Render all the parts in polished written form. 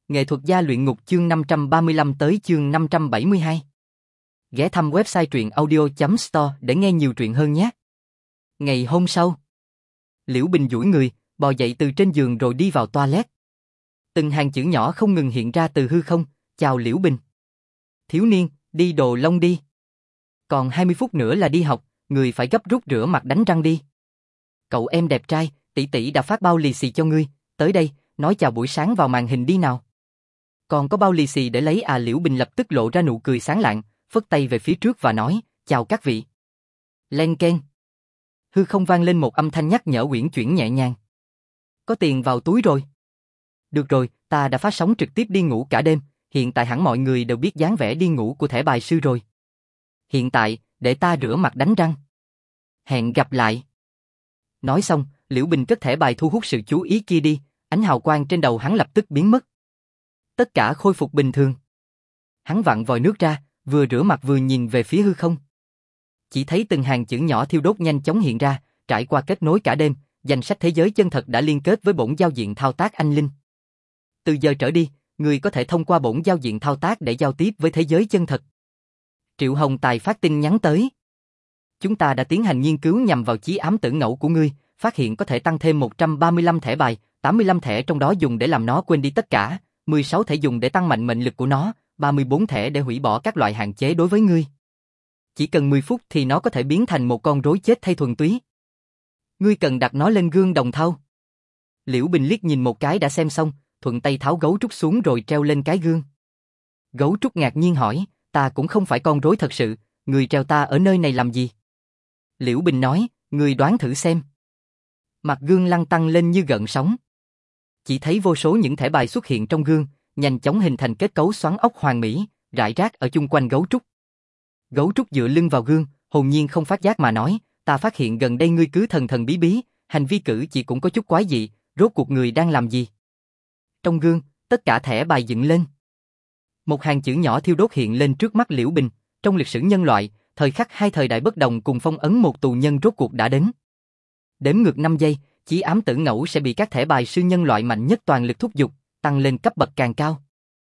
Nghệ thuật gia luyện ngục chương 535 tới chương 572. Ghé thăm website truyện audio.store để nghe nhiều truyện hơn nhé. Ngày hôm sau, Liễu Bình duỗi người, bò dậy từ trên giường rồi đi vào toilet. Từng hàng chữ nhỏ không ngừng hiện ra từ hư không, chào Liễu Bình. Thiếu niên, đi đồ lông đi. Còn 20 phút nữa là đi học, người phải gấp rút rửa mặt đánh răng đi. Cậu em đẹp trai, tỷ tỷ đã phát bao lì xì cho ngươi, tới đây, nói chào buổi sáng vào màn hình đi nào. Còn có bao lì xì để lấy à? Liễu Bình lập tức lộ ra nụ cười sáng lạng, phất tay về phía trước và nói, chào các vị. Len keng. Hư không vang lên một âm thanh nhắc nhở uyển chuyển nhẹ nhàng. Có tiền vào túi rồi. Được rồi, ta đã phát sóng trực tiếp đi ngủ cả đêm, hiện tại hẳn mọi người đều biết dáng vẻ đi ngủ của thẻ bài sư rồi. Hiện tại, để ta rửa mặt đánh răng. Hẹn gặp lại. Nói xong, Liễu Bình cất thẻ bài thu hút sự chú ý kia đi, ánh hào quang trên đầu hắn lập tức biến mất. Tất cả khôi phục bình thường. Hắn vặn vòi nước ra, vừa rửa mặt vừa nhìn về phía hư không. Chỉ thấy từng hàng chữ nhỏ thiêu đốt nhanh chóng hiện ra, trải qua kết nối cả đêm, danh sách thế giới chân thật đã liên kết với bổn giao diện thao tác anh linh. Từ giờ trở đi, người có thể thông qua bổn giao diện thao tác để giao tiếp với thế giới chân thật. Triệu Hồng Tài phát tin nhắn tới. Chúng ta đã tiến hành nghiên cứu nhằm vào chí ám tử ngẫu của ngươi, phát hiện có thể tăng thêm 135 thẻ bài, 85 thẻ trong đó dùng để làm nó quên đi tất cả, 16 thẻ dùng để tăng mạnh mệnh lực của nó, 34 thẻ để hủy bỏ các loại hạn chế đối với ngươi. Chỉ cần 10 phút thì nó có thể biến thành một con rối chết thay thuần túy. Ngươi cần đặt nó lên gương đồng thau. Liễu Bình liếc nhìn một cái đã xem xong, thuận tay tháo gấu trúc xuống rồi treo lên cái gương. Gấu trúc ngạc nhiên hỏi, ta cũng không phải con rối thật sự, người treo ta ở nơi này làm gì? Liễu Bình nói, người đoán thử xem. Mặt gương lăn tăn lên như gợn sóng. Chỉ thấy vô số những thẻ bài xuất hiện trong gương, nhanh chóng hình thành kết cấu xoắn ốc hoàn mỹ, rải rác ở chung quanh gấu trúc. Gấu trúc dựa lưng vào gương, hồn nhiên không phát giác mà nói, ta phát hiện gần đây ngươi cứ thần thần bí bí, hành vi cử chỉ cũng có chút quái dị, rốt cuộc người đang làm gì? Trong gương, tất cả thẻ bài dựng lên. Một hàng chữ nhỏ thiêu đốt hiện lên trước mắt Liễu Bình, trong lịch sử nhân loại, thời khắc hai thời đại bất đồng cùng phong ấn một tù nhân rốt cuộc đã đến. Đếm ngược 5 giây, chí ám tử ngẫu sẽ bị các thẻ bài sư nhân loại mạnh nhất toàn lực thúc giục, tăng lên cấp bậc càng cao.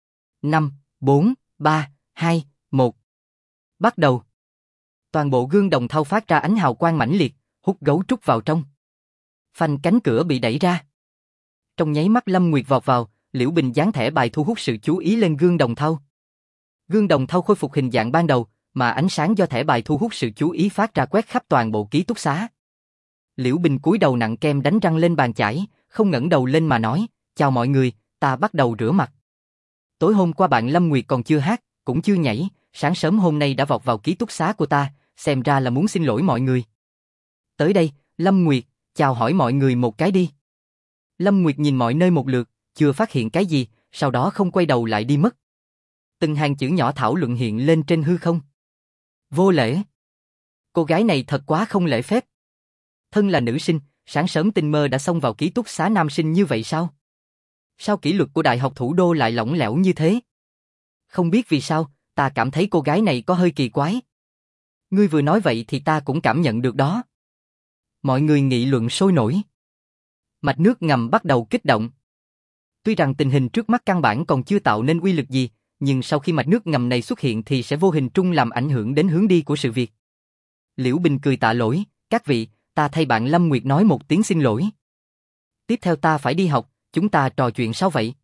5, 4, 3, 2, 1. Bắt đầu. Toàn bộ gương đồng thau phát ra ánh hào quang mãnh liệt, hút gấu trúc vào trong. Phanh, cánh cửa bị đẩy ra. Trong nháy mắt Lâm Nguyệt vọt vào, Liễu Bình dán thẻ bài thu hút sự chú ý lên gương đồng thau. Gương đồng thau khôi phục hình dạng ban đầu, mà ánh sáng do thẻ bài thu hút sự chú ý phát ra quét khắp toàn bộ ký túc xá. Liễu Bình cúi đầu nặng kem đánh răng lên bàn chải, không ngẩng đầu lên mà nói, chào mọi người, ta bắt đầu rửa mặt. Tối hôm qua bạn Lâm Nguyệt còn chưa hát, cũng chưa nhảy, sáng sớm hôm nay đã vọt vào ký túc xá của ta, xem ra là muốn xin lỗi mọi người. Tới đây, Lâm Nguyệt, chào hỏi mọi người một cái đi. Lâm Nguyệt nhìn mọi nơi một lượt, chưa phát hiện cái gì, sau đó không quay đầu lại đi mất. Từng hàng chữ nhỏ thảo luận hiện lên trên hư không. Vô lễ. Cô gái này thật quá không lễ phép. Thân là nữ sinh, sáng sớm tinh mơ đã xông vào ký túc xá nam sinh như vậy sao? Sao kỷ luật của Đại học Thủ đô lại lỏng lẻo như thế? Không biết vì sao, ta cảm thấy cô gái này có hơi kỳ quái. Ngươi vừa nói vậy thì ta cũng cảm nhận được đó. Mọi người nghị luận sôi nổi. Mạch nước ngầm bắt đầu kích động. Tuy rằng tình hình trước mắt căn bản còn chưa tạo nên uy lực gì, nhưng sau khi mạch nước ngầm này xuất hiện thì sẽ vô hình trung làm ảnh hưởng đến hướng đi của sự việc. Liễu Bình cười tạ lỗi, các vị, ta thay bạn Lâm Nguyệt nói một tiếng xin lỗi. Tiếp theo ta phải đi học, chúng ta trò chuyện sau vậy.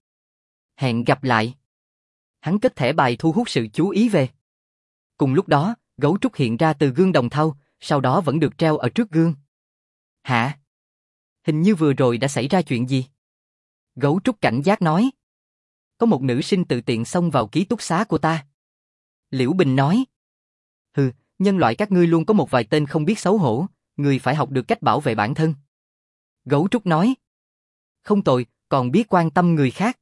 Hẹn gặp lại. Hắn cất thẻ bài thu hút sự chú ý về. Cùng lúc đó, gấu trúc hiện ra từ gương đồng thau, sau đó vẫn được treo ở trước gương. Hả? Hình như vừa rồi đã xảy ra chuyện gì? Gấu trúc cảnh giác nói. Có một nữ sinh tự tiện xông vào ký túc xá của ta. Liễu Bình nói. Hừ, nhân loại các ngươi luôn có một vài tên không biết xấu hổ, ngươi phải học được cách bảo vệ bản thân. Gấu trúc nói. Không tồi, còn biết quan tâm người khác.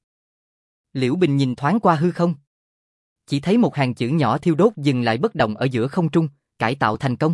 Liễu Bình nhìn thoáng qua hư không. Chỉ thấy một hàng chữ nhỏ thiêu đốt dừng lại bất động ở giữa không trung, cải tạo thành công.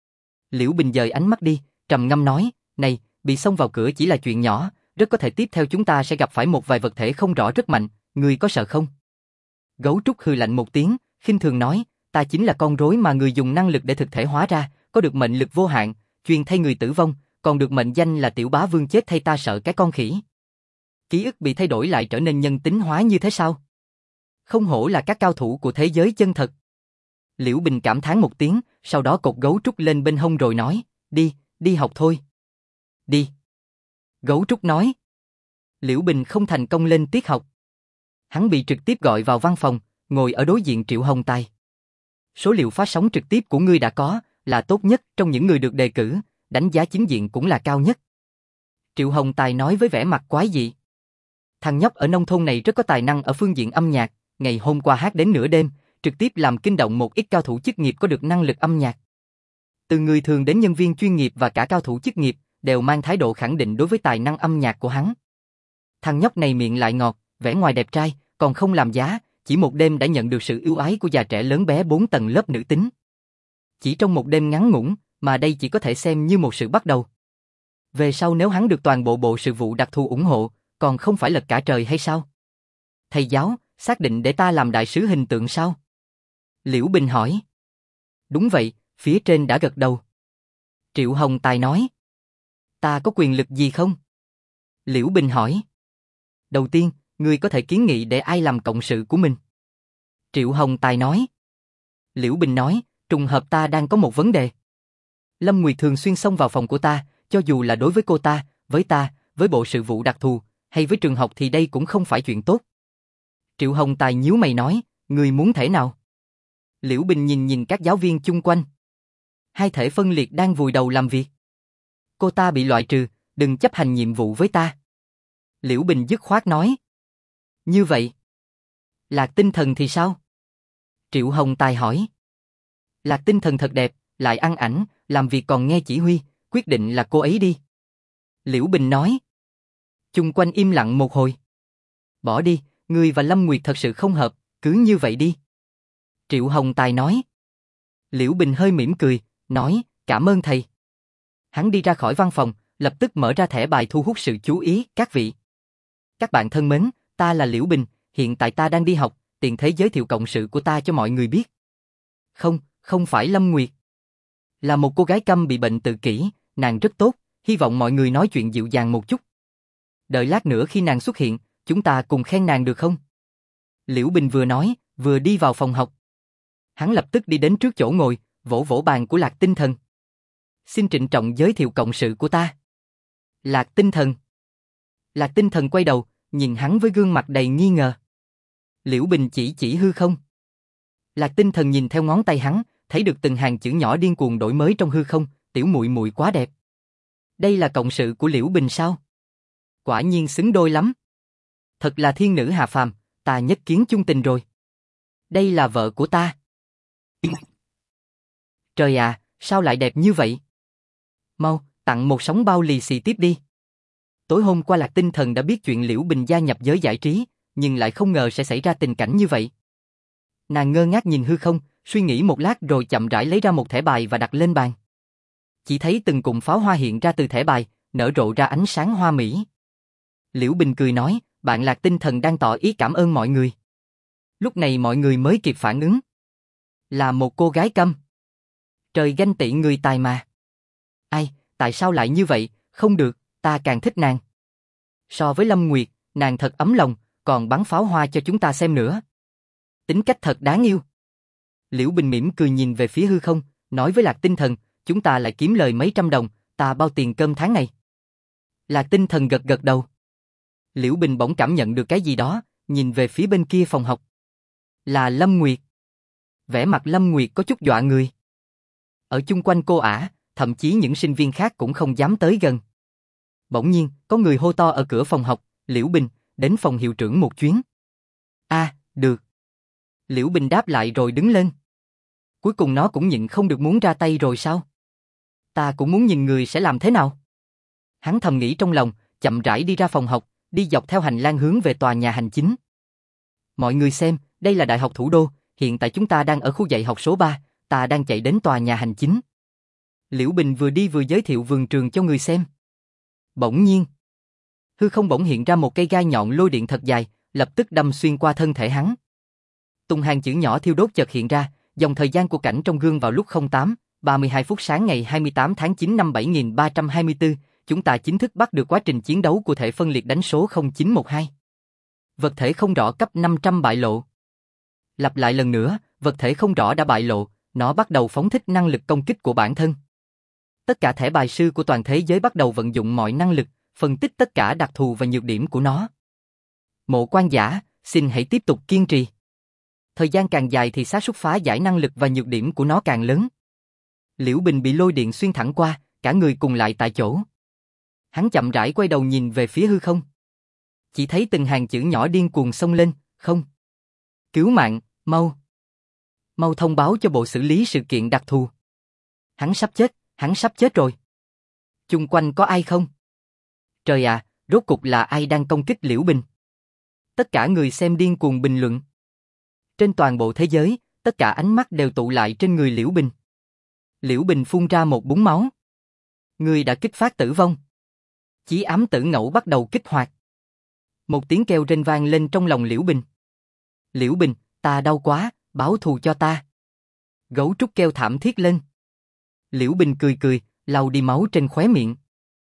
Liễu Bình dời ánh mắt đi, trầm ngâm nói, này, bị xông vào cửa chỉ là chuyện nhỏ, rất có thể tiếp theo chúng ta sẽ gặp phải một vài vật thể không rõ rất mạnh, ngươi có sợ không? Gấu trúc hừ lạnh một tiếng, khinh thường nói, ta chính là con rối mà người dùng năng lực để thực thể hóa ra, có được mệnh lực vô hạn, chuyên thay người tử vong, còn được mệnh danh là tiểu bá vương chết thay ta sợ cái con khỉ. ký ức bị thay đổi lại trở nên nhân tính hóa như thế sao? Không hổ là các cao thủ của thế giới chân thật. Liễu Bình cảm thán một tiếng, sau đó cột gấu trúc lên bên hông rồi nói, đi học thôi. Đi. Gấu trúc nói. Liễu Bình không thành công lên tiết học. Hắn bị trực tiếp gọi vào văn phòng, ngồi ở đối diện Triệu Hồng Tài. Số liệu phát sóng trực tiếp của ngươi đã có, là tốt nhất trong những người được đề cử, đánh giá chính diện cũng là cao nhất. Triệu Hồng Tài nói với vẻ mặt quái dị. Thằng nhóc ở nông thôn này rất có tài năng ở phương diện âm nhạc, ngày hôm qua hát đến nửa đêm, trực tiếp làm kinh động một ít cao thủ chức nghiệp có được năng lực âm nhạc. Từ người thường đến nhân viên chuyên nghiệp và cả cao thủ chức nghiệp, đều mang thái độ khẳng định đối với tài năng âm nhạc của hắn. Thằng nhóc này miệng lại ngọt, vẻ ngoài đẹp trai, còn không làm giá, chỉ một đêm đã nhận được sự ưu ái của già trẻ lớn bé 4 tầng lớp nữ tính. Chỉ trong một đêm ngắn ngủn, mà đây chỉ có thể xem như một sự bắt đầu. Về sau nếu hắn được toàn bộ bộ sự vụ đặc thù ủng hộ, còn không phải lật cả trời hay sao? Thầy giáo, xác định để ta làm đại sứ hình tượng sao? Liễu Bình hỏi. Đúng vậy, phía trên đã gật đầu. Triệu Hồng Tài nói. Ta có quyền lực gì không? Liễu Bình hỏi. Đầu tiên, ngươi có thể kiến nghị để ai làm cộng sự của mình. Triệu Hồng Tài nói. Liễu Bình nói, trùng hợp ta đang có một vấn đề. Lâm Nguyệt thường xuyên xông vào phòng của ta, cho dù là đối với cô ta, với bộ sự vụ đặc thù, hay với trường học thì đây cũng không phải chuyện tốt. Triệu Hồng Tài nhíu mày nói, ngươi muốn thể nào? Liễu Bình nhìn các giáo viên chung quanh. Hai thể phân liệt đang vùi đầu làm việc. Cô ta bị loại trừ, đừng chấp hành nhiệm vụ với ta. Liễu Bình dứt khoát nói. Như vậy, Lạc Tinh Thần thì sao? Triệu Hồng Tài hỏi. Lạc Tinh Thần thật đẹp, lại ăn ảnh, làm việc còn nghe chỉ huy, quyết định là cô ấy đi. Liễu Bình nói. Chung quanh im lặng một hồi. Bỏ đi, ngươi và Lâm Nguyệt thật sự không hợp, cứ như vậy đi. Triệu Hồng Tài nói. Liễu Bình hơi mỉm cười, nói, cảm ơn thầy. Hắn đi ra khỏi văn phòng, lập tức mở ra thẻ bài thu hút sự chú ý, các vị. Các bạn thân mến, ta là Liễu Bình, hiện tại ta đang đi học, tiện thể giới thiệu cộng sự của ta cho mọi người biết. Không phải Lâm Nguyệt. Là một cô gái câm bị bệnh tự kỷ, nàng rất tốt, hy vọng mọi người nói chuyện dịu dàng một chút. Đợi lát nữa khi nàng xuất hiện, chúng ta cùng khen nàng được không? Liễu Bình vừa nói, vừa đi vào phòng học. Hắn lập tức đi đến trước chỗ ngồi, vỗ vỗ bàn của Lạc Tinh Thần. Xin trịnh trọng giới thiệu cộng sự của ta. Lạc Tinh Thần. Lạc Tinh Thần quay đầu, nhìn hắn với gương mặt đầy nghi ngờ. Liễu Bình chỉ hư không. Lạc Tinh Thần nhìn theo ngón tay hắn, thấy được từng hàng chữ nhỏ điên cuồng đổi mới trong hư không, tiểu muội muội quá đẹp. Đây là cộng sự của Liễu Bình sao? Quả nhiên xứng đôi lắm. Thật là thiên nữ hạ phàm, ta nhất kiến chung tình rồi. Đây là vợ của ta. Trời à, sao lại đẹp như vậy? Mau, tặng một sóng bao lì xì tiếp đi. Tối hôm qua Lạc Tinh Thần đã biết chuyện Liễu Bình gia nhập giới giải trí, nhưng lại không ngờ sẽ xảy ra tình cảnh như vậy. Nàng ngơ ngác nhìn hư không, suy nghĩ một lát rồi chậm rãi lấy ra một thẻ bài và đặt lên bàn. Chỉ thấy từng cụm pháo hoa hiện ra từ thẻ bài, nở rộ ra ánh sáng hoa mỹ. Liễu Bình cười nói, bạn Lạc Tinh Thần đang tỏ ý cảm ơn mọi người. Lúc này mọi người mới kịp phản ứng. Là một cô gái câm. Trời ganh tị người tài mà. Ai, tại sao lại như vậy, không được, ta càng thích nàng. So với Lâm Nguyệt, nàng thật ấm lòng, còn bắn pháo hoa cho chúng ta xem nữa. Tính cách thật đáng yêu. Liễu Bình mỉm cười nhìn về phía hư không, nói với Lạc Tinh Thần, chúng ta lại kiếm lời mấy trăm đồng, ta bao tiền cơm tháng này. Lạc Tinh Thần gật gật đầu. Liễu Bình bỗng cảm nhận được cái gì đó, nhìn về phía bên kia phòng học. Là Lâm Nguyệt. Vẻ mặt Lâm Nguyệt có chút dọa người. Ở chung quanh cô ả, thậm chí những sinh viên khác cũng không dám tới gần. Bỗng nhiên, có người hô to ở cửa phòng học, Liễu Bình, đến phòng hiệu trưởng một chuyến. Được. Liễu Bình đáp lại rồi đứng lên. Cuối cùng nó cũng nhịn không được muốn ra tay rồi sao? Ta cũng muốn nhìn người sẽ làm thế nào. Hắn thầm nghĩ trong lòng, chậm rãi đi ra phòng học, đi dọc theo hành lang hướng về tòa nhà hành chính. Mọi người xem, đây là Đại học Thủ đô, hiện tại chúng ta đang ở khu dạy học số 3, ta đang chạy đến tòa nhà hành chính. Liễu Bình vừa đi vừa giới thiệu vườn trường cho người xem. Bỗng nhiên, hư không bỗng hiện ra một cây gai nhọn lôi điện thật dài, lập tức đâm xuyên qua thân thể hắn. Từng hàng chữ nhỏ thiêu đốt chợt hiện ra, dòng thời gian của cảnh trong gương vào lúc 08:32 sáng ngày 28 tháng 9 năm 7324, chúng ta chính thức bắt được quá trình chiến đấu của thể phân liệt đánh số 0912. Vật thể không rõ cấp 500 bại lộ. Lặp lại lần nữa, vật thể không rõ đã bại lộ, nó bắt đầu phóng thích năng lực công kích của bản thân. Tất cả thẻ bài sư của toàn thế giới bắt đầu vận dụng mọi năng lực, phân tích tất cả đặc thù và nhược điểm của nó. Mộ quan giả, xin hãy tiếp tục kiên trì. Thời gian càng dài thì xác suất phá giải năng lực và nhược điểm của nó càng lớn. Liễu Bình bị lôi điện xuyên thẳng qua, cả người cùng lại tại chỗ. Hắn chậm rãi quay đầu nhìn về phía hư không. Chỉ thấy từng hàng chữ nhỏ điên cuồng xông lên, không. Cứu mạng, mau. Mau thông báo cho bộ xử lý sự kiện đặc thù. Hắn sắp chết rồi. Chung quanh có ai không? Trời à, rốt cục là ai đang công kích Liễu Bình? Tất cả người xem điên cuồng bình luận. Trên toàn bộ thế giới, tất cả ánh mắt đều tụ lại trên người Liễu Bình. Liễu Bình phun ra một búng máu. Người đã kích phát tử vong. Chí ám tử ngẫu bắt đầu kích hoạt. Một tiếng kêu rên vang lên trong lòng Liễu Bình. Liễu Bình, ta đau quá, báo thù cho ta. Gấu trúc kêu thảm thiết lên. Liễu Bình cười cười, lau đi máu trên khóe miệng.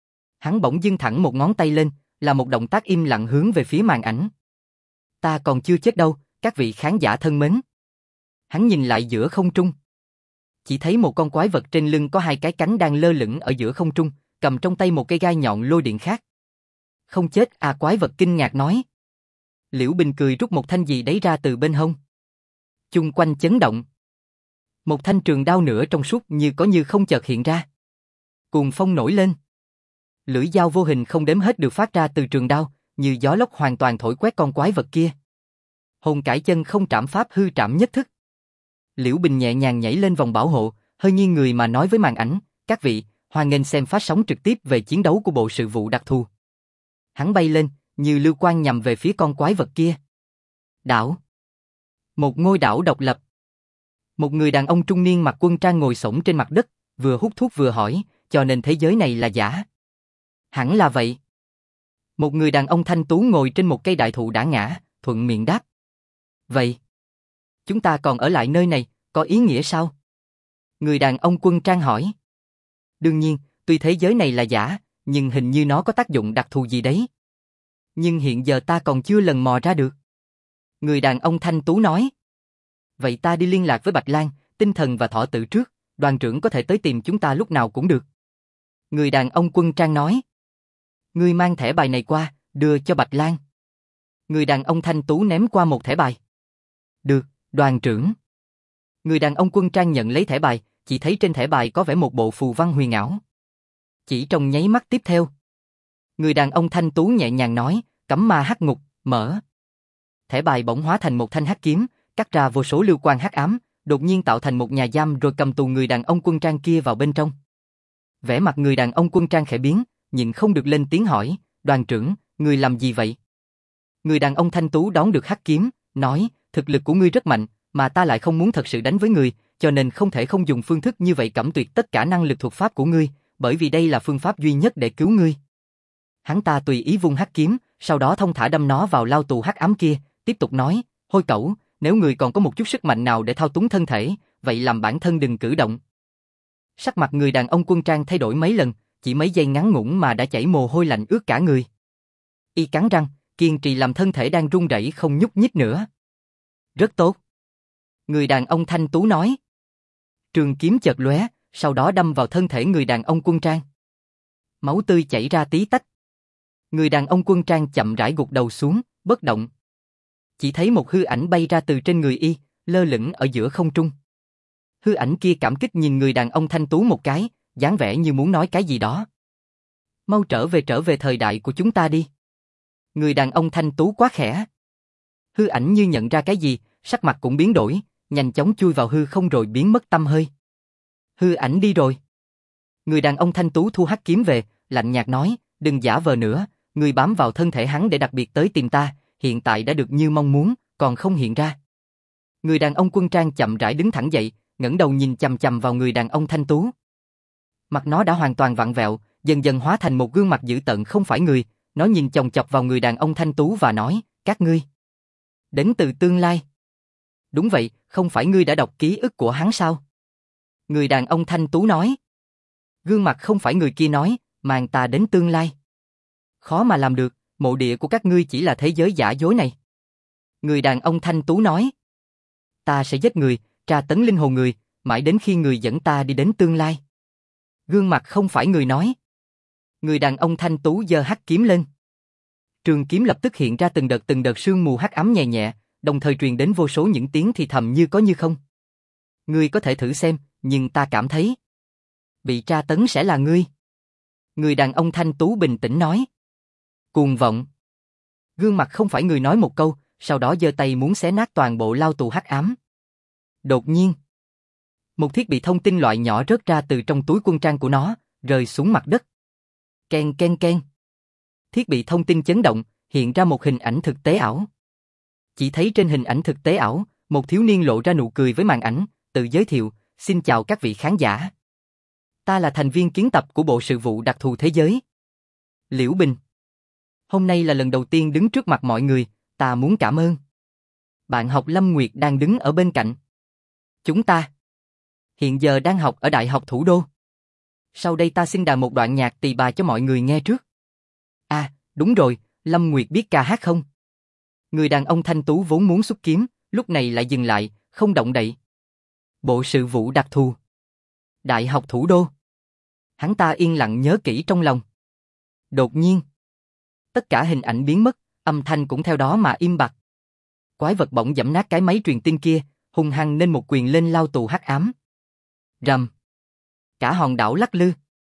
Hắn bỗng dưng thẳng một ngón tay lên, là một động tác im lặng hướng về phía màn ảnh. Ta còn chưa chết đâu, các vị khán giả thân mến. Hắn nhìn lại giữa không trung. Chỉ thấy một con quái vật trên lưng có hai cái cánh đang lơ lửng ở giữa không trung, cầm trong tay một cây gai nhọn lôi điện khác. Không chết à, quái vật kinh ngạc nói. Liễu Bình cười rút một thanh gì đấy ra từ bên hông. Chung quanh chấn động. Một thanh trường đao nữa trong suốt như có như không chợt hiện ra. Cuồng phong nổi lên. Lưỡi dao vô hình không đếm hết được phát ra từ trường đao, như gió lốc hoàn toàn thổi quét con quái vật kia. Hồn cải chân không trảm pháp hư trảm nhất thức. Liễu Bình nhẹ nhàng nhảy lên vòng bảo hộ, hơi nghiêng người mà nói với màn ảnh, các vị, hoan nghênh xem phát sóng trực tiếp về chiến đấu của bộ sự vụ đặc thù. Hắn bay lên, như lưu quang nhằm về phía con quái vật kia. Đảo. Một ngôi đảo độc lập. Một người đàn ông trung niên mặc quân trang ngồi xổm trên mặt đất, vừa hút thuốc vừa hỏi, cho nên thế giới này là giả. Hẳn là vậy. Một người đàn ông thanh tú ngồi trên một cây đại thụ đã ngã, thuận miệng đáp. Vậy, chúng ta còn ở lại nơi này, có ý nghĩa sao? Người đàn ông quân trang hỏi. Đương nhiên, tuy thế giới này là giả, nhưng hình như nó có tác dụng đặc thù gì đấy. Nhưng hiện giờ ta còn chưa lần mò ra được. Người đàn ông thanh tú nói. Vậy ta đi liên lạc với Bạch Lan, Tinh Thần và Thọ Tự trước, đoàn trưởng có thể tới tìm chúng ta lúc nào cũng được. Người đàn ông quân trang nói. Ngươi mang thẻ bài này qua, đưa cho Bạch Lan. Người đàn ông thanh tú ném qua một thẻ bài. Được, đoàn trưởng. Người đàn ông quân trang nhận lấy thẻ bài, chỉ thấy trên thẻ bài có vẽ một bộ phù văn huyền ảo. Chỉ trong nháy mắt tiếp theo. Người đàn ông thanh tú nhẹ nhàng nói, cấm ma hắc ngục, mở. Thẻ bài bỗng hóa thành một thanh hắc kiếm, cắt ra vô số lưu quang hắc ám, đột nhiên tạo thành một nhà giam rồi cầm tù người đàn ông quân trang kia vào bên trong. Vẻ mặt người đàn ông quân trang khẽ biến, nhịn không được lên tiếng hỏi, đoàn trưởng, ngươi làm gì vậy? Người đàn ông thanh tú đón được hắc kiếm, nói, thực lực của ngươi rất mạnh, mà ta lại không muốn thật sự đánh với ngươi, cho nên không thể không dùng phương thức như vậy cẩm tuyệt tất cả năng lực thuật pháp của ngươi, bởi vì đây là phương pháp duy nhất để cứu ngươi. Hắn ta tùy ý vung hắc kiếm, sau đó thông thả đâm nó vào lao tù hắc ám kia, tiếp tục nói, hôi cẩu, nếu ngươi còn có một chút sức mạnh nào để thao túng thân thể, vậy làm bản thân đừng cử động. Sắc mặt người đàn ông quân trang thay đổi mấy lần, chỉ mấy giây ngắn ngủn mà đã chảy mồ hôi lạnh ướt cả người. Y cắn răng, kiên trì làm thân thể đang run rẩy không nhúc nhích nữa. Rất tốt. Người đàn ông thanh tú nói. Trường kiếm chợt lóe, sau đó đâm vào thân thể người đàn ông quân trang. Máu tươi chảy ra tí tách. Người đàn ông quân trang chậm rãi gục đầu xuống, bất động. Chỉ thấy một hư ảnh bay ra từ trên người y, lơ lửng ở giữa không trung. Hư ảnh kia cảm kích nhìn người đàn ông thanh tú một cái, dáng vẻ như muốn nói cái gì đó. Mau trở về thời đại của chúng ta đi. Người đàn ông thanh tú quá khẽ. Hư ảnh như nhận ra cái gì, sắc mặt cũng biến đổi, nhanh chóng chui vào hư không rồi biến mất tăm hơi. Hư ảnh đi rồi. Người đàn ông thanh tú thu hắc kiếm về, lạnh nhạt nói, đừng giả vờ nữa, người bám vào thân thể hắn để đặc biệt tới tìm ta, hiện tại đã được như mong muốn, còn không hiện ra. Người đàn ông quân trang chậm rãi đứng thẳng dậy, ngẩng đầu nhìn chằm chằm vào người đàn ông thanh tú. Mặt nó đã hoàn toàn vặn vẹo, dần dần hóa thành một gương mặt dữ tợn không phải người, nó nhìn chòng chọc vào người đàn ông thanh tú và nói, các ngươi đến từ tương lai. Đúng vậy, không phải ngươi đã đọc ký ức của hắn sao? Người đàn ông thanh tú nói. Gương mặt không phải người kia nói, Mang ta đến tương lai. Khó mà làm được, mộ địa của các ngươi chỉ là thế giới giả dối này. Người đàn ông thanh tú nói. Ta sẽ giết người, tra tấn linh hồn người, mãi đến khi người dẫn ta đi đến tương lai. Gương mặt không phải người nói. Người đàn ông thanh tú giơ hắc kiếm lên. Trường kiếm lập tức hiện ra từng đợt sương mù hắc ám nhẹ nhẹ, đồng thời truyền đến vô số những tiếng thì thầm như có như không. Ngươi có thể thử xem, nhưng ta cảm thấy bị tra tấn sẽ là ngươi. Người đàn ông thanh tú bình tĩnh nói. Cuồng vọng. Gương mặt không phải người nói một câu, sau đó giơ tay muốn xé nát toàn bộ lao tù hắc ám. Đột nhiên, một thiết bị thông tin loại nhỏ rớt ra từ trong túi quân trang của nó, rơi xuống mặt đất. Ken ken ken. Thiết bị thông tin chấn động, hiện ra một hình ảnh thực tế ảo. Chỉ thấy trên hình ảnh thực tế ảo, một thiếu niên lộ ra nụ cười với màn ảnh, tự giới thiệu, xin chào các vị khán giả. Ta là thành viên kiến tập của bộ sự vụ đặc thù thế giới. Liễu Bình. Hôm nay là lần đầu tiên đứng trước mặt mọi người, ta muốn cảm ơn. Bạn học Lâm Nguyệt đang đứng ở bên cạnh. Chúng ta hiện giờ đang học ở Đại học Thủ đô. Sau đây ta xin đàn một đoạn nhạc tỳ bà cho mọi người nghe trước. À, đúng rồi, Lâm Nguyệt biết ca hát không? Người đàn ông thanh tú vốn muốn xuất kiếm, lúc này lại dừng lại, không động đậy. Bộ sự vụ đặc thù. Đại học Thủ đô. Hắn ta yên lặng nhớ kỹ trong lòng. Đột nhiên, tất cả hình ảnh biến mất, âm thanh cũng theo đó mà im bặt. Quái vật bỗng giẫm nát cái máy truyền tin kia, hung hăng nên một quyền lên lao tù hắc ám. Rầm. Cả hòn đảo lắc lư.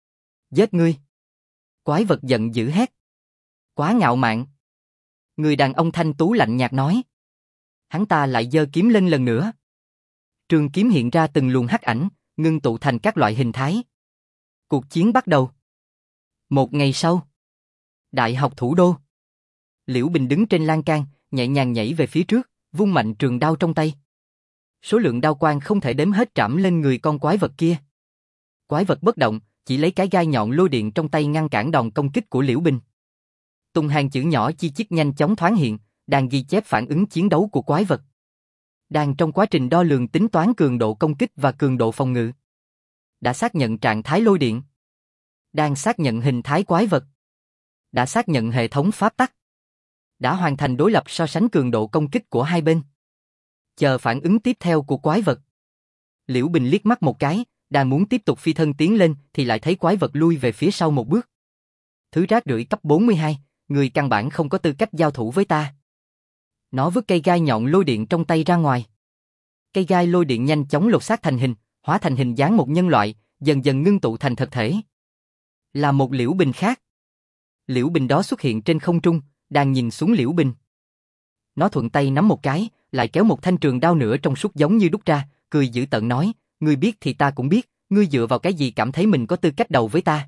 Giết ngươi. Quái vật giận dữ hét. Quá ngạo mạn. Người đàn ông thanh tú lạnh nhạt nói. Hắn ta lại giơ kiếm lên lần nữa. Trường kiếm hiện ra từng luồng hắc ảnh, ngưng tụ thành các loại hình thái. Cuộc chiến bắt đầu. Một ngày sau, Đại học Thủ đô. Liễu Bình đứng trên lan can, nhẹ nhàng nhảy về phía trước, vung mạnh trường đao trong tay. Số lượng đao quang không thể đếm hết trảm lên người con quái vật kia. Quái vật bất động, chỉ lấy cái gai nhọn lôi điện trong tay ngăn cản đòn công kích của Liễu Bình. Từng hàng chữ nhỏ chi chít nhanh chóng thoáng hiện, đang ghi chép phản ứng chiến đấu của quái vật. Đang trong quá trình đo lường tính toán cường độ công kích và cường độ phòng ngự. Đã xác nhận trạng thái lôi điện. Đang xác nhận hình thái quái vật. Đã xác nhận hệ thống pháp tắc. Đã hoàn thành đối lập so sánh cường độ công kích của hai bên. Chờ phản ứng tiếp theo của quái vật. Liễu Bình liếc mắt một cái, đang muốn tiếp tục phi thân tiến lên thì lại thấy quái vật lui về phía sau một bước. Thứ rác rưởi cấp 42, người căn bản không có tư cách giao thủ với ta. Nó vứt cây gai nhọn lôi điện trong tay ra ngoài. Cây gai lôi điện nhanh chóng lột xác thành hình, hóa thành hình dáng một nhân loại, dần dần ngưng tụ thành thực thể. Là một Liễu Bình khác. Liễu Bình đó xuất hiện trên không trung, đang nhìn xuống Liễu Bình. Nó thuận tay nắm một cái, lại kéo một thanh trường đao nữa trong suốt giống như đúc ra, cười dữ tợn nói, ngươi biết thì ta cũng biết, ngươi dựa vào cái gì cảm thấy mình có tư cách đầu với ta.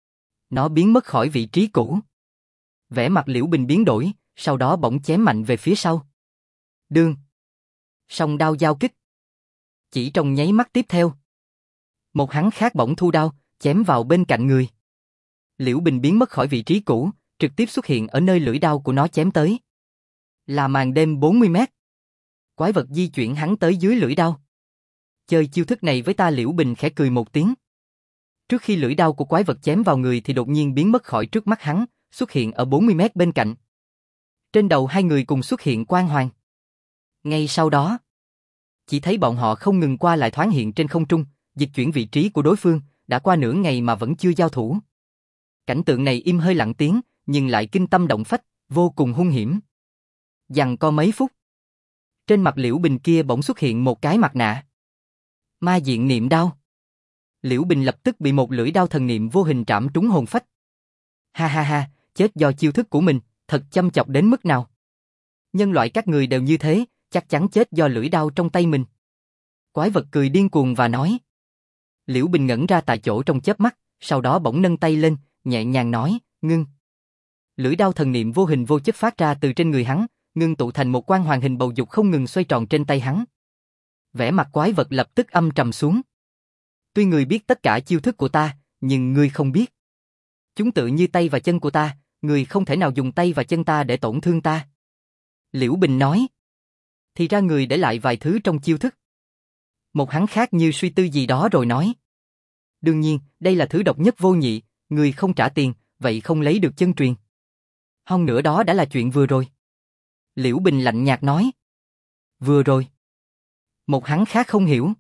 Nó biến mất khỏi vị trí cũ. Vẻ mặt Liễu Bình biến đổi, sau đó bỗng chém mạnh về phía sau. Đương. Song đao giao kích. Chỉ trong nháy mắt tiếp theo, một hắn khác bỗng thu đao, chém vào bên cạnh người. Liễu Bình biến mất khỏi vị trí cũ, trực tiếp xuất hiện ở nơi lưỡi đao của nó chém tới. Là màn đêm 40 mét. Quái vật di chuyển hắn tới dưới lưỡi đao. Chơi chiêu thức này với ta, Liễu Bình khẽ cười một tiếng. Trước khi lưỡi đao của quái vật chém vào người thì đột nhiên biến mất khỏi trước mắt hắn, xuất hiện ở 40 mét bên cạnh. Trên đầu hai người cùng xuất hiện quang hoàn. Ngay sau đó, chỉ thấy bọn họ không ngừng qua lại thoáng hiện trên không trung, dịch chuyển vị trí của đối phương, đã qua nửa ngày mà vẫn chưa giao thủ. Cảnh tượng này im hơi lặng tiếng, nhưng lại kinh tâm động phách, vô cùng hung hiểm. Giằng co mấy phút, trên mặt Liễu Bình kia bỗng xuất hiện một cái mặt nạ. Ma diện niệm đao. Liễu Bình lập tức bị một lưỡi đao thần niệm vô hình trảm trúng hồn phách. Ha ha ha, chết do chiêu thức của mình, thật chăm chọc đến mức nào. Nhân loại các người đều như thế, chắc chắn chết do lưỡi đao trong tay mình. Quái vật cười điên cuồng và nói. Liễu Bình ngẩn ra tại chỗ trong chớp mắt, sau đó bỗng nâng tay lên, nhẹ nhàng nói, ngưng. Lưỡi đao thần niệm vô hình vô chất phát ra từ trên người hắn, ngưng tụ thành một quang hoàn hình bầu dục không ngừng xoay tròn trên tay hắn. Vẻ mặt quái vật lập tức âm trầm xuống. Tuy người biết tất cả chiêu thức của ta, nhưng ngươi không biết. Chúng tự như tay và chân của ta, người không thể nào dùng tay và chân ta để tổn thương ta. Liễu Bình nói. Thì ra người để lại vài thứ trong chiêu thức. Một hắn khác như suy tư gì đó rồi nói. Đương nhiên, đây là thứ độc nhất vô nhị, Ngươi không trả tiền, vậy không lấy được chân truyền. Hơn nữa đó đã là chuyện vừa rồi. Liễu Bình lạnh nhạt nói. Vừa rồi. Một hắn khác không hiểu.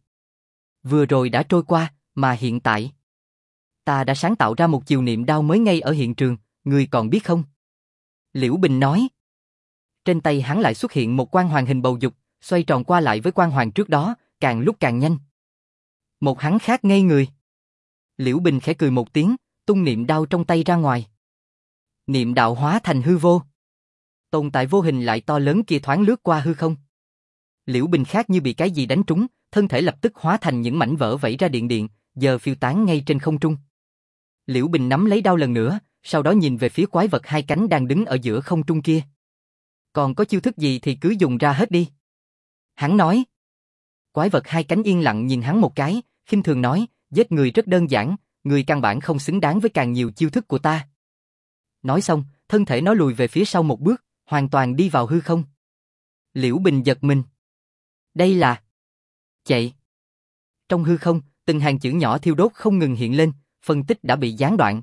Vừa rồi đã trôi qua, mà hiện tại. Ta đã sáng tạo ra một chiều niệm đao mới ngay ở hiện trường, ngươi còn biết không? Liễu Bình nói. Trên tay hắn lại xuất hiện một quang hoàn hình bầu dục, xoay tròn qua lại với quang hoàn trước đó, càng lúc càng nhanh. Một hắn khác ngây người. Liễu Bình khẽ cười một tiếng, tung niệm đao trong tay ra ngoài. Niệm đạo hóa thành hư vô. Tồn tại vô hình lại to lớn kia thoáng lướt qua hư không. Liễu Bình khác như bị cái gì đánh trúng, thân thể lập tức hóa thành những mảnh vỡ vẩy ra điện điện, giờ phiêu tán ngay trên không trung. Liễu Bình nắm lấy đao lần nữa, sau đó nhìn về phía quái vật hai cánh đang đứng ở giữa không trung kia. Còn có chiêu thức gì thì cứ dùng ra hết đi. Hắn nói. Quái vật hai cánh yên lặng nhìn hắn một cái, khinh thường nói, giết người rất đơn giản, người căn bản không xứng đáng với càng nhiều chiêu thức của ta. Nói xong, thân thể nó lùi về phía sau một bước, hoàn toàn đi vào hư không. Liễu Bình giật mình. Đây là... Chạy. Trong hư không, từng hàng chữ nhỏ thiêu đốt không ngừng hiện lên, phân tích đã bị gián đoạn.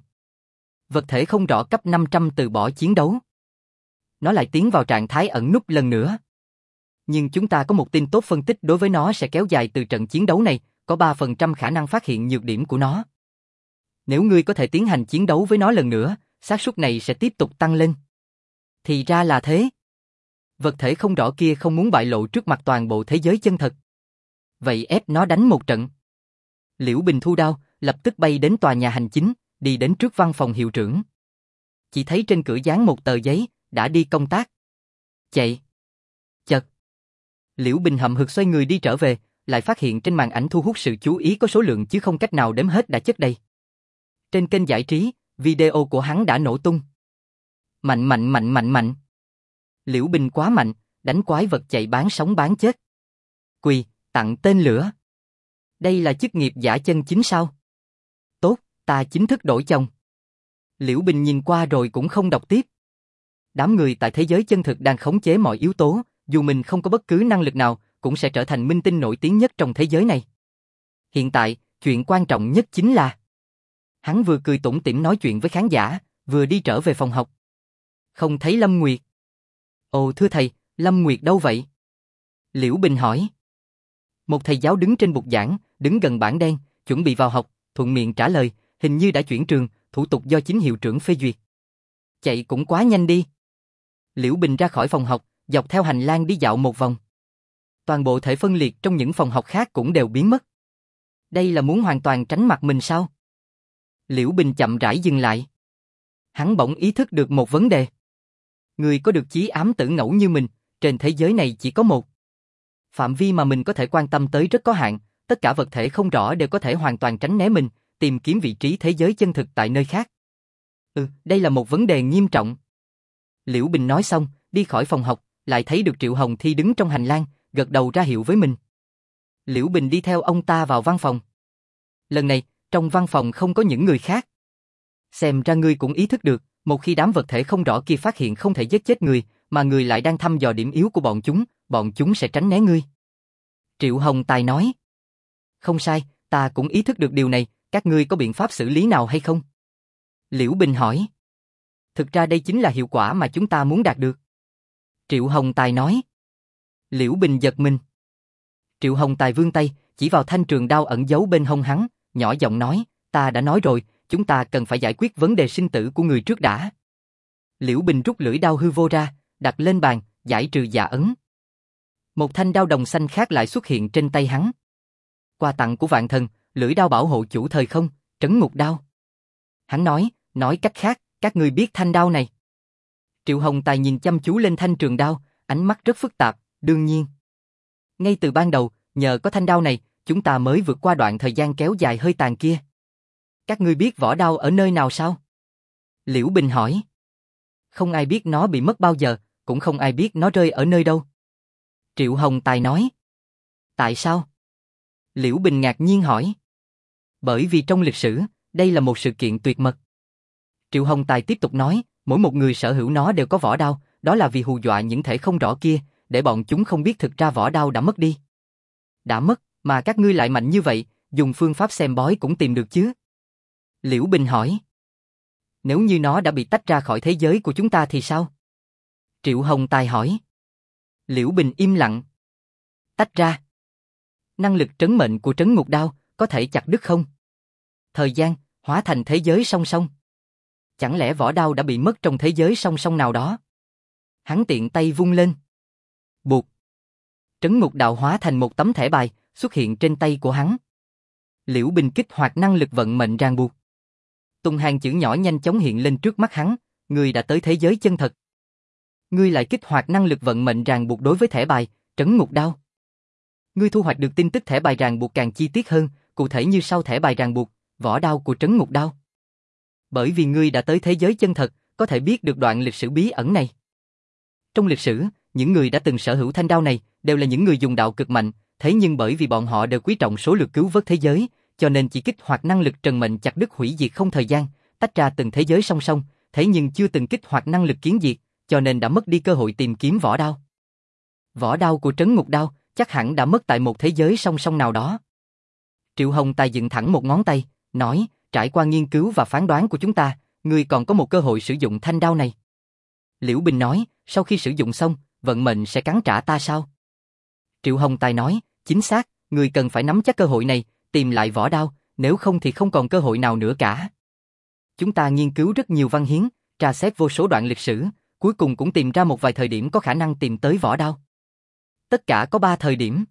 Vật thể không rõ cấp 500 từ bỏ chiến đấu. Nó lại tiến vào trạng thái ẩn núp lần nữa. Nhưng chúng ta có một tin tốt, phân tích đối với nó sẽ kéo dài từ trận chiến đấu này, có 3% khả năng phát hiện nhược điểm của nó. Nếu ngươi có thể tiến hành chiến đấu với nó lần nữa, xác suất này sẽ tiếp tục tăng lên. Thì ra là thế. Vật thể không rõ kia không muốn bại lộ trước mặt toàn bộ thế giới chân thật. Vậy ép nó đánh một trận. Liễu Bình thu đao, lập tức bay đến tòa nhà hành chính, đi đến trước văn phòng hiệu trưởng. Chỉ thấy trên cửa dán một tờ giấy, đã đi công tác. Chạy. Chật. Liễu Bình hậm hực xoay người đi trở về, lại phát hiện trên màn ảnh thu hút sự chú ý có số lượng chứ không cách nào đếm hết đã chất đầy. Trên kênh giải trí, video của hắn đã nổ tung. Mạnh. Liễu Bình quá mạnh, đánh quái vật chạy bán sống bán chết. Quỳ, tặng tên lửa. Đây là chức nghiệp giả chân chính sao? Tốt, ta chính thức đổi chồng. Liễu Bình nhìn qua rồi cũng không đọc tiếp. Đám người tại thế giới chân thực đang khống chế mọi yếu tố, dù mình không có bất cứ năng lực nào, cũng sẽ trở thành minh tinh nổi tiếng nhất trong thế giới này. Hiện tại, chuyện quan trọng nhất chính là... Hắn vừa cười tủm tỉm nói chuyện với khán giả, vừa đi trở về phòng học. Không thấy Lâm Nguyệt. Ồ thưa thầy, Lâm Nguyệt đâu vậy? Liễu Bình hỏi. Một thầy giáo đứng trên bục giảng, đứng gần bảng đen, chuẩn bị vào học, thuận miệng trả lời, hình như đã chuyển trường, thủ tục do chính hiệu trưởng phê duyệt. Chạy cũng quá nhanh đi. Liễu Bình ra khỏi phòng học, dọc theo hành lang đi dạo một vòng. Toàn bộ thể phân liệt trong những phòng học khác cũng đều biến mất. Đây là muốn hoàn toàn tránh mặt mình sao? Liễu Bình chậm rãi dừng lại. Hắn bỗng ý thức được một vấn đề. Người có được chí ám tử ngẫu như mình, trên thế giới này chỉ có một. Phạm vi mà mình có thể quan tâm tới rất có hạn, tất cả vật thể không rõ đều có thể hoàn toàn tránh né mình, tìm kiếm vị trí thế giới chân thực tại nơi khác. Đây là một vấn đề nghiêm trọng. Liễu Bình nói xong, đi khỏi phòng học, lại thấy được Triệu Hồng Thi đứng trong hành lang, gật đầu ra hiệu với mình. Liễu Bình đi theo ông ta vào văn phòng. Lần này, trong văn phòng không có những người khác. Xem ra ngươi cũng ý thức được, một khi đám vật thể không rõ kia phát hiện không thể giết chết người, mà người lại đang thăm dò điểm yếu của bọn chúng sẽ tránh né ngươi. Triệu Hồng Tài nói. Không sai, ta cũng ý thức được điều này, các ngươi có biện pháp xử lý nào hay không? Liễu Bình hỏi. Thực ra đây chính là hiệu quả mà chúng ta muốn đạt được. Triệu Hồng Tài nói. Liễu Bình giật mình. Triệu Hồng Tài vươn tay, chỉ vào thanh trường đao ẩn giấu bên hông hắn, nhỏ giọng nói, ta đã nói rồi, chúng ta cần phải giải quyết vấn đề sinh tử của người trước đã. Liễu Bình rút lưỡi đao hư vô ra, đặt lên bàn, giải trừ dạ ấn. Một thanh đao đồng xanh khác lại xuất hiện trên tay hắn. Quà tặng của vạn thần, lưỡi đao bảo hộ chủ thời không, trấn ngục đao. Hắn nói cách khác, các ngươi biết thanh đao này. Triệu Hồng Tài nhìn chăm chú lên thanh trường đao, ánh mắt rất phức tạp, đương nhiên. Ngay từ ban đầu, nhờ có thanh đao này, chúng ta mới vượt qua đoạn thời gian kéo dài hơi tàn kia. Các ngươi biết vỏ đao ở nơi nào sao? Liễu Bình hỏi. Không ai biết nó bị mất bao giờ, cũng không ai biết nó rơi ở nơi đâu. Triệu Hồng Tài nói. Tại sao? Liễu Bình ngạc nhiên hỏi. Bởi vì trong lịch sử, đây là một sự kiện tuyệt mật. Triệu Hồng Tài tiếp tục nói, mỗi một người sở hữu nó đều có vỏ đao, đó là vì hù dọa những thể không rõ kia, để bọn chúng không biết thực ra vỏ đao đã mất đi. Đã mất, mà các ngươi lại mạnh như vậy, dùng phương pháp xem bói cũng tìm được chứ? Liễu Bình hỏi. Nếu như nó đã bị tách ra khỏi thế giới của chúng ta thì sao? Triệu Hồng Tài hỏi. Liễu Bình im lặng. Tách ra. Năng lực trấn mệnh của trấn ngục đao có thể chặt đứt không? Thời gian, hóa thành thế giới song song. Chẳng lẽ vỏ đao đã bị mất trong thế giới song song nào đó? Hắn tiện tay vung lên. Buộc. Trấn ngục đạo hóa thành một tấm thẻ bài, xuất hiện trên tay của hắn. Liễu Bình kích hoạt năng lực vận mệnh ràng buộc. Từng hàng chữ nhỏ nhanh chóng hiện lên trước mắt hắn, ngươi đã tới thế giới chân thật. Ngươi lại kích hoạt năng lực vận mệnh ràng buộc đối với thẻ bài, trấn ngục đao. Ngươi thu hoạch được tin tức thẻ bài ràng buộc càng chi tiết hơn, cụ thể như sau thẻ bài ràng buộc, vỏ đao của trấn ngục đao. Bởi vì ngươi đã tới thế giới chân thật, có thể biết được đoạn lịch sử bí ẩn này. Trong lịch sử, những người đã từng sở hữu thanh đao này đều là những người dùng đạo cực mạnh, thế nhưng bởi vì bọn họ đều quý trọng số lượt cứu vớt thế giới, cho nên chỉ kích hoạt năng lực trần mệnh chặt đứt hủy diệt không thời gian, tách ra từng thế giới song song, thế nhưng chưa từng kích hoạt năng lực kiến diệt, cho nên đã mất đi cơ hội tìm kiếm vỏ đao. Vỏ đao của trấn ngục đao chắc hẳn đã mất tại một thế giới song song nào đó. Triệu Hồng Tài dựng thẳng một ngón tay, nói, trải qua nghiên cứu và phán đoán của chúng ta, ngươi còn có một cơ hội sử dụng thanh đao này. Liễu Bình nói, sau khi sử dụng xong, vận mệnh sẽ cắn trả ta sao? Triệu Hồng Tài nói, chính xác, ngươi cần phải nắm chắc cơ hội này, tìm lại vỏ đao, nếu không thì không còn cơ hội nào nữa cả. Chúng ta nghiên cứu rất nhiều văn hiến, tra xét vô số đoạn lịch sử, cuối cùng cũng tìm ra một vài thời điểm có khả năng tìm tới vỏ đao. Tất cả có 3 thời điểm.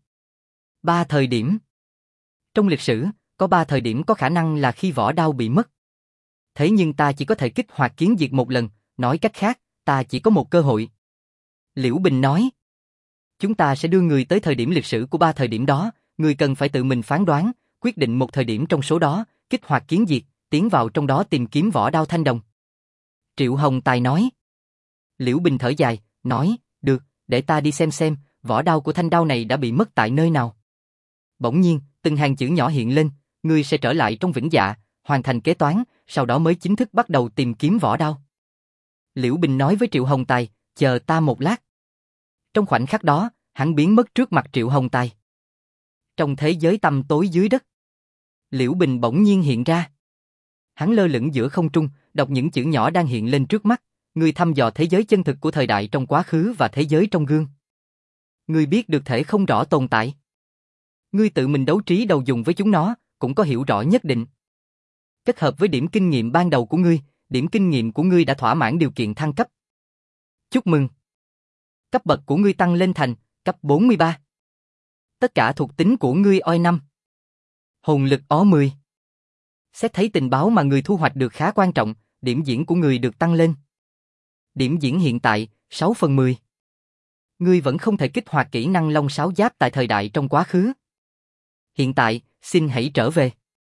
3 thời điểm. Trong lịch sử, có 3 thời điểm có khả năng là khi vỏ đao bị mất. Thế nhưng ta chỉ có thể kích hoạt kiến diệt một lần, nói cách khác, ta chỉ có một cơ hội. Liễu Bình nói, chúng ta sẽ đưa người tới thời điểm lịch sử của 3 thời điểm đó, người cần phải tự mình phán đoán, quyết định một thời điểm trong số đó, kích hoạt kiến diệt, tiến vào trong đó tìm kiếm vỏ đao thanh đồng. Triệu Hồng Tài nói. Liễu Bình thở dài, nói, được, để ta đi xem, vỏ đao của thanh đao này đã bị mất tại nơi nào. Bỗng nhiên, từng hàng chữ nhỏ hiện lên, ngươi sẽ trở lại trong vĩnh dạ, hoàn thành kế toán, sau đó mới chính thức bắt đầu tìm kiếm vỏ đao. Liễu Bình nói với Triệu Hồng Tài, chờ ta một lát. Trong khoảnh khắc đó, hắn biến mất trước mặt Triệu Hồng Tài. Trong thế giới tăm tối dưới đất, Liễu Bình bỗng nhiên hiện ra. Hắn lơ lửng giữa không trung, đọc những chữ nhỏ đang hiện lên trước mắt, ngươi thăm dò thế giới chân thực của thời đại trong quá khứ và thế giới trong gương. Ngươi biết được thể không rõ tồn tại. Ngươi tự mình đấu trí đầu dùng với chúng nó, cũng có hiểu rõ nhất định. Kết hợp với điểm kinh nghiệm ban đầu của ngươi, điểm kinh nghiệm của ngươi đã thỏa mãn điều kiện thăng cấp. Chúc mừng! Cấp bậc của ngươi tăng lên thành cấp 43. Tất cả thuộc tính của ngươi oi 5. Hồn lực ó 10. Xét thấy tình báo mà ngươi thu hoạch được khá quan trọng, điểm diễn của ngươi được tăng lên. Điểm diễn hiện tại, 6/10. Ngươi vẫn không thể kích hoạt kỹ năng Long Sáo Giáp tại thời đại trong quá khứ. Hiện tại, xin hãy trở về.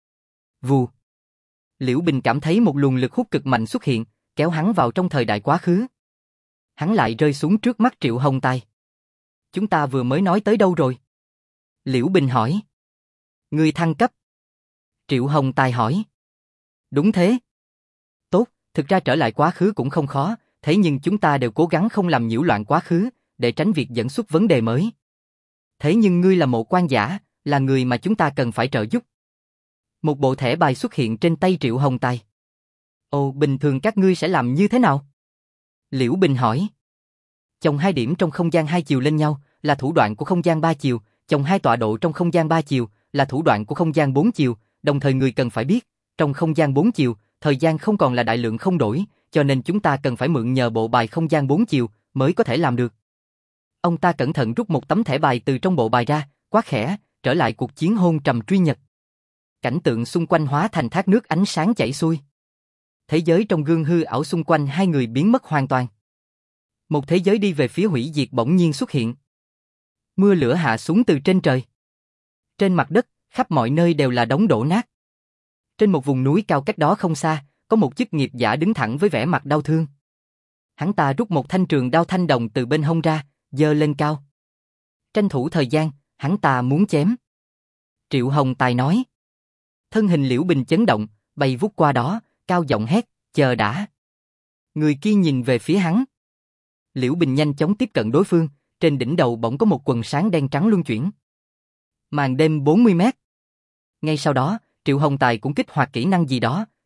Vù. Liễu Bình cảm thấy một luồng lực hút cực mạnh xuất hiện, kéo hắn vào trong thời đại quá khứ. Hắn lại rơi xuống trước mắt Triệu Hồng Tài. Chúng ta vừa mới nói tới đâu rồi? Liễu Bình hỏi. Ngươi thăng cấp. Triệu Hồng Tài hỏi. Đúng thế. Tốt, thực ra trở lại quá khứ cũng không khó, thế nhưng chúng ta đều cố gắng không làm nhiễu loạn quá khứ, để tránh việc dẫn xuất vấn đề mới. Thế nhưng ngươi là một quan giả, là người mà chúng ta cần phải trợ giúp. Một bộ thẻ bài xuất hiện trên tay Triệu Hồng Tài. Ồ, bình thường các ngươi sẽ làm như thế nào? Liễu Bình hỏi. Chồng 2 điểm trong không gian 2 chiều lên nhau là thủ đoạn của không gian 3 chiều, chồng 2 tọa độ trong không gian 3 chiều là thủ đoạn của không gian 4 chiều, đồng thời người cần phải biết, trong không gian 4 chiều, thời gian không còn là đại lượng không đổi, cho nên chúng ta cần phải mượn nhờ bộ bài không gian 4 chiều mới có thể làm được. Ông ta cẩn thận rút một tấm thẻ bài từ trong bộ bài ra, quát khẽ, trở lại cuộc chiến hôn trầm truy nhật. Cảnh tượng xung quanh hóa thành thác nước ánh sáng chảy xuôi. Thế giới trong gương hư ảo xung quanh hai người biến mất hoàn toàn. Một thế giới đi về phía hủy diệt bỗng nhiên xuất hiện. Mưa lửa hạ xuống từ trên trời. Trên mặt đất, khắp mọi nơi đều là đống đổ nát. Trên một vùng núi cao cách đó không xa, có một chức nghiệp giả đứng thẳng với vẻ mặt đau thương. Hắn ta rút một thanh trường đao thanh đồng từ bên hông ra, giơ lên cao. Tranh thủ thời gian, hắn ta muốn chém. Triệu Hồng Tài nói. Thân hình Liễu Bình chấn động, bay vút qua đó, cao giọng hét, chờ đã. Người kia nhìn về phía hắn. Liễu Bình nhanh chóng tiếp cận đối phương, trên đỉnh đầu bỗng có một quần sáng đen trắng luân chuyển. Màn đêm 40 mét. Ngay sau đó, Triệu Hồng Tài cũng kích hoạt kỹ năng gì đó,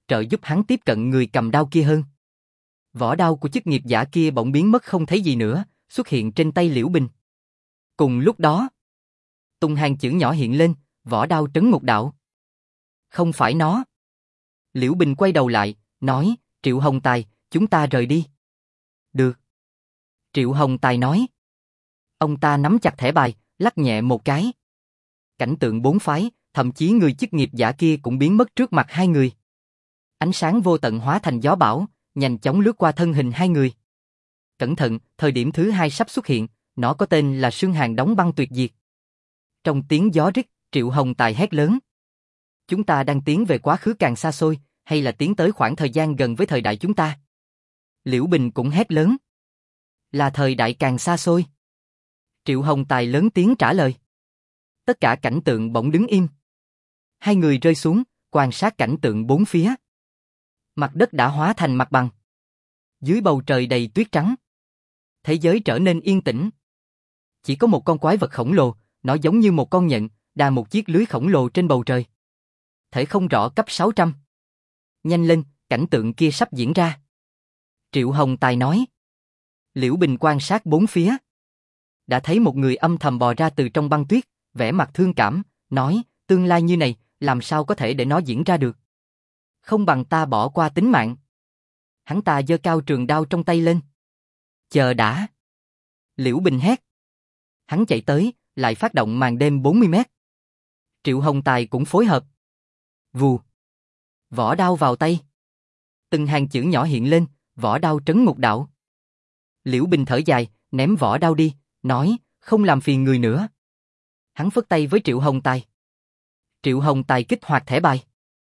trợ giúp hắn tiếp cận người cầm đao kia hơn. Vỏ đao của chức nghiệp giả kia bỗng biến mất không thấy gì nữa, xuất hiện trên tay Liễu Bình. Cùng lúc đó, tung hàng chữ nhỏ hiện lên, vỏ đao trấn ngục đạo. Không phải nó. Liễu Bình quay đầu lại, nói, Triệu Hồng Tài, chúng ta rời đi. Được. Triệu Hồng Tài nói. Ông ta nắm chặt thẻ bài, lắc nhẹ một cái. Cảnh tượng bốn phái, thậm chí người chức nghiệp giả kia cũng biến mất trước mặt hai người. Ánh sáng vô tận hóa thành gió bão, nhanh chóng lướt qua thân hình hai người. Cẩn thận, thời điểm thứ hai sắp xuất hiện, nó có tên là Sương Hàn đóng băng tuyệt diệt. Trong tiếng gió rít, Triệu Hồng Tài hét lớn. Chúng ta đang tiến về quá khứ càng xa xôi, hay là tiến tới khoảng thời gian gần với thời đại chúng ta? Liễu Bình cũng hét lớn. Là thời đại càng xa xôi. Triệu Hồng Tài lớn tiếng trả lời. Tất cả cảnh tượng bỗng đứng im. Hai người rơi xuống, quan sát cảnh tượng bốn phía. Mặt đất đã hóa thành mặt bằng. Dưới bầu trời đầy tuyết trắng. Thế giới trở nên yên tĩnh. Chỉ có một con quái vật khổng lồ, nó giống như một con nhện, đà một chiếc lưới khổng lồ trên bầu trời. Thể không rõ cấp 600. Nhanh lên, cảnh tượng kia sắp diễn ra. Triệu Hồng Tài nói. Liễu Bình quan sát bốn phía. Đã thấy một người âm thầm bò ra từ trong băng tuyết, vẻ mặt thương cảm, nói, tương lai như này, làm sao có thể để nó diễn ra được? Không bằng ta bỏ qua tính mạng. Hắn ta giơ cao trường đao trong tay lên. Chờ đã. Liễu Bình hét. Hắn chạy tới, lại phát động màn đêm 40 mét. Triệu Hồng Tài cũng phối hợp. Vù. Vỏ đao vào tay. Từng hàng chữ nhỏ hiện lên, vỏ đao trấn ngục đạo. Liễu Bình thở dài, ném vỏ đao đi, nói, không làm phiền người nữa. Hắn phất tay với Triệu Hồng Tài. Triệu Hồng Tài kích hoạt thẻ bài.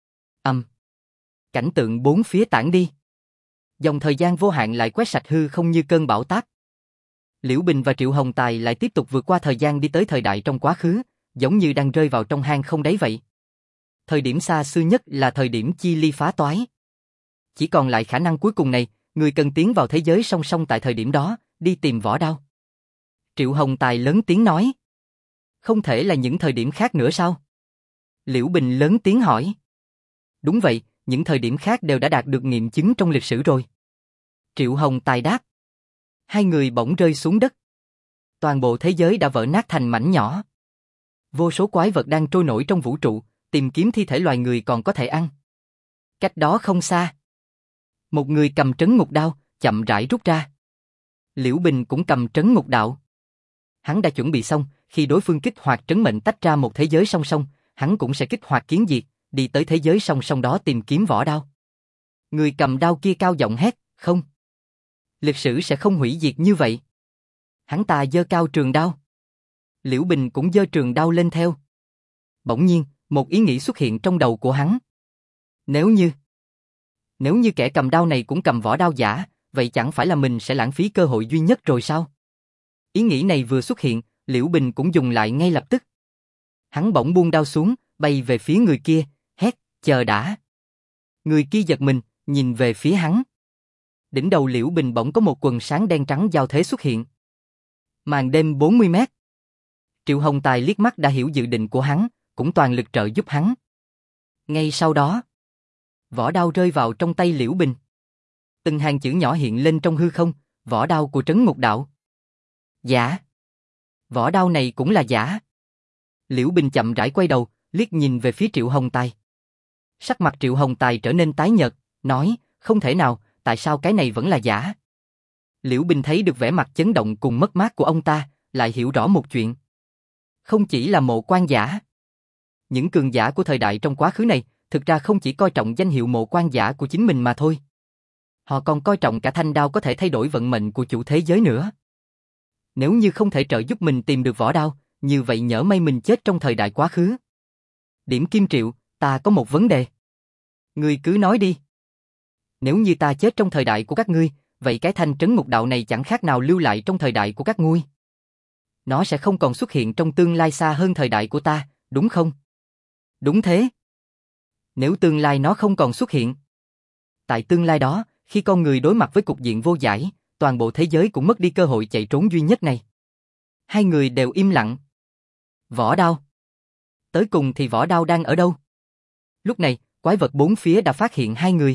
Cảnh tượng bốn phía tản đi. Dòng thời gian vô hạn lại quét sạch hư không như cơn bão táp. Liễu Bình và Triệu Hồng Tài lại tiếp tục vượt qua thời gian đi tới thời đại trong quá khứ, giống như đang rơi vào trong hang không đáy vậy. Thời điểm xa xưa nhất là thời điểm chi ly phá toái. Chỉ còn lại khả năng cuối cùng này, người cần tiến vào thế giới song song tại thời điểm đó, đi tìm vỏ đao. Triệu Hồng Tài lớn tiếng nói. Không thể là những thời điểm khác nữa sao? Liễu Bình lớn tiếng hỏi. Đúng vậy, những thời điểm khác đều đã đạt được nghiệm chứng trong lịch sử rồi. Triệu Hồng Tài đáp. Hai người bỗng rơi xuống đất. Toàn bộ thế giới đã vỡ nát thành mảnh nhỏ. Vô số quái vật đang trôi nổi trong vũ trụ, tìm kiếm thi thể loài người còn có thể ăn. Cách đó không xa. Một người cầm trấn ngục đao, chậm rãi rút ra. Liễu Bình cũng cầm trấn ngục đạo. Hắn đã chuẩn bị xong, khi đối phương kích hoạt trấn mệnh tách ra một thế giới song song, hắn cũng sẽ kích hoạt kiến diệt, đi tới thế giới song song đó tìm kiếm vỏ đao. Người cầm đao kia cao giọng hét, không. Lịch sử sẽ không hủy diệt như vậy. Hắn ta giơ cao trường đao. Liễu Bình cũng giơ trường đao lên theo. Bỗng nhiên, một ý nghĩ xuất hiện trong đầu của hắn. Nếu như kẻ cầm đao này cũng cầm vỏ đao giả, vậy chẳng phải là mình sẽ lãng phí cơ hội duy nhất rồi sao? Ý nghĩ này vừa xuất hiện, Liễu Bình cũng dùng lại ngay lập tức. Hắn bỗng buông đao xuống, bay về phía người kia, hét, chờ đã. Người kia giật mình, nhìn về phía hắn. Đỉnh đầu Liễu Bình bỗng có một quần sáng đen trắng giao thế xuất hiện. Màn đêm 40 mét. Triệu Hồng Tài liếc mắt đã hiểu dự định của hắn, cũng toàn lực trợ giúp hắn. Ngay sau đó, vỏ đao rơi vào trong tay Liễu Bình. Từng hàng chữ nhỏ hiện lên trong hư không, vỏ đao của trấn ngục đạo. Giả. Vỏ đao này cũng là giả. Liễu Bình chậm rãi quay đầu, liếc nhìn về phía Triệu Hồng Tài. Sắc mặt Triệu Hồng Tài trở nên tái nhợt, nói, không thể nào, tại sao cái này vẫn là giả? Liễu Bình thấy được vẻ mặt chấn động cùng mất mát của ông ta, lại hiểu rõ một chuyện. Không chỉ là mộ quan giả. Những cường giả của thời đại trong quá khứ này, thực ra không chỉ coi trọng danh hiệu mộ quan giả của chính mình mà thôi. Họ còn coi trọng cả thanh đao có thể thay đổi vận mệnh của chủ thế giới nữa. Nếu như không thể trợ giúp mình tìm được vỏ đao, như vậy nhỡ may mình chết trong thời đại quá khứ. Điểm Kim Triệu, ta có một vấn đề. Ngươi cứ nói đi. Nếu như ta chết trong thời đại của các ngươi, vậy cái thanh trấn ngục đạo này chẳng khác nào lưu lại trong thời đại của các ngươi. Nó sẽ không còn xuất hiện trong tương lai xa hơn thời đại của ta, đúng không? Đúng thế. Nếu tương lai nó không còn xuất hiện. Tại tương lai đó, khi con người đối mặt với cục diện vô giải, toàn bộ thế giới cũng mất đi cơ hội chạy trốn duy nhất này. Hai người đều im lặng. Vỏ đao. Tới cùng thì vỏ đao đang ở đâu? Lúc này, quái vật bốn phía đã phát hiện hai người.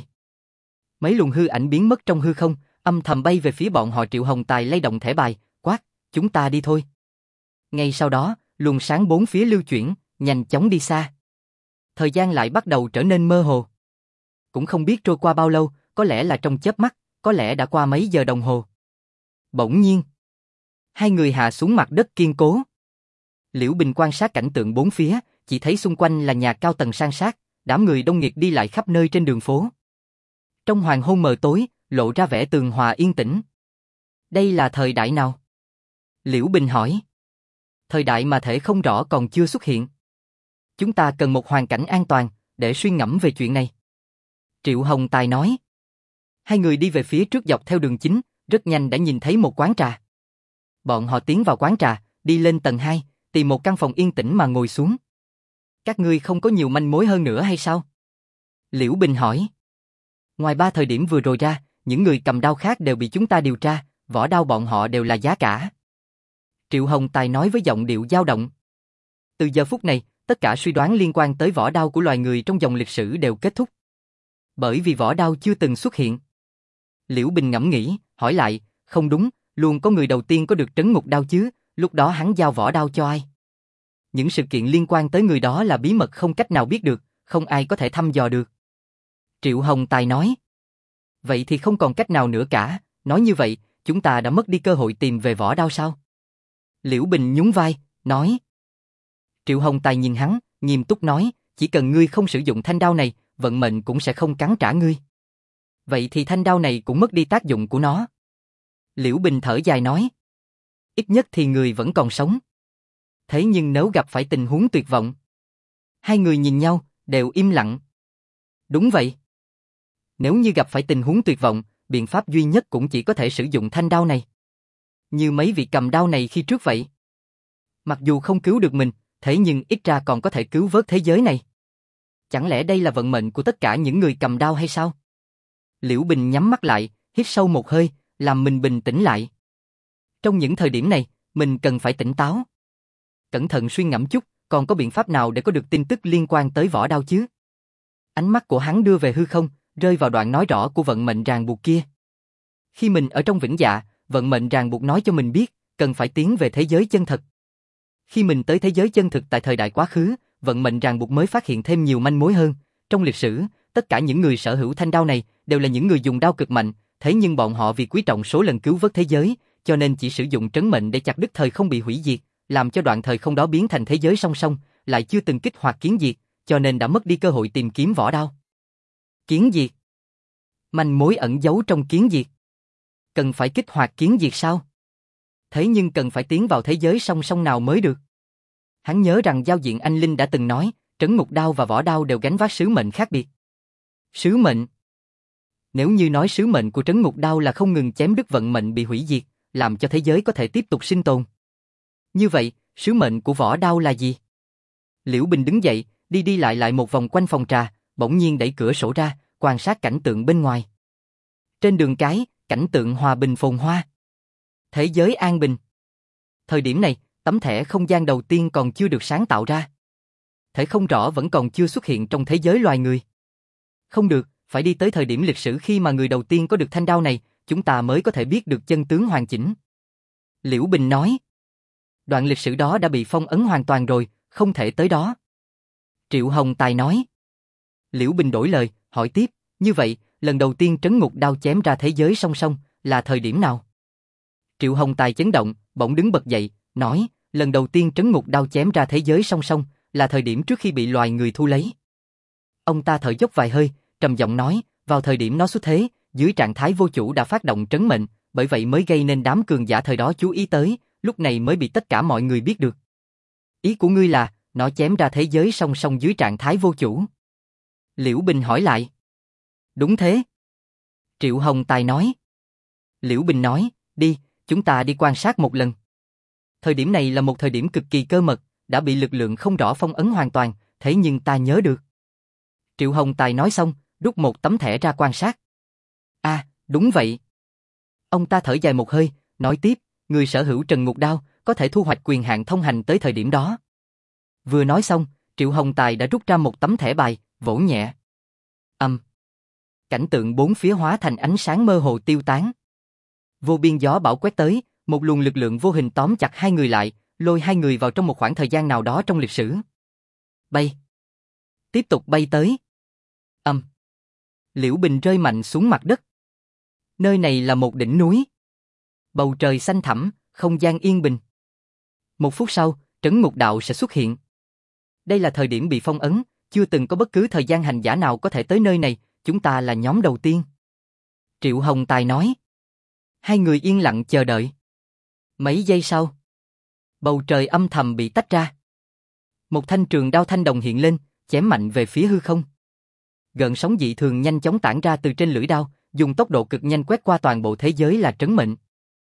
Mấy luồng hư ảnh biến mất trong hư không, âm thầm bay về phía bọn họ. Triệu Hồng Tài lay động thẻ bài, quát, chúng ta đi thôi. Ngay sau đó, luồng sáng bốn phía lưu chuyển, nhanh chóng đi xa. Thời gian lại bắt đầu trở nên mơ hồ. Cũng không biết trôi qua bao lâu, có lẽ là trong chớp mắt, có lẽ đã qua mấy giờ đồng hồ. Bỗng nhiên, hai người hạ xuống mặt đất kiên cố. Liễu Bình quan sát cảnh tượng bốn phía, chỉ thấy xung quanh là nhà cao tầng san sát, đám người đông nghịt đi lại khắp nơi trên đường phố. Trong hoàng hôn mờ tối, lộ ra vẻ tường hòa yên tĩnh. Đây là thời đại nào? Liễu Bình hỏi. Thời đại mà thể không rõ còn chưa xuất hiện. Chúng ta cần một hoàn cảnh an toàn, để suy ngẫm về chuyện này. Triệu Hồng Tài nói. Hai người đi về phía trước dọc theo đường chính, rất nhanh đã nhìn thấy một quán trà. Bọn họ tiến vào quán trà, đi lên tầng 2, tìm một căn phòng yên tĩnh mà ngồi xuống. Các ngươi không có nhiều manh mối hơn nữa hay sao? Liễu Bình hỏi. Ngoài 3 thời điểm vừa rồi ra, những người cầm đao khác đều bị chúng ta điều tra, vỏ đao bọn họ đều là giá cả. Triệu Hồng Tài nói với giọng điệu dao động. Từ giờ phút này, tất cả suy đoán liên quan tới vỏ đao của loài người trong dòng lịch sử đều kết thúc. Bởi vì vỏ đao chưa từng xuất hiện. Liễu Bình ngẫm nghĩ, hỏi lại, không đúng, luôn có người đầu tiên có được trấn ngục đao chứ, lúc đó hắn giao vỏ đao cho ai? Những sự kiện liên quan tới người đó là bí mật không cách nào biết được, không ai có thể thăm dò được. Triệu Hồng Tài nói. Vậy thì không còn cách nào nữa cả, nói như vậy, chúng ta đã mất đi cơ hội tìm về vỏ đao sao? Liễu Bình nhún vai, nói. Triệu Hồng Tài nhìn hắn, nghiêm túc nói, chỉ cần ngươi không sử dụng thanh đao này, vận mệnh cũng sẽ không cắn trả ngươi. Vậy thì thanh đao này cũng mất đi tác dụng của nó. Liễu Bình thở dài nói. Ít nhất thì người vẫn còn sống. Thế nhưng nếu gặp phải tình huống tuyệt vọng. Hai người nhìn nhau, đều im lặng. Đúng vậy. Nếu như gặp phải tình huống tuyệt vọng, biện pháp duy nhất cũng chỉ có thể sử dụng thanh đao này. Như mấy vị cầm đao này khi trước vậy. Mặc dù không cứu được mình, thế nhưng ít ra còn có thể cứu vớt thế giới này. Chẳng lẽ đây là vận mệnh của tất cả những người cầm đao hay sao? Liễu Bình nhắm mắt lại, hít sâu một hơi, làm mình bình tĩnh lại. Trong những thời điểm này, mình cần phải tỉnh táo. Cẩn thận suy ngẫm chút, còn có biện pháp nào để có được tin tức liên quan tới vỏ đao chứ? Ánh mắt của hắn đưa về hư không, rơi vào đoạn nói rõ của vận mệnh ràng buộc kia. Khi mình ở trong vĩnh dạ, vận mệnh ràng buộc nói cho mình biết, cần phải tiến về thế giới chân thật. Khi mình tới thế giới chân thực tại thời đại quá khứ, vận mệnh ràng buộc mới phát hiện thêm nhiều manh mối hơn. Trong lịch sử, tất cả những người sở hữu thanh đao này đều là những người dùng đao cực mạnh, thế nhưng bọn họ vì quý trọng số lần cứu vớt thế giới, cho nên chỉ sử dụng trấn mệnh để chặt đứt thời không bị hủy diệt, làm cho đoạn thời không đó biến thành thế giới song song, lại chưa từng kích hoạt kiến diệt, cho nên đã mất đi cơ hội tìm kiếm vỏ đao. Kiến diệt? Manh mối ẩn giấu trong kiến diệt. Cần phải kích hoạt kiến diệt sao? Thế nhưng cần phải tiến vào thế giới song song nào mới được? Hắn nhớ rằng giao diện anh Linh đã từng nói, trấn ngục đao và vỏ đao đều gánh vác sứ mệnh khác biệt. Sứ mệnh? Nếu như nói sứ mệnh của trấn ngục đao là không ngừng chém đứt vận mệnh bị hủy diệt, làm cho thế giới có thể tiếp tục sinh tồn. Như vậy, sứ mệnh của vỏ đao là gì? Liễu Bình đứng dậy, đi đi lại lại một vòng quanh phòng trà, bỗng nhiên đẩy cửa sổ ra, quan sát cảnh tượng bên ngoài. Trên đường cái, cảnh tượng hòa bình phồn hoa. Thế giới an bình. Thời điểm này, tấm thẻ không gian đầu tiên còn chưa được sáng tạo ra. Thể không rõ vẫn còn chưa xuất hiện trong thế giới loài người. Không được, phải đi tới thời điểm lịch sử khi mà người đầu tiên có được thanh đao này, chúng ta mới có thể biết được chân tướng hoàn chỉnh. Liễu Bình nói. Đoạn lịch sử đó đã bị phong ấn hoàn toàn rồi, không thể tới đó. Triệu Hồng Tài nói. Liễu Bình đổi lời, hỏi tiếp, như vậy, lần đầu tiên trấn ngục đao chém ra thế giới song song, là thời điểm nào? Triệu Hồng Tài chấn động, bỗng đứng bật dậy, nói, lần đầu tiên trấn ngục đao chém ra thế giới song song, là thời điểm trước khi bị loài người thu lấy. Ông ta thở dốc vài hơi, trầm giọng nói, vào thời điểm nó xuất thế, dưới trạng thái vô chủ đã phát động trấn mệnh, bởi vậy mới gây nên đám cường giả thời đó chú ý tới, lúc này mới bị tất cả mọi người biết được. Ý của ngươi là, nó chém ra thế giới song song dưới trạng thái vô chủ. Liễu Bình hỏi lại. Đúng thế. Triệu Hồng Tài nói. Liễu Bình nói, đi, chúng ta đi quan sát một lần. Thời điểm này là một thời điểm cực kỳ cơ mật, đã bị lực lượng không rõ phong ấn hoàn toàn, thế nhưng ta nhớ được. Triệu Hồng Tài nói xong, rút một tấm thẻ ra quan sát. Đúng vậy. Ông ta thở dài một hơi, nói tiếp, người sở hữu Trần Ngục Đao, có thể thu hoạch quyền hạn thông hành tới thời điểm đó. Vừa nói xong, Triệu Hồng Tài đã rút ra một tấm thẻ bài, vỗ nhẹ. Cảnh tượng bốn phía hóa thành ánh sáng mơ hồ tiêu tán. Vô biên gió bão quét tới, một luồng lực lượng vô hình tóm chặt hai người lại, lôi hai người vào trong một khoảng thời gian nào đó trong lịch sử. Bay. Tiếp tục bay tới. Liễu Bình rơi mạnh xuống mặt đất. Nơi này là một đỉnh núi. Bầu trời xanh thẳm, không gian yên bình. Một phút sau, Trấn Ngục Đạo sẽ xuất hiện. Đây là thời điểm bị phong ấn, chưa từng có bất cứ thời gian hành giả nào có thể tới nơi này, chúng ta là nhóm đầu tiên. Triệu Hồng Tài nói. Hai người yên lặng chờ đợi. Mấy giây sau, bầu trời âm thầm bị tách ra. Một thanh trường đao thanh đồng hiện lên, chém mạnh về phía hư không. Gợn sóng dị thường nhanh chóng tản ra từ trên lưỡi đao, dùng tốc độ cực nhanh quét qua toàn bộ thế giới là trấn mệnh.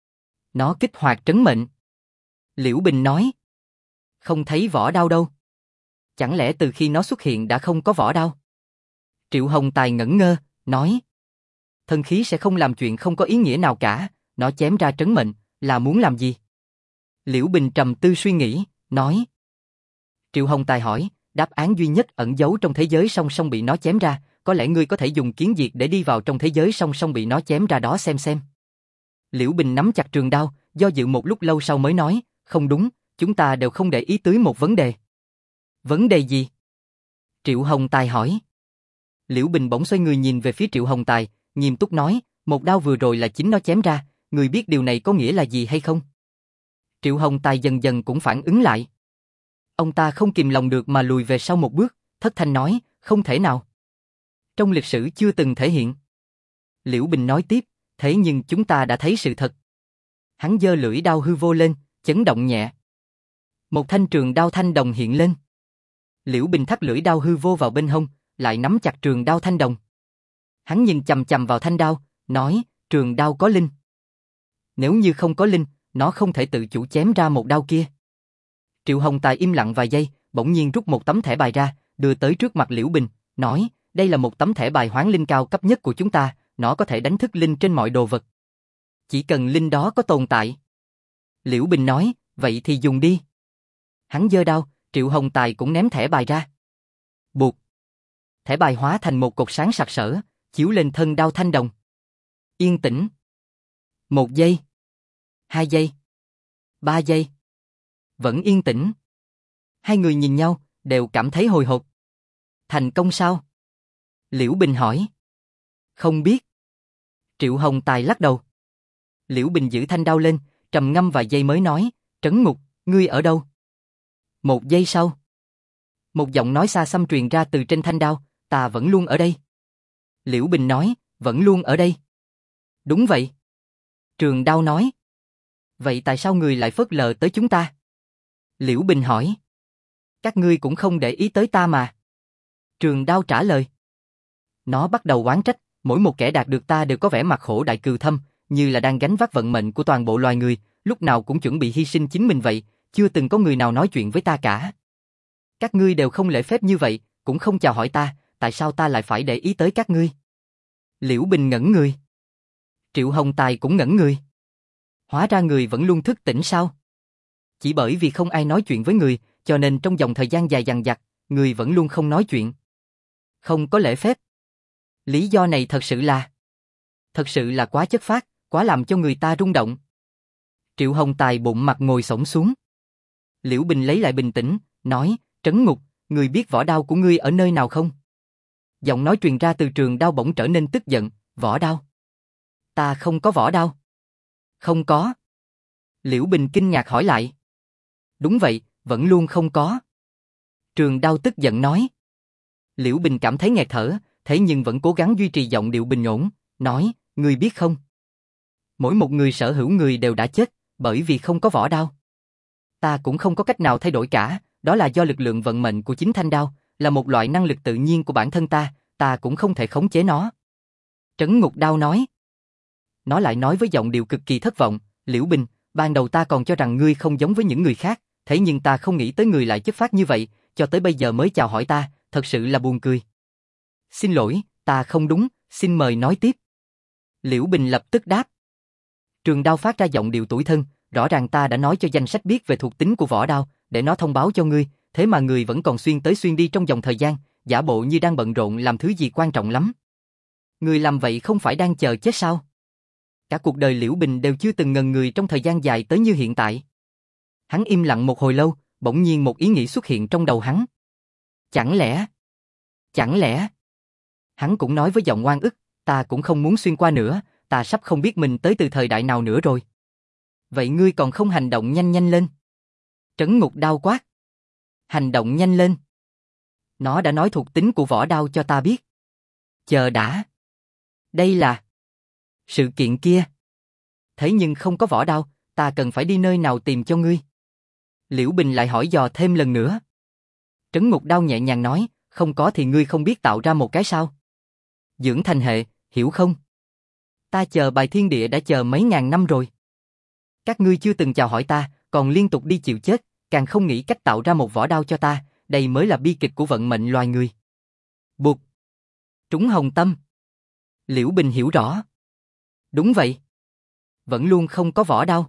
Nó kích hoạt trấn mệnh. Liễu Bình nói. Không thấy vỏ đao đâu. Chẳng lẽ từ khi nó xuất hiện đã không có vỏ đao? Triệu Hồng Tài ngẩn ngơ, nói. Thân khí sẽ không làm chuyện không có ý nghĩa nào cả, nó chém ra trấn mệnh, là muốn làm gì? Liễu Bình trầm tư suy nghĩ, nói. Triệu Hồng Tài hỏi, đáp án duy nhất ẩn giấu trong thế giới song song bị nó chém ra, có lẽ ngươi có thể dùng kiến diệt để đi vào trong thế giới song song bị nó chém ra đó xem. Liễu Bình nắm chặt trường đao, do dự một lúc lâu sau mới nói, không đúng, chúng ta đều không để ý tới một vấn đề. Vấn đề gì? Triệu Hồng Tài hỏi. Liễu Bình bỗng xoay người nhìn về phía Triệu Hồng Tài, nghiêm túc nói, một đao vừa rồi là chính nó chém ra, người biết điều này có nghĩa là gì hay không? Triệu Hồng Tài dần dần cũng phản ứng lại. Ông ta không kìm lòng được mà lùi về sau một bước, thất thanh nói, không thể nào. Trong lịch sử chưa từng thể hiện. Liễu Bình nói tiếp, thế nhưng chúng ta đã thấy sự thật. Hắn giơ lưỡi đao hư vô lên, chấn động nhẹ. Một thanh trường đao thanh đồng hiện lên. Liễu Bình thắt lưỡi đao hư vô vào bên hông, lại nắm chặt trường đao thanh đồng. Hắn nhìn chằm chằm vào thanh đao, nói, trường đao có linh. Nếu như không có linh, nó không thể tự chủ chém ra một đao kia. Triệu Hồng Tài im lặng vài giây, bỗng nhiên rút một tấm thẻ bài ra, đưa tới trước mặt Liễu Bình, nói, đây là một tấm thẻ bài hoán linh cao cấp nhất của chúng ta, nó có thể đánh thức linh trên mọi đồ vật. Chỉ cần linh đó có tồn tại. Liễu Bình nói, vậy thì dùng đi. Hắn giơ đao, Triệu Hồng Tài cũng ném thẻ bài ra. Buộc. Thẻ bài hóa thành một cột sáng sặc sỡ, chiếu lên thân đao thanh đồng. Yên tĩnh. 1 giây. 2 giây. 3 giây. Vẫn yên tĩnh. Hai người nhìn nhau, đều cảm thấy hồi hộp. Thành công sao? Liễu Bình hỏi. Không biết. Triệu Hồng Tài lắc đầu. Liễu Bình giữ thanh đao lên, trầm ngâm vài giây mới nói, Trấn Ngục, ngươi ở đâu? 1 giây sau. Một giọng nói xa xăm truyền ra từ trên thanh đao, ta vẫn luôn ở đây. Liễu Bình nói, vẫn luôn ở đây. Đúng vậy. Trường đao nói. Vậy tại sao người lại phớt lờ tới chúng ta? Liễu Bình hỏi. Các ngươi cũng không để ý tới ta mà. Trường đao trả lời. Nó bắt đầu oán trách, mỗi một kẻ đạt được ta đều có vẻ mặt khổ đại cừu thâm, như là đang gánh vác vận mệnh của toàn bộ loài người, lúc nào cũng chuẩn bị hy sinh chính mình vậy, chưa từng có người nào nói chuyện với ta cả. Các ngươi đều không lễ phép như vậy, cũng không chào hỏi ta, tại sao ta lại phải để ý tới các ngươi? Liễu Bình ngẩn người. Triệu Hồng Tài cũng ngẩn người. Hóa ra người vẫn luôn thức tỉnh sao? Chỉ bởi vì không ai nói chuyện với người, cho nên trong vòng thời gian dài dằng dặc, người vẫn luôn không nói chuyện. Không có lễ phép. Lý do này thật sự là quá chất phác, quá làm cho người ta rung động. Triệu Hồng Tài bụng mặt ngồi xổm xuống. Liễu Bình lấy lại bình tĩnh, nói, Trấn Ngục, người biết vỏ đao của ngươi ở nơi nào không? Giọng nói truyền ra từ trường đao bỗng trở nên tức giận, vỏ đao. Ta không có vỏ đao. Không có. Liễu Bình kinh ngạc hỏi lại. Đúng vậy, vẫn luôn không có. Trường đao tức giận nói. Liễu Bình cảm thấy nghẹt thở, thế nhưng vẫn cố gắng duy trì giọng điệu bình ổn, nói, ngươi biết không? Mỗi một người sở hữu người đều đã chết, bởi vì không có vỏ đao. Ta cũng không có cách nào thay đổi cả, đó là do lực lượng vận mệnh của chính thanh đao, là một loại năng lực tự nhiên của bản thân ta cũng không thể khống chế nó. Trấn Ngục Đao nói. Nó lại nói với giọng điệu cực kỳ thất vọng, Liễu Bình, ban đầu ta còn cho rằng ngươi không giống với những người khác, thế nhưng ta không nghĩ tới người lại chất phác như vậy, cho tới bây giờ mới chào hỏi ta, thật sự là buồn cười. Xin lỗi, ta không đúng, xin mời nói tiếp. Liễu Bình lập tức đáp. Trường đao phát ra giọng điệu tủi thân, rõ ràng ta đã nói cho danh sách biết về thuộc tính của vỏ đao, để nó thông báo cho ngươi, thế mà ngươi vẫn còn xuyên tới xuyên đi trong dòng thời gian, giả bộ như đang bận rộn làm thứ gì quan trọng lắm. Người làm vậy không phải đang chờ chết sao? Cả cuộc đời Liễu Bình đều chưa từng ngần người trong thời gian dài tới như hiện tại. Hắn im lặng một hồi lâu, bỗng nhiên một ý nghĩ xuất hiện trong đầu hắn. Chẳng lẽ... Hắn cũng nói với giọng oan ức, ta cũng không muốn xuyên qua nữa, ta sắp không biết mình tới từ thời đại nào nữa rồi. Vậy ngươi còn không hành động nhanh nhanh lên? Trấn Ngục Đao quát. Hành động nhanh lên. Nó đã nói thuộc tính của vỏ đao cho ta biết. Chờ đã. Đây là... sự kiện kia. Thế nhưng không có vỏ đao, ta cần phải đi nơi nào tìm cho ngươi? Liễu Bình lại hỏi dò thêm lần nữa. Trấn Ngục Đao nhẹ nhàng nói, không có thì ngươi không biết tạo ra một cái sao? Dưỡng thành hệ, hiểu không? Ta chờ bài thiên địa đã chờ mấy ngàn năm rồi. Các ngươi chưa từng chào hỏi ta, còn liên tục đi chịu chết, càng không nghĩ cách tạo ra một vỏ đao cho ta, đây mới là bi kịch của vận mệnh loài người. Bụt. Trúng hồng tâm. Liễu Bình hiểu rõ. Đúng vậy. Vẫn luôn không có vỏ đao.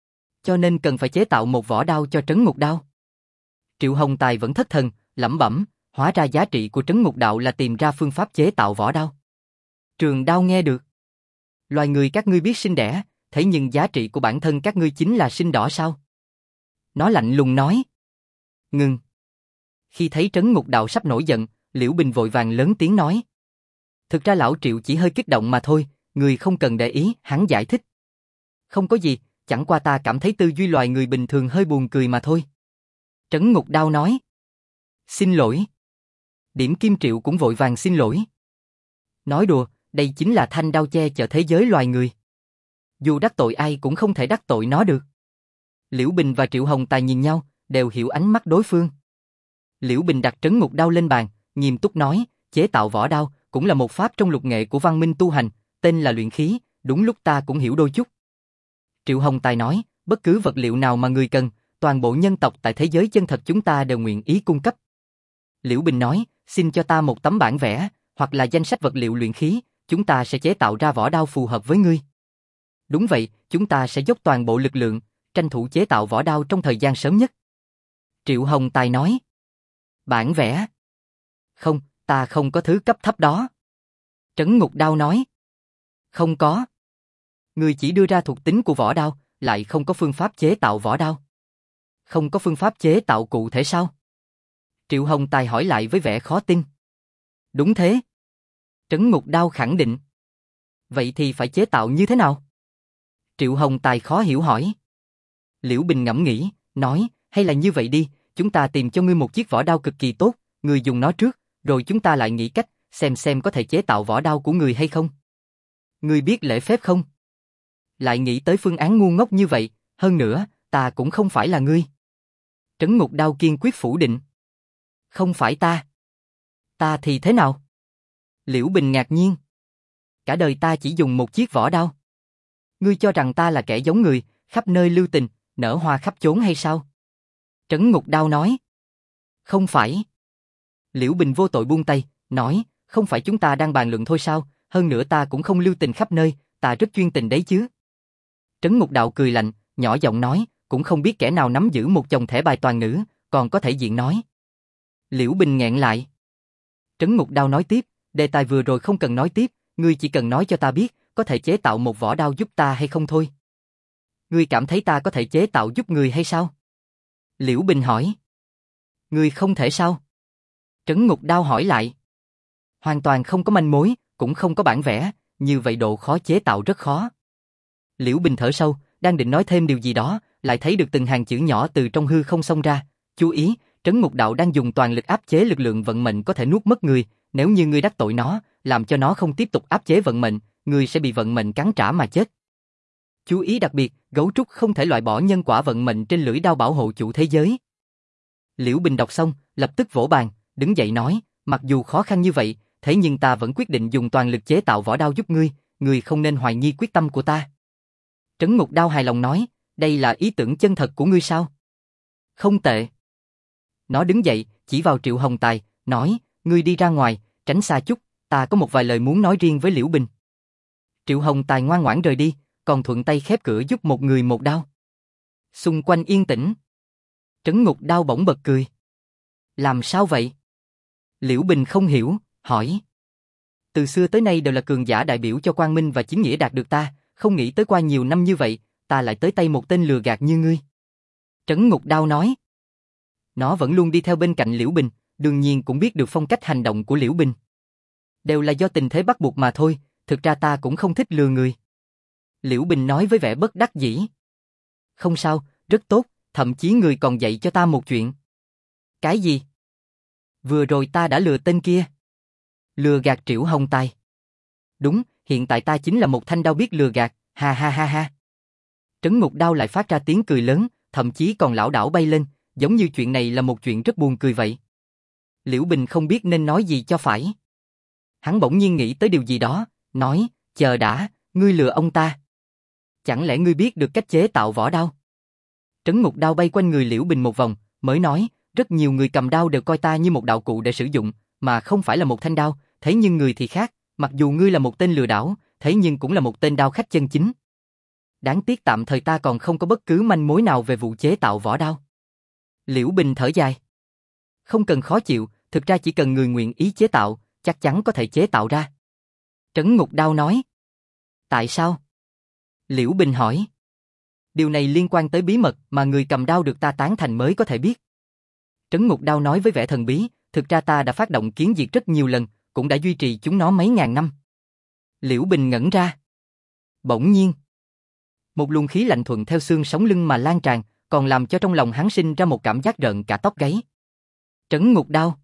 Cho nên cần phải chế tạo một vỏ đao cho Trấn Ngục Đao. Triệu Hồng Tài vẫn thất thần, lẩm bẩm, hóa ra giá trị của Trấn Ngục Đạo là tìm ra phương pháp chế tạo vỏ đao. Trường Đao nghe được. Loài người các ngươi biết sinh đẻ, thế nhưng giá trị của bản thân các ngươi chính là sinh đỏ sao? Nó lạnh lùng nói. Ngừng. Khi thấy Trấn Ngục Đạo sắp nổi giận, Liễu Bình vội vàng lớn tiếng nói. Thực ra lão Triệu chỉ hơi kích động mà thôi, người không cần để ý, hắn giải thích. Không có gì, chẳng qua ta cảm thấy tư duy loài người bình thường hơi buồn cười mà thôi. Trấn Ngục Đao nói. Xin lỗi. Điểm Kim Triệu cũng vội vàng xin lỗi. Nói đùa, đây chính là thanh đao che chở thế giới loài người. Dù đắc tội ai cũng không thể đắc tội nó được. Liễu Bình và Triệu Hồng Tài nhìn nhau, đều hiểu ánh mắt đối phương. Liễu Bình đặt Trấn Ngục Đao lên bàn, nghiêm túc nói, chế tạo vỏ đao cũng là một pháp trong lục nghệ của văn minh tu hành, tên là luyện khí, đúng lúc ta cũng hiểu đôi chút. Triệu Hồng Tài nói, bất cứ vật liệu nào mà người cần, toàn bộ nhân tộc tại thế giới chân thật chúng ta đều nguyện ý cung cấp. Liễu Bình nói, xin cho ta một tấm bản vẽ, hoặc là danh sách vật liệu luyện khí, chúng ta sẽ chế tạo ra vỏ đao phù hợp với ngươi. Đúng vậy, chúng ta sẽ dốc toàn bộ lực lượng, tranh thủ chế tạo vỏ đao trong thời gian sớm nhất. Triệu Hồng Tài nói. Bản vẽ? Không, ta không có thứ cấp thấp đó. Trấn Ngục Đao nói. Không có. Ngươi chỉ đưa ra thuộc tính của vỏ đao, lại không có phương pháp chế tạo vỏ đao. Không có phương pháp chế tạo cụ thể sao? Triệu Hồng Tài hỏi lại với vẻ khó tin. Đúng thế. Trấn Ngục Đao khẳng định. Vậy thì phải chế tạo như thế nào? Triệu Hồng Tài khó hiểu hỏi. Liễu Bình ngẫm nghĩ, nói, hay là như vậy đi, chúng ta tìm cho ngươi một chiếc vỏ đao cực kỳ tốt, ngươi dùng nó trước, rồi chúng ta lại nghĩ cách, xem có thể chế tạo vỏ đao của ngươi hay không. Ngươi biết lễ phép không? Lại nghĩ tới phương án ngu ngốc như vậy, hơn nữa, ta cũng không phải là ngươi. Trấn Ngục Đao kiên quyết phủ định. Không phải ta. Ta thì thế nào? Liễu Bình ngạc nhiên. Cả đời ta chỉ dùng một chiếc vỏ đao. Ngươi cho rằng ta là kẻ giống người, khắp nơi lưu tình, nở hoa khắp chốn hay sao? Trấn Ngục Đao nói. Không phải. Liễu Bình vô tội buông tay, nói, không phải chúng ta đang bàn luận thôi sao, hơn nữa ta cũng không lưu tình khắp nơi, ta rất chuyên tình đấy chứ. Trấn Ngục Đạo cười lạnh, nhỏ giọng nói, cũng không biết kẻ nào nắm giữ một chồng thẻ bài toàn nữ, còn có thể diện nói. Liễu Bình nghẹn lại. Trấn Ngục Đao nói tiếp, đề tài vừa rồi không cần nói tiếp, ngươi chỉ cần nói cho ta biết, có thể chế tạo một vỏ đao giúp ta hay không thôi. Ngươi cảm thấy ta có thể chế tạo giúp người hay sao? Liễu Bình hỏi. Ngươi không thể sao? Trấn Ngục Đao hỏi lại. Hoàn toàn không có manh mối, cũng không có bản vẽ, như vậy độ khó chế tạo rất khó. Liễu Bình thở sâu, đang định nói thêm điều gì đó, lại thấy được từng hàng chữ nhỏ từ trong hư không xông ra. Chú ý, Trấn Ngục Đạo đang dùng toàn lực áp chế lực lượng vận mệnh có thể nuốt mất người, nếu như ngươi đắc tội nó, làm cho nó không tiếp tục áp chế vận mệnh, ngươi sẽ bị vận mệnh cắn trả mà chết. Chú ý đặc biệt, gấu trúc không thể loại bỏ nhân quả vận mệnh trên lưỡi đao bảo hộ chủ thế giới. Liễu Bình đọc xong, lập tức vỗ bàn, đứng dậy nói, mặc dù khó khăn như vậy, thế nhưng ta vẫn quyết định dùng toàn lực chế tạo vỏ đao giúp ngươi, ngươi không nên hoài nghi quyết tâm của ta. Trấn Ngục Đao hài lòng nói, đây là ý tưởng chân thật của ngươi sao? Không tệ. Nó đứng dậy, chỉ vào Triệu Hồng Tài, nói, ngươi đi ra ngoài, tránh xa chút, ta có một vài lời muốn nói riêng với Liễu Bình. Triệu Hồng Tài ngoan ngoãn rời đi, còn thuận tay khép cửa giúp một người một đao. Xung quanh yên tĩnh. Trấn Ngục Đao bỗng bật cười. Làm sao vậy? Liễu Bình không hiểu, hỏi. Từ xưa tới nay đều là cường giả đại biểu cho quang minh và chính nghĩa đạt được ta, không nghĩ tới qua nhiều năm như vậy, ta lại tới tay một tên lừa gạt như ngươi. Trấn Ngục Đao nói. Nó vẫn luôn đi theo bên cạnh Liễu Bình, đương nhiên cũng biết được phong cách hành động của Liễu Bình. Đều là do tình thế bắt buộc mà thôi, thực ra ta cũng không thích lừa người. Liễu Bình nói với vẻ bất đắc dĩ. Không sao, rất tốt, thậm chí người còn dạy cho ta một chuyện. Cái gì? Vừa rồi ta đã lừa tên kia. Lừa gạt Triệu Hồng Tài. Đúng, hiện tại ta chính là một thanh đao biết lừa gạt, ha ha ha ha. Trấn Ngục Đao lại phát ra tiếng cười lớn, thậm chí còn lảo đảo bay lên, giống như chuyện này là một chuyện rất buồn cười vậy. Liễu Bình không biết nên nói gì cho phải. Hắn bỗng nhiên nghĩ tới điều gì đó, nói, chờ đã, ngươi lừa ông ta. Chẳng lẽ ngươi biết được cách chế tạo vỏ đao? Trấn Ngục Đao bay quanh người Liễu Bình một vòng, mới nói, rất nhiều người cầm đao đều coi ta như một đạo cụ để sử dụng, mà không phải là một thanh đao, thế nhưng người thì khác, mặc dù ngươi là một tên lừa đảo, thế nhưng cũng là một tên đao khách chân chính. Đáng tiếc tạm thời ta còn không có bất cứ manh mối nào về vụ chế tạo vỏ đao. Liễu Bình thở dài. Không cần khó chịu, thực ra chỉ cần người nguyện ý chế tạo, chắc chắn có thể chế tạo ra. Trấn Ngục Đao nói. Tại sao? Liễu Bình hỏi. Điều này liên quan tới bí mật mà người cầm đao được ta tán thành mới có thể biết. Trấn Ngục Đao nói với vẻ thần bí, thực ra ta đã phát động kiến diệt rất nhiều lần, cũng đã duy trì chúng nó mấy ngàn năm. Liễu Bình ngẩn ra. Bỗng nhiên, một luồng khí lạnh thuận theo xương sống lưng mà lan tràn, còn làm cho trong lòng hắn sinh ra một cảm giác rợn cả tóc gáy. Trấn Ngục Đao.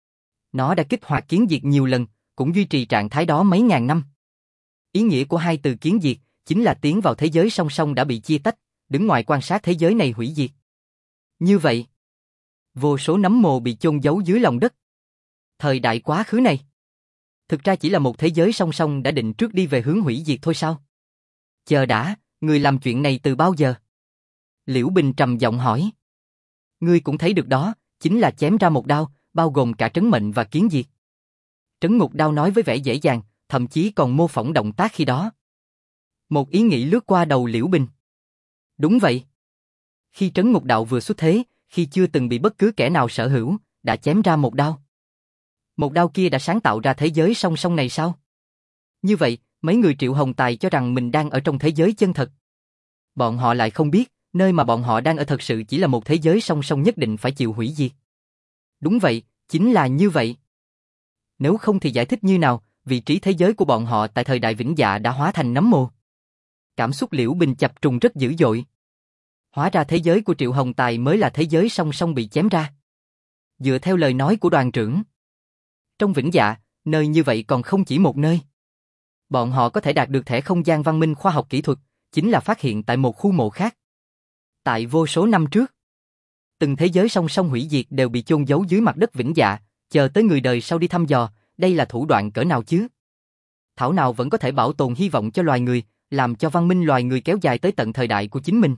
Nó đã kích hoạt kiến diệt nhiều lần, cũng duy trì trạng thái đó mấy ngàn năm. Ý nghĩa của hai từ kiến diệt chính là tiến vào thế giới song song đã bị chia tách, đứng ngoài quan sát thế giới này hủy diệt. Như vậy, vô số nấm mồ bị chôn giấu dưới lòng đất. Thời đại quá khứ này, thực ra chỉ là một thế giới song song đã định trước đi về hướng hủy diệt thôi sao? Chờ đã, người làm chuyện này từ bao giờ? Liễu Bình trầm giọng hỏi. Ngươi cũng thấy được đó, chính là chém ra một đao, bao gồm cả trấn mệnh và kiến diệt. Trấn Ngục Đao nói với vẻ dễ dàng, thậm chí còn mô phỏng động tác khi đó. Một ý nghĩ lướt qua đầu Liễu Bình. Đúng vậy. Khi Trấn Ngục Đạo vừa xuất thế, khi chưa từng bị bất cứ kẻ nào sở hữu, đã chém ra một đao. Một đao kia đã sáng tạo ra thế giới song song này sao? Như vậy, mấy người Triệu Hồng Tài cho rằng mình đang ở trong thế giới chân thật. Bọn họ lại không biết, nơi mà bọn họ đang ở thật sự chỉ là một thế giới song song nhất định phải chịu hủy diệt. Đúng vậy, chính là như vậy. Nếu không thì giải thích như nào, vị trí thế giới của bọn họ tại thời đại Vĩnh Dạ đã hóa thành nấm mồ. Cảm xúc Liễu Bình chập trùng rất dữ dội. Hóa ra thế giới của Triệu Hồng Tài mới là thế giới song song bị chém ra. Dựa theo lời nói của đoàn trưởng, trong Vĩnh Dạ, nơi như vậy còn không chỉ một nơi. Bọn họ có thể đạt được thẻ không gian văn minh khoa học kỹ thuật, chính là phát hiện tại một khu mộ khác. Tại vô số năm trước, từng thế giới song song hủy diệt đều bị chôn giấu dưới mặt đất Vĩnh Dạ, chờ tới người đời sau đi thăm dò, đây là thủ đoạn cỡ nào chứ? Thảo nào vẫn có thể bảo tồn hy vọng cho loài người, làm cho văn minh loài người kéo dài tới tận thời đại của chính mình.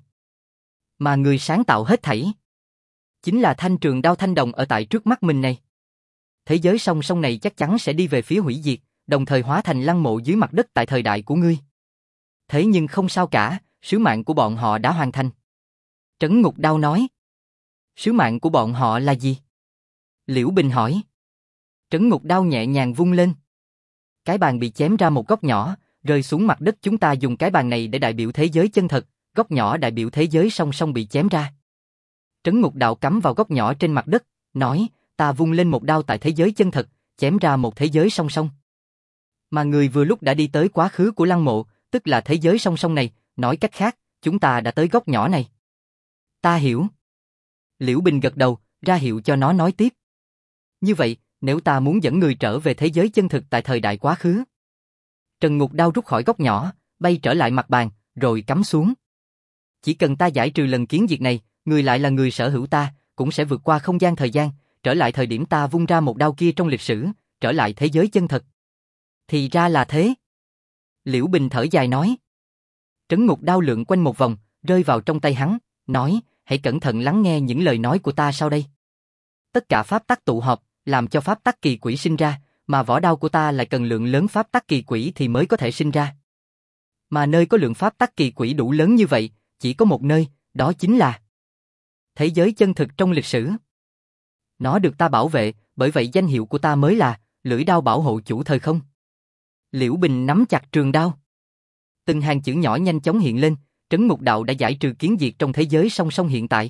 Mà người sáng tạo hết thảy chính là thanh trường đao thanh đồng ở tại trước mắt mình này. Thế giới song song này chắc chắn sẽ đi về phía hủy diệt, đồng thời hóa thành lăng mộ dưới mặt đất tại thời đại của ngươi. Thế nhưng không sao cả, sứ mạng của bọn họ đã hoàn thành. Trấn Ngục Đao nói. Sứ mạng của bọn họ là gì? Liễu Bình hỏi. Trấn Ngục Đao nhẹ nhàng vung lên. Cái bàn bị chém ra một góc nhỏ, rơi xuống mặt đất, chúng ta dùng cái bàn này để đại biểu thế giới chân thật, góc nhỏ đại biểu thế giới song song bị chém ra. Trấn Ngục Đạo cắm vào góc nhỏ trên mặt đất, nói, ta vung lên một đao tại thế giới chân thật, chém ra một thế giới song song. Mà người vừa lúc đã đi tới quá khứ của lăng mộ, tức là thế giới song song này, nói cách khác, chúng ta đã tới góc nhỏ này. Ta hiểu. Liễu Bình gật đầu, ra hiệu cho nó nói tiếp. Như vậy, nếu ta muốn dẫn người trở về thế giới chân thực tại thời đại quá khứ. Trần Ngục Đao rút khỏi góc nhỏ, bay trở lại mặt bàn, rồi cắm xuống. Chỉ cần ta giải trừ lần kiến diệt này, người lại là người sở hữu ta, cũng sẽ vượt qua không gian thời gian, trở lại thời điểm ta vung ra một đao kia trong lịch sử, trở lại thế giới chân thật. Thì ra là thế. Liễu Bình thở dài nói. Trấn Ngục Đao lượn quanh một vòng, rơi vào trong tay hắn, nói, hãy cẩn thận lắng nghe những lời nói của ta sau đây. Tất cả pháp tắc tụ họp, làm cho pháp tắc kỳ quỷ sinh ra, mà vỏ đao của ta lại cần lượng lớn pháp tắc kỳ quỷ thì mới có thể sinh ra. Mà nơi có lượng pháp tắc kỳ quỷ đủ lớn như vậy, chỉ có một nơi, đó chính là thế giới chân thực trong lịch sử. Nó được ta bảo vệ, bởi vậy danh hiệu của ta mới là lưỡi đao bảo hộ chủ thời không. Liễu Bình nắm chặt trường đao. Từng hàng chữ nhỏ nhanh chóng hiện lên, Trấn Ngục Đạo đã giải trừ kiến diệt trong thế giới song song hiện tại.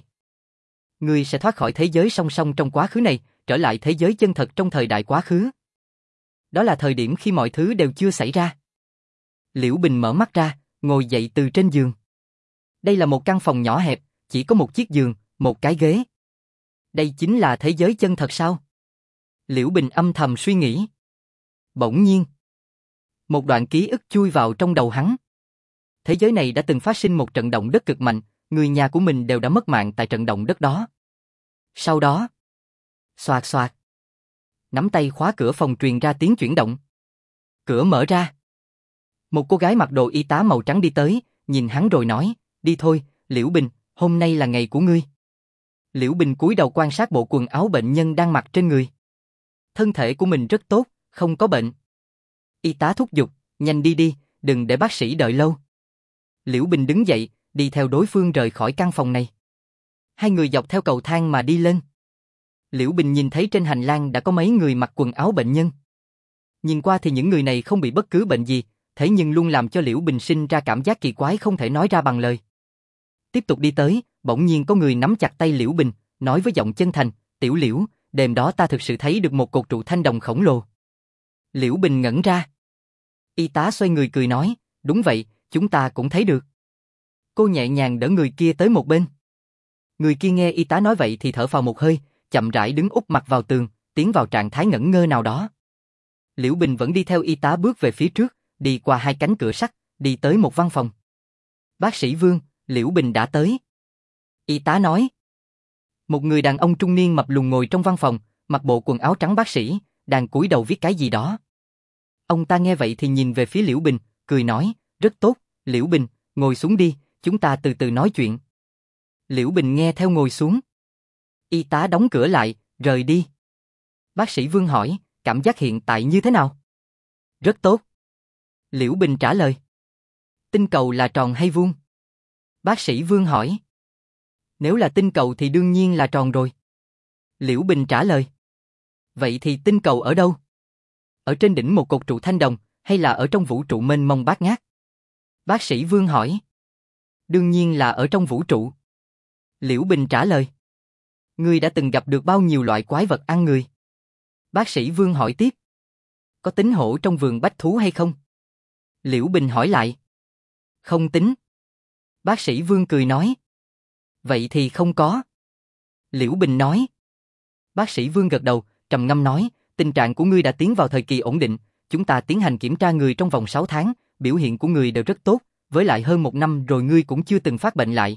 Ngươi sẽ thoát khỏi thế giới song song trong quá khứ này, trở lại thế giới chân thật trong thời đại quá khứ. Đó là thời điểm khi mọi thứ đều chưa xảy ra. Liễu Bình mở mắt ra, ngồi dậy từ trên giường. Đây là một căn phòng nhỏ hẹp, chỉ có một chiếc giường, một cái ghế. Đây chính là thế giới chân thật sao? Liễu Bình âm thầm suy nghĩ. Bỗng nhiên, một đoạn ký ức chui vào trong đầu hắn. Thế giới này đã từng phát sinh một trận động đất cực mạnh, người nhà của mình đều đã mất mạng tại trận động đất đó. Sau đó, xoạt xoạt, nắm tay khóa cửa phòng truyền ra tiếng chuyển động. Cửa mở ra. Một cô gái mặc đồ y tá màu trắng đi tới, nhìn hắn rồi nói, đi thôi, Liễu Bình, hôm nay là ngày của ngươi. Liễu Bình cúi đầu quan sát bộ quần áo bệnh nhân đang mặc trên người. Thân thể của mình rất tốt, không có bệnh. Y tá thúc giục, nhanh đi đi, đừng để bác sĩ đợi lâu. Liễu Bình đứng dậy, đi theo đối phương rời khỏi căn phòng này. Hai người dọc theo cầu thang mà đi lên. Liễu Bình nhìn thấy trên hành lang đã có mấy người mặc quần áo bệnh nhân. Nhìn qua thì những người này không bị bất cứ bệnh gì, thế nhưng luôn làm cho Liễu Bình sinh ra cảm giác kỳ quái không thể nói ra bằng lời. Tiếp tục đi tới, bỗng nhiên có người nắm chặt tay Liễu Bình, nói với giọng chân thành, Tiểu Liễu, đêm đó ta thực sự thấy được một cột trụ thanh đồng khổng lồ. Liễu Bình ngẩn ra. Y tá xoay người cười nói, đúng vậy, chúng ta cũng thấy được. Cô nhẹ nhàng đỡ người kia tới một bên. Người kia nghe y tá nói vậy thì thở phào một hơi, chậm rãi đứng úp mặt vào tường, tiến vào trạng thái ngẩn ngơ nào đó. Liễu Bình vẫn đi theo y tá bước về phía trước, đi qua hai cánh cửa sắt, đi tới một văn phòng. Bác sĩ Vương, Liễu Bình đã tới. Y tá nói. Một người đàn ông trung niên mập lùn ngồi trong văn phòng, mặc bộ quần áo trắng bác sĩ, đang cúi đầu viết cái gì đó. Ông ta nghe vậy thì nhìn về phía Liễu Bình, cười nói, rất tốt, Liễu Bình, ngồi xuống đi, chúng ta từ từ nói chuyện. Liễu Bình nghe theo ngồi xuống. Y tá đóng cửa lại, rời đi. Bác sĩ Vương hỏi, cảm giác hiện tại như thế nào? Rất tốt. Liễu Bình trả lời. Tinh cầu là tròn hay vuông? Bác sĩ Vương hỏi. Nếu là tinh cầu thì đương nhiên là tròn rồi. Liễu Bình trả lời. Vậy thì tinh cầu ở đâu? Ở trên đỉnh một cột trụ thanh đồng, hay là ở trong vũ trụ mênh mông bát ngát? Bác sĩ Vương hỏi. Đương nhiên là ở trong vũ trụ. Liễu Bình trả lời. Ngươi đã từng gặp được bao nhiêu loại quái vật ăn người? Bác sĩ Vương hỏi tiếp. Có tính hổ trong vườn bách thú hay không? Liễu Bình hỏi lại. Không tính. Bác sĩ Vương cười nói. Vậy thì không có. Liễu Bình nói. Bác sĩ Vương gật đầu, trầm ngâm nói, tình trạng của ngươi đã tiến vào thời kỳ ổn định, chúng ta tiến hành kiểm tra người trong vòng 6 tháng, biểu hiện của ngươi đều rất tốt, với lại hơn 1 năm rồi ngươi cũng chưa từng phát bệnh lại.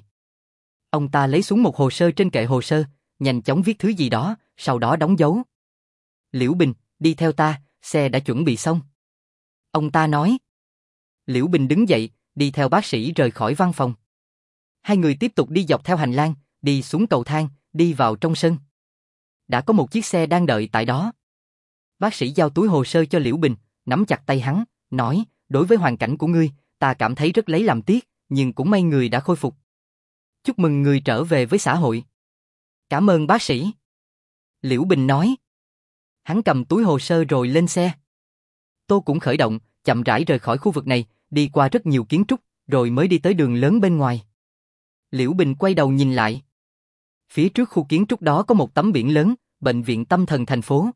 Ông ta lấy xuống một hồ sơ trên kệ hồ sơ, nhanh chóng viết thứ gì đó, sau đó đóng dấu. Liễu Bình, đi theo ta, xe đã chuẩn bị xong. Ông ta nói. Liễu Bình đứng dậy, đi theo bác sĩ rời khỏi văn phòng. Hai người tiếp tục đi dọc theo hành lang, đi xuống cầu thang, đi vào trong sân. Đã có một chiếc xe đang đợi tại đó. Bác sĩ giao túi hồ sơ cho Liễu Bình, nắm chặt tay hắn, nói, đối với hoàn cảnh của ngươi, ta cảm thấy rất lấy làm tiếc, nhưng cũng may người đã khôi phục. Chúc mừng người trở về với xã hội. Cảm ơn bác sĩ. Liễu Bình nói. Hắn cầm túi hồ sơ rồi lên xe. Tô cũng khởi động, chậm rãi rời khỏi khu vực này, đi qua rất nhiều kiến trúc, rồi mới đi tới đường lớn bên ngoài. Liễu Bình quay đầu nhìn lại. Phía trước khu kiến trúc đó có một tấm biển lớn, bệnh viện tâm thần thành phố.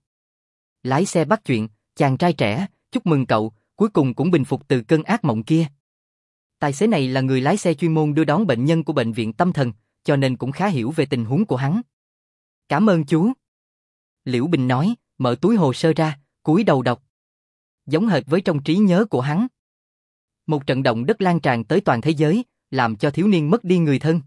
Lái xe bắt chuyện, chàng trai trẻ, chúc mừng cậu, cuối cùng cũng bình phục từ cơn ác mộng kia. Tài xế này là người lái xe chuyên môn đưa đón bệnh nhân của bệnh viện tâm thần, cho nên cũng khá hiểu về tình huống của hắn. Cảm ơn chú. Liễu Bình nói, mở túi hồ sơ ra, cúi đầu đọc. Giống hệt với trong trí nhớ của hắn. Một trận động đất lan tràn tới toàn thế giới, làm cho thiếu niên mất đi người thân.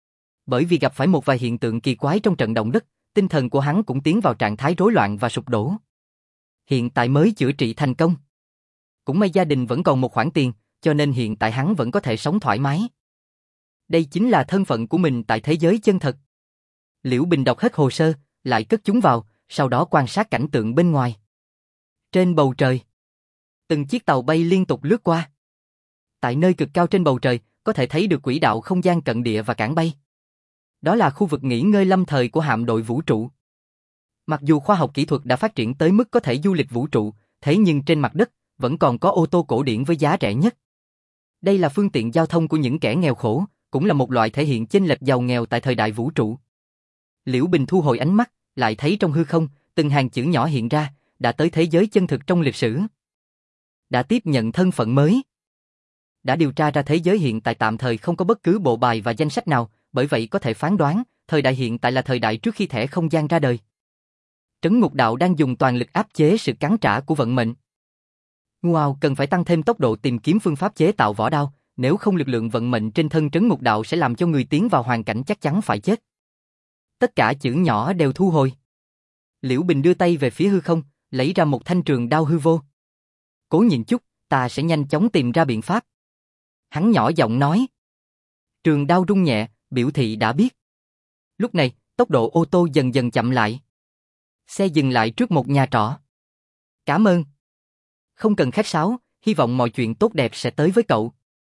Bởi vì gặp phải một vài hiện tượng kỳ quái trong trận động đất, tinh thần của hắn cũng tiến vào trạng thái rối loạn và sụp đổ. Hiện tại mới chữa trị thành công. Cũng may gia đình vẫn còn một khoản tiền, cho nên hiện tại hắn vẫn có thể sống thoải mái. Đây chính là thân phận của mình tại thế giới chân thật. Liễu Bình đọc hết hồ sơ, lại cất chúng vào, sau đó quan sát cảnh tượng bên ngoài. Trên bầu trời, từng chiếc tàu bay liên tục lướt qua. Tại nơi cực cao trên bầu trời, có thể thấy được quỹ đạo không gian cận địa và cảng bay. Đó là khu vực nghỉ ngơi lâm thời của hạm đội vũ trụ. Mặc dù khoa học kỹ thuật đã phát triển tới mức có thể du lịch vũ trụ, thế nhưng trên mặt đất, vẫn còn có ô tô cổ điển với giá rẻ nhất. Đây là phương tiện giao thông của những kẻ nghèo khổ, cũng là một loại thể hiện chênh lệch giàu nghèo tại thời đại vũ trụ. Liễu Bình thu hồi ánh mắt, lại thấy trong hư không, từng hàng chữ nhỏ hiện ra, đã tới thế giới chân thực trong lịch sử. Đã tiếp nhận thân phận mới. Đã điều tra ra thế giới hiện tại tạm thời không có bất cứ bộ bài và danh sách nào, bởi vậy có thể phán đoán, thời đại hiện tại là thời đại trước khi thẻ không gian ra đời. Trấn Ngục Đạo đang dùng toàn lực áp chế sự cắn trả của vận mệnh. Wow, cần phải tăng thêm tốc độ tìm kiếm phương pháp chế tạo võ đao, nếu không lực lượng vận mệnh trên thân Trấn Ngục Đạo sẽ làm cho người tiến vào hoàn cảnh chắc chắn phải chết. Tất cả chữ nhỏ đều thu hồi. Liễu Bình đưa tay về phía hư không, lấy ra một thanh trường đao hư vô. Cố nhịn chút, ta sẽ nhanh chóng tìm ra biện pháp. Hắn nhỏ giọng nói. Trường đao rung nhẹ, biểu thị đã biết. Lúc này, tốc độ ô tô dần dần chậm lại. Xe dừng lại trước một nhà trọ. Cảm ơn. Không cần khách sáo, hy vọng mọi chuyện tốt đẹp sẽ tới với cậu.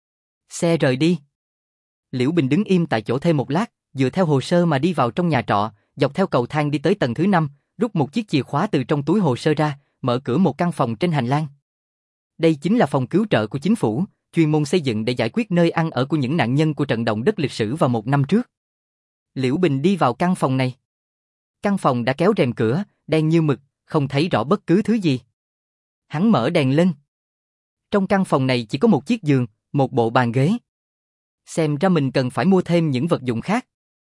Xe rời đi. Liễu Bình đứng im tại chỗ thêm một lát, dựa theo hồ sơ mà đi vào trong nhà trọ, dọc theo cầu thang đi tới tầng thứ 5, rút một chiếc chìa khóa từ trong túi hồ sơ ra, mở cửa một căn phòng trên hành lang. Đây chính là phòng cứu trợ của chính phủ, chuyên môn xây dựng để giải quyết nơi ăn ở của những nạn nhân của trận động đất lịch sử vào 1 năm trước. Liễu Bình đi vào căn phòng này. Căn phòng đã kéo rèm cửa, đen như mực, không thấy rõ bất cứ thứ gì. Hắn mở đèn lên. Trong căn phòng này chỉ có một chiếc giường, một bộ bàn ghế. Xem ra mình cần phải mua thêm những vật dụng khác.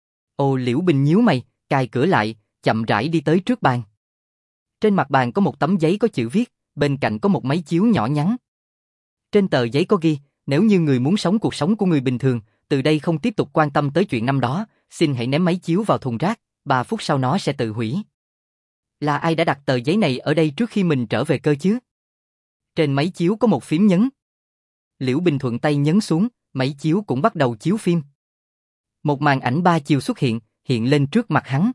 Ồ, Liễu Bình nhíu mày, cài cửa lại, chậm rãi đi tới trước bàn. Trên mặt bàn có một tấm giấy có chữ viết, bên cạnh có một máy chiếu nhỏ nhắn. Trên tờ giấy có ghi, nếu như người muốn sống cuộc sống của người bình thường, từ đây không tiếp tục quan tâm tới chuyện năm đó, xin hãy ném máy chiếu vào thùng rác, 3 phút sau nó sẽ tự hủy. Là ai đã đặt tờ giấy này ở đây trước khi mình trở về cơ chứ? Trên máy chiếu có một phím nhấn. Liễu Bình thuận tay nhấn xuống, máy chiếu cũng bắt đầu chiếu phim. Một màn ảnh 3 chiều xuất hiện, hiện lên trước mặt hắn.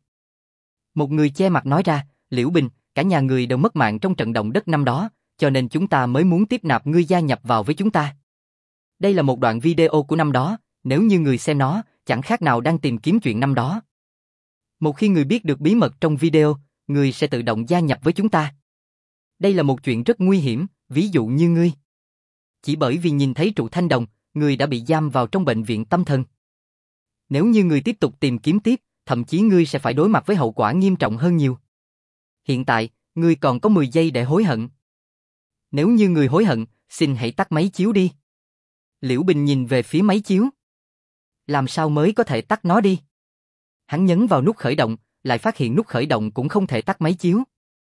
Một người che mặt nói ra, Liễu Bình, cả nhà người đều mất mạng trong trận động đất năm đó, cho nên chúng ta mới muốn tiếp nạp ngươi gia nhập vào với chúng ta. Đây là một đoạn video của năm đó, nếu như người xem nó, chẳng khác nào đang tìm kiếm chuyện năm đó. Một khi người biết được bí mật trong video, người sẽ tự động gia nhập với chúng ta. Đây là một chuyện rất nguy hiểm, ví dụ như ngươi. Chỉ bởi vì nhìn thấy trụ thanh đồng, người đã bị giam vào trong bệnh viện tâm thần. Nếu như người tiếp tục tìm kiếm tiếp, thậm chí ngươi sẽ phải đối mặt với hậu quả nghiêm trọng hơn nhiều. Hiện tại, ngươi còn có 10 giây để hối hận. Nếu như người hối hận, xin hãy tắt máy chiếu đi. Liễu Bình nhìn về phía máy chiếu. Làm sao mới có thể tắt nó đi? Hắn nhấn vào nút khởi động, lại phát hiện nút khởi động cũng không thể tắt máy chiếu.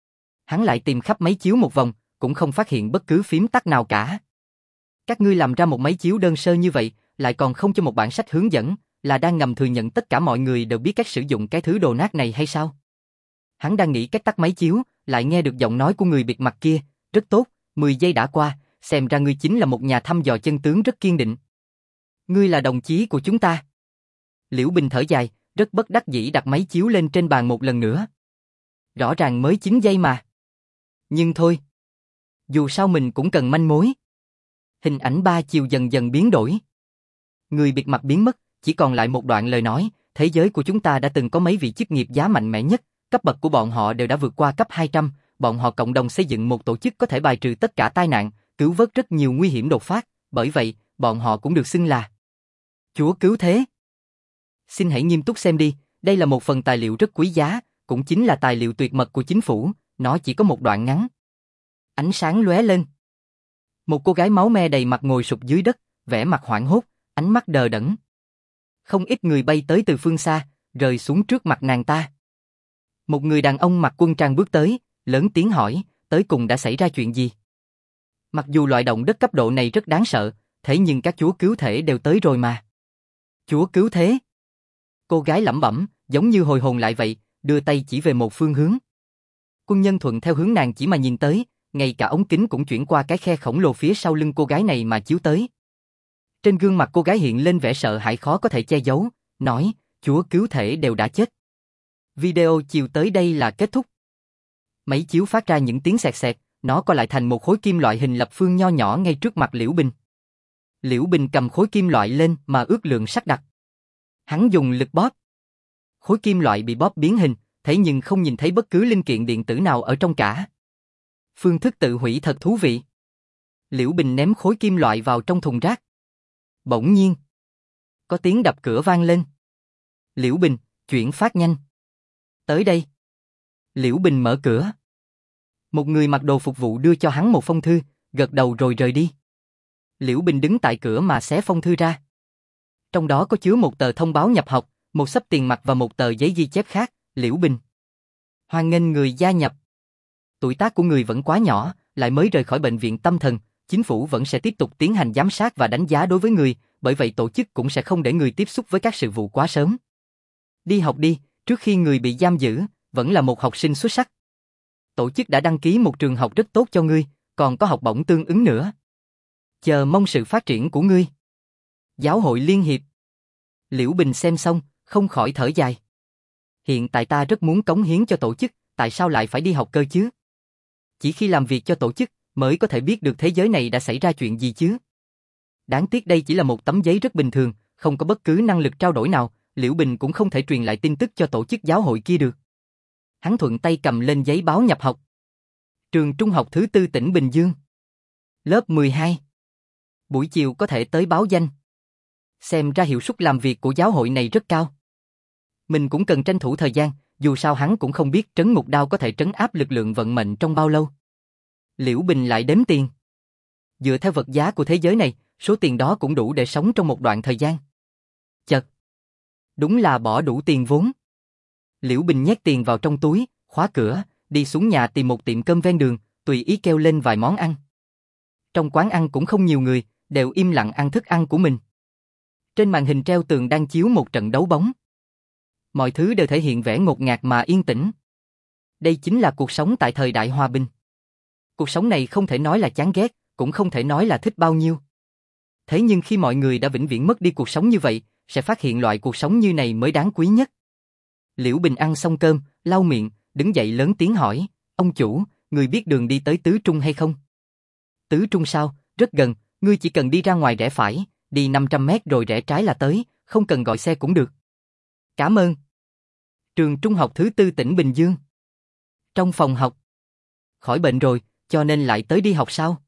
Hắn lại tìm khắp máy chiếu một vòng, cũng không phát hiện bất cứ phím tắt nào cả. Các ngươi làm ra một máy chiếu đơn sơ như vậy, lại còn không cho một bản sách hướng dẫn, là đang ngầm thừa nhận tất cả mọi người đều biết cách sử dụng cái thứ đồ nát này hay sao? Hắn đang nghĩ cách tắt máy chiếu, lại nghe được giọng nói của người bịt mặt kia, rất tốt, 10 giây đã qua, xem ra ngươi chính là một nhà thăm dò chân tướng rất kiên định. Ngươi là đồng chí của chúng ta. Liễu Bình thở dài, rất bất đắc dĩ đặt máy chiếu lên trên bàn một lần nữa. Rõ ràng mới 9 giây mà. Nhưng thôi. Dù sao mình cũng cần manh mối. Hình ảnh 3 chiều dần dần biến đổi. Người bịt mặt biến mất, chỉ còn lại một đoạn lời nói, thế giới của chúng ta đã từng có mấy vị chức nghiệp giá mạnh mẽ nhất, cấp bậc của bọn họ đều đã vượt qua cấp 200, bọn họ cộng đồng xây dựng một tổ chức có thể bài trừ tất cả tai nạn, cứu vớt rất nhiều nguy hiểm đột phát, bởi vậy, bọn họ cũng được xưng là Chúa cứu thế. Xin hãy nghiêm túc xem đi, đây là một phần tài liệu rất quý giá, cũng chính là tài liệu tuyệt mật của chính phủ, nó chỉ có một đoạn ngắn. Ánh sáng lóe lên. Một cô gái máu me đầy mặt ngồi sụp dưới đất, vẻ mặt hoảng hốt, ánh mắt đờ đẫn. Không ít người bay tới từ phương xa, rơi xuống trước mặt nàng ta. Một người đàn ông mặc quân trang bước tới, lớn tiếng hỏi, tới cùng đã xảy ra chuyện gì? Mặc dù loại động đất cấp độ này rất đáng sợ, thế nhưng các chúa cứu thể đều tới rồi mà. Chúa cứu thế? Cô gái lẩm bẩm, giống như hồi hồn lại vậy, đưa tay chỉ về một phương hướng. Quân nhân thuận theo hướng nàng chỉ mà nhìn tới, ngay cả ống kính cũng chuyển qua cái khe khổng lồ phía sau lưng cô gái này mà chiếu tới. Trên gương mặt cô gái hiện lên vẻ sợ hãi khó có thể che giấu, nói, chúa cứu thể đều đã chết. Video chiều tới đây là kết thúc. Máy chiếu phát ra những tiếng xẹt xẹt, nó co lại thành một khối kim loại hình lập phương nho nhỏ ngay trước mặt Liễu Bình. Liễu Bình cầm khối kim loại lên mà ước lượng sắp đặt. Hắn dùng lực bóp. Khối kim loại bị bóp biến hình, thế nhưng không nhìn thấy bất cứ linh kiện điện tử nào ở trong cả. Phương thức tự hủy thật thú vị. Liễu Bình ném khối kim loại vào trong thùng rác. Bỗng nhiên, có tiếng đập cửa vang lên. Liễu Bình, chuyển phát nhanh. Tới đây. Liễu Bình mở cửa. Một người mặc đồ phục vụ đưa cho hắn một phong thư, gật đầu rồi rời đi. Liễu Bình đứng tại cửa mà xé phong thư ra. Trong đó có chứa một tờ thông báo nhập học, một xấp tiền mặt và một tờ giấy ghi chép khác. Liễu Bình, hoan nghênh người gia nhập. Tuổi tác của người vẫn quá nhỏ, lại mới rời khỏi bệnh viện tâm thần, chính phủ vẫn sẽ tiếp tục tiến hành giám sát và đánh giá đối với người, bởi vậy tổ chức cũng sẽ không để người tiếp xúc với các sự vụ quá sớm. Đi học đi, trước khi người bị giam giữ, vẫn là một học sinh xuất sắc. Tổ chức đã đăng ký một trường học rất tốt cho ngươi, còn có học bổng tương ứng nữa. Chờ mong sự phát triển của ngươi. Giáo hội Liên hiệp. Liễu Bình xem xong, không khỏi thở dài. Hiện tại ta rất muốn cống hiến cho tổ chức, tại sao lại phải đi học cơ chứ? Chỉ khi làm việc cho tổ chức, mới có thể biết được thế giới này đã xảy ra chuyện gì chứ. Đáng tiếc đây chỉ là một tấm giấy rất bình thường, không có bất cứ năng lực trao đổi nào, Liễu Bình cũng không thể truyền lại tin tức cho tổ chức giáo hội kia được. Hắn thuận tay cầm lên giấy báo nhập học. Trường trung học thứ 4 tỉnh Bình Dương. Lớp 12. Buổi chiều có thể tới báo danh. Xem ra hiệu suất làm việc của giáo hội này rất cao. Mình cũng cần tranh thủ thời gian, dù sao hắn cũng không biết trấn ngục đao có thể trấn áp lực lượng vận mệnh trong bao lâu. Liễu Bình lại đếm tiền. Dựa theo vật giá của thế giới này, số tiền đó cũng đủ để sống trong một đoạn thời gian. Chật. Đúng là bỏ đủ tiền vốn. Liễu Bình nhét tiền vào trong túi, khóa cửa, đi xuống nhà tìm một tiệm cơm ven đường, tùy ý kêu lên vài món ăn. Trong quán ăn cũng không nhiều người, đều im lặng ăn thức ăn của mình. Trên màn hình treo tường đang chiếu một trận đấu bóng. Mọi thứ đều thể hiện vẻ ngột ngạt mà yên tĩnh. Đây chính là cuộc sống tại thời đại hòa bình. Cuộc sống này không thể nói là chán ghét, cũng không thể nói là thích bao nhiêu. Thế nhưng khi mọi người đã vĩnh viễn mất đi cuộc sống như vậy, sẽ phát hiện loại cuộc sống như này mới đáng quý nhất. Liễu Bình ăn xong cơm, lau miệng, đứng dậy lớn tiếng hỏi, ông chủ, người biết đường đi tới Tứ Trung hay không? Tứ Trung sao, rất gần, ngươi chỉ cần đi ra ngoài rẽ phải, đi 500 mét rồi rẽ trái là tới, không cần gọi xe cũng được. Cảm ơn. Trường trung học thứ 4 tỉnh Bình Dương. Trong phòng học. Khỏi bệnh rồi, cho nên lại tới đi học sao?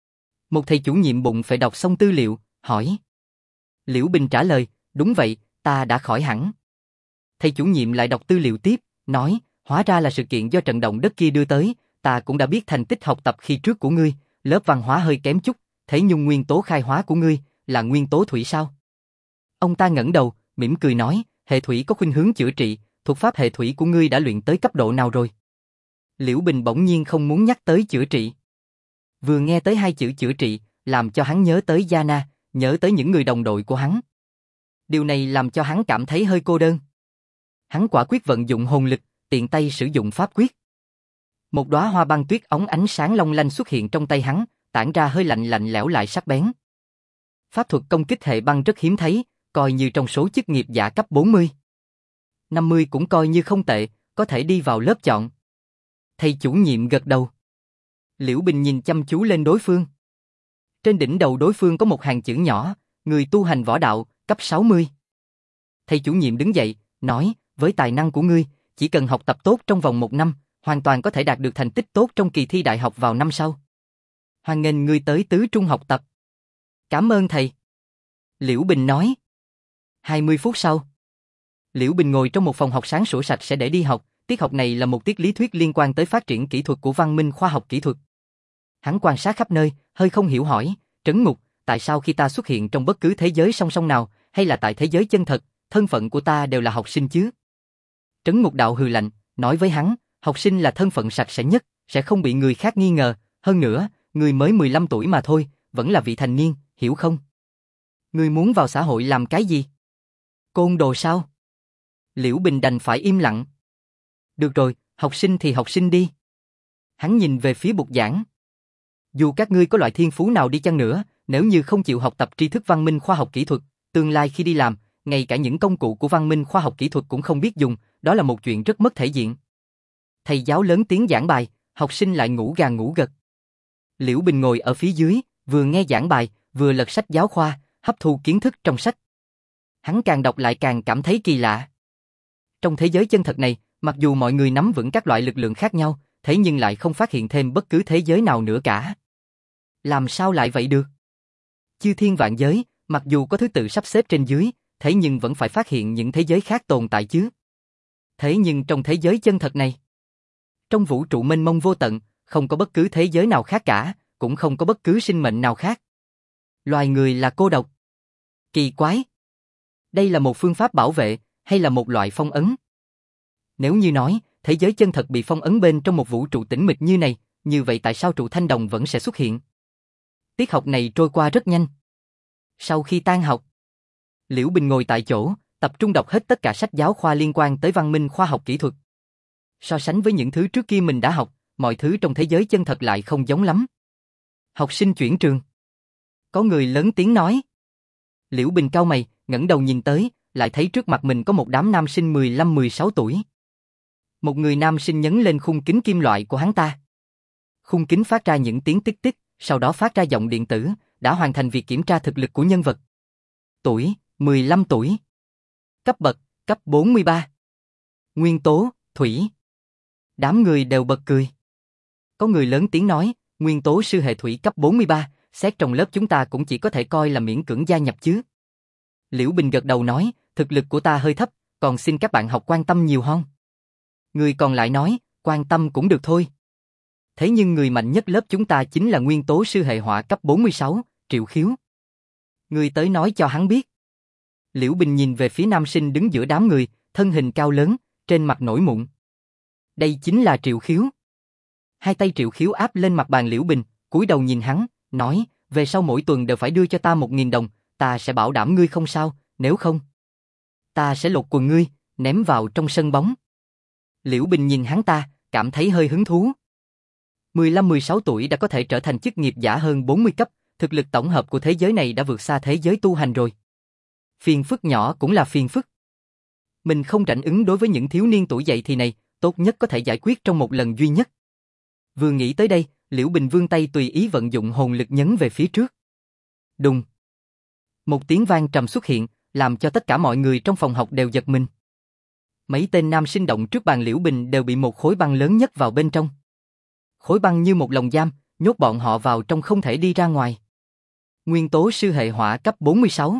Một thầy chủ nhiệm bụng phải đọc xong tư liệu, hỏi. Liễu Bình trả lời, đúng vậy, ta đã khỏi hẳn. Thầy chủ nhiệm lại đọc tư liệu tiếp, nói, hóa ra là sự kiện do trận động đất kia đưa tới, ta cũng đã biết thành tích học tập khi trước của ngươi, lớp văn hóa hơi kém chút, thế nhưng nguyên tố khai hóa của ngươi là nguyên tố thủy sao? Ông ta ngẩng đầu, mỉm cười nói, hệ thủy có khuynh hướng chữa trị, thuật pháp hệ thủy của ngươi đã luyện tới cấp độ nào rồi? Liễu Bình bỗng nhiên không muốn nhắc tới chữa trị. Vừa nghe tới hai chữ chữa trị, làm cho hắn nhớ tới Yana, nhớ tới những người đồng đội của hắn. Điều này làm cho hắn cảm thấy hơi cô đơn. Hắn quả quyết vận dụng hồn lực, tiện tay sử dụng pháp quyết. Một đóa hoa băng tuyết óng ánh sáng long lanh xuất hiện trong tay hắn, tản ra hơi lạnh lạnh lẽo lại sắc bén. Pháp thuật công kích hệ băng rất hiếm thấy, coi như trong số chức nghiệp giả cấp 40. 50 cũng coi như không tệ, có thể đi vào lớp chọn. Thầy chủ nhiệm gật đầu. Liễu Bình nhìn chăm chú lên đối phương. Trên đỉnh đầu đối phương có một hàng chữ nhỏ, người tu hành võ đạo, cấp 60. Thầy chủ nhiệm đứng dậy, nói, với tài năng của ngươi, chỉ cần học tập tốt trong vòng 1 năm, hoàn toàn có thể đạt được thành tích tốt trong kỳ thi đại học vào năm sau. Hoan nghênh ngươi tới Tứ Trung học tập. Cảm ơn thầy. Liễu Bình nói. 20 phút sau. Liễu Bình ngồi trong một phòng học sáng sủa sạch sẽ để đi học, tiết học này là một tiết lý thuyết liên quan tới phát triển kỹ thuật của văn minh khoa học kỹ thuật. Hắn quan sát khắp nơi, hơi không hiểu hỏi, Trấn Ngục, tại sao khi ta xuất hiện trong bất cứ thế giới song song nào, hay là tại thế giới chân thật, thân phận của ta đều là học sinh chứ? Trấn Ngục Đạo hừ lạnh, nói với hắn, học sinh là thân phận sạch sẽ nhất, sẽ không bị người khác nghi ngờ, hơn nữa, người mới 15 tuổi mà thôi, vẫn là vị thành niên, hiểu không? Người muốn vào xã hội làm cái gì? Côn đồ sao? Liễu Bình đành phải im lặng. Được rồi, học sinh thì học sinh đi. Hắn nhìn về phía bục giảng. Dù các ngươi có loại thiên phú nào đi chăng nữa, nếu như không chịu học tập tri thức văn minh khoa học kỹ thuật, tương lai khi đi làm, ngay cả những công cụ của văn minh khoa học kỹ thuật cũng không biết dùng, đó là một chuyện rất mất thể diện. Thầy giáo lớn tiếng giảng bài, học sinh lại ngủ gà ngủ gật. Liễu Bình ngồi ở phía dưới, vừa nghe giảng bài, vừa lật sách giáo khoa, hấp thu kiến thức trong sách. Hắn càng đọc lại càng cảm thấy kỳ lạ. Trong thế giới chân thật này, Mặc dù mọi người nắm vững các loại lực lượng khác nhau, thế nhưng lại không phát hiện thêm bất cứ thế giới nào nữa cả. Làm sao lại vậy được? Chư thiên vạn giới, mặc dù có thứ tự sắp xếp trên dưới, thế nhưng vẫn phải phát hiện những thế giới khác tồn tại chứ. Thế nhưng trong thế giới chân thật này, trong vũ trụ mênh mông vô tận, không có bất cứ thế giới nào khác cả, cũng không có bất cứ sinh mệnh nào khác. Loài người là cô độc. Kỳ quái. Đây là một phương pháp bảo vệ, hay là một loại phong ấn? Nếu như nói, thế giới chân thật bị phong ấn bên trong một vũ trụ tĩnh mịch như này, như vậy tại sao trụ thanh đồng vẫn sẽ xuất hiện? Tiết học này trôi qua rất nhanh. Sau khi tan học, Liễu Bình ngồi tại chỗ, tập trung đọc hết tất cả sách giáo khoa liên quan tới văn minh khoa học kỹ thuật. So sánh với những thứ trước kia mình đã học, mọi thứ trong thế giới chân thật lại không giống lắm. Học sinh chuyển trường. Có người lớn tiếng nói. Liễu Bình cau mày, ngẩng đầu nhìn tới, lại thấy trước mặt mình có một đám nam sinh 15-16 tuổi. Một người nam sinh nhấn lên khung kính kim loại của hắn ta. Khung kính phát ra những tiếng tích tích, sau đó phát ra giọng điện tử, đã hoàn thành việc kiểm tra thực lực của nhân vật. Tuổi, 15 tuổi. Cấp bậc, cấp 43. Nguyên tố, thủy. Đám người đều bật cười. Có người lớn tiếng nói, nguyên tố sư hệ thủy cấp 43, xét trong lớp chúng ta cũng chỉ có thể coi là miễn cưỡng gia nhập chứ. Liễu Bình gật đầu nói, thực lực của ta hơi thấp, còn xin các bạn học quan tâm nhiều hơn. Người còn lại nói, quan tâm cũng được thôi. Thế nhưng người mạnh nhất lớp chúng ta chính là nguyên tố sư hệ hỏa cấp 46, Triệu Khiếu. Người tới nói cho hắn biết. Liễu Bình nhìn về phía nam sinh đứng giữa đám người, thân hình cao lớn, trên mặt nổi mụn. Đây chính là Triệu Khiếu. Hai tay Triệu Khiếu áp lên mặt bàn Liễu Bình, cúi đầu nhìn hắn, nói, về sau mỗi tuần đều phải đưa cho ta 1.000 đồng, ta sẽ bảo đảm ngươi không sao, nếu không, ta sẽ lột quần ngươi, ném vào trong sân bóng. Liễu Bình nhìn hắn ta, cảm thấy hơi hứng thú. 15-16 tuổi đã có thể trở thành chức nghiệp giả hơn 40 cấp, thực lực tổng hợp của thế giới này đã vượt xa thế giới tu hành rồi. Phiền phức nhỏ cũng là phiền phức. Mình không rảnh ứng đối với những thiếu niên tuổi dậy thì này, tốt nhất có thể giải quyết trong một lần duy nhất. Vừa nghĩ tới đây, Liễu Bình vươn tay tùy ý vận dụng hồn lực nhấn về phía trước. Đùng. Một tiếng vang trầm xuất hiện, làm cho tất cả mọi người trong phòng học đều giật mình. Mấy tên nam sinh động trước bàn Liễu Bình đều bị một khối băng lớn nhấc vào bên trong. Khối băng như một lồng giam, nhốt bọn họ vào trong không thể đi ra ngoài. Nguyên tố sư hệ hỏa cấp 46.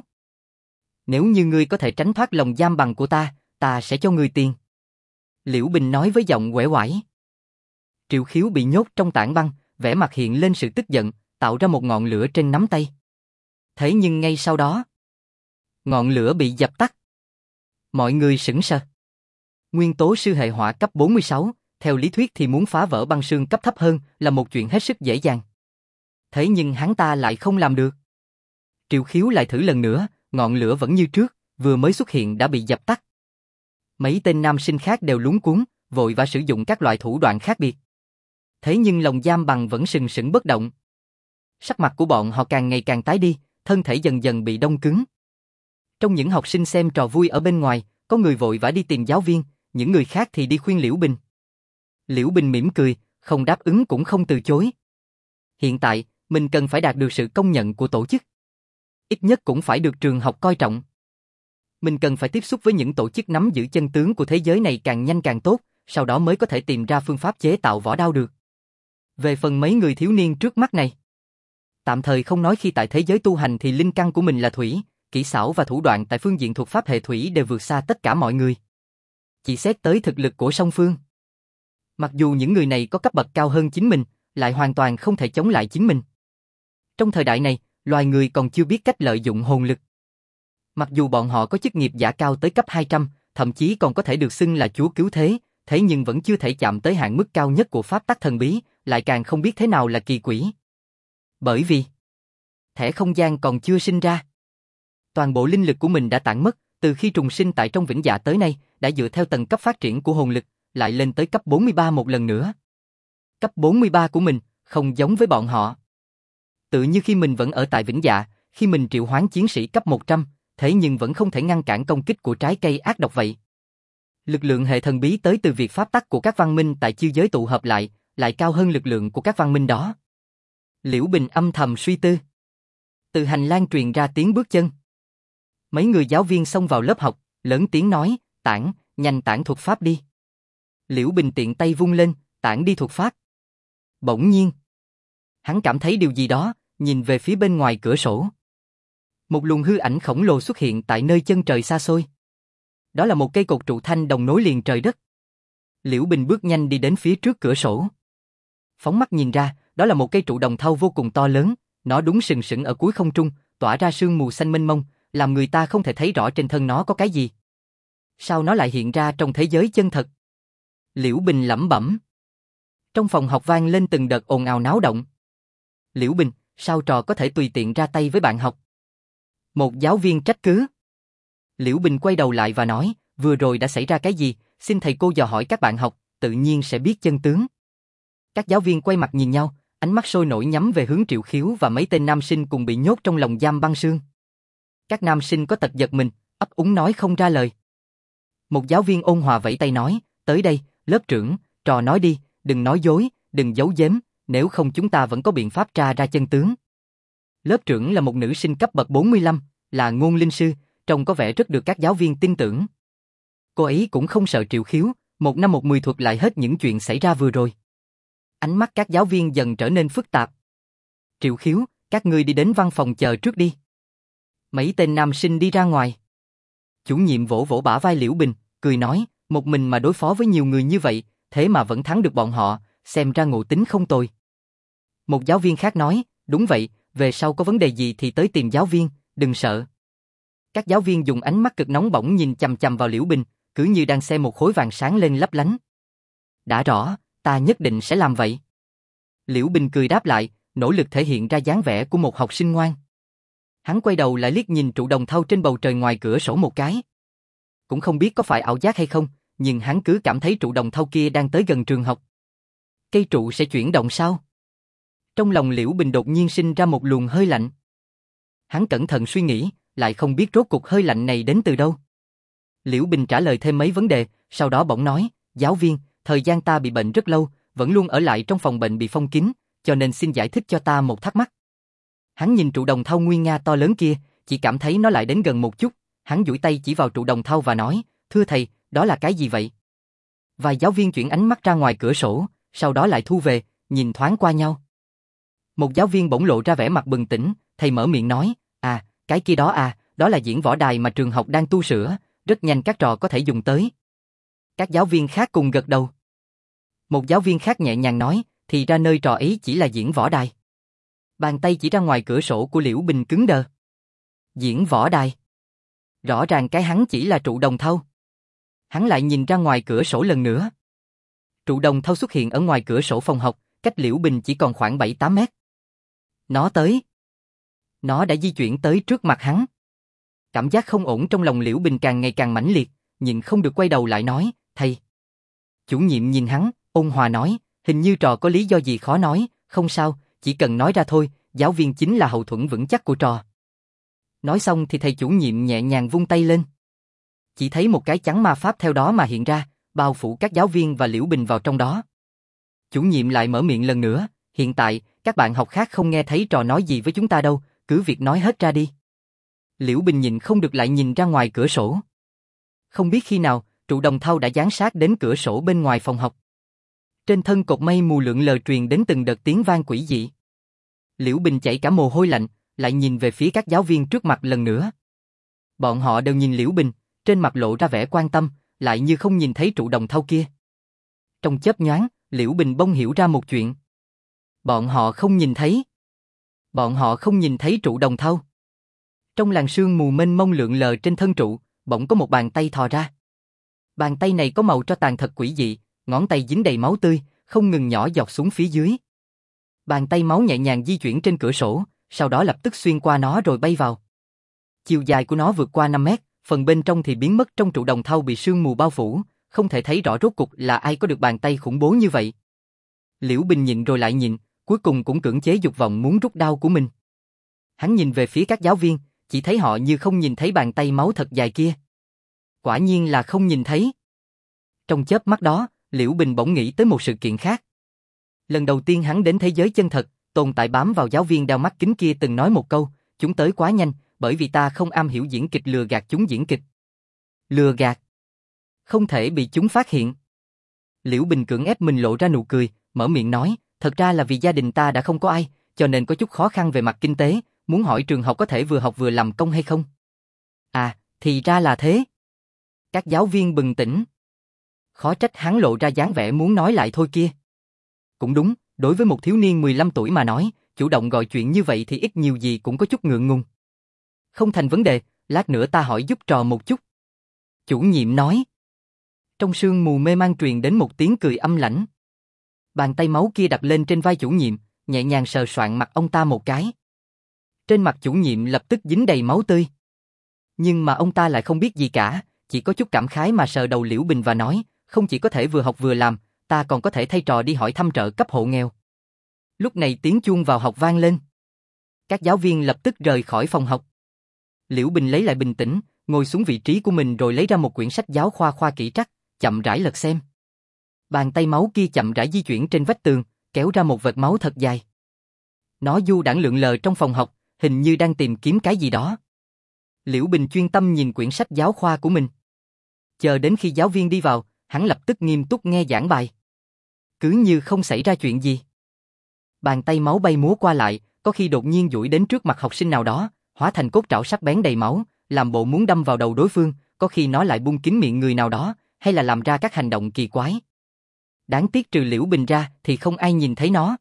Nếu như ngươi có thể tránh thoát lồng giam bằng của ta sẽ cho ngươi tiền. Liễu Bình nói với giọng uể oải. Triệu Khiếu bị nhốt trong tảng băng, vẻ mặt hiện lên sự tức giận, tạo ra một ngọn lửa trên nắm tay. Thế nhưng ngay sau đó, ngọn lửa bị dập tắt. Mọi người sững sờ. Nguyên tố sư hệ hỏa cấp 46, theo lý thuyết thì muốn phá vỡ băng sương cấp thấp hơn là một chuyện hết sức dễ dàng. Thế nhưng hắn ta lại không làm được. Triệu Khiếu lại thử lần nữa, ngọn lửa vẫn như trước, vừa mới xuất hiện đã bị dập tắt. Mấy tên nam sinh khác đều luống cuống, vội vã sử dụng các loại thủ đoạn khác biệt. Thế nhưng lồng giam bằng vẫn sừng sững bất động. Sắc mặt của bọn họ càng ngày càng tái đi, thân thể dần dần bị đông cứng. Trong những học sinh xem trò vui ở bên ngoài, có người vội vã đi tìm giáo viên, những người khác thì đi khuyên Liễu Bình. Liễu Bình mỉm cười, không đáp ứng cũng không từ chối. Hiện tại, mình cần phải đạt được sự công nhận của tổ chức. Ít nhất cũng phải được trường học coi trọng. Mình cần phải tiếp xúc với những tổ chức nắm giữ chân tướng của thế giới này càng nhanh càng tốt, sau đó mới có thể tìm ra phương pháp chế tạo võ đao được. Về phần mấy người thiếu niên trước mắt này, tạm thời không nói, khi tại thế giới tu hành thì linh căn của mình là thủy, kỹ xảo và thủ đoạn tại phương diện thuật pháp hệ thủy đều vượt xa tất cả mọi người. Chỉ xét tới thực lực của song phương, mặc dù những người này có cấp bậc cao hơn chính mình, lại hoàn toàn không thể chống lại chính mình. Trong thời đại này, loài người còn chưa biết cách lợi dụng hồn lực. Mặc dù bọn họ có chức nghiệp giả cao tới cấp 200, thậm chí còn có thể được xưng là chúa cứu thế, thế nhưng vẫn chưa thể chạm tới hạn mức cao nhất của pháp tắc thần bí, lại càng không biết thế nào là kỳ quỷ. Bởi vì thẻ không gian còn chưa sinh ra. Toàn bộ linh lực của mình đã tản mất, từ khi trùng sinh tại trong vĩnh dạ tới nay, đã dựa theo tầng cấp phát triển của hồn lực, lại lên tới cấp 43 một lần nữa. Cấp 43 của mình, không giống với bọn họ. Tự như khi mình vẫn ở tại vĩnh dạ, khi mình triệu hoán chiến sĩ cấp 100, thế nhưng vẫn không thể ngăn cản công kích của trái cây ác độc vậy. Lực lượng hệ thần bí tới từ việc pháp tắc của các văn minh tại chiêu giới tụ hợp lại cao hơn lực lượng của các văn minh đó. Liễu Bình âm thầm suy tư. Từ hành lang truyền ra tiếng bước chân. Mấy người giáo viên xông vào lớp học, lớn tiếng nói, nhanh tản thuật pháp đi. Liễu Bình tiện tay vung lên, tản đi thuật pháp. Bỗng nhiên, hắn cảm thấy điều gì đó, nhìn về phía bên ngoài cửa sổ. Một luồng hư ảnh khổng lồ xuất hiện tại nơi chân trời xa xôi. Đó là một cây cột trụ thanh đồng nối liền trời đất. Liễu Bình bước nhanh đi đến phía trước cửa sổ. Phóng mắt nhìn ra, đó là một cây trụ đồng thau vô cùng to lớn, nó đúng sừng sững ở cuối không trung, tỏa ra sương mù xanh mênh mông, làm người ta không thể thấy rõ trên thân nó có cái gì. Sao nó lại hiện ra trong thế giới chân thật? Liễu Bình lẩm bẩm. Trong phòng học vang lên từng đợt ồn ào náo động. Liễu Bình, sao trò có thể tùy tiện ra tay với bạn học? Một giáo viên trách cứ. Liễu Bình quay đầu lại và nói, vừa rồi đã xảy ra cái gì, xin thầy cô dò hỏi các bạn học, tự nhiên sẽ biết chân tướng. Các giáo viên quay mặt nhìn nhau, ánh mắt sôi nổi nhắm về hướng Triệu Khiếu và mấy tên nam sinh cùng bị nhốt trong lồng giam băng sương. Các nam sinh có tật giật mình, ấp úng nói không ra lời. Một giáo viên ôn hòa vẫy tay nói, tới đây, lớp trưởng, trò nói đi, đừng nói dối, đừng giấu giếm, nếu không chúng ta vẫn có biện pháp tra ra chân tướng. Lớp trưởng là một nữ sinh cấp bậc 45, là ngôn linh sư, trông có vẻ rất được các giáo viên tin tưởng. Cô ấy cũng không sợ Triệu Khiếu, một năm một mười thuật lại hết những chuyện xảy ra vừa rồi. Ánh mắt các giáo viên dần trở nên phức tạp. Triệu Khiếu, các ngươi đi đến văn phòng chờ trước đi. Mấy tên nam sinh đi ra ngoài. Chủ nhiệm vỗ vỗ bả vai Liễu Bình, cười nói, một mình mà đối phó với nhiều người như vậy, thế mà vẫn thắng được bọn họ, xem ra ngộ tính không tồi. Một giáo viên khác nói, đúng vậy, về sau có vấn đề gì thì tới tìm giáo viên, đừng sợ. Các giáo viên dùng ánh mắt cực nóng bỏng nhìn chằm chằm vào Liễu Bình, cứ như đang xem một khối vàng sáng lên lấp lánh. Đã rõ, ta nhất định sẽ làm vậy. Liễu Bình cười đáp lại, nỗ lực thể hiện ra dáng vẻ của một học sinh ngoan. Hắn quay đầu lại liếc nhìn trụ đồng thau trên bầu trời ngoài cửa sổ một cái. Cũng không biết có phải ảo giác hay không, nhưng hắn cứ cảm thấy trụ đồng thau kia đang tới gần trường học. Cây trụ sẽ chuyển động sao? Trong lòng Liễu Bình đột nhiên sinh ra một luồng hơi lạnh. Hắn cẩn thận suy nghĩ, lại không biết rốt cuộc hơi lạnh này đến từ đâu. Liễu Bình trả lời thêm mấy vấn đề, sau đó bỗng nói, giáo viên, thời gian ta bị bệnh rất lâu, vẫn luôn ở lại trong phòng bệnh bị phong kín, cho nên xin giải thích cho ta một thắc mắc. Hắn nhìn trụ đồng thau nguy nga to lớn kia, chỉ cảm thấy nó lại đến gần một chút, hắn duỗi tay chỉ vào trụ đồng thau và nói, thưa thầy, đó là cái gì vậy? Vài giáo viên chuyển ánh mắt ra ngoài cửa sổ, sau đó lại thu về, nhìn thoáng qua nhau. Một giáo viên bỗng lộ ra vẻ mặt bừng tỉnh, thầy mở miệng nói, cái kia đó đó là diễn võ đài mà trường học đang tu sửa, rất nhanh các trò có thể dùng tới. Các giáo viên khác cùng gật đầu. Một giáo viên khác nhẹ nhàng nói, thì ra nơi trò ấy chỉ là diễn võ đài. Bàn tay chỉ ra ngoài cửa sổ của Liễu Bình cứng đờ. Diễn võ đài. Rõ ràng cái hắn chỉ là trụ đồng thau. Hắn lại nhìn ra ngoài cửa sổ lần nữa. Trụ đồng thau xuất hiện ở ngoài cửa sổ phòng học, cách Liễu Bình chỉ còn khoảng 7-8 mét. Nó tới. Nó đã di chuyển tới trước mặt hắn. Cảm giác không ổn trong lòng Liễu Bình càng ngày càng mãnh liệt, nhưng không được quay đầu lại nói, thầy. Chủ nhiệm nhìn hắn, ôn hòa nói, hình như trò có lý do gì khó nói, không sao, chỉ cần nói ra thôi, giáo viên chính là hậu thuẫn vững chắc của trò. Nói xong thì thầy chủ nhiệm nhẹ nhàng vung tay lên. Chỉ thấy một cái chắn ma pháp theo đó mà hiện ra, bao phủ các giáo viên và Liễu Bình vào trong đó. Chủ nhiệm lại mở miệng lần nữa, hiện tại, các bạn học khác không nghe thấy trò nói gì với chúng ta đâu, cứ việc nói hết ra đi. Liễu Bình nhìn không được lại nhìn ra ngoài cửa sổ. Không biết khi nào, trụ đồng thau đã dán sát đến cửa sổ bên ngoài phòng học. Trên thân cột mây mù lượn lờ truyền đến từng đợt tiếng vang quỷ dị. Liễu Bình chảy cả mồ hôi lạnh, lại nhìn về phía các giáo viên trước mặt lần nữa. Bọn họ đều nhìn Liễu Bình, trên mặt lộ ra vẻ quan tâm, lại như không nhìn thấy trụ đồng thau kia. Trong chớp nhoáng, Liễu Bình bỗng hiểu ra một chuyện. Bọn họ không nhìn thấy. Bọn họ không nhìn thấy trụ đồng thau. Trong làn sương mù mênh mông lượn lờ trên thân trụ, bỗng có một bàn tay thò ra. Bàn tay này có màu tro tàn thật quỷ dị, ngón tay dính đầy máu tươi, không ngừng nhỏ giọt xuống phía dưới. Bàn tay máu nhẹ nhàng di chuyển trên cửa sổ, sau đó lập tức xuyên qua nó rồi bay vào. Chiều dài của nó vượt qua 5 mét, phần bên trong thì biến mất trong trụ đồng thau bị sương mù bao phủ, không thể thấy rõ rốt cục là ai có được bàn tay khủng bố như vậy. Liễu Bình nhịn rồi lại nhịn, cuối cùng cũng cưỡng chế dục vọng muốn rút đao của mình. Hắn nhìn về phía các giáo viên, chỉ thấy họ như không nhìn thấy bàn tay máu thật dài kia. Quả nhiên là không nhìn thấy. Trong chớp mắt đó, Liễu Bình bỗng nghĩ tới một sự kiện khác. Lần đầu tiên hắn đến thế giới chân thật, tồn tại bám vào giáo viên đeo mắt kính kia từng nói một câu, chúng tới quá nhanh, bởi vì ta không am hiểu diễn kịch lừa gạt chúng diễn kịch. Lừa gạt. Không thể bị chúng phát hiện. Liễu Bình cưỡng ép mình lộ ra nụ cười, mở miệng nói, thật ra là vì gia đình ta đã không có ai, cho nên có chút khó khăn về mặt kinh tế, muốn hỏi trường học có thể vừa học vừa làm công hay không? À, thì ra là thế. Các giáo viên bừng tỉnh. Khó trách hắn lộ ra dáng vẻ muốn nói lại thôi kia. Cũng đúng, đối với một thiếu niên 15 tuổi mà nói, chủ động gọi chuyện như vậy thì ít nhiều gì cũng có chút ngượng ngùng. Không thành vấn đề, lát nữa ta hỏi giúp trò một chút. Chủ nhiệm nói. Trong sương mù mê man truyền đến một tiếng cười âm lãnh. Bàn tay máu kia đặt lên trên vai chủ nhiệm, nhẹ nhàng sờ soạng mặt ông ta một cái. Trên mặt chủ nhiệm lập tức dính đầy máu tươi. Nhưng mà ông ta lại không biết gì cả, chỉ có chút cảm khái mà sờ đầu Liễu Bình và nói, không chỉ có thể vừa học vừa làm, ta còn có thể thay trò đi hỏi thăm trợ cấp hộ nghèo. Lúc này tiếng chuông vào học vang lên. Các giáo viên lập tức rời khỏi phòng học. Liễu Bình lấy lại bình tĩnh, ngồi xuống vị trí của mình rồi lấy ra một quyển sách giáo khoa kỹ trắc, chậm rãi lật xem. Bàn tay máu kia chậm rãi di chuyển trên vách tường, kéo ra một vệt máu thật dài. Nó du đãng lượn lờ trong phòng học, hình như đang tìm kiếm cái gì đó. Liễu Bình chuyên tâm nhìn quyển sách giáo khoa của mình. Chờ đến khi giáo viên đi vào, hắn lập tức nghiêm túc nghe giảng bài. Cứ như không xảy ra chuyện gì. Bàn tay máu bay múa qua lại, có khi đột nhiên duỗi đến trước mặt học sinh nào đó, hóa thành cốt trảo sắc bén đầy máu, làm bộ muốn đâm vào đầu đối phương, có khi nó lại bung kín miệng người nào đó, hay là làm ra các hành động kỳ quái. Đáng tiếc trừ Liễu Bình ra thì không ai nhìn thấy nó.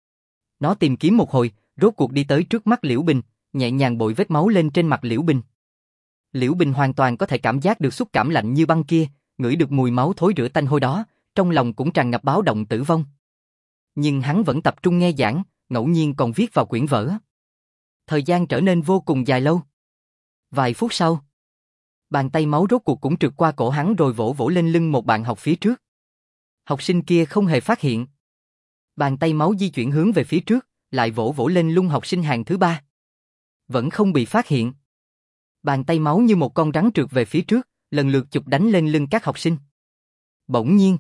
Nó tìm kiếm một hồi, rốt cuộc đi tới trước mắt Liễu Bình, nhẹ nhàng bội vết máu lên trên mặt Liễu Bình. Liễu Bình hoàn toàn có thể cảm giác được xúc cảm lạnh như băng kia, ngửi được mùi máu thối rữa tanh hôi đó, trong lòng cũng tràn ngập báo động tử vong. Nhưng hắn vẫn tập trung nghe giảng, ngẫu nhiên còn viết vào quyển vở. Thời gian trở nên vô cùng dài lâu. Vài phút sau, bàn tay máu rốt cuộc cũng trượt qua cổ hắn rồi vỗ vỗ lên lưng một bạn học phía trước. Học sinh kia không hề phát hiện. Bàn tay máu di chuyển hướng về phía trước, lại vỗ vỗ lên lưng học sinh hàng thứ ba. Vẫn không bị phát hiện. Bàn tay máu như một con rắn trượt về phía trước, lần lượt chụp đánh lên lưng các học sinh. Bỗng nhiên,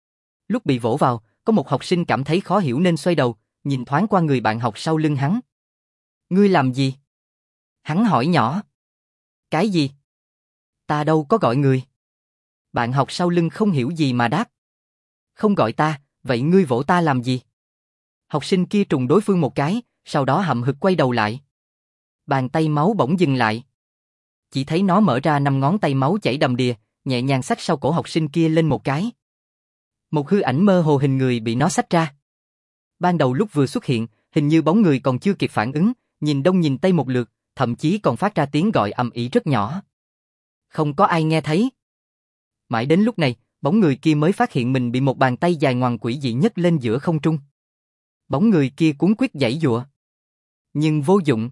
lúc bị vỗ vào, có một học sinh cảm thấy khó hiểu nên xoay đầu, nhìn thoáng qua người bạn học sau lưng hắn. Ngươi làm gì? Hắn hỏi nhỏ. Cái gì? Ta đâu có gọi người. Bạn học sau lưng không hiểu gì mà đáp. Không gọi ta, vậy ngươi vỗ ta làm gì? Học sinh kia trùng đối phương một cái, sau đó hậm hực quay đầu lại. Bàn tay máu bỗng dừng lại. Chỉ thấy nó mở ra 5 ngón tay máu chảy đầm đìa, nhẹ nhàng xách sau cổ học sinh kia lên một cái. Một hư ảnh mơ hồ hình người bị nó xách ra. Ban đầu lúc vừa xuất hiện, hình như bóng người còn chưa kịp phản ứng, nhìn đông nhìn tây một lượt, thậm chí còn phát ra tiếng gọi ầm ĩ rất nhỏ. Không có ai nghe thấy. Mãi đến lúc này, bóng người kia mới phát hiện mình bị một bàn tay dài ngoằng quỷ dị nhấc lên giữa không trung. Bóng người kia cuống quýt giãy giụa. Nhưng vô dụng.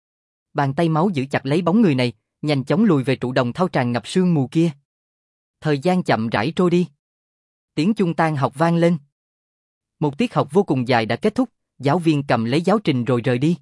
Bàn tay máu giữ chặt lấy bóng người này, nhanh chóng lùi về trụ đồng thau tràn ngập sương mù kia. Thời gian chậm rãi trôi đi. Tiếng chuông tan học vang lên. Một tiết học vô cùng dài đã kết thúc, giáo viên cầm lấy giáo trình rồi rời đi.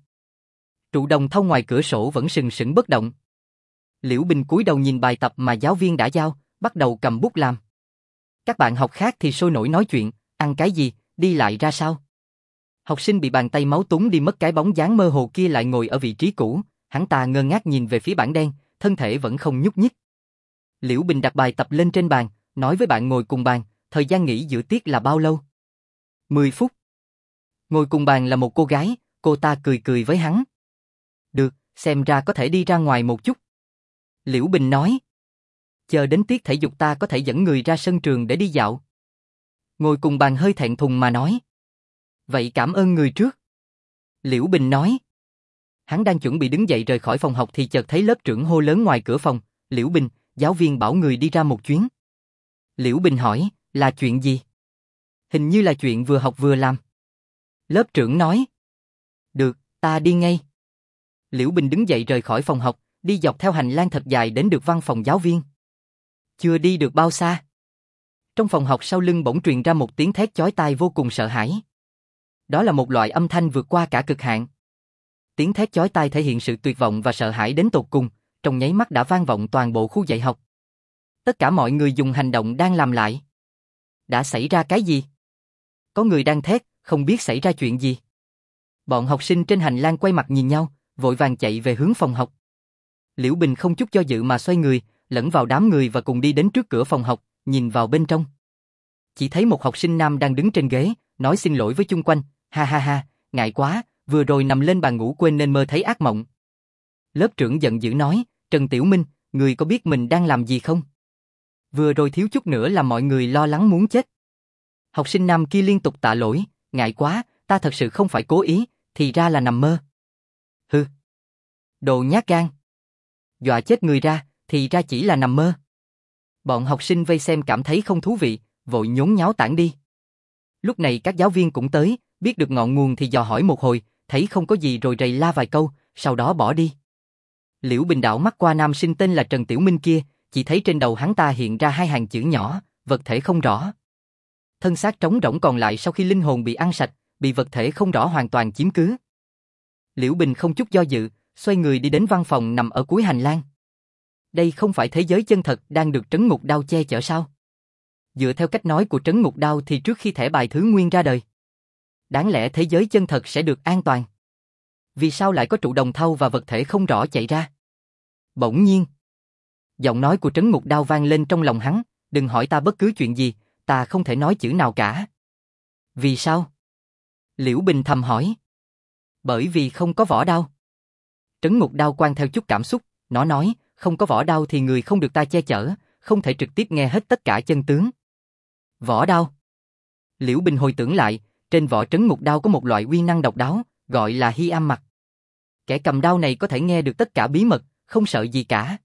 Trụ đồng thau ngoài cửa sổ vẫn sừng sững bất động. Liễu Bình cúi đầu nhìn bài tập mà giáo viên đã giao, bắt đầu cầm bút làm. Các bạn học khác thì sôi nổi nói chuyện, ăn cái gì, đi lại ra sao. Học sinh bị bàn tay máu túng đi mất cái bóng dáng mơ hồ kia lại ngồi ở vị trí cũ, hắn ta ngơ ngác nhìn về phía bảng đen, thân thể vẫn không nhúc nhích. Liễu Bình đặt bài tập lên trên bàn, nói với bạn ngồi cùng bàn, thời gian nghỉ giữa tiết là bao lâu? 10 phút. Ngồi cùng bàn là một cô gái, cô ta cười cười với hắn. Được, xem ra có thể đi ra ngoài một chút. Liễu Bình nói. Chờ đến tiết thể dục ta có thể dẫn người ra sân trường để đi dạo. Ngồi cùng bàn hơi thẹn thùng mà nói. Vậy cảm ơn người trước. Liễu Bình nói. Hắn đang chuẩn bị đứng dậy rời khỏi phòng học thì chợt thấy lớp trưởng hô lớn ngoài cửa phòng. Liễu Bình, giáo viên bảo người đi ra một chuyến. Liễu Bình hỏi, là chuyện gì? Hình như là chuyện vừa học vừa làm. Lớp trưởng nói. Được, ta đi ngay. Liễu Bình đứng dậy rời khỏi phòng học, đi dọc theo hành lang thật dài đến được văn phòng giáo viên. Chưa đi được bao xa. Trong phòng học sau lưng bỗng truyền ra một tiếng thét chói tai vô cùng sợ hãi. Đó là một loại âm thanh vượt qua cả cực hạn. Tiếng thét chói tai thể hiện sự tuyệt vọng và sợ hãi đến tột cùng, trong nháy mắt đã vang vọng toàn bộ khu dạy học. Tất cả mọi người dùng hành động đang làm lại. Đã xảy ra cái gì? Có người đang thét, không biết xảy ra chuyện gì. Bọn học sinh trên hành lang quay mặt nhìn nhau, vội vàng chạy về hướng phòng học. Liễu Bình không chút do dự mà xoay người, lẫn vào đám người và cùng đi đến trước cửa phòng học, nhìn vào bên trong. Chỉ thấy một học sinh nam đang đứng trên ghế, nói xin lỗi với chung quanh, ha ha ha, ngại quá, vừa rồi nằm lên bàn ngủ quên nên mơ thấy ác mộng. Lớp trưởng giận dữ nói, Trần Tiểu Minh, người có biết mình đang làm gì không? Vừa rồi thiếu chút nữa làm mọi người lo lắng muốn chết. Học sinh nam kia liên tục tạ lỗi, ngại quá, ta thật sự không phải cố ý, thì ra là nằm mơ. Hừ. Đồ nhát gan. Dọa chết người ra, thì ra chỉ là nằm mơ. Bọn học sinh vây xem cảm thấy không thú vị, vội nhốn nháo tản đi. Lúc này các giáo viên cũng tới, biết được ngọn nguồn thì dò hỏi một hồi, thấy không có gì rồi rầy la vài câu, sau đó bỏ đi. Liễu Bình đảo mắt qua nam sinh tên là Trần Tiểu Minh kia, chỉ thấy trên đầu hắn ta hiện ra hai hàng chữ nhỏ, vật thể không rõ. Thân xác trống rỗng còn lại sau khi linh hồn bị ăn sạch, bị vật thể không rõ hoàn toàn chiếm cứ. Liễu Bình không chút do dự, xoay người đi đến văn phòng nằm ở cuối hành lang. Đây không phải thế giới chân thật đang được Trấn Ngục Đao che chở sao? Dựa theo cách nói của Trấn Ngục Đao thì trước khi thẻ bài thứ nguyên ra đời, đáng lẽ thế giới chân thật sẽ được an toàn. Vì sao lại có trụ đồng thau và vật thể không rõ chạy ra? Bỗng nhiên, giọng nói của Trấn Ngục Đao vang lên trong lòng hắn, đừng hỏi ta bất cứ chuyện gì, ta không thể nói chữ nào cả. Vì sao? Liễu Bình thầm hỏi. Bởi vì không có vỏ đao. Trấn Ngục Đao quan theo chút cảm xúc, nó nói, không có vỏ đao thì người không được ta che chở, không thể trực tiếp nghe hết tất cả chân tướng. Vỏ đao. Liễu Bình hồi tưởng lại, trên vỏ Trấn Ngục Đao có một loại uy năng độc đáo, gọi là Hy Am Mật. Kẻ cầm đao này có thể nghe được tất cả bí mật, không sợ gì cả.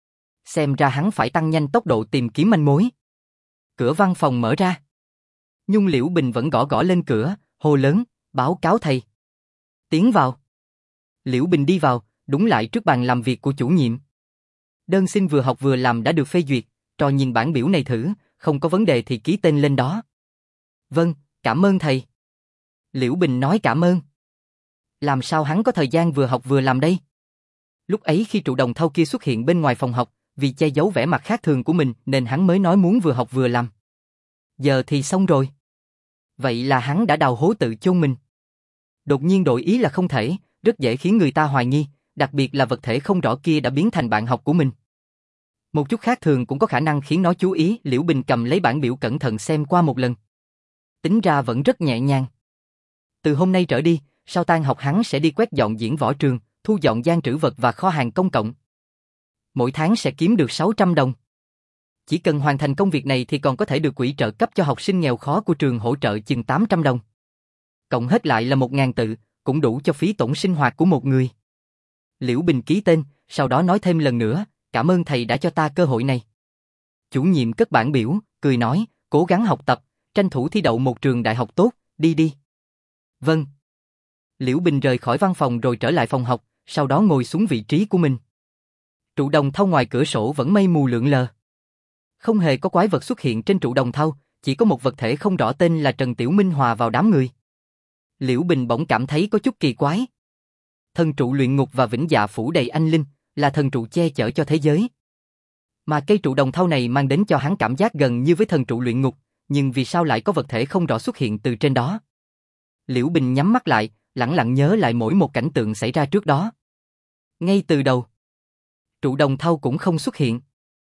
Xem ra hắn phải tăng nhanh tốc độ tìm kiếm manh mối. Cửa văn phòng mở ra. Nhưng Liễu Bình vẫn gõ gõ lên cửa, hô lớn, báo cáo thầy. Tiến vào. Liễu Bình đi vào, đúng lại trước bàn làm việc của chủ nhiệm. Đơn xin vừa học vừa làm đã được phê duyệt, trò nhìn bản biểu này thử, không có vấn đề thì ký tên lên đó. Vâng, cảm ơn thầy. Liễu Bình nói cảm ơn. Làm sao hắn có thời gian vừa học vừa làm đây? Lúc ấy khi trụ đồng thau kia xuất hiện bên ngoài phòng học, vì che giấu vẻ mặt khác thường của mình nên hắn mới nói muốn vừa học vừa làm. Giờ thì xong rồi. Vậy là hắn đã đào hố tự chôn mình. Đột nhiên đổi ý là không thể, rất dễ khiến người ta hoài nghi, đặc biệt là vật thể không rõ kia đã biến thành bạn học của mình. Một chút khác thường cũng có khả năng khiến nó chú ý. Liễu Bình cầm lấy bản biểu cẩn thận xem qua một lần. Tính ra vẫn rất nhẹ nhàng. Từ hôm nay trở đi, sau tan học hắn sẽ đi quét dọn diễn võ trường, thu dọn gian trữ vật và kho hàng công cộng. Mỗi tháng sẽ kiếm được 600 đồng. Chỉ cần hoàn thành công việc này thì còn có thể được quỹ trợ cấp cho học sinh nghèo khó của trường hỗ trợ chừng 800 đồng. Cộng hết lại là 1.000 tự, cũng đủ cho phí tổn sinh hoạt của một người. Liễu Bình ký tên, sau đó nói thêm lần nữa, cảm ơn thầy đã cho ta cơ hội này. Chủ nhiệm cất bản biểu, cười nói, cố gắng học tập, tranh thủ thi đậu một trường đại học tốt, đi đi. Vâng. Liễu Bình rời khỏi văn phòng rồi trở lại phòng học, sau đó ngồi xuống vị trí của mình. Trụ đồng thau ngoài cửa sổ vẫn mây mù lượn lờ. Không hề có quái vật xuất hiện trên trụ đồng thau, chỉ có một vật thể không rõ tên là Trần Tiểu Minh hòa vào đám người. Liễu Bình bỗng cảm thấy có chút kỳ quái. Thần trụ luyện ngục và vĩnh dạ phủ đầy anh linh, là thần trụ che chở cho thế giới. Mà cây trụ đồng thau này mang đến cho hắn cảm giác gần như với thần trụ luyện ngục, nhưng vì sao lại có vật thể không rõ xuất hiện từ trên đó? Liễu Bình nhắm mắt lại, lẳng lặng nhớ lại mỗi một cảnh tượng xảy ra trước đó. Ngay từ đầu, trụ đồng thau cũng không xuất hiện.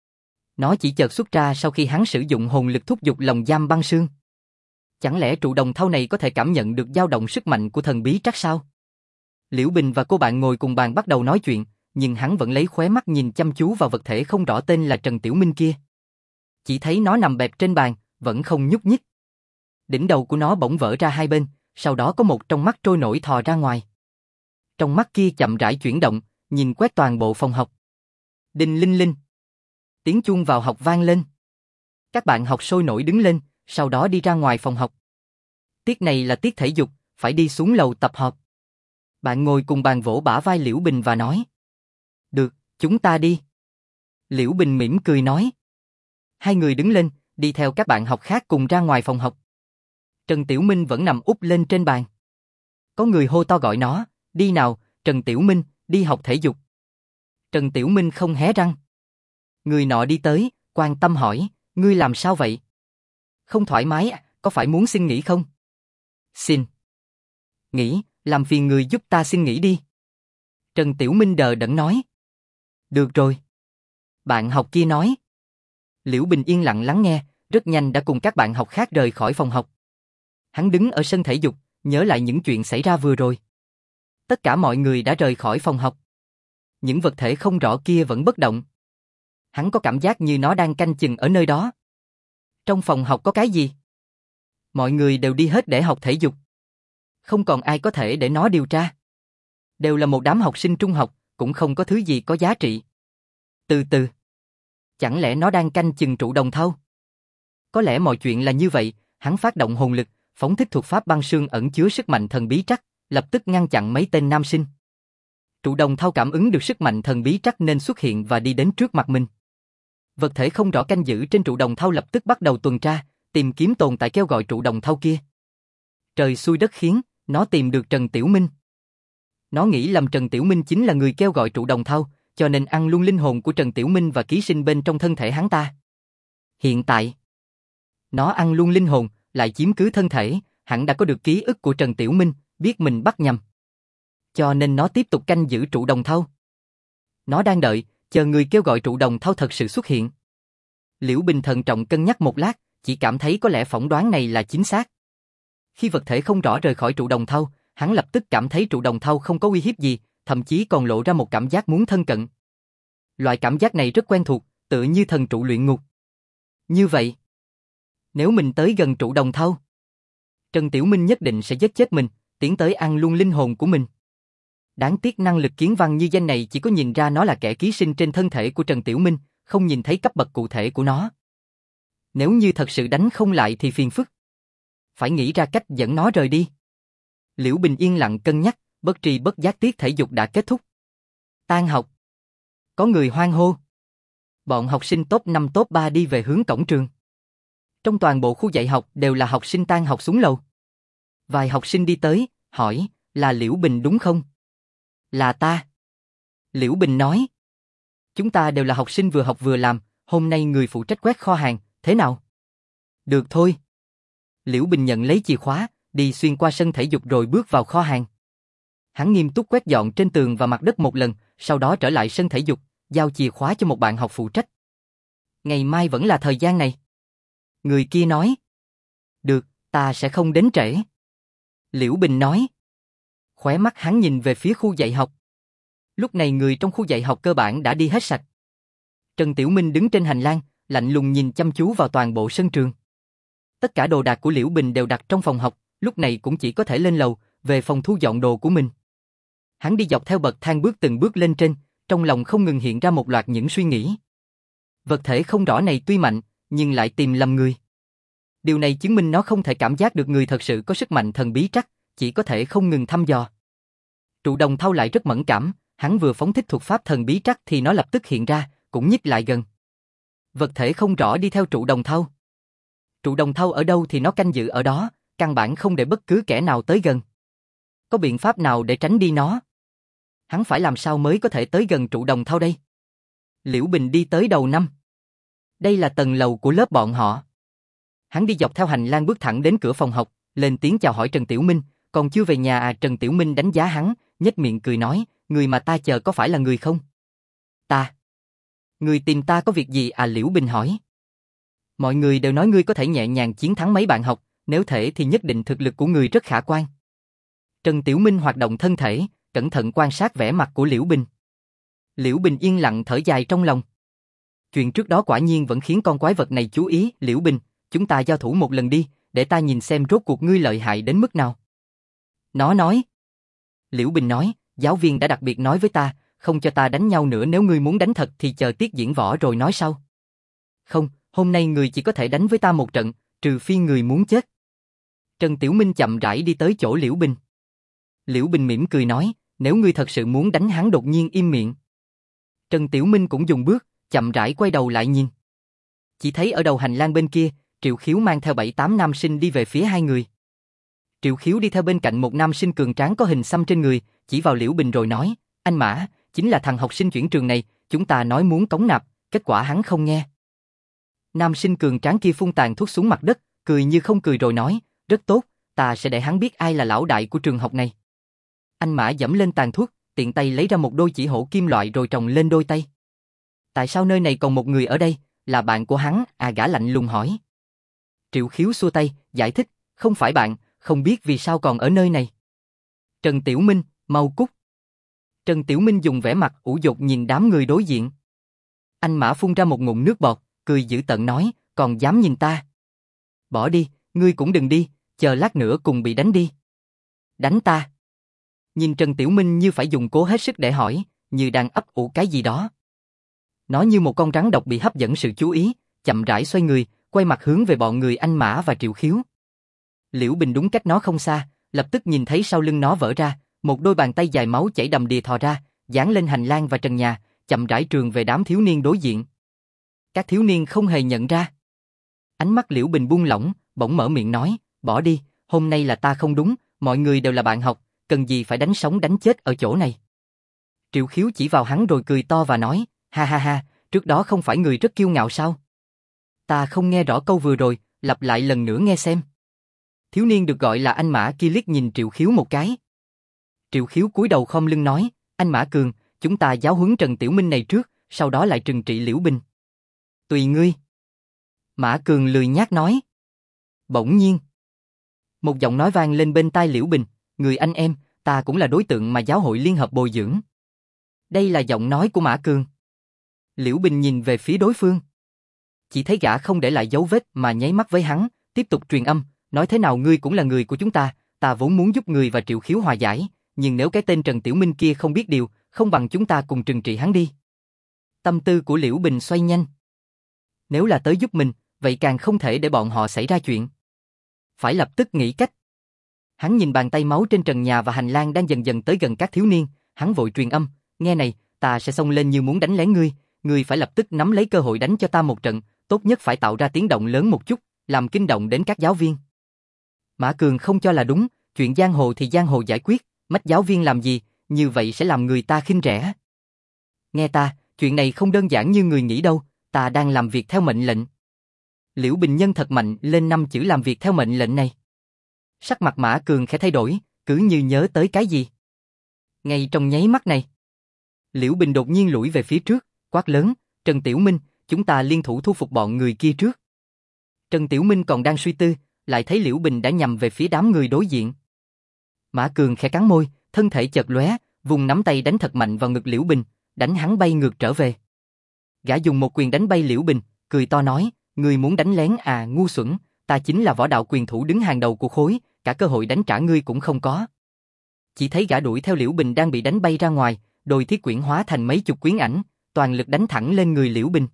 Nó chỉ chợt xuất ra sau khi hắn sử dụng hồn lực thúc giục lồng giam băng sương. Chẳng lẽ trụ đồng thau này có thể cảm nhận được dao động sức mạnh của thần bí trắc sao? Liễu Bình và cô bạn ngồi cùng bàn bắt đầu nói chuyện, nhưng hắn vẫn lấy khóe mắt nhìn chăm chú vào vật thể không rõ tên là Trần Tiểu Minh kia. Chỉ thấy nó nằm bẹp trên bàn, vẫn không nhúc nhích. Đỉnh đầu của nó bỗng vỡ ra hai bên, sau đó có một trong mắt trôi nổi thò ra ngoài. Trong mắt kia chậm rãi chuyển động, nhìn quét toàn bộ phòng học. Đinh linh linh. Tiếng chuông vào học vang lên. Các bạn học sôi nổi đứng lên, sau đó đi ra ngoài phòng học. Tiết này là tiết thể dục, phải đi xuống lầu tập họp. Bạn ngồi cùng bàn vỗ bả vai Liễu Bình và nói. Được, chúng ta đi. Liễu Bình mỉm cười nói. Hai người đứng lên, đi theo các bạn học khác cùng ra ngoài phòng học. Trần Tiểu Minh vẫn nằm úp lên trên bàn. Có người hô to gọi nó, đi nào, Trần Tiểu Minh, đi học thể dục. Trần Tiểu Minh không hé răng. Người nọ đi tới, quan tâm hỏi, ngươi làm sao vậy? Không thoải mái à, có phải muốn xin nghỉ không? Xin. Nghỉ, làm phiền người giúp ta xin nghỉ đi. Trần Tiểu Minh đờ đẫn nói. Được rồi. Bạn học kia nói. Liễu Bình yên lặng lắng nghe, rất nhanh đã cùng các bạn học khác rời khỏi phòng học. Hắn đứng ở sân thể dục, nhớ lại những chuyện xảy ra vừa rồi. Tất cả mọi người đã rời khỏi phòng học. Những vật thể không rõ kia vẫn bất động. Hắn có cảm giác như nó đang canh chừng ở nơi đó. Trong phòng học có cái gì? Mọi người đều đi hết để học thể dục. Không còn ai có thể để nó điều tra. Đều là một đám học sinh trung học, cũng không có thứ gì có giá trị. Từ từ. Chẳng lẽ nó đang canh chừng trụ đồng thau? Có lẽ mọi chuyện là như vậy, hắn phát động hồn lực, phóng thích thuật pháp băng sương ẩn chứa sức mạnh thần bí trắc, lập tức ngăn chặn mấy tên nam sinh. Trụ đồng thau cảm ứng được sức mạnh thần bí trắc nên xuất hiện và đi đến trước mặt mình. Vật thể không rõ canh giữ trên trụ đồng thau lập tức bắt đầu tuần tra, tìm kiếm tồn tại kêu gọi trụ đồng thau kia. Trời xui đất khiến, nó tìm được Trần Tiểu Minh. Nó nghĩ lầm Trần Tiểu Minh chính là người kêu gọi trụ đồng thau, cho nên ăn luôn linh hồn của Trần Tiểu Minh và ký sinh bên trong thân thể hắn ta. Hiện tại, nó ăn luôn linh hồn, lại chiếm cứ thân thể, hẳn đã có được ký ức của Trần Tiểu Minh, biết mình bắt nhầm. Cho nên nó tiếp tục canh giữ trụ đồng thau. Nó đang đợi, chờ người kêu gọi trụ đồng thau thật sự xuất hiện. Liễu Bình thận trọng cân nhắc một lát, chỉ cảm thấy có lẽ phỏng đoán này là chính xác. Khi vật thể không rõ rời khỏi trụ đồng thau, hắn lập tức cảm thấy trụ đồng thau không có uy hiếp gì, thậm chí còn lộ ra một cảm giác muốn thân cận. Loại cảm giác này rất quen thuộc, tựa như thần trụ luyện ngục. Như vậy, nếu mình tới gần trụ đồng thau, Trần Tiểu Minh nhất định sẽ giết chết mình, tiến tới ăn luôn linh hồn của mình. Đáng tiếc năng lực kiến văn như danh này chỉ có nhìn ra nó là kẻ ký sinh trên thân thể của Trần Tiểu Minh, không nhìn thấy cấp bậc cụ thể của nó. Nếu như thật sự đánh không lại thì phiền phức. Phải nghĩ ra cách dẫn nó rời đi. Liễu Bình yên lặng cân nhắc, bất tri bất giác tiết thể dục đã kết thúc. Tan học. Có người hoan hô. Bọn học sinh top 5 top 3 đi về hướng cổng trường. Trong toàn bộ khu dạy học đều là học sinh tan học xuống lầu. Vài học sinh đi tới, hỏi, là Liễu Bình đúng không? Là ta. Liễu Bình nói. Chúng ta đều là học sinh vừa học vừa làm, hôm nay người phụ trách quét kho hàng, thế nào? Được thôi. Liễu Bình nhận lấy chìa khóa, đi xuyên qua sân thể dục rồi bước vào kho hàng. Hắn nghiêm túc quét dọn trên tường và mặt đất một lần, sau đó trở lại sân thể dục, giao chìa khóa cho một bạn học phụ trách. Ngày mai vẫn là thời gian này. Người kia nói. Được, ta sẽ không đến trễ. Liễu Bình nói. Khóe mắt hắn nhìn về phía khu dạy học. Lúc này người trong khu dạy học cơ bản đã đi hết sạch. Trần Tiểu Minh đứng trên hành lang, lạnh lùng nhìn chăm chú vào toàn bộ sân trường. Tất cả đồ đạc của Liễu Bình đều đặt trong phòng học, lúc này cũng chỉ có thể lên lầu, về phòng thu dọn đồ của mình. Hắn đi dọc theo bậc thang bước từng bước lên trên, trong lòng không ngừng hiện ra một loạt những suy nghĩ. Vật thể không rõ này tuy mạnh, nhưng lại tìm lầm người. Điều này chứng minh nó không thể cảm giác được người thật sự có sức mạnh thần bí trắc, chỉ có thể không ngừng thăm dò. Trụ đồng thau lại rất mẫn cảm, hắn vừa phóng thích thuật pháp thần bí trắc thì nó lập tức hiện ra, cũng nhích lại gần. Vật thể không rõ đi theo trụ đồng thau. Trụ đồng thau ở đâu thì nó canh giữ ở đó, căn bản không để bất cứ kẻ nào tới gần. Có biện pháp nào để tránh đi nó? Hắn phải làm sao mới có thể tới gần trụ đồng thau đây? Liễu Bình đi tới đầu năm. Đây là tầng lầu của lớp bọn họ. Hắn đi dọc theo hành lang bước thẳng đến cửa phòng học, lên tiếng chào hỏi Trần Tiểu Minh, còn chưa về nhà à? Trần Tiểu Minh đánh giá hắn, nhếch miệng cười nói, người mà ta chờ có phải là người không? Ta. Người tìm ta có việc gì à? Liễu Bình hỏi. Mọi người đều nói ngươi có thể nhẹ nhàng chiến thắng mấy bạn học, nếu thể thì nhất định thực lực của ngươi rất khả quan. Trần Tiểu Minh hoạt động thân thể, cẩn thận quan sát vẻ mặt của Liễu Bình. Liễu Bình yên lặng thở dài trong lòng. Chuyện trước đó quả nhiên vẫn khiến con quái vật này chú ý. Liễu Bình, chúng ta giao thủ một lần đi, để ta nhìn xem rốt cuộc ngươi lợi hại đến mức nào. Nó nói. Liễu Bình nói, giáo viên đã đặc biệt nói với ta, không cho ta đánh nhau nữa, nếu ngươi muốn đánh thật thì chờ tiết diễn võ rồi nói sau. Không, hôm nay ngươi chỉ có thể đánh với ta một trận, trừ phi ngươi muốn chết. Trần Tiểu Minh chậm rãi đi tới chỗ Liễu Bình. Liễu Bình mỉm cười nói, nếu ngươi thật sự muốn đánh hắn đột nhiên im miệng. Trần Tiểu Minh cũng dùng bước, chậm rãi quay đầu lại nhìn. Chỉ thấy ở đầu hành lang bên kia, Triệu Khiếu mang theo 7-8 nam sinh đi về phía hai người. Triệu Khiếu đi theo bên cạnh một nam sinh cường tráng có hình xăm trên người, chỉ vào Liễu Bình rồi nói, anh Mã, chính là thằng học sinh chuyển trường này, chúng ta nói muốn cống nạp, kết quả hắn không nghe. Nam sinh cường tráng kia phun tàn thuốc xuống mặt đất, cười như không cười rồi nói, rất tốt, ta sẽ để hắn biết ai là lão đại của trường học này. Anh Mã giẫm lên tàn thuốc, tiện tay lấy ra một đôi chỉ hổ kim loại rồi trồng lên đôi tay. Tại sao nơi này còn một người ở đây, là bạn của hắn? À, gã lạnh lùng hỏi. Triệu Khiếu xua tay, giải thích, không phải bạn, không biết vì sao còn ở nơi này. Trần Tiểu Minh, mau cút. Trần Tiểu Minh dùng vẻ mặt ủ dột nhìn đám người đối diện. Anh Mã phun ra một ngụm nước bọt, cười dữ tợn nói, còn dám nhìn ta. Bỏ đi, ngươi cũng đừng đi, chờ lát nữa cùng bị đánh đi. Đánh ta. Nhìn Trần Tiểu Minh như phải dùng cố hết sức để hỏi, như đang ấp ủ cái gì đó. Nó như một con rắn độc bị hấp dẫn sự chú ý, chậm rãi xoay người, quay mặt hướng về bọn người anh Mã và Triệu Khiếu. Liễu Bình đúng cách nó không xa, lập tức nhìn thấy sau lưng nó vỡ ra, một đôi bàn tay dài máu chảy đầm đìa thò ra, dán lên hành lang và trần nhà, chậm rãi trườn về đám thiếu niên đối diện. Các thiếu niên không hề nhận ra. Ánh mắt Liễu Bình buông lỏng, bỗng mở miệng nói, bỏ đi, hôm nay là ta không đúng, mọi người đều là bạn học, cần gì phải đánh sống đánh chết ở chỗ này. Triệu Khiếu chỉ vào hắn rồi cười to và nói, ha ha ha, trước đó không phải người rất kiêu ngạo sao? Ta không nghe rõ câu vừa rồi, lặp lại lần nữa nghe xem. Thiếu niên được gọi là anh Mã kia liếc nhìn Triệu Khiếu một cái. Triệu Khiếu cúi đầu khom lưng nói, anh Mã Cường, chúng ta giáo huấn Trần Tiểu Minh này trước, sau đó lại trừng trị Liễu Bình. Tùy ngươi. Mã Cường lười nhác nói. Bỗng nhiên, một giọng nói vang lên bên tai Liễu Bình, người anh em, ta cũng là đối tượng mà giáo hội liên hợp bồi dưỡng. Đây là giọng nói của Mã Cường. Liễu Bình nhìn về phía đối phương. Chỉ thấy gã không để lại dấu vết mà nháy mắt với hắn, tiếp tục truyền âm, nói thế nào ngươi cũng là người của chúng ta vốn muốn giúp người và Triệu Khiếu hòa giải, nhưng nếu cái tên Trần Tiểu Minh kia không biết điều, không bằng chúng ta cùng trừng trị hắn đi. Tâm tư của Liễu Bình xoay nhanh. Nếu là tới giúp mình, vậy càng không thể để bọn họ xảy ra chuyện. Phải lập tức nghĩ cách. Hắn nhìn bàn tay máu trên trần nhà và hành lang đang dần dần tới gần các thiếu niên, hắn vội truyền âm, nghe này, ta sẽ xông lên như muốn đánh lén ngươi phải lập tức nắm lấy cơ hội đánh cho ta một trận, tốt nhất phải tạo ra tiếng động lớn một chút, làm kinh động đến các giáo viên. Mã Cường không cho là đúng, chuyện giang hồ thì giang hồ giải quyết, mách giáo viên làm gì, như vậy sẽ làm người ta khinh rẻ. Nghe ta, chuyện này không đơn giản như người nghĩ đâu, ta đang làm việc theo mệnh lệnh. Liễu Bình nhân thật mạnh lên 5 chữ làm việc theo mệnh lệnh này. Sắc mặt Mã Cường khẽ thay đổi, cứ như nhớ tới cái gì. Ngay trong nháy mắt này, Liễu Bình đột nhiên lùi về phía trước, quát lớn, Trần Tiểu Minh, chúng ta liên thủ thu phục bọn người kia trước. Trần Tiểu Minh còn đang suy tư, lại thấy Liễu Bình đã nhằm về phía đám người đối diện. Mã Cường khẽ cắn môi, thân thể chợt lóe, vùng nắm tay đánh thật mạnh vào ngực Liễu Bình, đánh hắn bay ngược trở về. Gã dùng một quyền đánh bay Liễu Bình, cười to nói, ngươi muốn đánh lén à ngu xuẩn, ta chính là võ đạo quyền thủ đứng hàng đầu của khối, cả cơ hội đánh trả ngươi cũng không có. Chỉ thấy gã đuổi theo Liễu Bình đang bị đánh bay ra ngoài, đôi thiết quyển hóa thành mấy chục quyến ảnh, toàn lực đánh thẳng lên người Liễu Bình.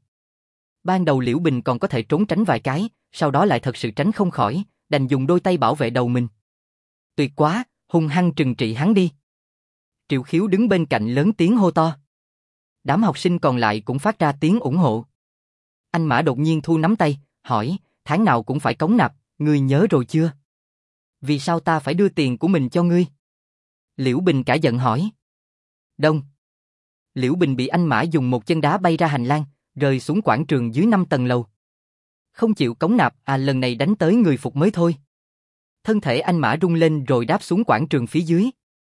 Ban đầu Liễu Bình còn có thể trốn tránh vài cái, sau đó lại thật sự tránh không khỏi, đành dùng đôi tay bảo vệ đầu mình. Tuyệt quá, hung hăng trừng trị hắn đi. Triệu Khiếu đứng bên cạnh lớn tiếng hô to. Đám học sinh còn lại cũng phát ra tiếng ủng hộ. Anh Mã đột nhiên thu nắm tay, hỏi, tháng nào cũng phải cống nạp, ngươi nhớ rồi chưa? Vì sao ta phải đưa tiền của mình cho ngươi? Liễu Bình cả giận hỏi. Đông. Liễu Bình bị anh Mã dùng một chân đá bay ra hành lang, rơi xuống quảng trường dưới 5 tầng lầu. Không chịu cống nạp à, lần này đánh tới người phục mới thôi. Thân thể anh Mã rung lên rồi đáp xuống quảng trường phía dưới.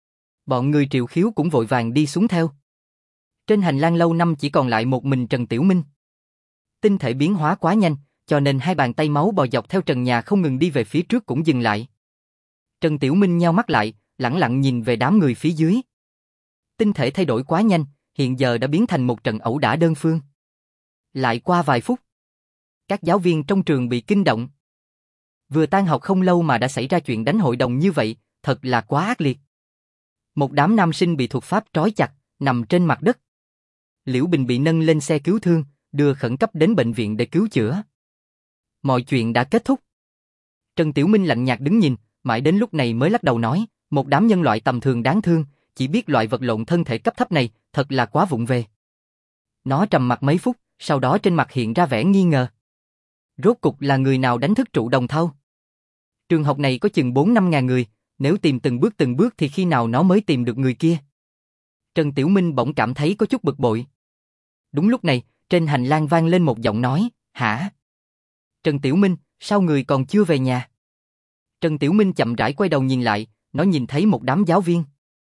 Bọn người Triệu Khiếu cũng vội vàng đi xuống theo. Trên hành lang lâu năm chỉ còn lại một mình Trần Tiểu Minh. Tinh thể biến hóa quá nhanh, cho nên hai bàn tay máu bò dọc theo trần nhà không ngừng đi về phía trước cũng dừng lại. Trần Tiểu Minh nheo mắt lại, lẳng lặng nhìn về đám người phía dưới. Tinh thể thay đổi quá nhanh, hiện giờ đã biến thành một trận ẩu đả đơn phương. Lại qua vài phút, các giáo viên trong trường bị kinh động. Vừa tan học không lâu mà đã xảy ra chuyện đánh hội đồng như vậy, thật là quá ác liệt. Một đám nam sinh bị thuật pháp trói chặt, nằm trên mặt đất. Liễu Bình bị nâng lên xe cứu thương, đưa khẩn cấp đến bệnh viện để cứu chữa. Mọi chuyện đã kết thúc. Trần Tiểu Minh lạnh nhạt đứng nhìn, mãi đến lúc này mới lắc đầu nói, một đám nhân loại tầm thường đáng thương, chỉ biết loại vật lộn thân thể cấp thấp này, thật là quá vụng về. Nó trầm mặc mấy phút, sau đó trên mặt hiện ra vẻ nghi ngờ. Rốt cục là người nào đánh thức trụ đồng thau? Trường học này có chừng 4-5 ngàn người, nếu tìm từng bước thì khi nào nó mới tìm được người kia? Trần Tiểu Minh bỗng cảm thấy có chút bực bội. Đúng lúc này, trên hành lang vang lên một giọng nói, hả? Trần Tiểu Minh, sao người còn chưa về nhà? Trần Tiểu Minh chậm rãi quay đầu nhìn lại, nó nhìn thấy một đám giáo viên.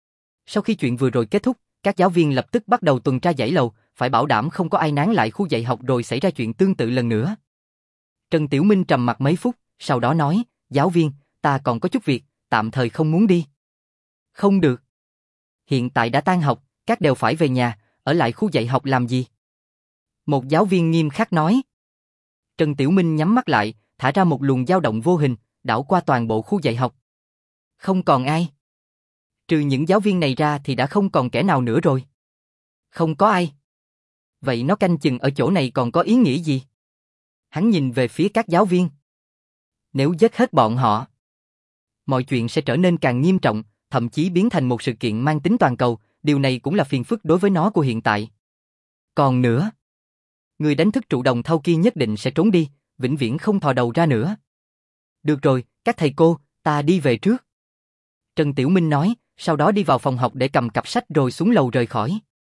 Sau khi chuyện vừa rồi kết thúc, các giáo viên lập tức bắt đầu tuần tra dãy lầu, phải bảo đảm không có ai nán lại khu dạy học rồi xảy ra chuyện tương tự lần nữa. Trần Tiểu Minh trầm mặt mấy phút, sau đó nói, giáo viên, ta còn có chút việc, tạm thời không muốn đi. Không được. Hiện tại đã tan học, các đều phải về nhà, ở lại khu dạy học làm gì? Một giáo viên nghiêm khắc nói. Trần Tiểu Minh nhắm mắt lại, thả ra một luồng dao động vô hình, đảo qua toàn bộ khu dạy học. Không còn ai. Trừ những giáo viên này ra thì đã không còn kẻ nào nữa rồi. Không có ai. Vậy nó canh chừng ở chỗ này còn có ý nghĩa gì? Hắn nhìn về phía các giáo viên. Nếu giết hết bọn họ, mọi chuyện sẽ trở nên càng nghiêm trọng, thậm chí biến thành một sự kiện mang tính toàn cầu, điều này cũng là phiền phức đối với nó của hiện tại. Còn nữa, người đánh thức trụ đồng thau kia nhất định sẽ trốn đi, vĩnh viễn không thò đầu ra nữa. Được rồi, các thầy cô, ta đi về trước. Trần Tiểu Minh nói, sau đó đi vào phòng học để cầm cặp sách rồi xuống lầu rời khỏi.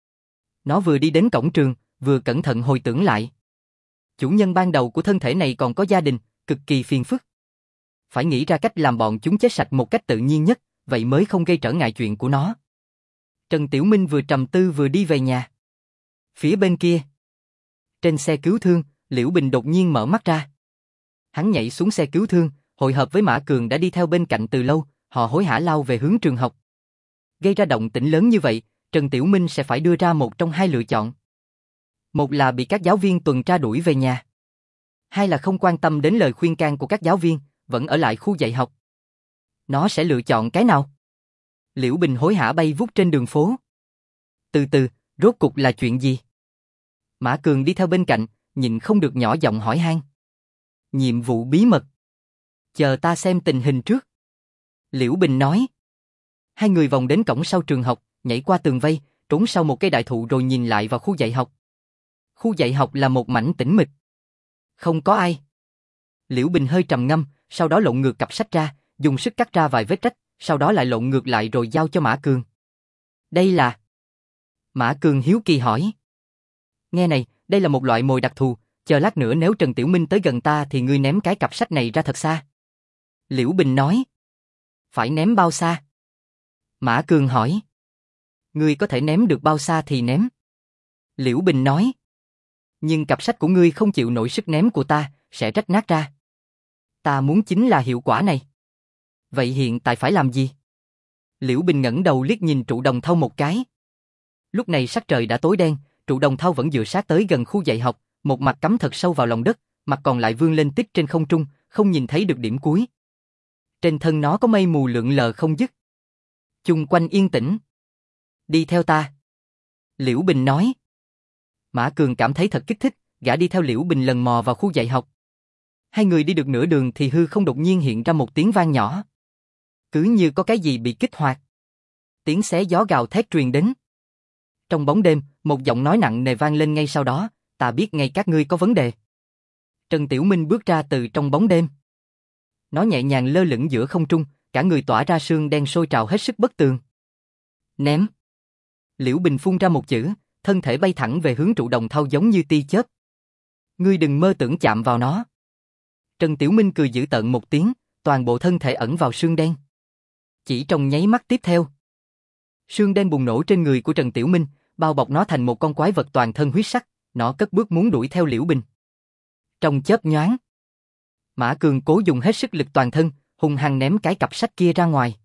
Nó vừa đi đến cổng trường, vừa cẩn thận hồi tưởng lại. Chủ nhân ban đầu của thân thể này còn có gia đình, cực kỳ phiền phức. Phải nghĩ ra cách làm bọn chúng chết sạch một cách tự nhiên nhất, vậy mới không gây trở ngại chuyện của nó. Trần Tiểu Minh vừa trầm tư vừa đi về nhà. Phía bên kia, trên xe cứu thương, Liễu Bình đột nhiên mở mắt ra. Hắn nhảy xuống xe cứu thương, hội hợp với Mã Cường đã đi theo bên cạnh từ lâu, họ hối hả lao về hướng trường học. Gây ra động tĩnh lớn như vậy, Trần Tiểu Minh sẽ phải đưa ra một trong hai lựa chọn. Một là bị các giáo viên tuần tra đuổi về nhà. Hai là không quan tâm đến lời khuyên can của các giáo viên, vẫn ở lại khu dạy học. Nó sẽ lựa chọn cái nào? Liễu Bình hối hả bay vút trên đường phố. Từ từ, rốt cục là chuyện gì? Mã Cường đi theo bên cạnh, nhịn không được nhỏ giọng hỏi han. Nhiệm vụ bí mật. Chờ ta xem tình hình trước. Liễu Bình nói. Hai người vòng đến cổng sau trường học, nhảy qua tường vây, trốn sau một cây đại thụ rồi nhìn lại vào khu dạy học. Khu dạy học là một mảnh tĩnh mịch. Không có ai. Liễu Bình hơi trầm ngâm, sau đó lộn ngược cặp sách ra, dùng sức cắt ra vài vết rách, sau đó lại lộn ngược lại rồi giao cho Mã Cường. Đây là... Mã Cường hiếu kỳ hỏi. Nghe này, đây là một loại mồi đặc thù, chờ lát nữa nếu Trần Tiểu Minh tới gần ta thì ngươi ném cái cặp sách này ra thật xa. Liễu Bình nói. Phải ném bao xa? Mã Cường hỏi. Ngươi có thể ném được bao xa thì ném. Liễu Bình nói. Nhưng cặp sách của ngươi không chịu nổi sức ném của ta, sẽ rách nát ra. Ta muốn chính là hiệu quả này. Vậy hiện tại phải làm gì? Liễu Bình ngẩng đầu liếc nhìn trụ đồng thau một cái. Lúc này sắc trời đã tối đen, trụ đồng thau vẫn dựa sát tới gần khu dạy học, một mặt cắm thật sâu vào lòng đất, mặt còn lại vươn lên tít trên không trung, không nhìn thấy được điểm cuối. Trên thân nó có mây mù lượn lờ không dứt. Chung quanh yên tĩnh. Đi theo ta. Liễu Bình nói. Mã Cường cảm thấy thật kích thích, gã đi theo Liễu Bình lần mò vào khu dạy học. Hai người đi được nửa đường thì hư không đột nhiên hiện ra một tiếng vang nhỏ. Cứ như có cái gì bị kích hoạt. Tiếng xé gió gào thét truyền đến. Trong bóng đêm, một giọng nói nặng nề vang lên ngay sau đó, ta biết ngay các ngươi có vấn đề. Trần Tiểu Minh bước ra từ trong bóng đêm. Nó nhẹ nhàng lơ lửng giữa không trung, cả người tỏa ra sương đen sôi trào hết sức bất tường. Ném. Liễu Bình phun ra một chữ, thân thể bay thẳng về hướng trụ đồng thau giống như tia chớp. Ngươi đừng mơ tưởng chạm vào nó. Trần Tiểu Minh cười dữ tợn một tiếng, toàn bộ thân thể ẩn vào sương đen. Chỉ trong nháy mắt tiếp theo, sương đen bùng nổ trên người của Trần Tiểu Minh, bao bọc nó thành một con quái vật toàn thân huyết sắc, nó cất bước muốn đuổi theo Liễu Bình. Trong chớp nhoáng, Mã Cường cố dùng hết sức lực toàn thân, hung hăng ném cái cặp sách kia ra ngoài.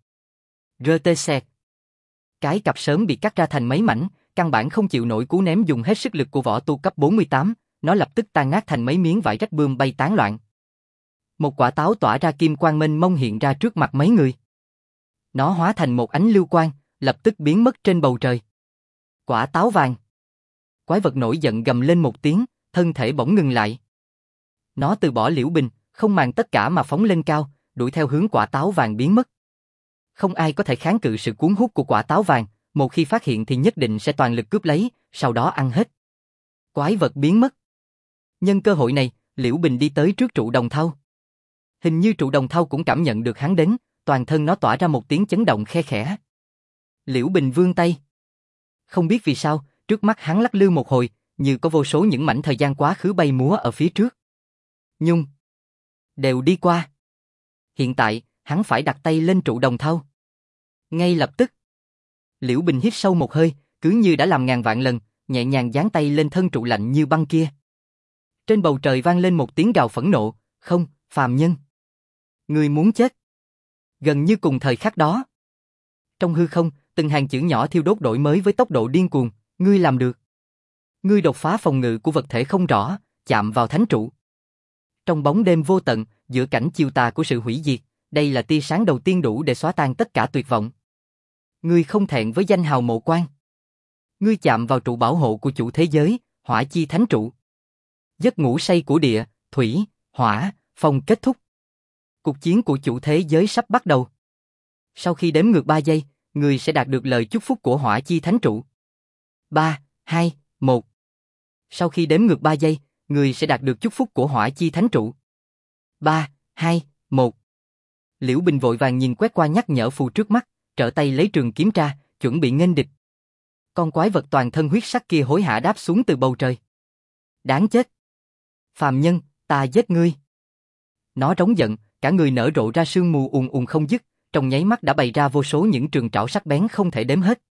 Rơ xẹt. Cái cặp sớm bị cắt ra thành mấy mảnh, căn bản không chịu nổi cú ném dùng hết sức lực của võ tu cấp 48, nó lập tức tan nát thành mấy miếng vải rách bươm bay tán loạn. Một quả táo tỏa ra kim quang mênh mông hiện ra trước mặt mấy người. Nó hóa thành một ánh lưu quang, lập tức biến mất trên bầu trời. Quả táo vàng. Quái vật nổi giận gầm lên một tiếng, thân thể bỗng ngừng lại. Nó từ bỏ Liễu Bình, không màng tất cả mà phóng lên cao, đuổi theo hướng quả táo vàng biến mất. Không ai có thể kháng cự sự cuốn hút của quả táo vàng, một khi phát hiện thì nhất định sẽ toàn lực cướp lấy, sau đó ăn hết. Quái vật biến mất. Nhân cơ hội này, Liễu Bình đi tới trước trụ đồng thau. Hình như trụ đồng thau cũng cảm nhận được hắn đến, toàn thân nó tỏa ra một tiếng chấn động khe khẽ. Liễu Bình vươn tay. Không biết vì sao, trước mắt hắn lắc lư một hồi, như có vô số những mảnh thời gian quá khứ bay múa ở phía trước. Nhưng đều đi qua. Hiện tại, hắn phải đặt tay lên trụ đồng thau. Ngay lập tức, Liễu Bình hít sâu một hơi, cứ như đã làm ngàn vạn lần, nhẹ nhàng dán tay lên thân trụ lạnh như băng kia. Trên bầu trời vang lên một tiếng gào phẫn nộ, không, phàm nhân. Ngươi muốn chết. Gần như cùng thời khắc đó. Trong hư không, từng hàng chữ nhỏ thiêu đốt đổi mới với tốc độ điên cuồng, ngươi làm được. Ngươi đột phá phòng ngự của vật thể không rõ, chạm vào thánh trụ. Trong bóng đêm vô tận, giữa cảnh chiều tà của sự hủy diệt, đây là tia sáng đầu tiên đủ để xóa tan tất cả tuyệt vọng. Ngươi không thẹn với danh hào Mộ Quan. Ngươi chạm vào trụ bảo hộ của chủ thế giới, Hỏa Chi Thánh Trụ. Giấc ngủ say của địa, thủy, hỏa, phong kết thúc. Cuộc chiến của chủ thế giới sắp bắt đầu. Sau khi đếm ngược 3 giây, ngươi sẽ đạt được lời chúc phúc của Hỏa Chi Thánh Trụ. 3, 2, 1. Sau khi đếm ngược 3 giây, ngươi sẽ đạt được chúc phúc của Hỏa Chi Thánh Trụ. 3, 2, 1. Liễu Bình vội vàng nhìn quét qua nhắc nhở phù trước mắt, trở tay lấy trường kiếm ra, chuẩn bị nghênh địch. Con quái vật toàn thân huyết sắc kia hối hả đáp xuống từ bầu trời. Đáng chết! Phàm nhân, ta giết ngươi! Nó trống giận, cả người nở rộ ra sương mù ùn ùn không dứt, trong nháy mắt đã bày ra vô số những trường trảo sắc bén không thể đếm hết.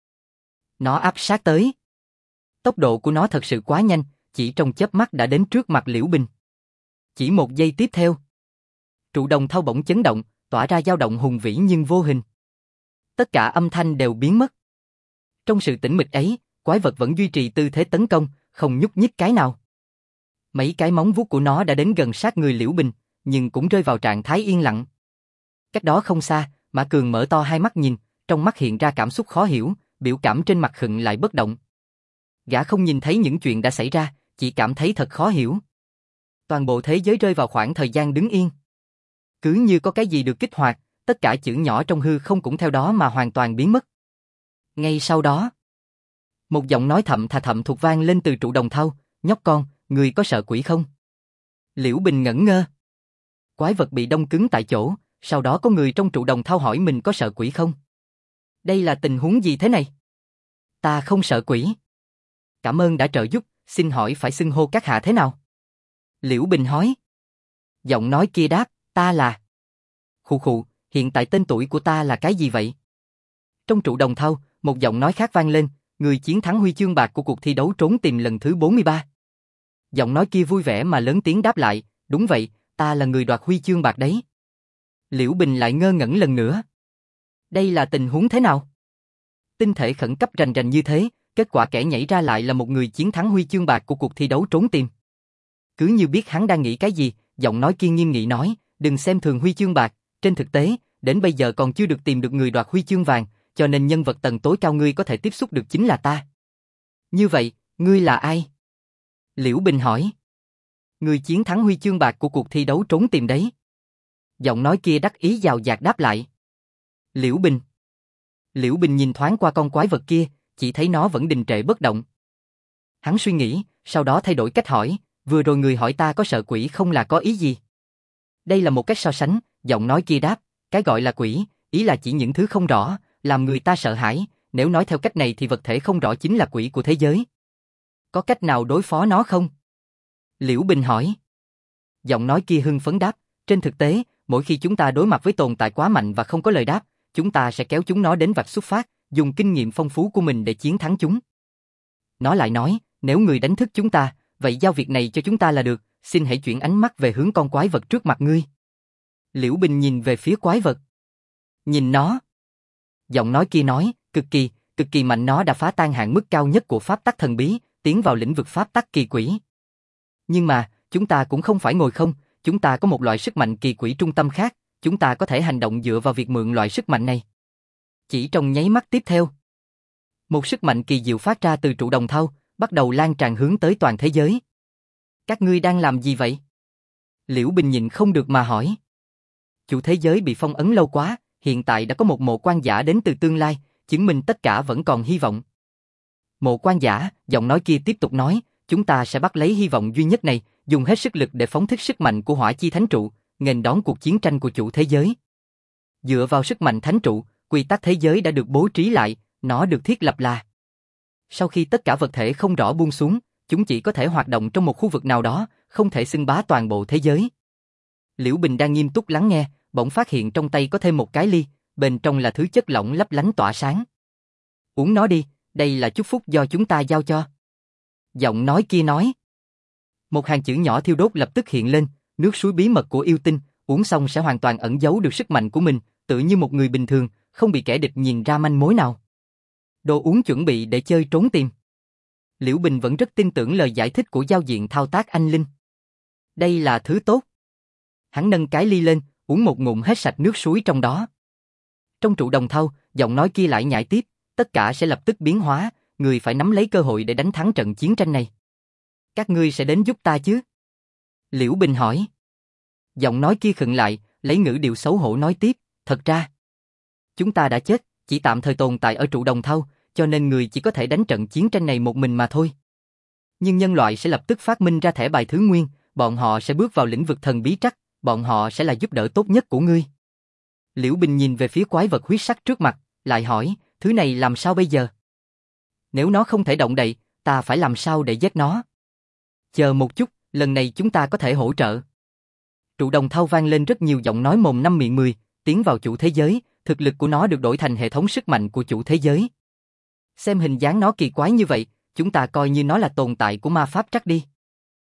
Nó áp sát tới. Tốc độ của nó thật sự quá nhanh, chỉ trong chớp mắt đã đến trước mặt Liễu Bình. Chỉ một giây tiếp theo, trụ đồng thau bỗng chấn động, tỏa ra dao động hùng vĩ nhưng vô hình. Tất cả âm thanh đều biến mất. Trong sự tĩnh mịch ấy, quái vật vẫn duy trì tư thế tấn công, không nhúc nhích cái nào. Mấy cái móng vuốt của nó đã đến gần sát người Liễu Bình, nhưng cũng rơi vào trạng thái yên lặng. Cách đó không xa, Mã Cường mở to hai mắt nhìn, trong mắt hiện ra cảm xúc khó hiểu, biểu cảm trên mặt khựng lại bất động. Gã không nhìn thấy những chuyện đã xảy ra, chỉ cảm thấy thật khó hiểu. Toàn bộ thế giới rơi vào khoảng thời gian đứng yên. Cứ như có cái gì được kích hoạt, tất cả chữ nhỏ trong hư không cũng theo đó mà hoàn toàn biến mất. Ngay sau đó, một giọng nói thậm thà thậm thuộc vang lên từ trụ đồng thau, nhóc con, người có sợ quỷ không? Liễu Bình ngẩn ngơ. Quái vật bị đông cứng tại chỗ, sau đó có người trong trụ đồng thau hỏi mình có sợ quỷ không? Đây là tình huống gì thế này? Ta không sợ quỷ. Cảm ơn đã trợ giúp, xin hỏi phải xưng hô các hạ thế nào? Liễu Bình hỏi. Giọng nói kia đáp, ta là... Khụ khụ, hiện tại tên tuổi của ta là cái gì vậy? Trong trụ đồng thau, một giọng nói khác vang lên, người chiến thắng huy chương bạc của cuộc thi đấu trốn tìm lần thứ 43. Giọng nói kia vui vẻ mà lớn tiếng đáp lại, đúng vậy, ta là người đoạt huy chương bạc đấy. Liễu Bình lại ngơ ngẩn lần nữa. Đây là tình huống thế nào? Tinh thể khẩn cấp rành rành như thế, kết quả kẻ nhảy ra lại là một người chiến thắng huy chương bạc của cuộc thi đấu trốn tìm. Cứ như biết hắn đang nghĩ cái gì, giọng nói kia nghiêm nghị nói, đừng xem thường huy chương bạc, trên thực tế, đến bây giờ còn chưa được tìm được người đoạt huy chương vàng, cho nên nhân vật tầng tối cao ngươi có thể tiếp xúc được chính là ta. Như vậy, ngươi là ai? Liễu Bình hỏi. Người chiến thắng huy chương bạc của cuộc thi đấu trốn tìm đấy. Giọng nói kia đắc ý dào dạt đáp lại. Liễu Bình. Liễu Bình nhìn thoáng qua con quái vật kia, chỉ thấy nó vẫn đình trệ bất động. Hắn suy nghĩ, sau đó thay đổi cách hỏi, vừa rồi người hỏi ta có sợ quỷ không là có ý gì? Đây là một cách so sánh, giọng nói kia đáp, cái gọi là quỷ, ý là chỉ những thứ không rõ, làm người ta sợ hãi, nếu nói theo cách này thì vật thể không rõ chính là quỷ của thế giới. Có cách nào đối phó nó không? Liễu Bình hỏi. Giọng nói kia hưng phấn đáp, trên thực tế, mỗi khi chúng ta đối mặt với tồn tại quá mạnh và không có lời đáp, chúng ta sẽ kéo chúng nó đến vạch xuất phát, dùng kinh nghiệm phong phú của mình để chiến thắng chúng. Nó lại nói, nếu người đánh thức chúng ta, vậy giao việc này cho chúng ta là được, xin hãy chuyển ánh mắt về hướng con quái vật trước mặt ngươi. Liễu Bình nhìn về phía quái vật. Nhìn nó. Giọng nói kia nói, cực kỳ mạnh, nó đã phá tan hạn mức cao nhất của pháp tắc thần bí, tiến vào lĩnh vực pháp tắc kỳ quỷ. Nhưng mà, chúng ta cũng không phải ngồi không, chúng ta có một loại sức mạnh kỳ quỷ trung tâm khác, chúng ta có thể hành động dựa vào việc mượn loại sức mạnh này. Chỉ trong nháy mắt tiếp theo, một sức mạnh kỳ diệu phát ra từ trụ đồng thau, bắt đầu lan tràn hướng tới toàn thế giới. Các ngươi đang làm gì vậy? Liễu Bình nhịn không được mà hỏi. Chủ thế giới bị phong ấn lâu quá, hiện tại đã có một mộ quan giả đến từ tương lai, chứng minh tất cả vẫn còn hy vọng. Mộ quan giả, giọng nói kia tiếp tục nói, chúng ta sẽ bắt lấy hy vọng duy nhất này, dùng hết sức lực để phóng thích sức mạnh của Hỏa Chi Thánh Trụ, nghênh đón cuộc chiến tranh của chủ thế giới. Dựa vào sức mạnh thánh trụ, quy tắc thế giới đã được bố trí lại, nó được thiết lập là sau khi tất cả vật thể không rõ buông xuống, chúng chỉ có thể hoạt động trong một khu vực nào đó, không thể xưng bá toàn bộ thế giới. Liễu Bình đang nghiêm túc lắng nghe, bỗng phát hiện trong tay có thêm một cái ly, bên trong là thứ chất lỏng lấp lánh tỏa sáng. Uống nó đi, đây là chúc phúc do chúng ta giao cho. Giọng nói kia nói. Một hàng chữ nhỏ thiêu đốt lập tức hiện lên, nước suối bí mật của yêu tinh, uống xong sẽ hoàn toàn ẩn giấu được sức mạnh của mình, tự như một người bình thường, không bị kẻ địch nhìn ra manh mối nào. Đồ uống chuẩn bị để chơi trốn tìm. Liễu Bình vẫn rất tin tưởng lời giải thích của giao diện thao tác anh Linh. Đây là thứ tốt. Hắn nâng cái ly lên, uống một ngụm hết sạch nước suối trong đó. Trong trụ đồng thau, giọng nói kia lại nhại tiếp, tất cả sẽ lập tức biến hóa, người phải nắm lấy cơ hội để đánh thắng trận chiến tranh này. Các ngươi sẽ đến giúp ta chứ? Liễu Bình hỏi. Giọng nói kia khựng lại, lấy ngữ điệu xấu hổ nói tiếp, thật ra chúng ta đã chết, chỉ tạm thời tồn tại ở trụ đồng thau, cho nên người chỉ có thể đánh trận chiến tranh này một mình mà thôi. Nhưng nhân loại sẽ lập tức phát minh ra thẻ bài thứ nguyên, bọn họ sẽ bước vào lĩnh vực thần bí trắc, bọn họ sẽ là giúp đỡ tốt nhất của ngươi. Liễu Bình nhìn về phía quái vật huyết sắc trước mặt, lại hỏi, thứ này làm sao bây giờ? Nếu nó không thể động đậy, ta phải làm sao để giết nó? Chờ một chút, lần này chúng ta có thể hỗ trợ. Trụ đồng thau vang lên rất nhiều giọng nói mồm năm miệng mười, tiến vào chủ thế giới, thực lực của nó được đổi thành hệ thống sức mạnh của chủ thế giới. Xem hình dáng nó kỳ quái như vậy, chúng ta coi như nó là tồn tại của ma pháp trắc đi.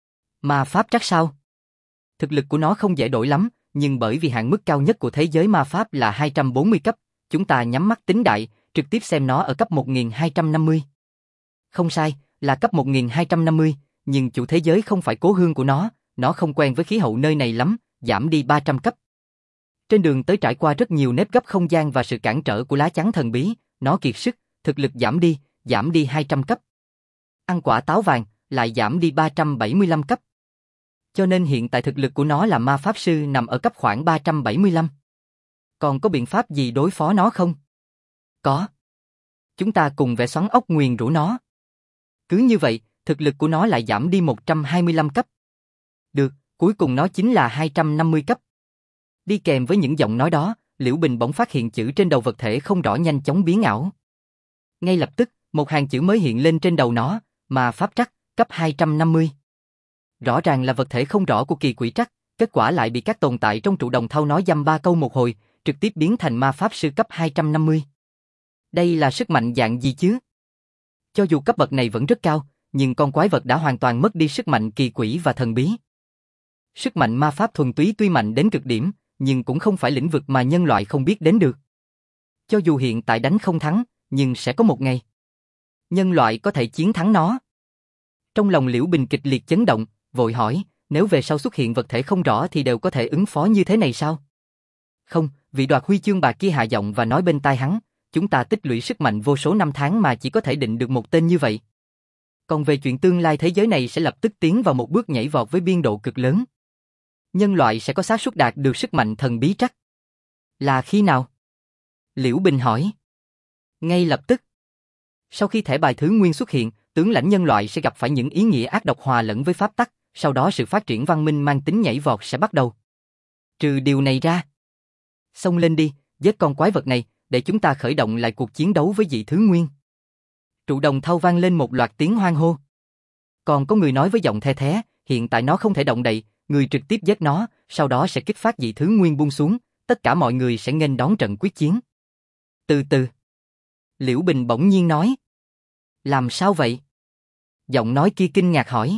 Ma pháp trắc sao? Thực lực của nó không dễ đổi lắm, nhưng bởi vì hạn mức cao nhất của thế giới ma pháp là 240 cấp, chúng ta nhắm mắt tính đại, trực tiếp xem nó ở cấp 1250. Không sai, là cấp 1250, nhưng chủ thế giới không phải cố hương của nó không quen với khí hậu nơi này lắm, giảm đi 300 cấp. Trên đường tới trải qua rất nhiều nếp gấp không gian và sự cản trở của lá chắn thần bí, nó kiệt sức, thực lực giảm đi 200 cấp. Ăn quả táo vàng, lại giảm đi 375 cấp. Cho nên hiện tại thực lực của nó là ma pháp sư nằm ở cấp khoảng 375. Còn có biện pháp gì đối phó nó không? Có. Chúng ta cùng vẽ xoắn ốc nguyền rủa nó. Cứ như vậy, thực lực của nó lại giảm đi 125 cấp. Được, cuối cùng nó chính là 250 cấp. Đi kèm với những giọng nói đó, Liễu Bình bỗng phát hiện chữ trên đầu vật thể không rõ nhanh chóng biến ảo. Ngay lập tức, một hàng chữ mới hiện lên trên đầu nó, mà pháp trắc, cấp 250. Rõ ràng là vật thể không rõ của kỳ quỷ trắc, kết quả lại bị các tồn tại trong trụ đồng thau nói dăm ba câu một hồi, trực tiếp biến thành ma pháp sư cấp 250. Đây là sức mạnh dạng gì chứ? Cho dù cấp bậc này vẫn rất cao, nhưng con quái vật đã hoàn toàn mất đi sức mạnh kỳ quỷ và thần bí. Sức mạnh ma pháp thuần túy tuy mạnh đến cực điểm, nhưng cũng không phải lĩnh vực mà nhân loại không biết đến được. Cho dù hiện tại đánh không thắng, nhưng sẽ có một ngày nhân loại có thể chiến thắng nó. Trong lòng Liễu Bình kịch liệt chấn động, vội hỏi, nếu về sau xuất hiện vật thể không rõ thì đều có thể ứng phó như thế này sao? Không, vị đoạt huy chương bạc kia hạ giọng và nói bên tai hắn, chúng ta tích lũy sức mạnh vô số năm tháng mà chỉ có thể định được một tên như vậy. Còn về chuyện tương lai thế giới này sẽ lập tức tiến vào một bước nhảy vọt với biên độ cực lớn. Nhân loại sẽ có xác suất đạt được sức mạnh thần bí trắc. Là khi nào? Liễu Bình hỏi. Ngay lập tức. Sau khi thẻ bài thứ nguyên xuất hiện, tướng lãnh nhân loại sẽ gặp phải những ý nghĩa ác độc hòa lẫn với pháp tắc, sau đó sự phát triển văn minh mang tính nhảy vọt sẽ bắt đầu. Trừ điều này ra, xông lên đi, giết con quái vật này, để chúng ta khởi động lại cuộc chiến đấu với dị thứ nguyên. Trụ đồng thau vang lên một loạt tiếng hoan hô. Còn có người nói với giọng the thé, hiện tại nó không thể động đậy, người trực tiếp giết nó, sau đó sẽ kích phát dị thứ nguyên buông xuống, tất cả mọi người sẽ nghênh đón trận quyết chiến. Từ từ. Liễu Bình bỗng nhiên nói. Làm sao vậy? Giọng nói kia kinh ngạc hỏi.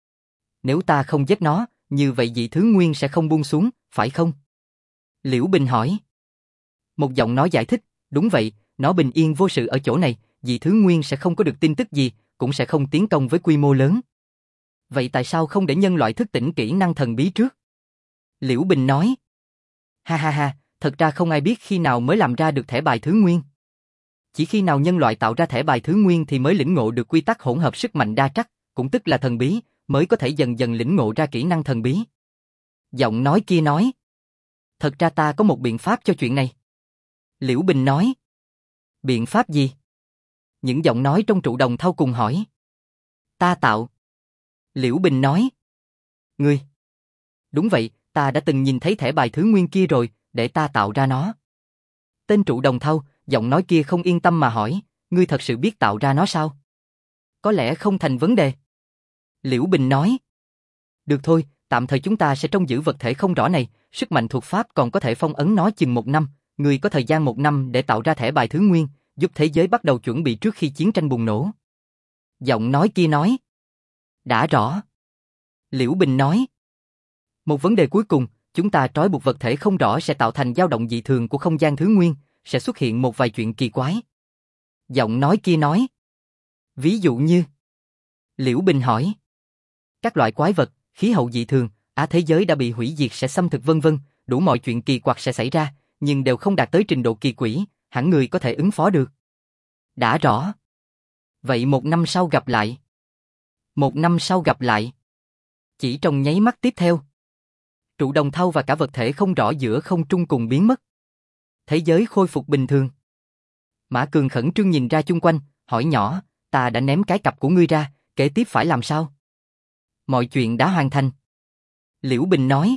Nếu ta không giết nó, như vậy dị thứ nguyên sẽ không buông xuống, phải không? Liễu Bình hỏi. Một giọng nói giải thích, đúng vậy, nó bình yên vô sự ở chỗ này, dị thứ nguyên sẽ không có được tin tức gì, cũng sẽ không tiến công với quy mô lớn. Vậy tại sao không để nhân loại thức tỉnh kỹ năng thần bí trước? Liễu Bình nói. Ha ha ha, thật ra không ai biết khi nào mới làm ra được thẻ bài thứ nguyên. Chỉ khi nào nhân loại tạo ra thẻ bài thứ nguyên thì mới lĩnh ngộ được quy tắc hỗn hợp sức mạnh đa trắc, cũng tức là thần bí, mới có thể dần dần lĩnh ngộ ra kỹ năng thần bí. Giọng nói kia nói. Thật ra ta có một biện pháp cho chuyện này. Liễu Bình nói. Biện pháp gì? Những giọng nói trong trụ đồng thau cùng hỏi. Ta tạo. Liễu Bình nói. Ngươi? Đúng vậy, ta đã từng nhìn thấy thẻ bài thứ nguyên kia rồi, để ta tạo ra nó. Tên trụ đồng thau, giọng nói kia không yên tâm mà hỏi, ngươi thật sự biết tạo ra nó sao? Có lẽ không thành vấn đề. Liễu Bình nói. Được thôi, tạm thời chúng ta sẽ trông giữ vật thể không rõ này, sức mạnh thuộc pháp còn có thể phong ấn nó chừng 1 năm, ngươi có thời gian 1 năm để tạo ra thẻ bài thứ nguyên, giúp thế giới bắt đầu chuẩn bị trước khi chiến tranh bùng nổ. Giọng nói kia nói. Đã rõ. Liễu Bình nói. Một vấn đề cuối cùng, chúng ta trói buộc vật thể không rõ sẽ tạo thành dao động dị thường của không gian thứ nguyên, sẽ xuất hiện một vài chuyện kỳ quái. Giọng nói kia nói. Ví dụ như? Liễu Bình hỏi. Các loại quái vật, khí hậu dị thường, thế giới đã bị hủy diệt sẽ xâm thực vân vân, đủ mọi chuyện kỳ quặc sẽ xảy ra, nhưng đều không đạt tới trình độ kỳ quỷ, hẳn người có thể ứng phó được. Đã rõ. Vậy 1 năm sau gặp lại. 1 năm sau gặp lại. Chỉ trong nháy mắt tiếp theo, trụ đồng thau và cả vật thể không rõ giữa không trung cùng biến mất. Thế giới khôi phục bình thường. Mã Cường khẩn trương nhìn ra chung quanh, hỏi nhỏ, ta đã ném cái cặp của ngươi ra, kế tiếp phải làm sao? Mọi chuyện đã hoàn thành. Liễu Bình nói.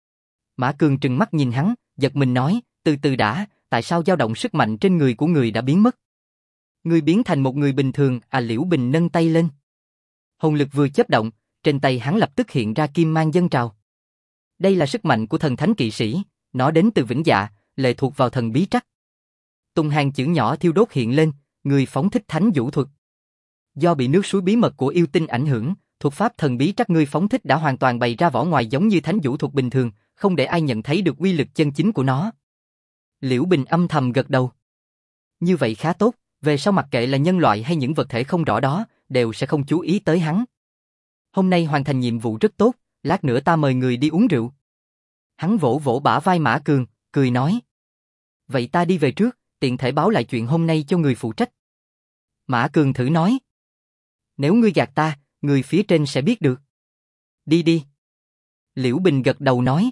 Mã Cường trừng mắt nhìn hắn, giật mình nói, từ từ đã, tại sao dao động sức mạnh trên người của người đã biến mất? Ngươi biến thành một người bình thường, Liễu Bình nâng tay lên. Hồn lực vừa chớp động, trên tay hắn lập tức hiện ra kim mang dâng trào. Đây là sức mạnh của thần thánh kỵ sĩ, nó đến từ vĩnh dạ, lệ thuộc vào thần bí trắc. Tung hàng chữ nhỏ thiêu đốt hiện lên, người phóng thích thánh vũ thuật. Do bị nước suối bí mật của yêu tinh ảnh hưởng, thuật pháp thần bí trắc ngươi phóng thích đã hoàn toàn bày ra vỏ ngoài giống như thánh vũ thuật bình thường, không để ai nhận thấy được uy lực chân chính của nó. Liễu Bình âm thầm gật đầu. Như vậy khá tốt, về sau mặc kệ là nhân loại hay những vật thể không rõ đó, đều sẽ không chú ý tới hắn. Hôm nay hoàn thành nhiệm vụ rất tốt, lát nữa ta mời người đi uống rượu. Hắn vỗ vỗ bả vai Mã Cường, cười nói. Vậy ta đi về trước, tiện thể báo lại chuyện hôm nay cho người phụ trách. Mã Cường thử nói. Nếu ngươi gạt ta, người phía trên sẽ biết được. Đi đi. Liễu Bình gật đầu nói.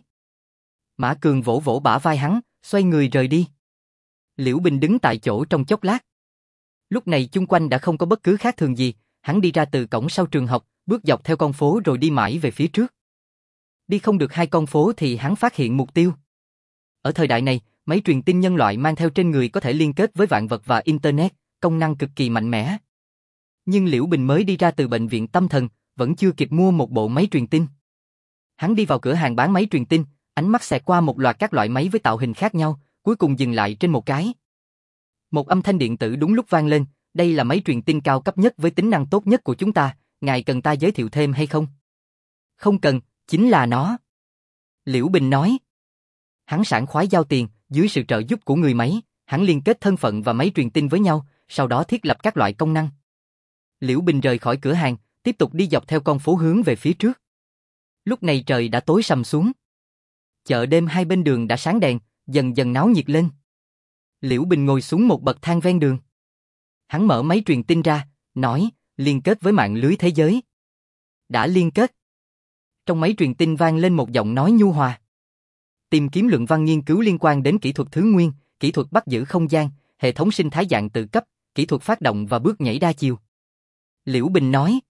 Mã Cường vỗ vỗ bả vai hắn, xoay người rời đi. Liễu Bình đứng tại chỗ trong chốc lát. Lúc này chung quanh đã không có bất cứ khác thường gì, hắn đi ra từ cổng sau trường học, bước dọc theo con phố rồi đi mãi về phía trước. Đi không được 2 con phố thì hắn phát hiện mục tiêu. Ở thời đại này, máy truyền tin nhân loại mang theo trên người có thể liên kết với vạn vật và Internet, công năng cực kỳ mạnh mẽ. Nhưng Liễu Bình mới đi ra từ bệnh viện tâm thần, vẫn chưa kịp mua một bộ máy truyền tin. Hắn đi vào cửa hàng bán máy truyền tin, ánh mắt xẹt qua một loạt các loại máy với tạo hình khác nhau, cuối cùng dừng lại trên một cái. Một âm thanh điện tử đúng lúc vang lên, đây là máy truyền tin cao cấp nhất với tính năng tốt nhất của chúng ta, ngài cần ta giới thiệu thêm hay không? Không cần, chính là nó. Liễu Bình nói. Hắn sảng khoái giao tiền, dưới sự trợ giúp của người máy, hắn liên kết thân phận và máy truyền tin với nhau, sau đó thiết lập các loại công năng. Liễu Bình rời khỏi cửa hàng, tiếp tục đi dọc theo con phố hướng về phía trước. Lúc này trời đã tối sầm xuống. Chợ đêm hai bên đường đã sáng đèn, dần dần náo nhiệt lên. Liễu Bình ngồi xuống một bậc thang ven đường. Hắn mở máy truyền tin ra, nói, liên kết với mạng lưới thế giới. Đã liên kết. Trong máy truyền tin vang lên một giọng nói nhu hòa. Tìm kiếm luận văn nghiên cứu liên quan đến kỹ thuật thứ nguyên, kỹ thuật bắt giữ không gian, hệ thống sinh thái dạng tự cấp, kỹ thuật phát động và bước nhảy đa chiều. Liễu Bình nói.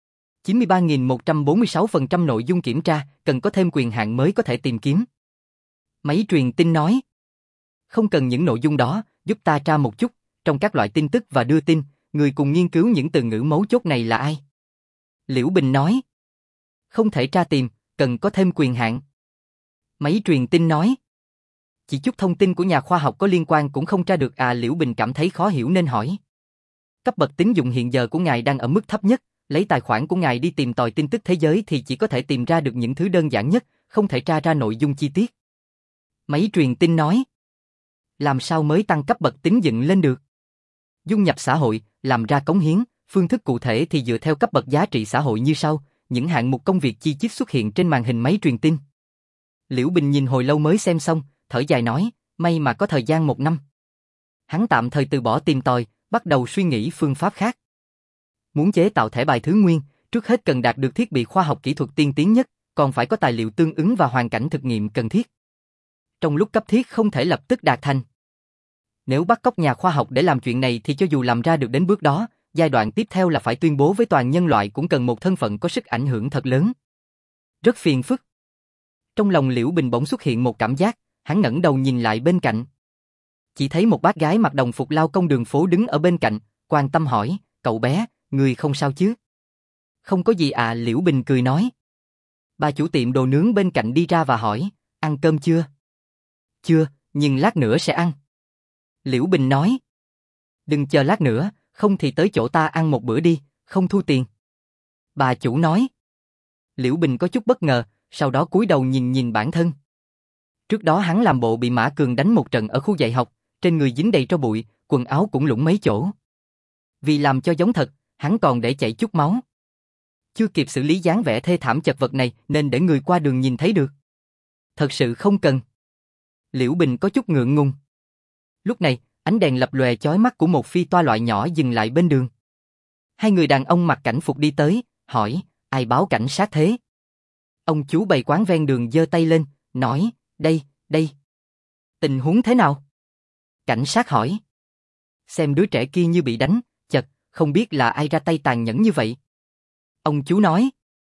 93.146% nội dung kiểm tra, cần có thêm quyền hạn mới có thể tìm kiếm. Máy truyền tin nói. Không cần những nội dung đó, giúp ta tra một chút, trong các loại tin tức và đưa tin, người cùng nghiên cứu những từ ngữ mấu chốt này là ai? Liễu Bình nói. Không thể tra tìm, cần có thêm quyền hạn. Máy truyền tin nói. Chỉ chút thông tin của nhà khoa học có liên quan cũng không tra được Liễu Bình cảm thấy khó hiểu nên hỏi. Cấp bậc tín dụng hiện giờ của ngài đang ở mức thấp nhất, lấy tài khoản của ngài đi tìm tòi tin tức thế giới thì chỉ có thể tìm ra được những thứ đơn giản nhất, không thể tra ra nội dung chi tiết. Máy truyền tin nói. Làm sao mới tăng cấp bậc tín dụng lên được? Dung nhập xã hội, làm ra cống hiến, phương thức cụ thể thì dựa theo cấp bậc giá trị xã hội như sau, những hạng mục công việc chi chít xuất hiện trên màn hình máy truyền tin. Liễu Bình nhìn hồi lâu mới xem xong, thở dài nói, may mà có thời gian 1 năm. Hắn tạm thời từ bỏ tìm tòi, bắt đầu suy nghĩ phương pháp khác. Muốn chế tạo thẻ bài thứ nguyên, trước hết cần đạt được thiết bị khoa học kỹ thuật tiên tiến nhất, còn phải có tài liệu tương ứng và hoàn cảnh thực nghiệm cần thiết. Trong lúc cấp thiết không thể lập tức đạt thành. Nếu bắt cóc nhà khoa học để làm chuyện này thì cho dù làm ra được đến bước đó, giai đoạn tiếp theo là phải tuyên bố với toàn nhân loại cũng cần một thân phận có sức ảnh hưởng thật lớn. Rất phiền phức. Trong lòng Liễu Bình bỗng xuất hiện một cảm giác, hắn ngẩng đầu nhìn lại bên cạnh. Chỉ thấy một bác gái mặc đồng phục lao công đường phố đứng ở bên cạnh, quan tâm hỏi, cậu bé, người không sao chứ? Không có gì Liễu Bình cười nói. Bà chủ tiệm đồ nướng bên cạnh đi ra và hỏi, ăn cơm chưa? Chưa, nhưng lát nữa sẽ ăn. Liễu Bình nói. Đừng chờ lát nữa, không thì tới chỗ ta ăn một bữa đi, không thu tiền. Bà chủ nói. Liễu Bình có chút bất ngờ, sau đó cúi đầu nhìn nhìn bản thân. Trước đó hắn làm bộ bị Mã Cường đánh một trận ở khu dạy học, trên người dính đầy tro bụi, quần áo cũng lủng mấy chỗ. Vì làm cho giống thật, hắn còn để chảy chút máu. Chưa kịp xử lý dáng vẻ thê thảm chật vật này nên để người qua đường nhìn thấy được. Thật sự không cần. Liễu Bình có chút ngượng ngùng. Lúc này, ánh đèn lập lòe chói mắt của một phi toa loại nhỏ dừng lại bên đường. Hai người đàn ông mặc cảnh phục đi tới, hỏi, ai báo cảnh sát thế? Ông chú bày quán ven đường giơ tay lên, nói, đây. Tình huống thế nào? Cảnh sát hỏi. Xem đứa trẻ kia như bị đánh, chật, không biết là ai ra tay tàn nhẫn như vậy. Ông chú nói.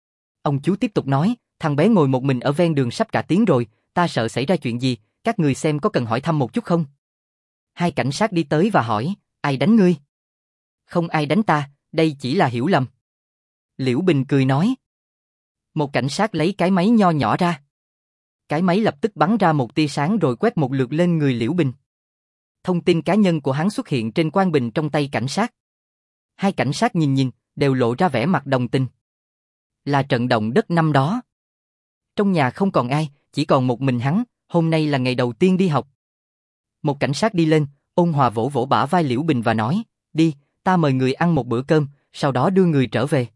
Ông chú tiếp tục nói, thằng bé ngồi một mình ở ven đường sắp cả tiếng rồi, ta sợ xảy ra chuyện gì, các người xem có cần hỏi thăm một chút không? Hai cảnh sát đi tới và hỏi, ai đánh ngươi? Không ai đánh ta, đây chỉ là hiểu lầm. Liễu Bình cười nói. Một cảnh sát lấy cái máy nho nhỏ ra. Cái máy lập tức bắn ra một tia sáng rồi quét một lượt lên người Liễu Bình. Thông tin cá nhân của hắn xuất hiện trên quang bình trong tay cảnh sát. Hai cảnh sát nhìn, đều lộ ra vẻ mặt đồng tình. Là trận động đất năm đó. Trong nhà không còn ai, chỉ còn một mình hắn, hôm nay là ngày đầu tiên đi học. Một cảnh sát đi lên, ôn hòa vỗ vỗ bả vai Liễu Bình và nói, đi, ta mời người ăn một bữa cơm, sau đó đưa người trở về.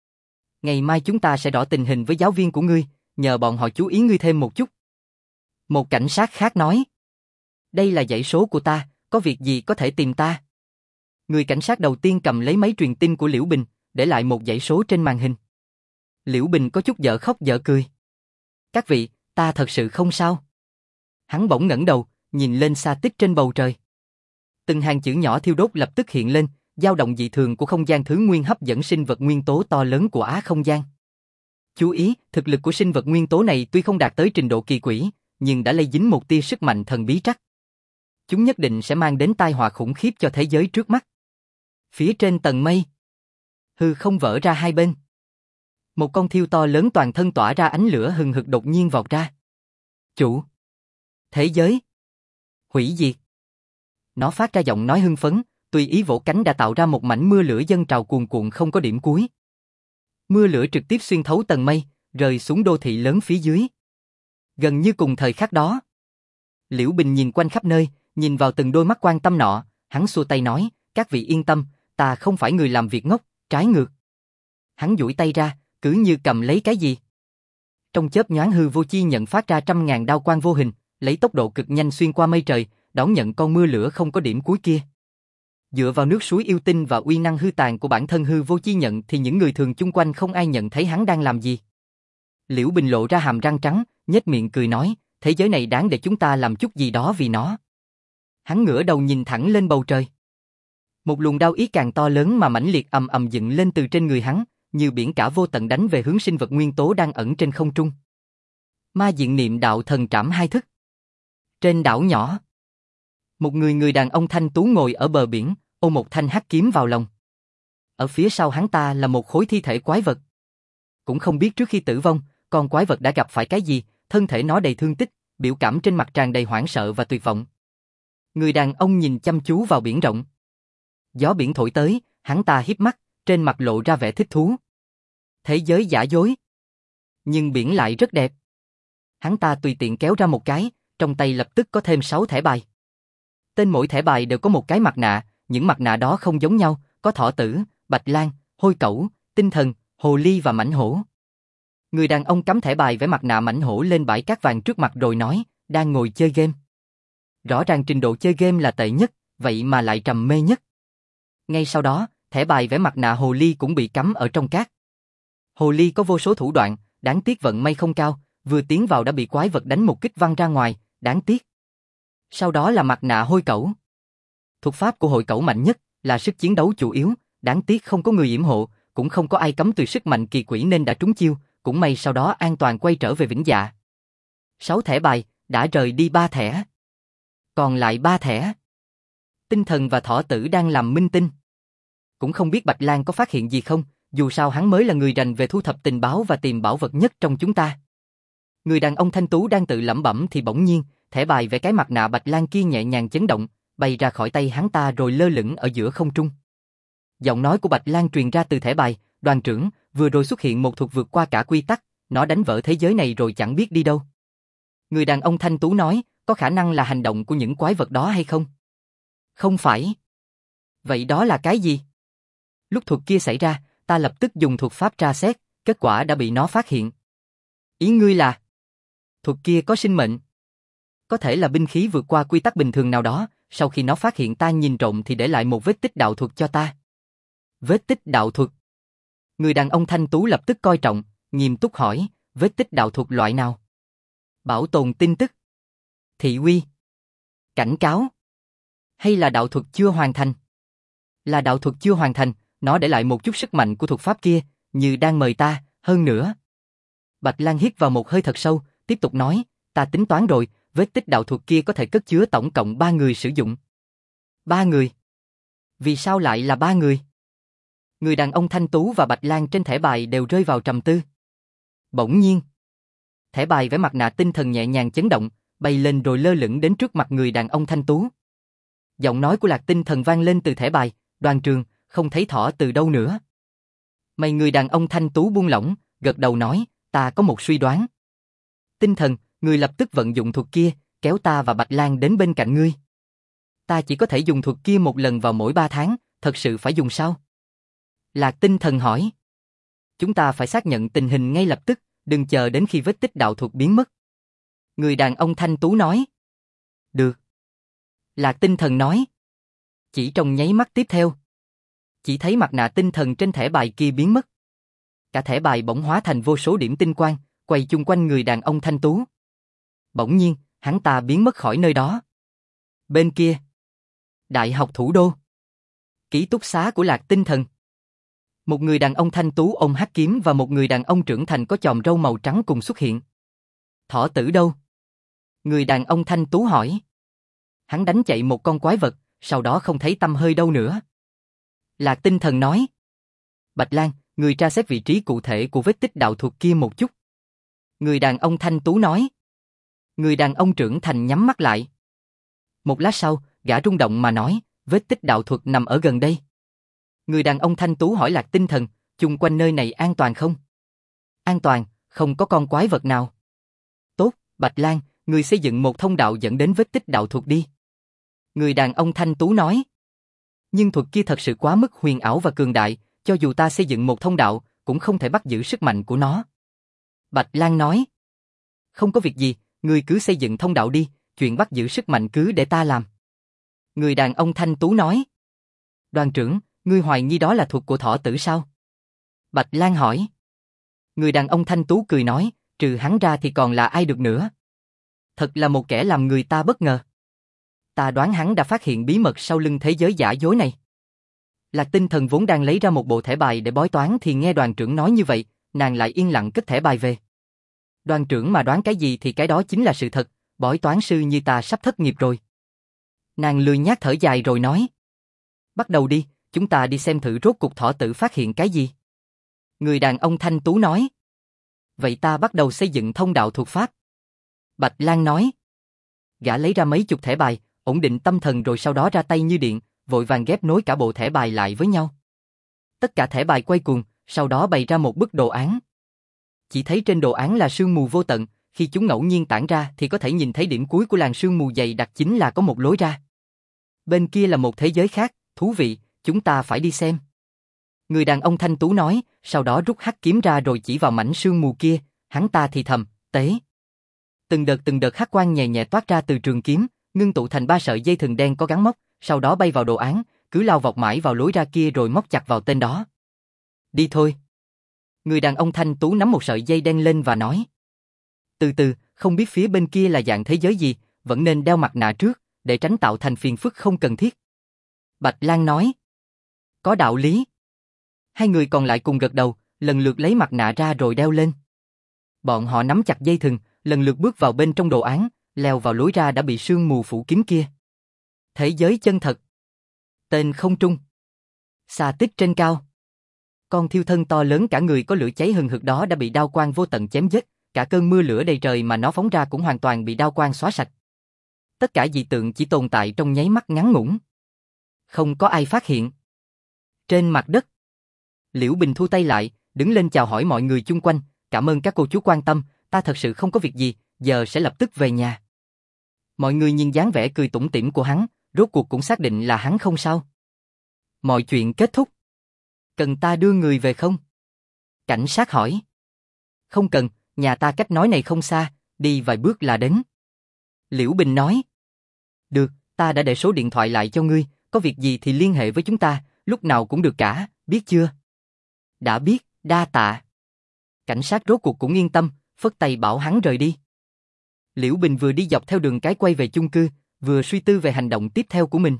Ngày mai chúng ta sẽ đo tình hình với giáo viên của ngươi, nhờ bọn họ chú ý ngươi thêm một chút. Một cảnh sát khác nói, đây là dãy số của ta, có việc gì có thể tìm ta. Người cảnh sát đầu tiên cầm lấy máy truyền tin của Liễu Bình, để lại một dãy số trên màn hình. Liễu Bình có chút dở khóc dở cười. Các vị, ta thật sự không sao. Hắn bỗng ngẩng đầu, nhìn lên xa tích trên bầu trời. Từng hàng chữ nhỏ thiêu đốt lập tức hiện lên, dao động dị thường của không gian thứ nguyên hấp dẫn sinh vật nguyên tố to lớn của Á không gian. Chú ý, thực lực của sinh vật nguyên tố này tuy không đạt tới trình độ kỳ quỷ, nhưng đã lây dính một tia sức mạnh thần bí trắc. Chúng nhất định sẽ mang đến tai họa khủng khiếp cho thế giới trước mắt. Phía trên tầng mây, hư không vỡ ra hai bên. Một con thiêu to lớn toàn thân tỏa ra ánh lửa hừng hực đột nhiên vọt ra. Chủ, thế giới, hủy diệt. Nó phát ra giọng nói hưng phấn, tùy ý vỗ cánh đã tạo ra một mảnh mưa lửa dâng trào cuồn cuộn không có điểm cuối. Mưa lửa trực tiếp xuyên thấu tầng mây, rơi xuống đô thị lớn phía dưới. Gần như cùng thời khắc đó, Liễu Bình nhìn quanh khắp nơi, nhìn vào từng đôi mắt quan tâm nọ, hắn xua tay nói, các vị yên tâm, ta không phải người làm việc ngốc, trái ngược. Hắn duỗi tay ra, cứ như cầm lấy cái gì. Trong chớp nhoáng hư vô chi nhận phát ra 100.000 đao quang vô hình, lấy tốc độ cực nhanh xuyên qua mây trời, đón nhận con mưa lửa không có điểm cuối kia. Dựa vào nước suối yêu tinh và uy năng hư tàn của bản thân hư vô chi nhận thì những người thường chung quanh không ai nhận thấy hắn đang làm gì. Liễu Bình lộ ra hàm răng trắng, nhếch miệng cười nói, thế giới này đáng để chúng ta làm chút gì đó vì nó. Hắn ngửa đầu nhìn thẳng lên bầu trời. Một luồng đao ý càng to lớn mà mãnh liệt ầm ầm dựng lên từ trên người hắn, như biển cả vô tận đánh về hướng sinh vật nguyên tố đang ẩn trên không trung. Ma diện niệm đạo thần trảm hai thức. Trên đảo nhỏ, một người đàn ông thanh tú ngồi ở bờ biển, ôm một thanh hắc kiếm vào lòng. Ở phía sau hắn ta là một khối thi thể quái vật. Cũng không biết trước khi tử vong, con quái vật đã gặp phải cái gì, thân thể nó đầy thương tích, biểu cảm trên mặt tràn đầy hoảng sợ và tuyệt vọng. Người đàn ông nhìn chăm chú vào biển rộng. Gió biển thổi tới, hắn ta híp mắt, trên mặt lộ ra vẻ thích thú. Thế giới giả dối, nhưng biển lại rất đẹp. Hắn ta tùy tiện kéo ra một cái, trong tay lập tức có thêm 6 thẻ bài. Tên mỗi thẻ bài đều có một cái mặt nạ, những mặt nạ đó không giống nhau, có thỏ tử, bạch lang, hôi cẩu, tinh thần, hồ ly và mãnh hổ. Người đàn ông cắm thẻ bài vẽ mặt nạ mãnh hổ lên bãi cát vàng trước mặt rồi nói, đang ngồi chơi game. Rõ ràng trình độ chơi game là tệ nhất, vậy mà lại trầm mê nhất. Ngay sau đó, thẻ bài vẽ mặt nạ hồ ly cũng bị cắm ở trong cát. Hồ ly có vô số thủ đoạn, đáng tiếc vận may không cao, vừa tiến vào đã bị quái vật đánh một kích văng ra ngoài, đáng tiếc. Sau đó là mặt nạ hôi cẩu. Thuật pháp của hội cẩu mạnh nhất, là sức chiến đấu chủ yếu, đáng tiếc không có người yểm hộ, cũng không có ai cấm từ sức mạnh kỳ quỷ nên đã trúng chiêu, cũng may sau đó an toàn quay trở về vĩnh dạ. 6 thẻ bài, đã rời đi 3 thẻ. Còn lại 3 thẻ. Tinh thần và thỏ tử đang làm minh tinh. Cũng không biết Bạch Lang có phát hiện gì không, dù sao hắn mới là người rành về thu thập tình báo và tìm bảo vật nhất trong chúng ta. Người đàn ông thanh tú đang tự lẩm bẩm thì bỗng nhiên, thẻ bài vẽ cái mặt nạ Bạch Lang kia nhẹ nhàng chấn động, bay ra khỏi tay hắn ta rồi lơ lửng ở giữa không trung. Giọng nói của Bạch Lang truyền ra từ thẻ bài, Đoàn trưởng, vừa rồi xuất hiện một thuật vượt qua cả quy tắc, nó đánh vỡ thế giới này rồi chẳng biết đi đâu. Người đàn ông thanh tú nói, có khả năng là hành động của những quái vật đó hay không? Không phải. Vậy đó là cái gì? Lúc thuật kia xảy ra, ta lập tức dùng thuật pháp tra xét, kết quả đã bị nó phát hiện. Ý ngươi là thuật kia có sinh mệnh? Có thể là binh khí vượt qua quy tắc bình thường nào đó, sau khi nó phát hiện ta nhìn trộm thì để lại một vết tích đạo thuật cho ta. Vết tích đạo thuật? Người đàn ông thanh tú lập tức coi trọng, nghiêm túc hỏi, vết tích đạo thuật loại nào? Bảo tồn tin tức? Thị uy? Cảnh cáo? Hay là đạo thuật chưa hoàn thành? Là đạo thuật chưa hoàn thành, nó để lại một chút sức mạnh của thuật pháp kia, như đang mời ta, hơn nữa. Bạch Lang hít vào một hơi thật sâu, tiếp tục nói, ta tính toán rồi, vết tích đạo thuật kia có thể cất chứa tổng cộng 3 người sử dụng. 3 người? Vì sao lại là 3 người? Người đàn ông thanh tú và Bạch Lang trên thẻ bài đều rơi vào trầm tư. Bỗng nhiên, thẻ bài vẽ mặt nạ tinh thần nhẹ nhàng chấn động, bay lên rồi lơ lửng đến trước mặt người đàn ông thanh tú. Giọng nói của Lạc Tinh Thần vang lên từ thẻ bài, Đoàn trường, không thấy thỏ từ đâu nữa. Mày người đàn ông thanh tú buông lỏng, gật đầu nói, ta có một suy đoán. Tinh thần, người lập tức vận dụng thuật kia, kéo ta và Bạch Lang đến bên cạnh ngươi. Ta chỉ có thể dùng thuật kia một lần vào mỗi 3 tháng, thật sự phải dùng sao? Lạc Tinh Thần hỏi. Chúng ta phải xác nhận tình hình ngay lập tức, đừng chờ đến khi vết tích đạo thuật biến mất. Người đàn ông thanh tú nói. Được. Lạc Tinh Thần nói. Chỉ trong nháy mắt tiếp theo, chỉ thấy mặt nạ tinh thần trên thẻ bài kia biến mất. Cả thẻ bài bỗng hóa thành vô số điểm tinh quang, quay chung quanh người đàn ông thanh tú. Bỗng nhiên, hắn ta biến mất khỏi nơi đó. Bên kia, Đại học thủ đô, ký túc xá của Lạc Tinh Thần. Một người đàn ông thanh tú ôm hắc kiếm và một người đàn ông trưởng thành có chòm râu màu trắng cùng xuất hiện. Thỏ tử đâu? Người đàn ông thanh tú hỏi. Hắn đánh chạy một con quái vật, sau đó không thấy tăm hơi đâu nữa. Lạc Tinh Thần nói. Bạch Lang, người tra xét vị trí cụ thể của vết tích đạo thuật kia một chút. Người đàn ông thanh tú nói. Người đàn ông trưởng thành nhắm mắt lại. Một lát sau, gã rung động mà nói, vết tích đạo thuật nằm ở gần đây. Người đàn ông thanh tú hỏi Lạc Tinh Thần, chung quanh nơi này an toàn không? An toàn, không có con quái vật nào. Tốt, Bạch Lang, người xây dựng một thông đạo dẫn đến vết tích đạo thuật đi. Người đàn ông thanh tú nói. Nhưng thuật kia thật sự quá mức huyền ảo và cường đại, cho dù ta xây dựng một thông đạo, cũng không thể bắt giữ sức mạnh của nó. Bạch Lang nói. Không có việc gì, người cứ xây dựng thông đạo đi, chuyện bắt giữ sức mạnh cứ để ta làm. Người đàn ông thanh tú nói. Đoàn trưởng, ngươi hoài nghi đó là thuật của thỏ tử sao? Bạch Lang hỏi. Người đàn ông thanh tú cười nói, trừ hắn ra thì còn là ai được nữa. Thật là một kẻ làm người ta bất ngờ. Ta đoán hắn đã phát hiện bí mật sau lưng thế giới giả dối này. Lạc Tinh Thần vốn đang lấy ra một bộ thẻ bài để bói toán thì nghe đoàn trưởng nói như vậy, nàng lại yên lặng cất thẻ bài về. Đoàn trưởng mà đoán cái gì thì cái đó chính là sự thật, bói toán sư như ta sắp thất nghiệp rồi. Nàng lười nhác thở dài rồi nói. Bắt đầu đi, chúng ta đi xem thử rốt cuộc thỏ tử phát hiện cái gì. Người đàn ông thanh tú nói. Vậy ta bắt đầu xây dựng thông đạo thuật pháp. Bạch Lang nói. Gã lấy ra mấy chục thẻ bài, ổn định tâm thần rồi sau đó ra tay như điện, vội vàng ghép nối cả bộ thẻ bài lại với nhau. Tất cả thẻ bài quay cuồng, sau đó bày ra một bức đồ án. Chỉ thấy trên đồ án là sương mù vô tận, khi chúng ngẫu nhiên tản ra thì có thể nhìn thấy điểm cuối của làn sương mù dày đặc chính là có một lối ra. Bên kia là một thế giới khác, thú vị, chúng ta phải đi xem. Người đàn ông thanh tú nói, sau đó rút hắc kiếm ra rồi chỉ vào mảnh sương mù kia, hắn ta thì thầm, tế. Từng đợt hắc quang nhẹ nhẹ toát ra từ trường kiếm, ngưng tụ thành 3 sợi dây thừng đen có gắn móc, sau đó bay vào đồ án, cứ lao vọt mãi vào lối ra kia rồi móc chặt vào tên đó. Đi thôi. Người đàn ông thanh tú nắm một sợi dây đen lên và nói. Từ từ, không biết phía bên kia là dạng thế giới gì, vẫn nên đeo mặt nạ trước, để tránh tạo thành phiền phức không cần thiết. Bạch Lang nói. Có đạo lý. Hai người còn lại cùng gật đầu, lần lượt lấy mặt nạ ra rồi đeo lên. Bọn họ nắm chặt dây thừng, lần lượt bước vào bên trong đồ án, leo vào lối ra đã bị sương mù phủ kín kia. Thế giới chân thật. Tên không trung. Xà tích trên cao. Con thiêu thân to lớn cả người có lửa cháy hừng hực đó đã bị đao quang vô tận chém giết, cả cơn mưa lửa đầy trời mà nó phóng ra cũng hoàn toàn bị đao quang xóa sạch. Tất cả dị tượng chỉ tồn tại trong nháy mắt ngắn ngủn. Không có ai phát hiện. Trên mặt đất, Liễu Bình thu tay lại, đứng lên chào hỏi mọi người chung quanh, cảm ơn các cô chú quan tâm, ta thật sự không có việc gì, giờ sẽ lập tức về nhà. Mọi người nhìn dáng vẻ cười tủm tỉm của hắn, rốt cuộc cũng xác định là hắn không sao. Mọi chuyện kết thúc. Cần ta đưa người về không? Cảnh sát hỏi. Không cần, nhà ta cách nói này không xa, đi vài bước là đến. Liễu Bình nói. Được, ta đã để số điện thoại lại cho ngươi, có việc gì thì liên hệ với chúng ta, lúc nào cũng được cả, biết chưa? Đã biết, đa tạ. Cảnh sát rốt cuộc cũng yên tâm, phất tay bảo hắn rời đi. Liễu Bình vừa đi dọc theo đường cái quay về chung cư, vừa suy tư về hành động tiếp theo của mình.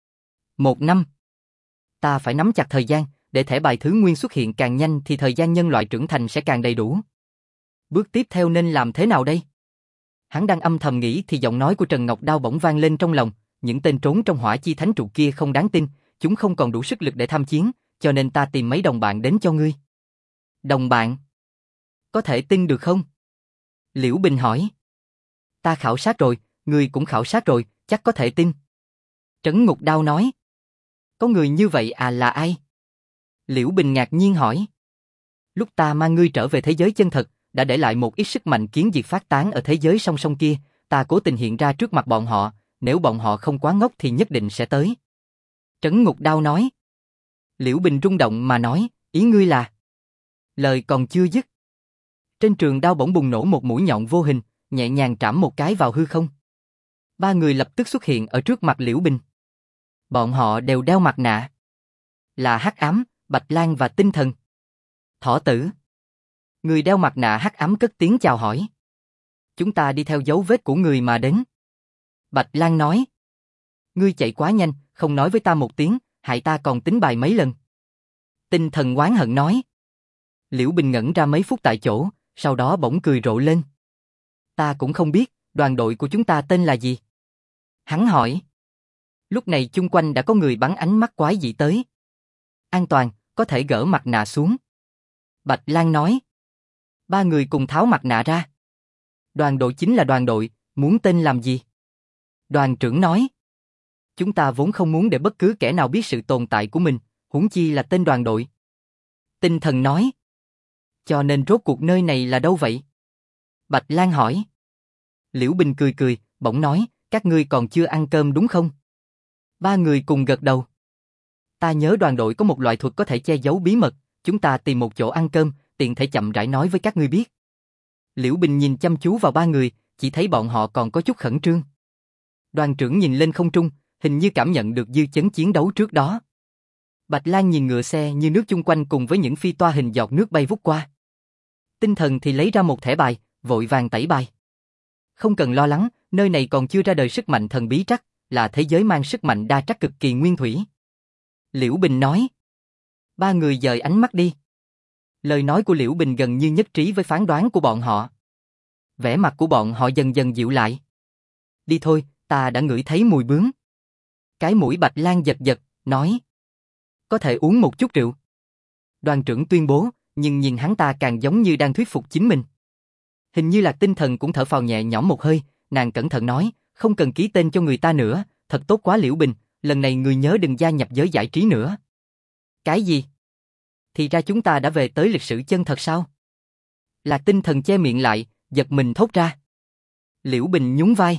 1 năm. Ta phải nắm chặt thời gian, để thẻ bài thứ nguyên xuất hiện càng nhanh thì thời gian nhân loại trưởng thành sẽ càng đầy đủ. Bước tiếp theo nên làm thế nào đây? Hắn đang âm thầm nghĩ thì giọng nói của Trần Ngọc Đao bỗng vang lên trong lòng, những tên trốn trong hỏa chi thánh trụ kia không đáng tin, chúng không còn đủ sức lực để tham chiến, cho nên ta tìm mấy đồng bạn đến cho ngươi. Đồng bạn? Có thể tin được không? Liễu Bình hỏi. Ta khảo sát rồi, ngươi cũng khảo sát rồi, chắc có thể tin. Trấn Ngục Đao nói. Có người như vậy à, là ai? Liễu Bình ngạc nhiên hỏi. Lúc ta mang ngươi trở về thế giới chân thật, đã để lại một ít sức mạnh kiến diệt phát tán ở thế giới song song kia, ta cố tình hiện ra trước mặt bọn họ, nếu bọn họ không quá ngốc thì nhất định sẽ tới. Trấn Ngục Đao nói. Liễu Bình rung động mà nói, ý ngươi là... Lời còn chưa dứt. Trên trường đao bỗng bùng nổ một mũi nhọn vô hình, nhẹ nhàng trảm một cái vào hư không. 3 người lập tức xuất hiện ở trước mặt Liễu Bình. Bọn họ đều đeo mặt nạ. Là Hắc Ám, Bạch Lang và Tinh Thần. Thỏ Tử. Người đeo mặt nạ Hắc Ám cất tiếng chào hỏi. Chúng ta đi theo dấu vết của người mà đến. Bạch Lang nói. Ngươi chạy quá nhanh, không nói với ta một tiếng, hại ta còn tính bài mấy lần. Tinh Thần oán hận nói. Liễu Bình ngẩn ra mấy phút tại chỗ, sau đó bỗng cười rộ lên. Ta cũng không biết, đoàn đội của chúng ta tên là gì? Hắn hỏi. Lúc này chung quanh đã có người bắn ánh mắt quái dị tới. An toàn, có thể gỡ mặt nạ xuống. Bạch Lang nói. 3 người cùng tháo mặt nạ ra. Đoàn đội chính là đoàn đội, muốn tên làm gì? Đoàn trưởng nói. Chúng ta vốn không muốn để bất cứ kẻ nào biết sự tồn tại của mình, huống chi là tên đoàn đội. Tinh Thần nói. Cho nên rốt cuộc nơi này là đâu vậy? Bạch Lang hỏi. Liễu Bình cười cười, bỗng nói, các ngươi còn chưa ăn cơm đúng không? 3 người cùng gật đầu. Ta nhớ đoàn đội có một loại thuật có thể che giấu bí mật, chúng ta tìm một chỗ ăn cơm, tiện thể chậm rãi nói với các ngươi biết. Liễu Bình nhìn chăm chú vào 3 người, chỉ thấy bọn họ còn có chút khẩn trương. Đoàn trưởng nhìn lên không trung, hình như cảm nhận được dư chấn chiến đấu trước đó. Bạch Lang nhìn ngựa xe như nước chung quanh cùng với những phi toa hình giọt nước bay vút qua. Tinh Thần thì lấy ra một thẻ bài, vội vàng tẩy bài. Không cần lo lắng, nơi này còn chưa ra đời sức mạnh thần bí trắc, là thế giới mang sức mạnh đa trắc cực kỳ nguyên thủy. Liễu Bình nói. 3 người dời ánh mắt đi. Lời nói của Liễu Bình gần như nhất trí với phán đoán của bọn họ. Vẻ mặt của bọn họ dần dần dịu lại. Đi thôi, ta đã ngửi thấy mùi bướm. Cái mũi Bạch Lang giật giật, nói. Có thể uống một chút rượu. Đoàn trưởng tuyên bố, nhưng nhìn hắn ta càng giống như đang thuyết phục chính mình. Hình như là Tinh Thần cũng thở phào nhẹ nhõm một hơi, nàng cẩn thận nói, không cần ký tên cho người ta nữa, thật tốt quá Liễu Bình, lần này người nhớ đừng gia nhập giới giải trí nữa. Cái gì? Thì ra chúng ta đã về tới lịch sử chân thật sao? Là Tinh Thần che miệng lại, giật mình thốt ra. Liễu Bình nhún vai.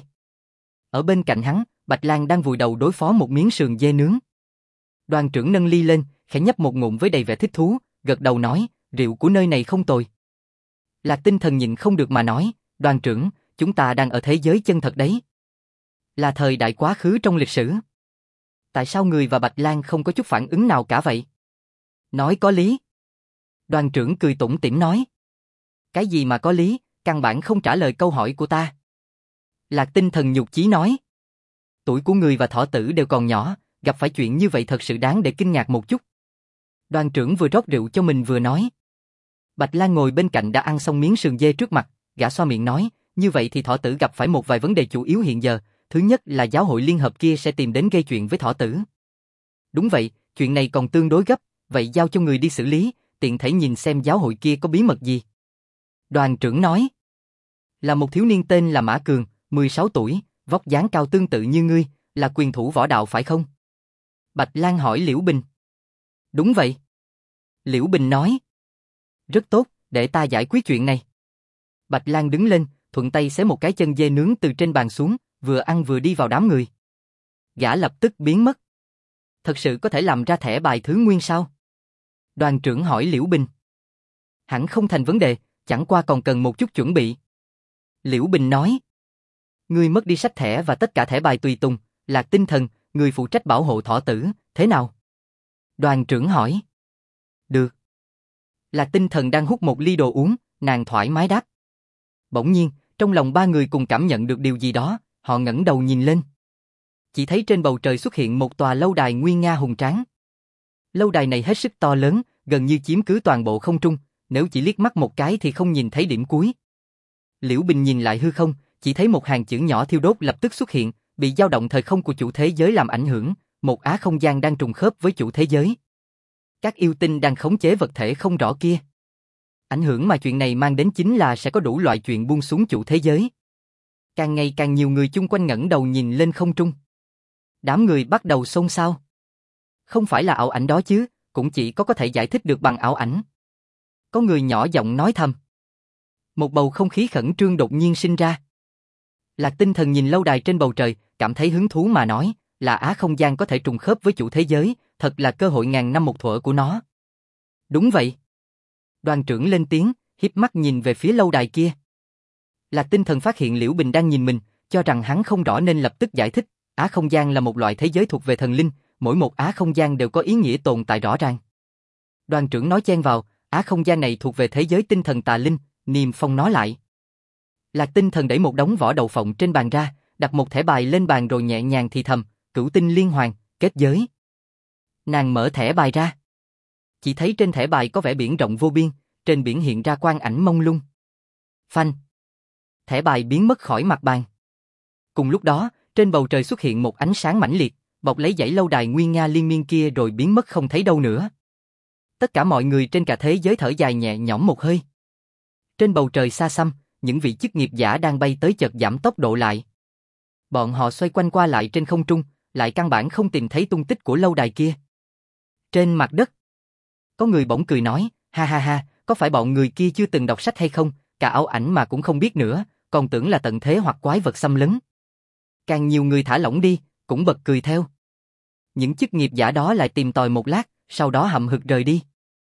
Ở bên cạnh hắn, Bạch Lang đang vùi đầu đối phó một miếng sườn dê nướng. Đoàn trưởng nâng ly lên, khẽ nhấp một ngụm với đầy vẻ thích thú, gật đầu nói, rượu của nơi này không tồi. Là Tinh Thần nhịn không được mà nói, đoàn trưởng, chúng ta đang ở thế giới chân thật đấy. Là thời đại quá khứ trong lịch sử. Tại sao người và Bạch Lang không có chút phản ứng nào cả vậy? Nói có lý. Đoàn trưởng cười tủm tỉm nói. Cái gì mà có lý, căn bản không trả lời câu hỏi của ta. Lạc Tinh Thần nhục chí nói. Tuổi của người và Thỏ Tử đều còn nhỏ, gặp phải chuyện như vậy thật sự đáng để kinh ngạc một chút. Đoàn trưởng vừa rót rượu cho mình vừa nói. Bạch Lang ngồi bên cạnh đã ăn xong miếng sườn dê trước mặt, gã xoa miệng nói, như vậy thì Thỏ Tử gặp phải một vài vấn đề chủ yếu hiện giờ, thứ nhất là giáo hội liên hợp kia sẽ tìm đến gây chuyện với Thỏ Tử. Đúng vậy, chuyện này còn tương đối gấp, vậy giao cho người đi xử lý, tiện thể nhìn xem giáo hội kia có bí mật gì. Đoàn trưởng nói, là một thiếu niên tên là Mã Cường, 16 tuổi, vóc dáng cao tương tự như ngươi, là quyền thủ võ đạo phải không? Bạch Lang hỏi Liễu Bình. Đúng vậy. Liễu Bình nói. Rất tốt, để ta giải quyết chuyện này. Bạch Lan đứng lên, thuận tay xé một cái chân dê nướng từ trên bàn xuống, vừa ăn vừa đi vào đám người. Gã lập tức biến mất. Thật sự có thể làm ra thẻ bài thứ nguyên sao? Đoàn trưởng hỏi Liễu Bình. Hẳn không thành vấn đề, chẳng qua còn cần một chút chuẩn bị. Liễu Bình nói. Ngươi mất đi sách thẻ và tất cả thẻ bài tùy tùng, Lạc Tinh Thần, người phụ trách bảo hộ thọ tử, thế nào? Đoàn trưởng hỏi. Được. Lạc Tinh Thần đang hút một ly đồ uống, nàng thoải mái đáp. Bỗng nhiên, trong lòng ba người cùng cảm nhận được điều gì đó, họ ngẩng đầu nhìn lên. Chỉ thấy trên bầu trời xuất hiện một tòa lâu đài nguy nga hùng tráng. Lâu đài này hết sức to lớn, gần như chiếm cứ toàn bộ không trung, nếu chỉ liếc mắt một cái thì không nhìn thấy điểm cuối. Liễu Bình nhìn lại hư không, chỉ thấy một hàng chữ nhỏ thiêu đốt lập tức xuất hiện, bị dao động thời không của chủ thế giới làm ảnh hưởng, một á không gian đang trùng khớp với chủ thế giới. Các yêu tinh đang khống chế vật thể không rõ kia. Ảnh hưởng mà chuyện này mang đến chính là sẽ có đủ loại chuyện buông xuống chủ thế giới. Càng ngày càng nhiều người chung quanh ngẩng đầu nhìn lên không trung. Đám người bắt đầu xôn xao. Không phải là ảo ảnh đó chứ, cũng chỉ có thể giải thích được bằng ảo ảnh. Có người nhỏ giọng nói thầm. Một bầu không khí khẩn trương đột nhiên sinh ra. Lạc Tinh Thần nhìn lâu đài trên bầu trời, cảm thấy hứng thú mà nói, là á không gian có thể trùng khớp với chủ thế giới, thật là cơ hội ngàn năm một thuở của nó. Đúng vậy. Đoàn trưởng lên tiếng, híp mắt nhìn về phía lâu đài kia. Lạc Tinh Thần phát hiện Liễu Bình đang nhìn mình, cho rằng hắn không rõ nên lập tức giải thích, á không gian là một loại thế giới thuộc về thần linh, mỗi một á không gian đều có ý nghĩa tồn tại rõ ràng. Đoàn trưởng nói chen vào, á không gian này thuộc về thế giới tinh thần tà linh, niêm phong nó lại. Lạc Tinh Thần đẩy một đống vỏ đậu phộng trên bàn ra, đặt một thẻ bài lên bàn rồi nhẹ nhàng thì thầm, Cửu Tinh Liên Hoàn, kết giới. Nàng mở thẻ bài ra. Chỉ thấy trên thẻ bài có vẻ biển rộng vô biên, trên biển hiện ra quang ảnh mông lung. Phanh. Thẻ bài biến mất khỏi mặt bàn. Cùng lúc đó, trên bầu trời xuất hiện một ánh sáng mãnh liệt, bọc lấy dãy lâu đài nguy nga liên miên kia rồi biến mất không thấy đâu nữa. Tất cả mọi người trên cả thế giới thở dài nhẹ nhõm một hơi. Trên bầu trời xa xăm, những vị chức nghiệp giả đang bay tới chợt giảm tốc độ lại. Bọn họ xoay quanh qua lại trên không trung, lại căn bản không tìm thấy tung tích của lâu đài kia. Trên mặt đất, có người bỗng cười nói, ha ha ha, có phải bọn người kia chưa từng đọc sách hay không, cả ảo ảnh mà cũng không biết nữa, còn tưởng là tận thế hoặc quái vật xâm lấn. Càng nhiều người thả lỏng đi, cũng bật cười theo. Những chức nghiệp giả đó lại tìm tòi một lát, sau đó hậm hực rời đi.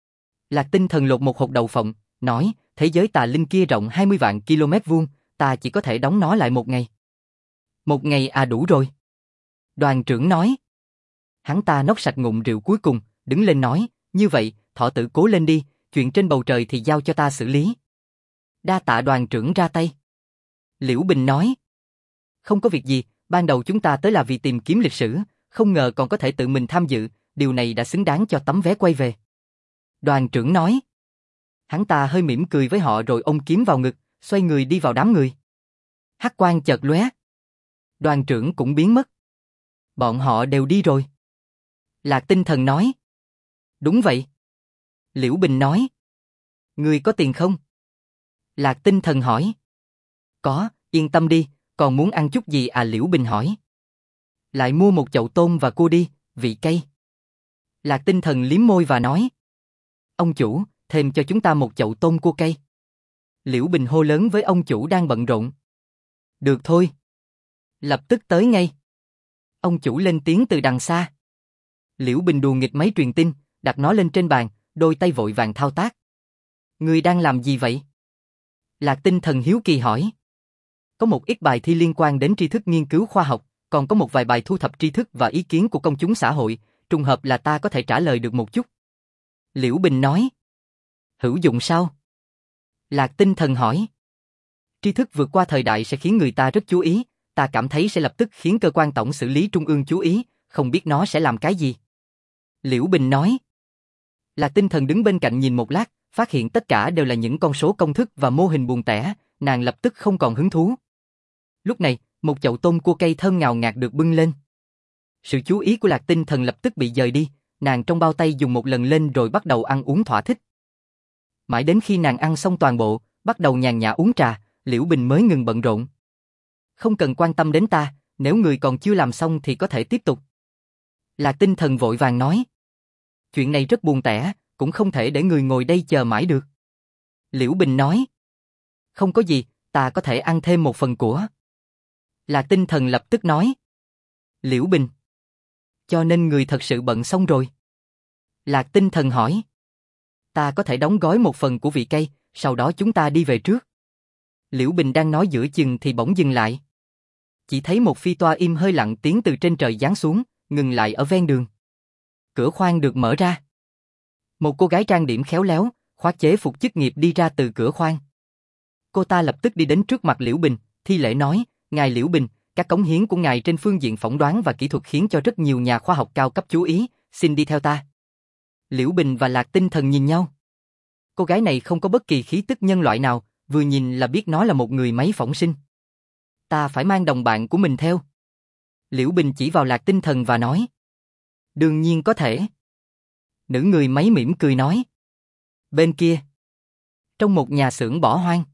Lạc Tinh Thần lột một hột đậu phộng, nói, thế giới tà linh kia rộng 20 vạn km vuông, ta chỉ có thể đóng nó lại một ngày. Một ngày à, đủ rồi. Đoàn trưởng nói. Hắn ta nốc sạch ngụm rượu cuối cùng, đứng lên nói, như vậy, thọ tử cố lên đi, chuyện trên bầu trời thì giao cho ta xử lý. Đa tạ đoàn trưởng ra tay. Liễu Bình nói. Không có việc gì, ban đầu chúng ta tới là vì tìm kiếm lịch sử, không ngờ còn có thể tự mình tham dự, điều này đã xứng đáng cho tấm vé quay về. Đoàn trưởng nói. Hắn ta hơi mỉm cười với họ rồi ôm kiếm vào ngực, xoay người đi vào đám người. Hắc quang chợt lóe. Đoàn trưởng cũng biến mất. Bọn họ đều đi rồi. Lạc Tinh Thần nói. Đúng vậy. Liễu Bình nói. Người có tiền không? Lạc Tinh Thần hỏi. Có, yên tâm đi, còn muốn ăn chút gì à, Liễu Bình hỏi. Lại mua một chậu tôm và cua đi, vị cay. Lạc Tinh Thần liếm môi và nói. Ông chủ, thêm cho chúng ta một chậu tôm cua cay. Liễu Bình hô lớn với ông chủ đang bận rộn. Được thôi. Lập tức tới ngay. Ông chủ lên tiếng từ đằng xa. Liễu Bình đùa nghịch máy truyền tin, đặt nó lên trên bàn, đôi tay vội vàng thao tác. Người đang làm gì vậy? Lạc Tinh Thần hiếu kỳ hỏi. Có một ít bài thi liên quan đến tri thức nghiên cứu khoa học, còn có một vài bài thu thập tri thức và ý kiến của công chúng xã hội, trùng hợp là ta có thể trả lời được một chút. Liễu Bình nói. Hữu dụng sao? Lạc Tinh Thần hỏi. Tri thức vượt qua thời đại sẽ khiến người ta rất chú ý, ta cảm thấy sẽ lập tức khiến cơ quan tổng xử lý trung ương chú ý, không biết nó sẽ làm cái gì. Liễu Bình nói. Lạc Tinh Thần đứng bên cạnh nhìn một lát, phát hiện tất cả đều là những con số công thức và mô hình buồn tẻ, nàng lập tức không còn hứng thú. Lúc này, một chậu tôm cua cây thơm ngào ngạt được bưng lên. Sự chú ý của Lạc Tinh Thần lập tức bị dời đi, nàng trong bao tay dùng một lần lên rồi bắt đầu ăn uống thỏa thích. Mãi đến khi nàng ăn xong toàn bộ, bắt đầu nhàn nhã uống trà, Liễu Bình mới ngừng bận rộn. Không cần quan tâm đến ta, nếu người còn chưa làm xong thì có thể tiếp tục. Lạc Tinh Thần vội vàng nói. Chuyện này rất buồn tẻ, cũng không thể để người ngồi đây chờ mãi được. Liễu Bình nói. Không có gì, ta có thể ăn thêm một phần của. Lạc Tinh Thần lập tức nói. Liễu Bình. Cho nên người thật sự bận xong rồi. Lạc Tinh Thần hỏi. Ta có thể đóng gói một phần của vị cây, sau đó chúng ta đi về trước. Liễu Bình đang nói giữa chừng thì bỗng dừng lại. Chỉ thấy một phi toa im hơi lặng tiến từ trên trời giáng xuống, ngừng lại ở ven đường. Cửa khoang được mở ra. Một cô gái trang điểm khéo léo, khoác chế phục chức nghiệp đi ra từ cửa khoang. Cô ta lập tức đi đến trước mặt Liễu Bình, thi lễ nói, Ngài Liễu Bình, các cống hiến của ngài trên phương diện phỏng đoán và kỹ thuật khiến cho rất nhiều nhà khoa học cao cấp chú ý, xin đi theo ta. Liễu Bình và Lạc Tinh Thần nhìn nhau. Cô gái này không có bất kỳ khí tức nhân loại nào, vừa nhìn là biết nó là một người máy phỏng sinh. Ta phải mang đồng bạn của mình theo. Liễu Bình chỉ vào Lạc Tinh Thần và nói. Đương nhiên có thể. Nữ người máy mỉm cười nói. Bên kia. Trong một nhà xưởng bỏ hoang.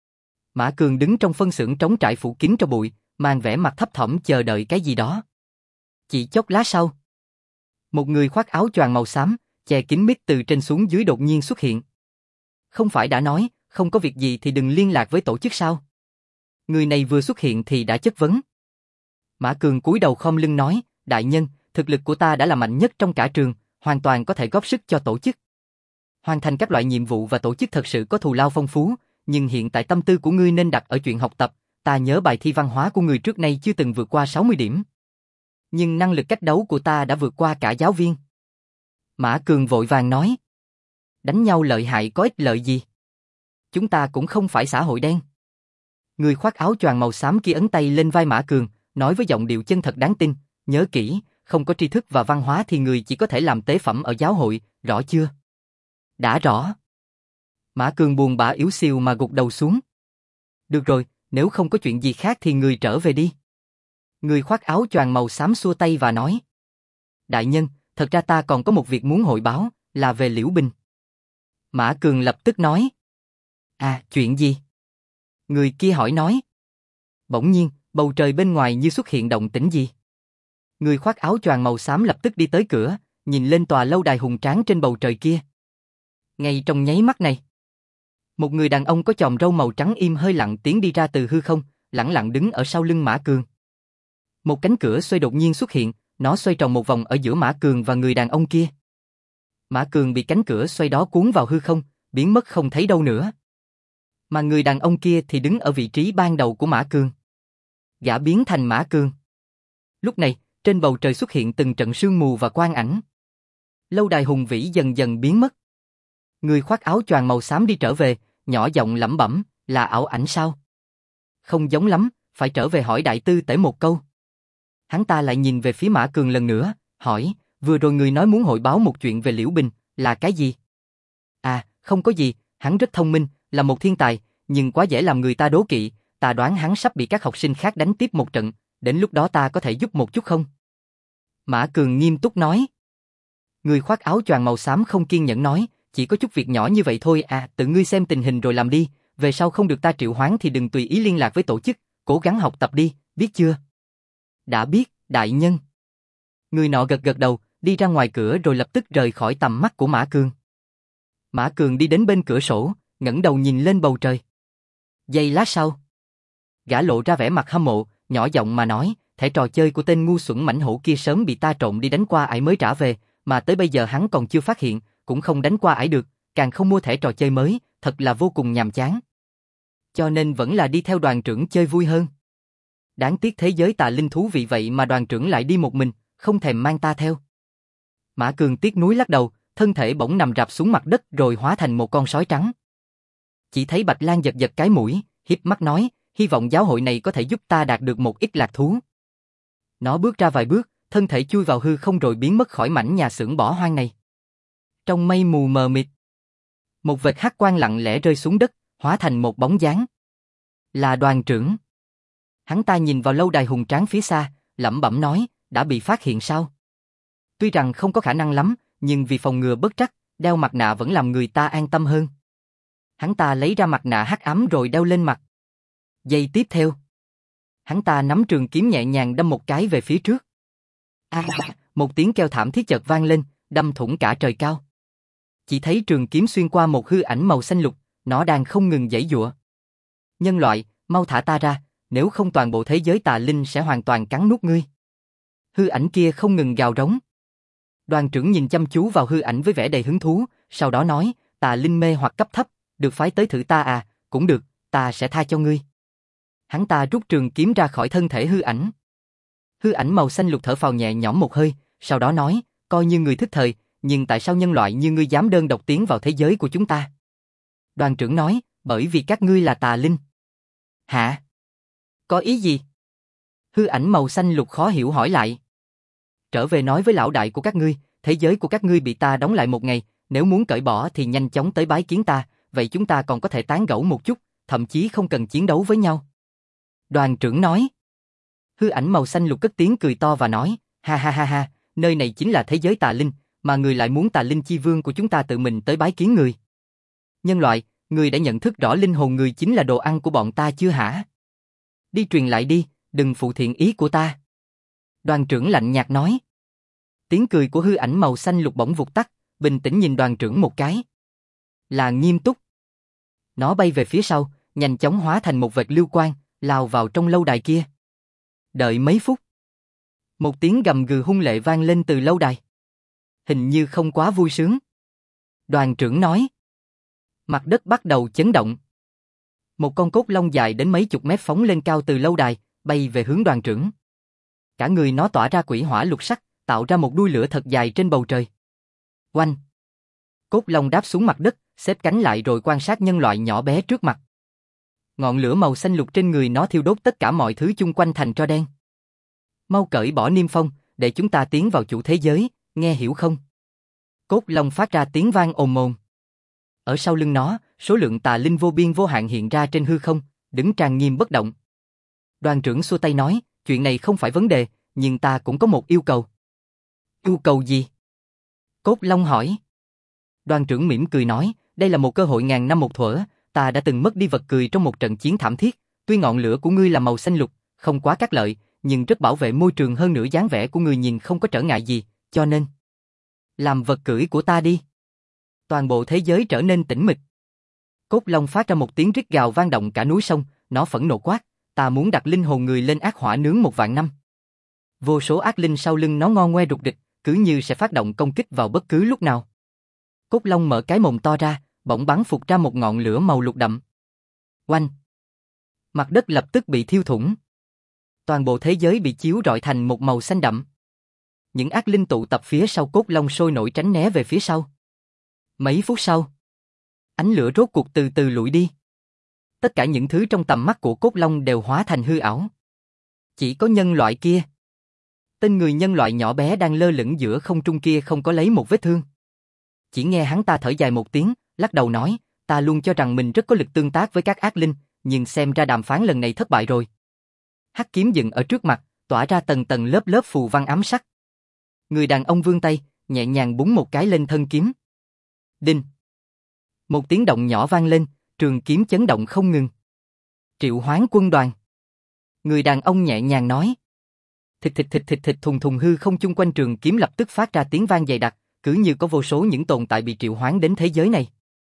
Mã Cường đứng trong phân xưởng trống trải phủ kín cho bụi, mang vẻ mặt thấp thỏm chờ đợi cái gì đó. Chỉ chốc lát sau. Một người khoác áo choàng màu xám, che kín mít từ trên xuống dưới đột nhiên xuất hiện. Không phải đã nói, không có việc gì thì đừng liên lạc với tổ chức sao? Người này vừa xuất hiện thì đã chất vấn. Mã Cường cúi đầu khom lưng nói, đại nhân, thực lực của ta đã là mạnh nhất trong cả trường, hoàn toàn có thể góp sức cho tổ chức. Hoàn thành các loại nhiệm vụ và tổ chức thật sự có thù lao phong phú, nhưng hiện tại tâm tư của ngươi nên đặt ở chuyện học tập, ta nhớ bài thi văn hóa của ngươi trước nay chưa từng vượt qua 60 điểm. Nhưng năng lực cách đấu của ta đã vượt qua cả giáo viên. Mã Cường vội vàng nói. Đánh nhau lợi hại có ích lợi gì? Chúng ta cũng không phải xã hội đen. Người khoác áo choàng màu xám kia ấn tay lên vai Mã Cường, nói với giọng điệu chân thật đáng tin, nhớ kỹ, không có tri thức và văn hóa thì người chỉ có thể làm tế phẩm ở giáo hội, rõ chưa? Đã rõ. Mã Cường buồn bã yếu xìu mà gục đầu xuống. Được rồi, nếu không có chuyện gì khác thì người trở về đi. Người khoác áo choàng màu xám xua tay và nói. Đại nhân, thật ra ta còn có một việc muốn hội báo, là về Liễu Bình. Mã Cường lập tức nói. À, chuyện gì? Người kia hỏi nói. Bỗng nhiên, bầu trời bên ngoài như xuất hiện động tĩnh gì. Người khoác áo choàng màu xám lập tức đi tới cửa, nhìn lên tòa lâu đài hùng tráng trên bầu trời kia. Ngay trong nháy mắt này, một người đàn ông có chòm râu màu trắng im hơi lặng tiến đi ra từ hư không, lẳng lặng đứng ở sau lưng Mã Cường. Một cánh cửa xoay đột nhiên xuất hiện, nó xoay tròn một vòng ở giữa Mã Cường và người đàn ông kia. Mã Cường bị cánh cửa xoay đó cuốn vào hư không, biến mất không thấy đâu nữa. Mà người đàn ông kia thì đứng ở vị trí ban đầu của Mã Cường. Gã biến thành Mã Cường. Lúc này, trên bầu trời xuất hiện từng trận sương mù và quang ảnh. Lâu đài hùng vĩ dần dần biến mất. Người khoác áo choàng màu xám đi trở về, nhỏ giọng lẩm bẩm, là ảo ảnh sao? Không giống lắm, phải trở về hỏi đại tư tể một câu. Hắn ta lại nhìn về phía Mã Cường lần nữa, hỏi, vừa rồi người nói muốn hội báo một chuyện về Liễu Bình, là cái gì? À, không có gì, hắn rất thông minh, là một thiên tài, nhưng quá dễ làm người ta đố kỵ, ta đoán hắn sắp bị các học sinh khác đánh tiếp một trận, đến lúc đó ta có thể giúp một chút không? Mã Cường nghiêm túc nói. Người khoác áo choàng màu xám không kiên nhẫn nói, chỉ có chút việc nhỏ như vậy thôi à, tự ngươi xem tình hình rồi làm đi, về sau không được ta triệu hoán thì đừng tùy ý liên lạc với tổ chức, cố gắng học tập đi, biết chưa? Đã biết, đại nhân. Người nọ gật gật đầu, đi ra ngoài cửa rồi lập tức rời khỏi tầm mắt của Mã Cường. Mã Cường đi đến bên cửa sổ, ngẩng đầu nhìn lên bầu trời. Giây lát sau, gã lộ ra vẻ mặt hâm mộ, nhỏ giọng mà nói, thẻ trò chơi của tên ngu xuẩn mảnh hổ kia sớm bị ta trộm đi đánh qua ải mới trả về, mà tới bây giờ hắn còn chưa phát hiện, cũng không đánh qua ải được, càng không mua thẻ trò chơi mới, thật là vô cùng nhàm chán. Cho nên vẫn là đi theo đoàn trưởng chơi vui hơn. Đáng tiếc thế giới tà linh thú vị vậy mà đoàn trưởng lại đi một mình, không thèm mang ta theo. Mã Cường tiếc nuối lắc đầu, thân thể bỗng nằm rạp xuống mặt đất rồi hóa thành một con sói trắng. Chỉ thấy Bạch Lan giật giật cái mũi, híp mắt nói, hy vọng giáo hội này có thể giúp ta đạt được một ít lạc thú. Nó bước ra vài bước, thân thể chui vào hư không rồi biến mất khỏi mảnh nhà xưởng bỏ hoang này. Trong mây mù mờ mịt, một vệt hắc quang lặng lẽ rơi xuống đất, hóa thành một bóng dáng. Là đoàn trưởng. Hắn ta nhìn vào lâu đài hùng tráng phía xa, lẩm bẩm nói, đã bị phát hiện sao? Tuy rằng không có khả năng lắm, nhưng vì phòng ngừa bất trắc, đeo mặt nạ vẫn làm người ta an tâm hơn. Hắn ta lấy ra mặt nạ hắc ám rồi đeo lên mặt. Giây tiếp theo, hắn ta nắm trường kiếm nhẹ nhàng đâm một cái về phía trước. Một tiếng kêu thảm thiết chợt vang lên, đâm thủng cả trời cao. chỉ thấy trường kiếm xuyên qua một hư ảnh màu xanh lục, nó đang không ngừng giãy giụa. Nhân loại, mau thả ta ra, nếu không toàn bộ thế giới tà linh sẽ hoàn toàn cắn nuốt ngươi. Hư ảnh kia không ngừng gào rống. Đoàn trưởng nhìn chăm chú vào hư ảnh với vẻ đầy hứng thú, sau đó nói, tà linh mê hoặc cấp thấp, được phái tới thử ta à, cũng được, ta sẽ tha cho ngươi. Hắn ta rút trường kiếm ra khỏi thân thể hư ảnh. Hư ảnh màu xanh lục thở phào nhẹ nhõm một hơi, sau đó nói, coi như người thức thời, nhưng tại sao nhân loại như ngươi dám đơn độc tiến vào thế giới của chúng ta? Đoàn trưởng nói, bởi vì các ngươi là tà linh. Hả? Có ý gì? Hư ảnh màu xanh lục khó hiểu hỏi lại. Trở về nói với lão đại của các ngươi, thế giới của các ngươi bị ta đóng lại một ngày, nếu muốn cởi bỏ thì nhanh chóng tới bái kiến ta, vậy chúng ta còn có thể tán gẫu một chút, thậm chí không cần chiến đấu với nhau. Đoàn trưởng nói. Hư ảnh màu xanh lục cất tiếng cười to và nói, ha ha ha ha, nơi này chính là thế giới tà linh, mà người lại muốn tà linh chi vương của chúng ta tự mình tới bái kiến người. Nhân loại, người đã nhận thức rõ linh hồn người chính là đồ ăn của bọn ta chưa hả? Đi truyền lại đi, đừng phụ thiện ý của ta. Đoàn trưởng lạnh nhạt nói. Tiếng cười của hư ảnh màu xanh lục bỗng vụt tắt, bình tĩnh nhìn đoàn trưởng một cái. Là nghiêm túc. Nó bay về phía sau, nhanh chóng hóa thành một vệt lưu quang, lao vào trong lâu đài kia. Đợi mấy phút. Một tiếng gầm gừ hung lệ vang lên từ lâu đài. Hình như không quá vui sướng. Đoàn trưởng nói. Mặt đất bắt đầu chấn động. Một con cốt long dài đến mấy chục mét phóng lên cao từ lâu đài, bay về hướng đoàn trưởng. Cả người nó tỏa ra quỷ hỏa lục sắc, tạo ra một đuôi lửa thật dài trên bầu trời. Oanh! Cốt long đáp xuống mặt đất, xếp cánh lại rồi quan sát nhân loại nhỏ bé trước mặt. Ngọn lửa màu xanh lục trên người nó thiêu đốt tất cả mọi thứ chung quanh thành tro đen. Mau cởi bỏ niêm phong, để chúng ta tiến vào chủ thế giới, nghe hiểu không? Cốt long phát ra tiếng vang ồm ồm. Ở sau lưng nó, số lượng tà linh vô biên vô hạn hiện ra trên hư không, đứng trang nghiêm bất động. Đoàn trưởng xua tay nói, chuyện này không phải vấn đề, nhưng ta cũng có một yêu cầu. Yêu cầu gì? Cốt long hỏi. Đoàn trưởng mỉm cười nói, đây là một cơ hội ngàn năm một thuở, ta đã từng mất đi vật cười trong một trận chiến thảm thiết, tuy ngọn lửa của ngươi là màu xanh lục, không quá cát lợi, nhưng rất bảo vệ môi trường hơn nữa dáng vẻ của ngươi nhìn không có trở ngại gì, cho nên làm vật cưỡi của ta đi. Toàn bộ thế giới trở nên tĩnh mịch. Cốt long phát ra một tiếng rít gào vang động cả núi sông, nó phẫn nộ quát, ta muốn đặt linh hồn người lên ác hỏa nướng 1.000 năm. Vô số ác linh sau lưng nó ngon ngoe rục rịch, cứ như sẽ phát động công kích vào bất cứ lúc nào. Cốt long mở cái mồm to ra, bỗng bắn phụt ra một ngọn lửa màu lục đậm. Oanh! Mặt đất lập tức bị thiêu thủng. Toàn bộ thế giới bị chiếu rọi thành một màu xanh đậm. Những ác linh tụ tập phía sau cốt long sôi nổi tránh né về phía sau. Mấy phút sau, ánh lửa rốt cuộc từ từ lụi đi. Tất cả những thứ trong tầm mắt của cốt long đều hóa thành hư ảo. Chỉ có nhân loại kia. Tên người nhân loại nhỏ bé đang lơ lửng giữa không trung kia không có lấy một vết thương. Chỉ nghe hắn ta thở dài một tiếng, lắc đầu nói, ta luôn cho rằng mình rất có lực tương tác với các ác linh, nhưng xem ra đàm phán lần này thất bại rồi. Hắc kiếm dừng ở trước mặt, tỏa ra tầng tầng lớp lớp phù văn ám sắc. Người đàn ông vươn tay, nhẹ nhàng búng một cái lên thân kiếm. Đinh! Một tiếng động nhỏ vang lên, trường kiếm chấn động không ngừng. Triệu Hoán quân đoàn. Người đàn ông nhẹ nhàng nói. Thịt thịt thịt thịt thịt thùng thùng hư không chung quanh trường kiếm lập tức phát ra tiếng vang dày đặc, cứ như có vô số những tồn tại bị triệu hoán đến thế giới này.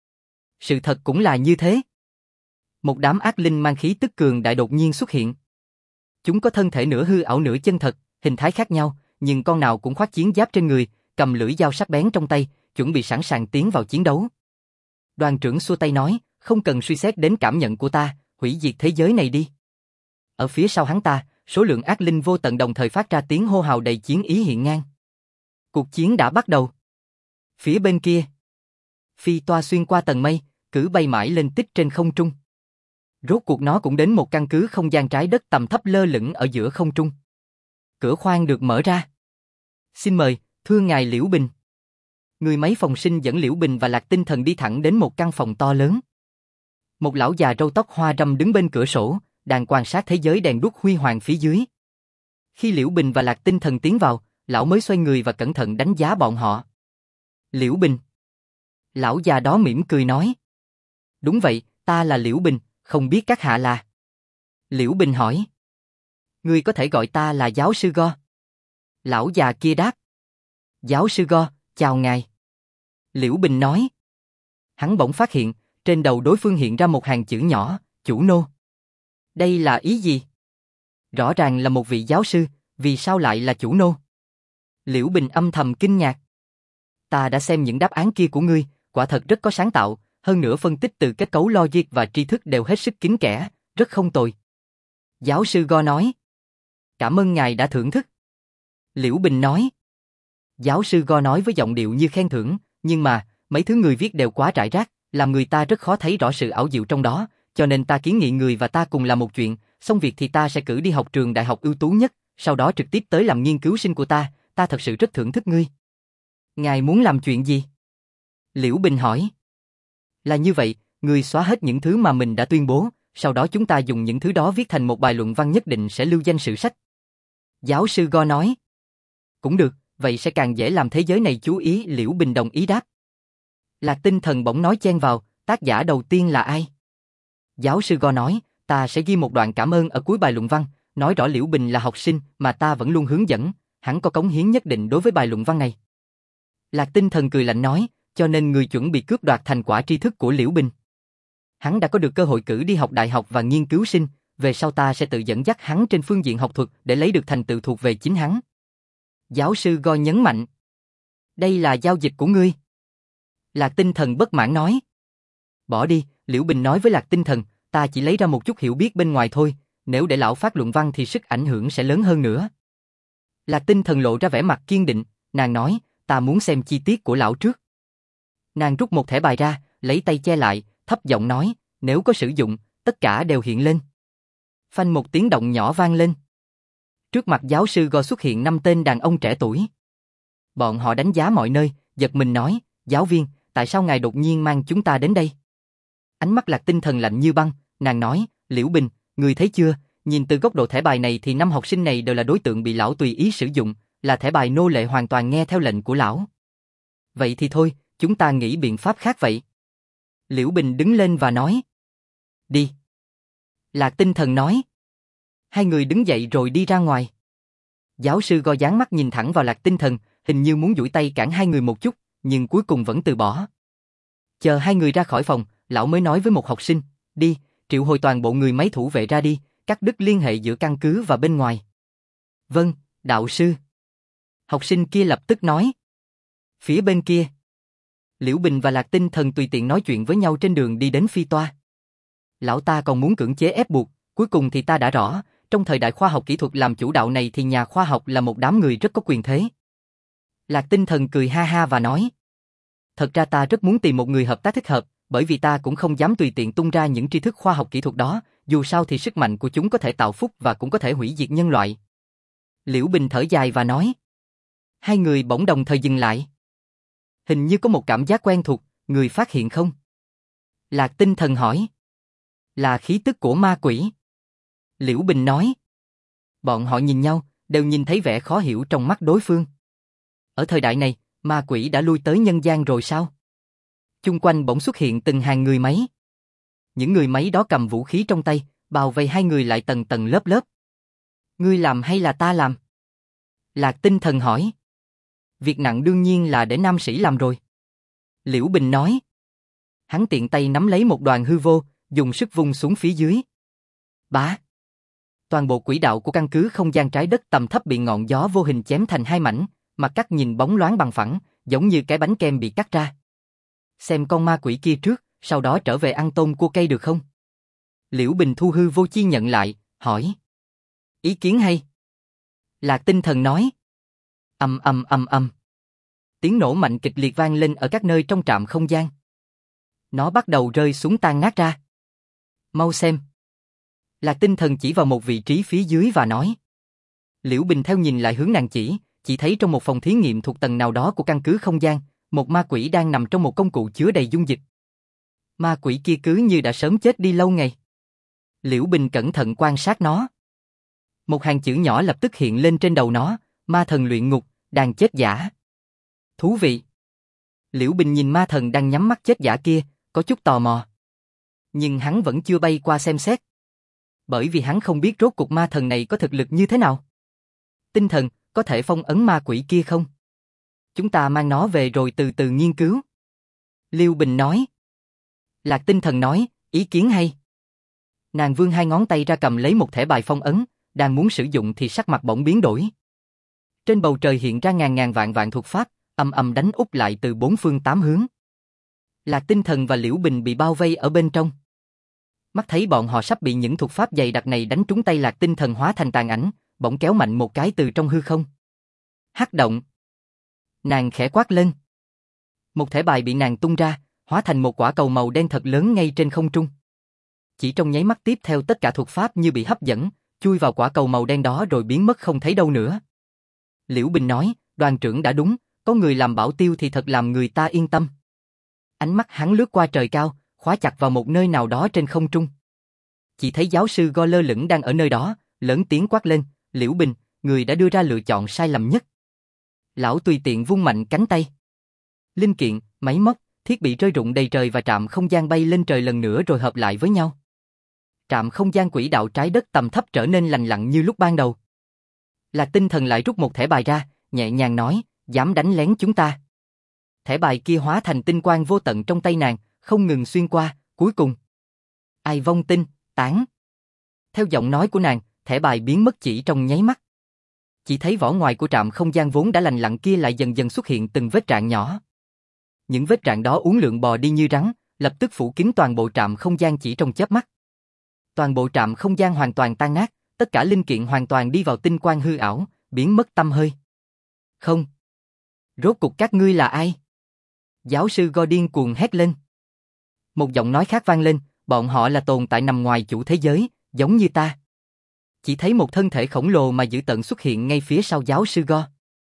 Sự thật cũng là như thế. Một đám ác linh mang khí tức cường đại đột nhiên xuất hiện. Chúng có thân thể nửa hư ảo nửa chân thật, hình thái khác nhau, nhưng con nào cũng khoác chiến giáp trên người, cầm lưỡi dao sắc bén trong tay, chuẩn bị sẵn sàng tiến vào chiến đấu. Đoàn trưởng xua tay nói, không cần suy xét đến cảm nhận của ta, hủy diệt thế giới này đi. Ở phía sau hắn ta, số lượng ác linh vô tận đồng thời phát ra tiếng hô hào đầy chiến ý hiện ngang. Cuộc chiến đã bắt đầu. Phía bên kia, phi toa xuyên qua tầng mây, cứ bay mãi lên tích trên không trung. Rốt cuộc nó cũng đến một căn cứ không gian trái đất tầm thấp lơ lửng ở giữa không trung. Cửa khoang được mở ra. Xin mời, thưa ngài Liễu Bình. Người máy phòng sinh dẫn Liễu Bình và Lạc Tinh Thần đi thẳng đến một căn phòng to lớn. Một lão già râu tóc hoa râm đứng bên cửa sổ, đang quan sát thế giới đèn đuốc huy hoàng phía dưới. Khi Liễu Bình và Lạc Tinh Thần tiến vào, lão mới xoay người và cẩn thận đánh giá bọn họ. Liễu Bình. Lão già đó mỉm cười nói. Đúng vậy, ta là Liễu Bình, không biết các hạ là. Liễu Bình hỏi. Ngươi có thể gọi ta là giáo sư Go. Lão già kia đáp. Giáo sư Go, chào ngài. Liễu Bình nói. Hắn bỗng phát hiện, trên đầu đối phương hiện ra một hàng chữ nhỏ, chủ nô. Đây là ý gì? Rõ ràng là một vị giáo sư, vì sao lại là chủ nô? Liễu Bình âm thầm kinh ngạc. Ta đã xem những đáp án kia của ngươi, quả thật rất có sáng tạo, hơn nữa phân tích từ kết cấu logic và tri thức đều hết sức kín kẽ, rất không tồi. Giáo sư Go nói. Cảm ơn ngài đã thưởng thức. Liễu Bình nói. Giáo sư Go nói với giọng điệu như khen thưởng, nhưng mà, mấy thứ người viết đều quá rải rác, làm người ta rất khó thấy rõ sự ảo diệu trong đó, cho nên ta kiến nghị người và ta cùng làm một chuyện, xong việc thì ta sẽ cử đi học trường đại học ưu tú nhất, sau đó trực tiếp tới làm nghiên cứu sinh của ta thật sự rất thưởng thức ngươi. Ngài muốn làm chuyện gì? Liễu Bình hỏi. Là như vậy, ngươi xóa hết những thứ mà mình đã tuyên bố, sau đó chúng ta dùng những thứ đó viết thành một bài luận văn nhất định sẽ lưu danh sử sách. Giáo sư Go nói. Cũng được, vậy sẽ càng dễ làm thế giới này chú ý. Liễu Bình đồng ý đáp. Lạc Tinh Thần bỗng nói chen vào, tác giả đầu tiên là ai? Giáo sư Go nói, ta sẽ ghi một đoạn cảm ơn ở cuối bài luận văn, nói rõ Liễu Bình là học sinh mà ta vẫn luôn hướng dẫn, hắn có cống hiến nhất định đối với bài luận văn này. Lạc Tinh Thần cười lạnh nói, cho nên người chuẩn bị cướp đoạt thành quả tri thức của Liễu Bình. Hắn đã có được cơ hội cử đi học đại học và nghiên cứu sinh, về sau ta sẽ tự dẫn dắt hắn trên phương diện học thuật để lấy được thành tựu thuộc về chính hắn. Giáo sư Go nhấn mạnh. Đây là giao dịch của ngươi. Lạc Tinh Thần bất mãn nói. Bỏ đi, Liễu Bình nói với Lạc Tinh Thần, ta chỉ lấy ra một chút hiểu biết bên ngoài thôi, nếu để lão phát luận văn thì sức ảnh hưởng sẽ lớn hơn nữa. Lạc Tinh Thần lộ ra vẻ mặt kiên định, nàng nói, ta muốn xem chi tiết của lão trước. Nàng rút một thẻ bài ra, lấy tay che lại, thấp giọng nói, nếu có sử dụng, tất cả đều hiện lên. Phanh một tiếng động nhỏ vang lên. Trước mặt giáo sư Go xuất hiện 5 tên đàn ông trẻ tuổi. Bọn họ đánh giá mọi nơi, giật mình nói, giáo viên, tại sao ngài đột nhiên mang chúng ta đến đây? Ánh mắt Lạc Tinh Thần lạnh như băng, nàng nói, Liễu Bình, người thấy chưa, nhìn từ góc độ thẻ bài này thì 5 học sinh này đều là đối tượng bị lão tùy ý sử dụng, là thẻ bài nô lệ hoàn toàn nghe theo lệnh của lão. Vậy thì thôi, chúng ta nghĩ biện pháp khác vậy. Liễu Bình đứng lên và nói. Đi. Lạc Tinh Thần nói. Hai người đứng dậy rồi đi ra ngoài. Giáo sư Go dán mắt nhìn thẳng vào Lạc Tinh Thần, hình như muốn duỗi tay cản hai người một chút, nhưng cuối cùng vẫn từ bỏ. Chờ hai người ra khỏi phòng, lão mới nói với một học sinh, đi, triệu hồi toàn bộ người máy thủ vệ ra đi, cắt đứt liên hệ giữa căn cứ và bên ngoài. Vâng, đạo sư. Học sinh kia lập tức nói. Phía bên kia. Liễu Bình và Lạc Tinh Thần tùy tiện nói chuyện với nhau trên đường đi đến phi toa. Lão ta còn muốn cưỡng chế ép buộc, cuối cùng thì ta đã rõ, trong thời đại khoa học kỹ thuật làm chủ đạo này thì nhà khoa học là một đám người rất có quyền thế. Lạc Tinh Thần cười ha ha và nói. Thật ra ta rất muốn tìm một người hợp tác thích hợp, bởi vì ta cũng không dám tùy tiện tung ra những tri thức khoa học kỹ thuật đó, dù sao thì sức mạnh của chúng có thể tạo phúc và cũng có thể hủy diệt nhân loại. Liễu Bình thở dài và nói. Hai người bỗng đồng thời dừng lại. Hình như có một cảm giác quen thuộc, người phát hiện không? Lạc Tinh Thần hỏi. Là khí tức của ma quỷ. Liễu Bình nói. Bọn họ nhìn nhau, đều nhìn thấy vẻ khó hiểu trong mắt đối phương. Ở thời đại này, ma quỷ đã lui tới nhân gian rồi sao? Chung quanh bỗng xuất hiện từng hàng người máy. Những người máy đó cầm vũ khí trong tay, bao vây hai người lại tầng tầng lớp lớp. Ngươi làm hay là ta làm? Lạc Tinh Thần hỏi. Việc nặng đương nhiên là để nam sĩ làm rồi. Liễu Bình nói. Hắn tiện tay nắm lấy một đoàn hư vô, dùng sức vung xuống phía dưới. Bá! Toàn bộ quỹ đạo của căn cứ không gian trái đất tầm thấp bị ngọn gió vô hình chém thành hai mảnh, mặt cắt nhìn bóng loáng bằng phẳng, giống như cái bánh kem bị cắt ra. Xem con ma quỷ kia trước, sau đó trở về ăn tôm cua cây được không? Liễu Bình thu hư vô chi nhận lại, hỏi. Ý kiến hay. Lạc Tinh Thần nói. Ầm ầm ầm ầm. Tiếng nổ mạnh kịch liệt vang lên ở các nơi trong trạm không gian. Nó bắt đầu rơi xuống tan nát ra. Mau xem. Lạc Tinh Thần chỉ vào một vị trí phía dưới và nói. Liễu Bình theo nhìn lại hướng nàng chỉ thấy trong một phòng thí nghiệm thuộc tầng nào đó của căn cứ không gian, một ma quỷ đang nằm trong một công cụ chứa đầy dung dịch. Ma quỷ kia cứ như đã sớm chết đi lâu ngày. Liễu Bình cẩn thận quan sát nó. Một hàng chữ nhỏ lập tức hiện lên trên đầu nó, ma thần luyện ngục, đang chết giả. Thú vị. Liễu Bình nhìn ma thần đang nhắm mắt chết giả kia, có chút tò mò. Nhưng hắn vẫn chưa bay qua xem xét. Bởi vì hắn không biết rốt cuộc ma thần này có thực lực như thế nào. Tinh Thần, có thể phong ấn ma quỷ kia không? Chúng ta mang nó về rồi từ từ nghiên cứu. Liêu Bình nói. Lạc Tinh Thần nói, ý kiến hay. Nàng vươn hai ngón tay ra cầm lấy một thẻ bài phong ấn, đang muốn sử dụng thì sắc mặt bỗng biến đổi. Trên bầu trời hiện ra ngàn ngàn vạn vạn thuật pháp, ầm ầm đánh úp lại từ bốn phương tám hướng. Lạc Tinh Thần và Liễu Bình bị bao vây ở bên trong. Mắt thấy bọn họ sắp bị những thuật pháp dày đặc này đánh trúng tay, Lạc Tinh Thần hóa thành tàn ảnh, bỗng kéo mạnh một cái từ trong hư không. Hắc động. Nàng khẽ quát lên. Một thẻ bài bị nàng tung ra, hóa thành một quả cầu màu đen thật lớn ngay trên không trung. Chỉ trong nháy mắt tiếp theo tất cả thuật pháp như bị hấp dẫn, chui vào quả cầu màu đen đó rồi biến mất không thấy đâu nữa. Liễu Bình nói, đoàn trưởng đã đúng, có người làm bảo tiêu thì thật làm người ta yên tâm. Ánh mắt hắn lướt qua trời cao, khóa chặt vào một nơi nào đó trên không trung. Chỉ thấy giáo sư Go lơ lửng đang ở nơi đó, lớn tiếng quát lên, Liễu Bình, người đã đưa ra lựa chọn sai lầm nhất. Lão tùy tiện vung mạnh cánh tay. Linh kiện, máy móc, thiết bị rơi rụng đầy trời và trạm không gian bay lên trời lần nữa rồi hợp lại với nhau. Trạm không gian quỹ đạo trái đất tầm thấp trở nên lành lặn như lúc ban đầu. Lạc Tinh Thần lại rút một thẻ bài ra, nhẹ nhàng nói, dám đánh lén chúng ta. Thẻ bài kia hóa thành tinh quang vô tận trong tay nàng, không ngừng xuyên qua, cuối cùng. Ai vong tinh, tán. Theo giọng nói của nàng, thẻ bài biến mất chỉ trong nháy mắt. Chỉ thấy vỏ ngoài của trạm không gian vốn đã lành lặn kia lại dần dần xuất hiện từng vết rạn nhỏ. Những vết rạn đó uốn lượn bò đi như rắn, lập tức phủ kín toàn bộ trạm không gian chỉ trong chớp mắt. Toàn bộ trạm không gian hoàn toàn tan nát, tất cả linh kiện hoàn toàn đi vào tinh quang hư ảo, biến mất tăm hơi. Không. Rốt cuộc các ngươi là ai? Giáo sư Godin cuồng hét lên. Một giọng nói khác vang lên, bọn họ là tồn tại nằm ngoài chủ thế giới, giống như ta. Chỉ thấy một thân thể khổng lồ mà dữ tợn xuất hiện ngay phía sau giáo sư Go.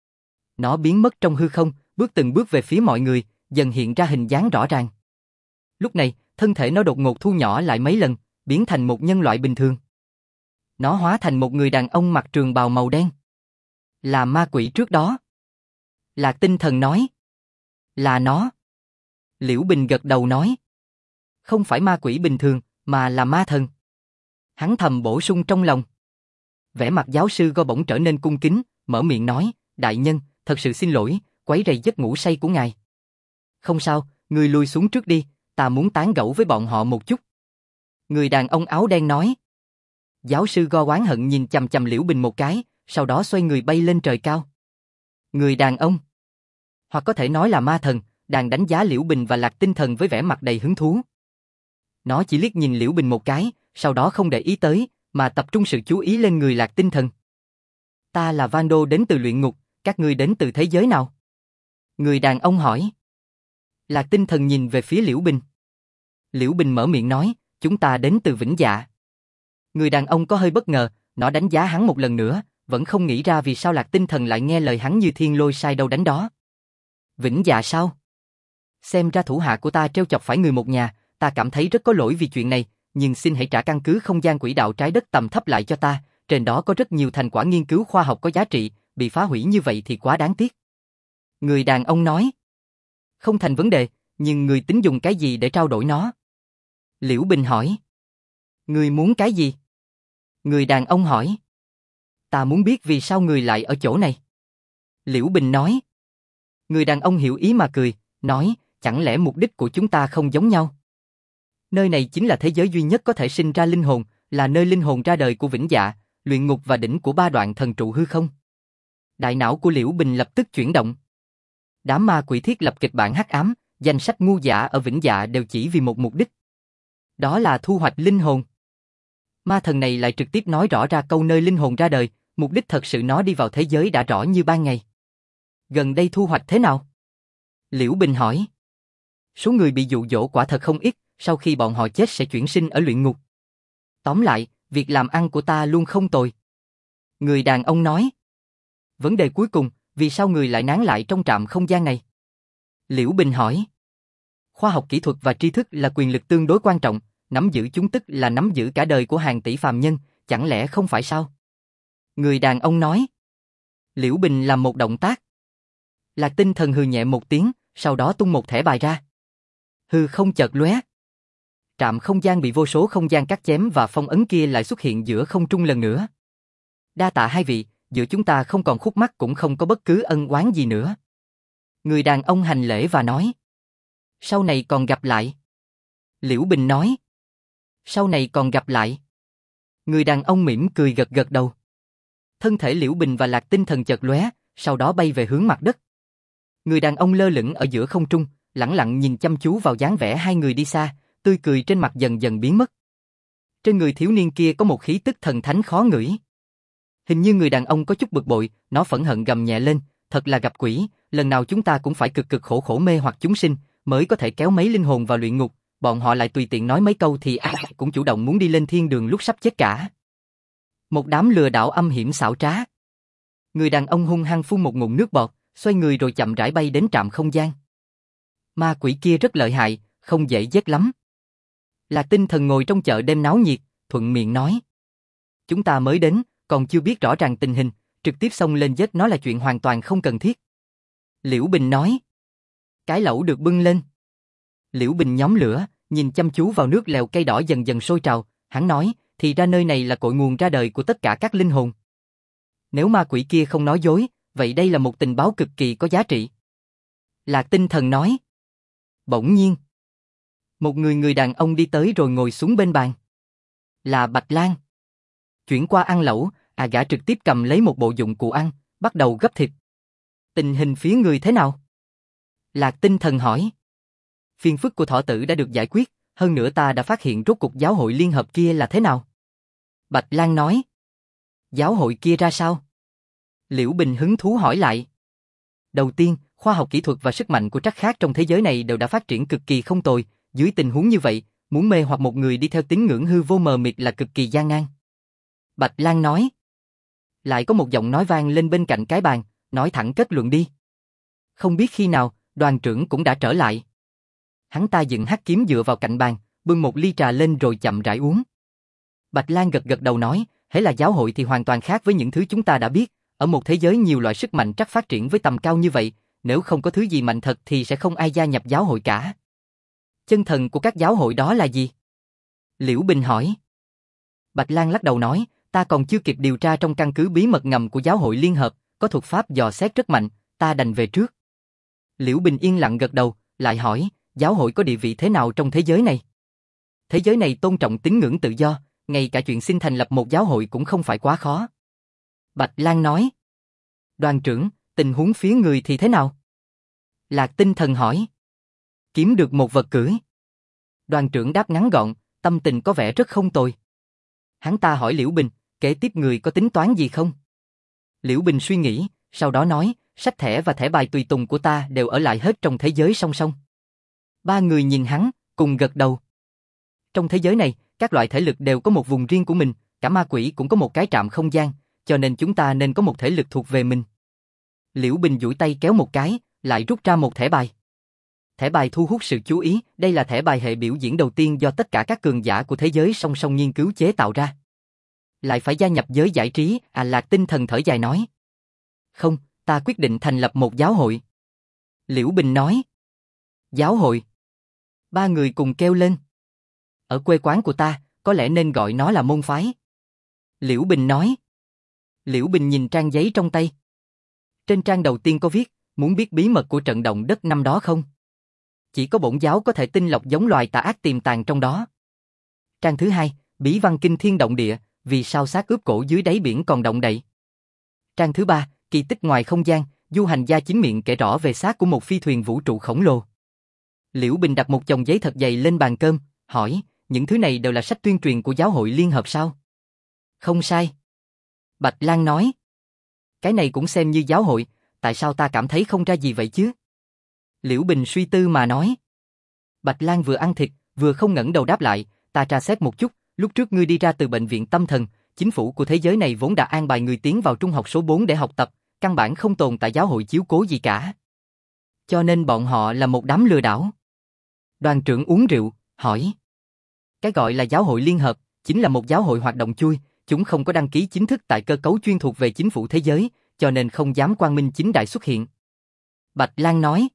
Nó biến mất trong hư không, bước từng bước về phía mọi người, dần hiện ra hình dáng rõ ràng. Lúc này, thân thể nó đột ngột thu nhỏ lại mấy lần, biến thành một nhân loại bình thường. Nó hóa thành một người đàn ông mặc trường bào màu đen. Là ma quỷ trước đó. Lạc Tinh Thần nói. Là nó. Liễu Bình gật đầu nói. Không phải ma quỷ bình thường, mà là ma thần. Hắn thầm bổ sung trong lòng. Vẻ mặt giáo sư Go bỗng trở nên cung kính, mở miệng nói, đại nhân, thật sự xin lỗi, quấy rầy giấc ngủ say của ngài. Không sao, ngươi lui xuống trước đi, ta muốn tán gẫu với bọn họ một chút. Người đàn ông áo đen nói. Giáo sư Go oán hận nhìn chằm chằm Liễu Bình một cái, sau đó xoay người bay lên trời cao. Người đàn ông, hoặc có thể nói là ma thần, đang đánh giá Liễu Bình và Lạc Tinh Thần với vẻ mặt đầy hứng thú. Nó chỉ liếc nhìn Liễu Bình một cái, sau đó không để ý tới, mà tập trung sự chú ý lên người Lạc Tinh Thần. Ta là Vando đến từ luyện ngục, các ngươi đến từ thế giới nào? Người đàn ông hỏi. Lạc Tinh Thần nhìn về phía Liễu Bình. Liễu Bình mở miệng nói, chúng ta đến từ Vĩnh Dạ. Người đàn ông có hơi bất ngờ, nó đánh giá hắn một lần nữa, vẫn không nghĩ ra vì sao Lạc Tinh Thần lại nghe lời hắn như thiên lôi sai đâu đánh đó. Vĩnh Dạ sao? Xem ra thủ hạ của ta trêu chọc phải người một nhà, ta cảm thấy rất có lỗi vì chuyện này, nhưng xin hãy trả căn cứ không gian quỹ đạo trái đất tầm thấp lại cho ta, trên đó có rất nhiều thành quả nghiên cứu khoa học có giá trị, bị phá hủy như vậy thì quá đáng tiếc. Người đàn ông nói. Không thành vấn đề, nhưng người tính dùng cái gì để trao đổi nó? Liễu Bình hỏi. Người muốn cái gì? Người đàn ông hỏi. Ta muốn biết vì sao người lại ở chỗ này. Liễu Bình nói. Người đàn ông hiểu ý mà cười, nói, chẳng lẽ mục đích của chúng ta không giống nhau? Nơi này chính là thế giới duy nhất có thể sinh ra linh hồn, là nơi linh hồn ra đời của Vĩnh Dạ, luyện ngục và đỉnh của ba đoạn thần trụ hư không. Đại não của Liễu Bình lập tức chuyển động. Đám ma quỷ thiết lập kịch bản hắc ám, danh sách ngu giả ở Vĩnh Dạ đều chỉ vì một mục đích. Đó là thu hoạch linh hồn. Ma thần này lại trực tiếp nói rõ ra câu nơi linh hồn ra đời, mục đích thật sự nó đi vào thế giới đã rõ như ban ngày. Gần đây thu hoạch thế nào? Liễu Bình hỏi. Số người bị dụ dỗ quả thật không ít, sau khi bọn họ chết sẽ chuyển sinh ở luyện ngục. Tóm lại, việc làm ăn của ta luôn không tồi. Người đàn ông nói. Vấn đề cuối cùng, vì sao người lại nán lại trong trạm không gian này? Liễu Bình hỏi. Khoa học kỹ thuật và tri thức là quyền lực tương đối quan trọng, nắm giữ chúng tức là nắm giữ cả đời của hàng tỷ phàm nhân, chẳng lẽ không phải sao? Người đàn ông nói. Liễu Bình làm một động tác. Lạc Tinh Thần hừ nhẹ một tiếng, sau đó tung một thẻ bài ra. Hư không chợt lóe. Trạm không gian bị vô số không gian cắt chém và phong ấn kia lại xuất hiện giữa không trung lần nữa. Đa tạ hai vị, giữa chúng ta không còn khúc mắc cũng không có bất cứ ân oán gì nữa. Người đàn ông hành lễ và nói. Sau này còn gặp lại. Liễu Bình nói. Sau này còn gặp lại. Người đàn ông mỉm cười gật gật đầu. Thân thể Liễu Bình và Lạc Tinh Thần chợt lóe, sau đó bay về hướng mặt đất. Người đàn ông lơ lửng ở giữa không trung, lẳng lặng nhìn chăm chú vào dáng vẻ hai người đi xa, tươi cười trên mặt dần dần biến mất. Trên người thiếu niên kia có một khí tức thần thánh khó ngửi. Hình như người đàn ông có chút bực bội, nó phẫn hận gầm nhẹ lên, thật là gặp quỷ, lần nào chúng ta cũng phải cực cực khổ khổ mê hoặc chúng sinh, mới có thể kéo mấy linh hồn vào luyện ngục, bọn họ lại tùy tiện nói mấy câu thì ai cũng chủ động muốn đi lên thiên đường lúc sắp chết cả. Một đám lừa đảo âm hiểm xảo trá. Người đàn ông hung hăng phun một ngụm nước bọt, xoay người rồi chậm rãi bay đến trạm không gian. Ma quỷ kia rất lợi hại, không dễ giết lắm. Lạc Tinh Thần ngồi trong chợ đêm náo nhiệt, thuận miệng nói. Chúng ta mới đến, còn chưa biết rõ ràng tình hình, trực tiếp xông lên giết nó là chuyện hoàn toàn không cần thiết. Liễu Bình nói. Cái lẩu được bưng lên. Liễu Bình nhóm lửa, nhìn chăm chú vào nước lèo cây đỏ dần dần sôi trào, hắn nói, thì ra nơi này là cội nguồn ra đời của tất cả các linh hồn. Nếu ma quỷ kia không nói dối, vậy đây là một tình báo cực kỳ có giá trị. Lạc Tinh Thần nói. Bỗng nhiên, một người đàn ông đi tới rồi ngồi xuống bên bàn. Là Bạch Lan. Chuyển qua ăn lẩu, gã trực tiếp cầm lấy một bộ dụng cụ ăn, bắt đầu gấp thịt. Tình hình phía người thế nào? Lạc Tinh Thần hỏi. Phiền phức của thọ tử đã được giải quyết, hơn nữa ta đã phát hiện rốt cuộc giáo hội liên hợp kia là thế nào. Bạch Lan nói. Giáo hội kia ra sao? Liễu Bình hứng thú hỏi lại. Đầu tiên, khoa học kỹ thuật và sức mạnh của trắc khác trong thế giới này đều đã phát triển cực kỳ không tồi, dưới tình huống như vậy, muốn mê hoặc một người đi theo tín ngưỡng hư vô mờ mịt là cực kỳ gian nan. Bạch Lan nói. Lại có một giọng nói vang lên bên cạnh cái bàn, nói thẳng kết luận đi. Không biết khi nào, đoàn trưởng cũng đã trở lại. Hắn ta dựng hắc kiếm dựa vào cạnh bàn, bưng một ly trà lên rồi chậm rãi uống. Bạch Lan gật gật đầu nói, hễ là giáo hội thì hoàn toàn khác với những thứ chúng ta đã biết, ở một thế giới nhiều loại sức mạnh trắc phát triển với tầm cao như vậy, nếu không có thứ gì mạnh thật thì sẽ không ai gia nhập giáo hội cả. Chân thần của các giáo hội đó là gì? Liễu Bình hỏi. Bạch Lan lắc đầu nói, ta còn chưa kịp điều tra trong căn cứ bí mật ngầm của giáo hội liên hợp, có thuật pháp dò xét rất mạnh, ta đành về trước. Liễu Bình yên lặng gật đầu, lại hỏi, giáo hội có địa vị thế nào trong thế giới này? Thế giới này tôn trọng tín ngưỡng tự do, ngay cả chuyện xin thành lập một giáo hội cũng không phải quá khó. Bạch Lan nói. Đoàn trưởng, tình huống phía người thì thế nào? Lạc Tinh Thần hỏi. Kiếm được một vật cưỡi. Đoàn trưởng đáp ngắn gọn, tâm tình có vẻ rất không tồi. Hắn ta hỏi Liễu Bình, kế tiếp người có tính toán gì không? Liễu Bình suy nghĩ, sau đó nói, sách thẻ và thẻ bài tùy tùng của ta đều ở lại hết trong thế giới song song. Ba người nhìn hắn, cùng gật đầu. Trong thế giới này, các loại thể lực đều có một vùng riêng của mình, cả ma quỷ cũng có một cái trạm không gian, cho nên chúng ta nên có một thể lực thuộc về mình. Liễu Bình duỗi tay kéo một cái, lại rút ra một thẻ bài. Thẻ bài thu hút sự chú ý, đây là thẻ bài hệ biểu diễn đầu tiên do tất cả các cường giả của thế giới song song nghiên cứu chế tạo ra. Lại phải gia nhập giới giải trí, Lạc Tinh Thần thở dài nói. Không, ta quyết định thành lập một giáo hội. Liễu Bình nói. Giáo hội. Ba người cùng kêu lên. Ở quê quán của ta, có lẽ nên gọi nó là môn phái. Liễu Bình nói. Liễu Bình nhìn trang giấy trong tay. Trên trang đầu tiên có viết, muốn biết bí mật của trận động đất năm đó không? Chỉ có bổn giáo có thể tinh lọc giống loài tà ác tiềm tàng trong đó. Trang thứ hai, bí văn kinh thiên động địa, vì sao xác ướp cổ dưới đáy biển còn động đậy. Trang thứ ba, kỳ tích ngoài không gian, du hành gia chính miệng kể rõ về xác của một phi thuyền vũ trụ khổng lồ. Liễu Bình đặt một chồng giấy thật dày lên bàn cơm, hỏi, những thứ này đều là sách tuyên truyền của giáo hội liên hợp sao? Không sai. Bạch Lan nói. Cái này cũng xem như giáo hội, tại sao ta cảm thấy không ra gì vậy chứ? Liễu Bình suy tư mà nói. Bạch Lan vừa ăn thịt, vừa không ngẩng đầu đáp lại, ta tra xét một chút, lúc trước ngươi đi ra từ bệnh viện tâm thần, chính phủ của thế giới này vốn đã an bài người tiến vào trung học số 4 để học tập, căn bản không tồn tại giáo hội chiếu cố gì cả. Cho nên bọn họ là một đám lừa đảo. Đoàn trưởng uống rượu, hỏi. Cái gọi là giáo hội liên hợp, chính là một giáo hội hoạt động chui, chúng không có đăng ký chính thức tại cơ cấu chuyên thuộc về chính phủ thế giới, cho nên không dám quang minh chính đại xuất hiện. Bạch Lan nói.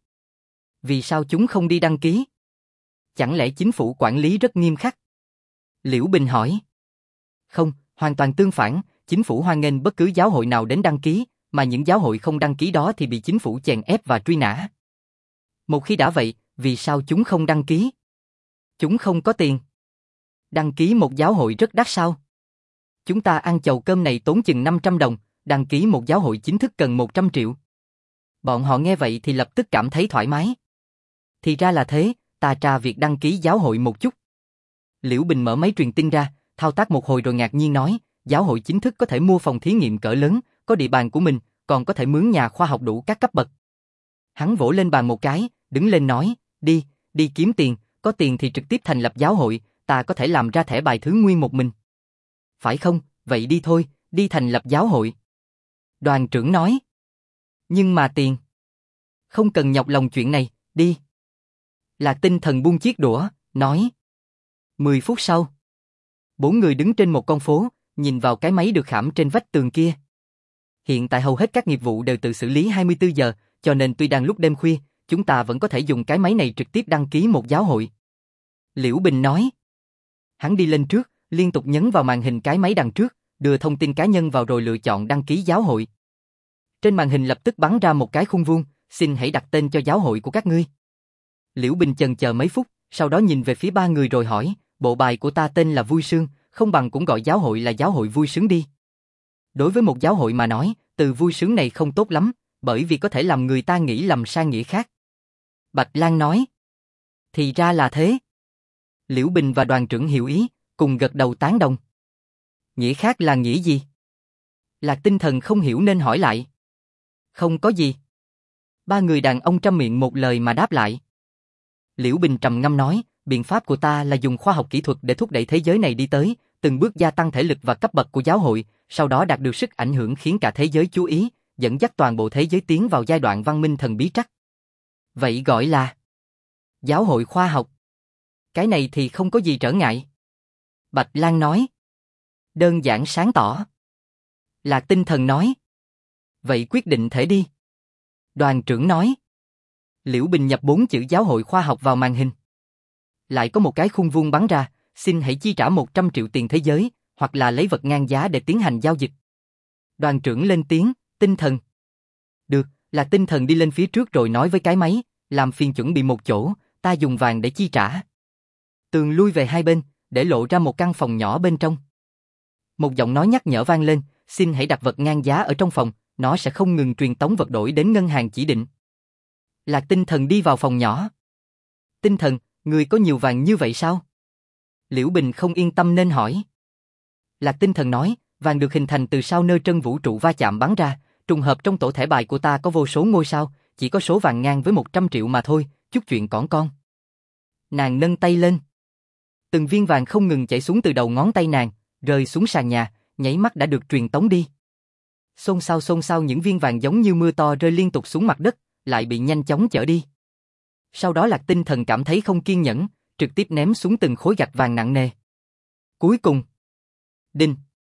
Vì sao chúng không đi đăng ký? Chẳng lẽ chính phủ quản lý rất nghiêm khắc? Liễu Bình hỏi. Không, hoàn toàn tương phản, chính phủ hoan nghênh bất cứ giáo hội nào đến đăng ký, mà những giáo hội không đăng ký đó thì bị chính phủ chèn ép và truy nã. Một khi đã vậy, vì sao chúng không đăng ký? Chúng không có tiền. Đăng ký một giáo hội rất đắt sao? Chúng ta ăn chầu cơm này tốn chừng 500 đồng, đăng ký một giáo hội chính thức cần 100 triệu. Bọn họ nghe vậy thì lập tức cảm thấy thoải mái. Thì ra là thế, ta tra việc đăng ký giáo hội một chút. Liễu Bình mở máy truyền tin ra, thao tác một hồi rồi ngạc nhiên nói, giáo hội chính thức có thể mua phòng thí nghiệm cỡ lớn, có địa bàn của mình, còn có thể mướn nhà khoa học đủ các cấp bậc. Hắn vỗ lên bàn một cái, đứng lên nói, đi kiếm tiền, có tiền thì trực tiếp thành lập giáo hội, ta có thể làm ra thẻ bài thứ nguyên một mình. Phải không, vậy đi thôi, đi thành lập giáo hội. Đoàn trưởng nói. Nhưng mà tiền. Không cần nhọc lòng chuyện này, đi. Lạc Tinh Thần buông chiếc đũa, nói. 10 phút sau. 4 người đứng trên một con phố, nhìn vào cái máy được khảm trên vách tường kia. Hiện tại hầu hết các nghiệp vụ đều tự xử lý 24 giờ, cho nên tuy đang lúc đêm khuya, chúng ta vẫn có thể dùng cái máy này trực tiếp đăng ký một giáo hội. Liễu Bình nói. Hắn đi lên trước, liên tục nhấn vào màn hình cái máy đằng trước, đưa thông tin cá nhân vào rồi lựa chọn đăng ký giáo hội. Trên màn hình lập tức bắn ra một cái khung vuông, xin hãy đặt tên cho giáo hội của các ngươi. Liễu Bình chần chờ mấy phút, sau đó nhìn về phía 3 người rồi hỏi, bộ bài của ta tên là Vui Sướng, không bằng cũng gọi giáo hội là giáo hội Vui Sướng đi. Đối với một giáo hội mà nói, từ vui sướng này không tốt lắm, bởi vì có thể làm người ta nghĩ lầm sang nghĩa khác. Bạch Lan nói. Thì ra là thế. Liễu Bình và đoàn trưởng hiểu ý, cùng gật đầu tán đồng. Nghĩa khác là nghĩa gì? Lạc Tinh Thần không hiểu nên hỏi lại. Không có gì. 3 người đàn ông trăm miệng một lời mà đáp lại. Liễu Bình trầm ngâm nói, biện pháp của ta là dùng khoa học kỹ thuật để thúc đẩy thế giới này đi tới, từng bước gia tăng thể lực và cấp bậc của giáo hội, sau đó đạt được sức ảnh hưởng khiến cả thế giới chú ý, dẫn dắt toàn bộ thế giới tiến vào giai đoạn văn minh thần bí trắc. Vậy gọi là giáo hội khoa học. Cái này thì không có gì trở ngại. Bạch Lan nói. Đơn giản sáng tỏ. Lạc Tinh Thần nói. Vậy quyết định thể đi. Đoàn trưởng nói. Liễu Bình nhập 4 chữ giáo hội khoa học vào màn hình. Lại có một cái khung vuông bắn ra, xin hãy chi trả 100 triệu tiền thế giới, hoặc là lấy vật ngang giá để tiến hành giao dịch. Đoàn trưởng lên tiếng, Tinh Thần. Được, là Tinh Thần đi lên phía trước rồi nói với cái máy, làm phiền chuẩn bị một chỗ, ta dùng vàng để chi trả. Tường lui về hai bên, để lộ ra một căn phòng nhỏ bên trong. Một giọng nói nhắc nhở vang lên, xin hãy đặt vật ngang giá ở trong phòng, nó sẽ không ngừng truyền tống vật đổi đến ngân hàng chỉ định. Lạc Tinh Thần đi vào phòng nhỏ. Tinh Thần, người có nhiều vàng như vậy sao? Liễu Bình không yên tâm nên hỏi. Lạc Tinh Thần nói, vàng được hình thành từ sao nơi trân vũ trụ va chạm bắn ra, trùng hợp trong tổ thẻ bài của ta có vô số ngôi sao, chỉ có số vàng ngang với 100 triệu mà thôi, chút chuyện cỏn con. Nàng nâng tay lên. Từng viên vàng không ngừng chảy xuống từ đầu ngón tay nàng, rơi xuống sàn nhà, nháy mắt đã được truyền tống đi. Xôn xao những viên vàng giống như mưa to rơi liên tục xuống mặt đất, lại bị nhanh chóng chở đi. Sau đó Lạc Tinh Thần cảm thấy không kiên nhẫn, trực tiếp ném xuống từng khối gạch vàng nặng nề. Cuối cùng, đinh.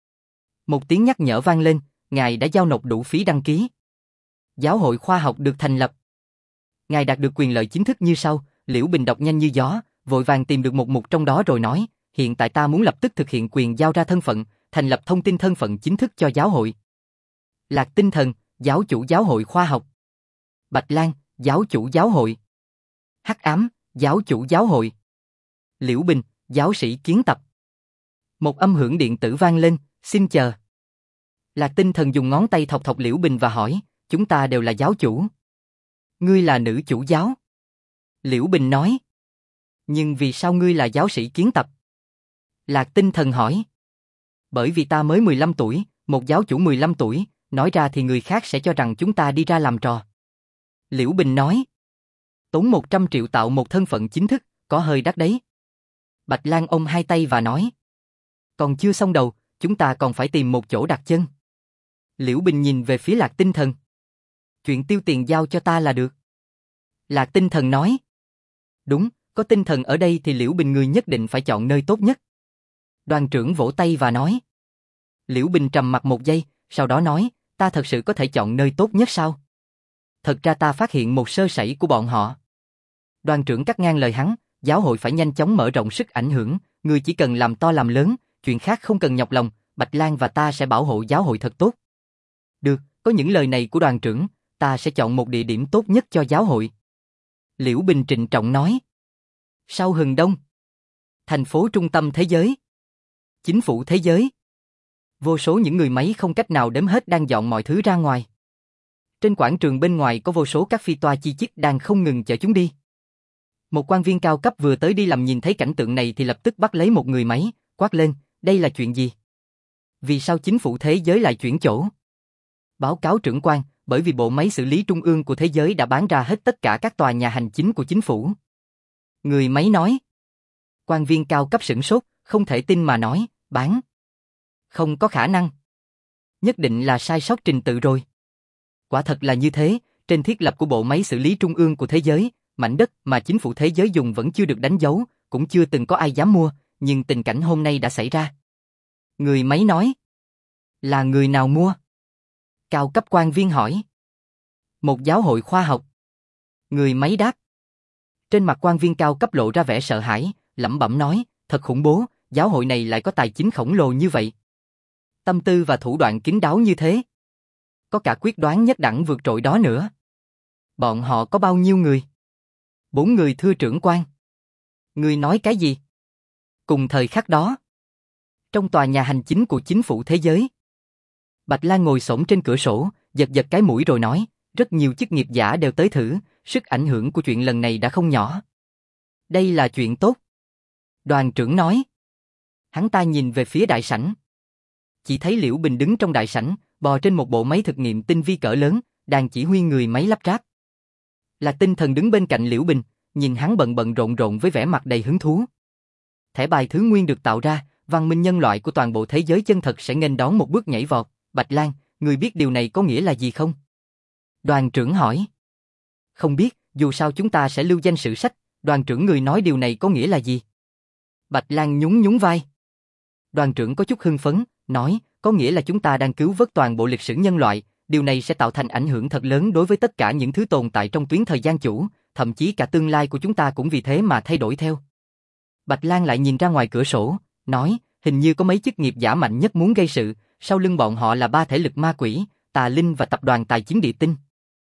Một tiếng nhắc nhở vang lên, ngài đã giao nộp đủ phí đăng ký. Giáo hội khoa học được thành lập. Ngài đạt được quyền lợi chính thức như sau, Liễu Bình đọc nhanh như gió, vội vàng tìm được một mục trong đó rồi nói, hiện tại ta muốn lập tức thực hiện quyền giao ra thân phận, thành lập thông tin thân phận chính thức cho giáo hội. Lạc Tinh Thần, giáo chủ giáo hội khoa học. Bạch Lan, giáo chủ giáo hội. Hắc Ám, giáo chủ giáo hội. Liễu Bình, giáo sĩ kiến tập. Một âm hưởng điện tử vang lên, xin chờ. Lạc Tinh Thần dùng ngón tay thọc Liễu Bình và hỏi, chúng ta đều là giáo chủ. Ngươi là nữ chủ giáo. Liễu Bình nói. Nhưng vì sao ngươi là giáo sĩ kiến tập? Lạc Tinh Thần hỏi. Bởi vì ta mới 15 tuổi, một giáo chủ 15 tuổi, nói ra thì người khác sẽ cho rằng chúng ta đi ra làm trò. Liễu Bình nói. Tốn 100 triệu tạo một thân phận chính thức, có hơi đắt đấy. Bạch Lan ôm hai tay và nói. Còn chưa xong đầu, chúng ta còn phải tìm một chỗ đặt chân. Liễu Bình nhìn về phía Lạc Tinh Thần. Chuyện tiêu tiền giao cho ta là được. Lạc Tinh Thần nói. Đúng, có tinh thần ở đây thì Liễu Bình người nhất định phải chọn nơi tốt nhất. Đoàn trưởng vỗ tay và nói. Liễu Bình trầm mặt một giây, sau đó nói, ta thật sự có thể chọn nơi tốt nhất sao? Thật ra ta phát hiện một sơ sẩy của bọn họ. Đoàn trưởng cắt ngang lời hắn, giáo hội phải nhanh chóng mở rộng sức ảnh hưởng, người chỉ cần làm to làm lớn, chuyện khác không cần nhọc lòng, Bạch Lan và ta sẽ bảo hộ giáo hội thật tốt. Được, có những lời này của đoàn trưởng, ta sẽ chọn một địa điểm tốt nhất cho giáo hội. Liễu Bình trịnh trọng nói. Sau Hừng Đông, thành phố trung tâm thế giới, chính phủ thế giới, vô số những người máy không cách nào đếm hết đang dọn mọi thứ ra ngoài. Trên quảng trường bên ngoài có vô số các phi toa chi chít đang không ngừng chở chúng đi. Một quan viên cao cấp vừa tới đi làm nhìn thấy cảnh tượng này thì lập tức bắt lấy một người máy, quát lên, đây là chuyện gì? Vì sao chính phủ thế giới lại chuyển chỗ? Báo cáo trưởng quan, bởi vì bộ máy xử lý trung ương của thế giới đã bán ra hết tất cả các tòa nhà hành chính của chính phủ. Người máy nói. Quan viên cao cấp sửng sốt, không thể tin mà nói, bán. Không có khả năng. Nhất định là sai sót trình tự rồi. Quả thật là như thế, trên thiết lập của bộ máy xử lý trung ương của thế giới, mảnh đất mà chính phủ thế giới dùng vẫn chưa được đánh dấu, cũng chưa từng có ai dám mua, nhưng tình cảnh hôm nay đã xảy ra. Người máy nói. Là người nào mua? Cao cấp quan viên hỏi. Một giáo hội khoa học. Người máy đáp. Trên mặt quan viên cao cấp lộ ra vẻ sợ hãi, lẩm bẩm nói, thật khủng bố, giáo hội này lại có tài chính khổng lồ như vậy. Tâm tư và thủ đoạn kín đáo như thế. Có cả quyết đoán nhất đẳng vượt trội đó nữa. Bọn họ có bao nhiêu người? 4 người thưa trưởng quan. Người nói cái gì? Cùng thời khắc đó, trong tòa nhà hành chính của chính phủ thế giới, Bạch Lan ngồi xổm trên cửa sổ, giật giật cái mũi rồi nói, rất nhiều chức nghiệp giả đều tới thử, sức ảnh hưởng của chuyện lần này đã không nhỏ. Đây là chuyện tốt. Đoàn trưởng nói. Hắn ta nhìn về phía đại sảnh. Chỉ thấy Liễu Bình đứng trong đại sảnh, bò trên một bộ máy thực nghiệm tinh vi cỡ lớn, đang chỉ huy người máy lắp ráp. Là Tinh Thần đứng bên cạnh Liễu Bình, nhìn hắn bận bận rộn rộn với vẻ mặt đầy hứng thú. Thẻ bài thứ nguyên được tạo ra, văn minh nhân loại của toàn bộ thế giới chân thật sẽ nghênh đón một bước nhảy vọt. Bạch Lan, người biết điều này có nghĩa là gì không? Đoàn trưởng hỏi. Không biết, dù sao chúng ta sẽ lưu danh sử sách, đoàn trưởng người nói điều này có nghĩa là gì? Bạch Lan nhún nhún vai. Đoàn trưởng có chút hưng phấn, nói, có nghĩa là chúng ta đang cứu vớt toàn bộ lịch sử nhân loại, điều này sẽ tạo thành ảnh hưởng thật lớn đối với tất cả những thứ tồn tại trong tuyến thời gian chủ, thậm chí cả tương lai của chúng ta cũng vì thế mà thay đổi theo. Bạch Lan lại nhìn ra ngoài cửa sổ, nói, hình như có mấy chức nghiệp giả mạnh nhất muốn gây sự, sau lưng bọn họ là 3 thể lực ma quỷ, tà linh và tập đoàn tài chính địa tinh.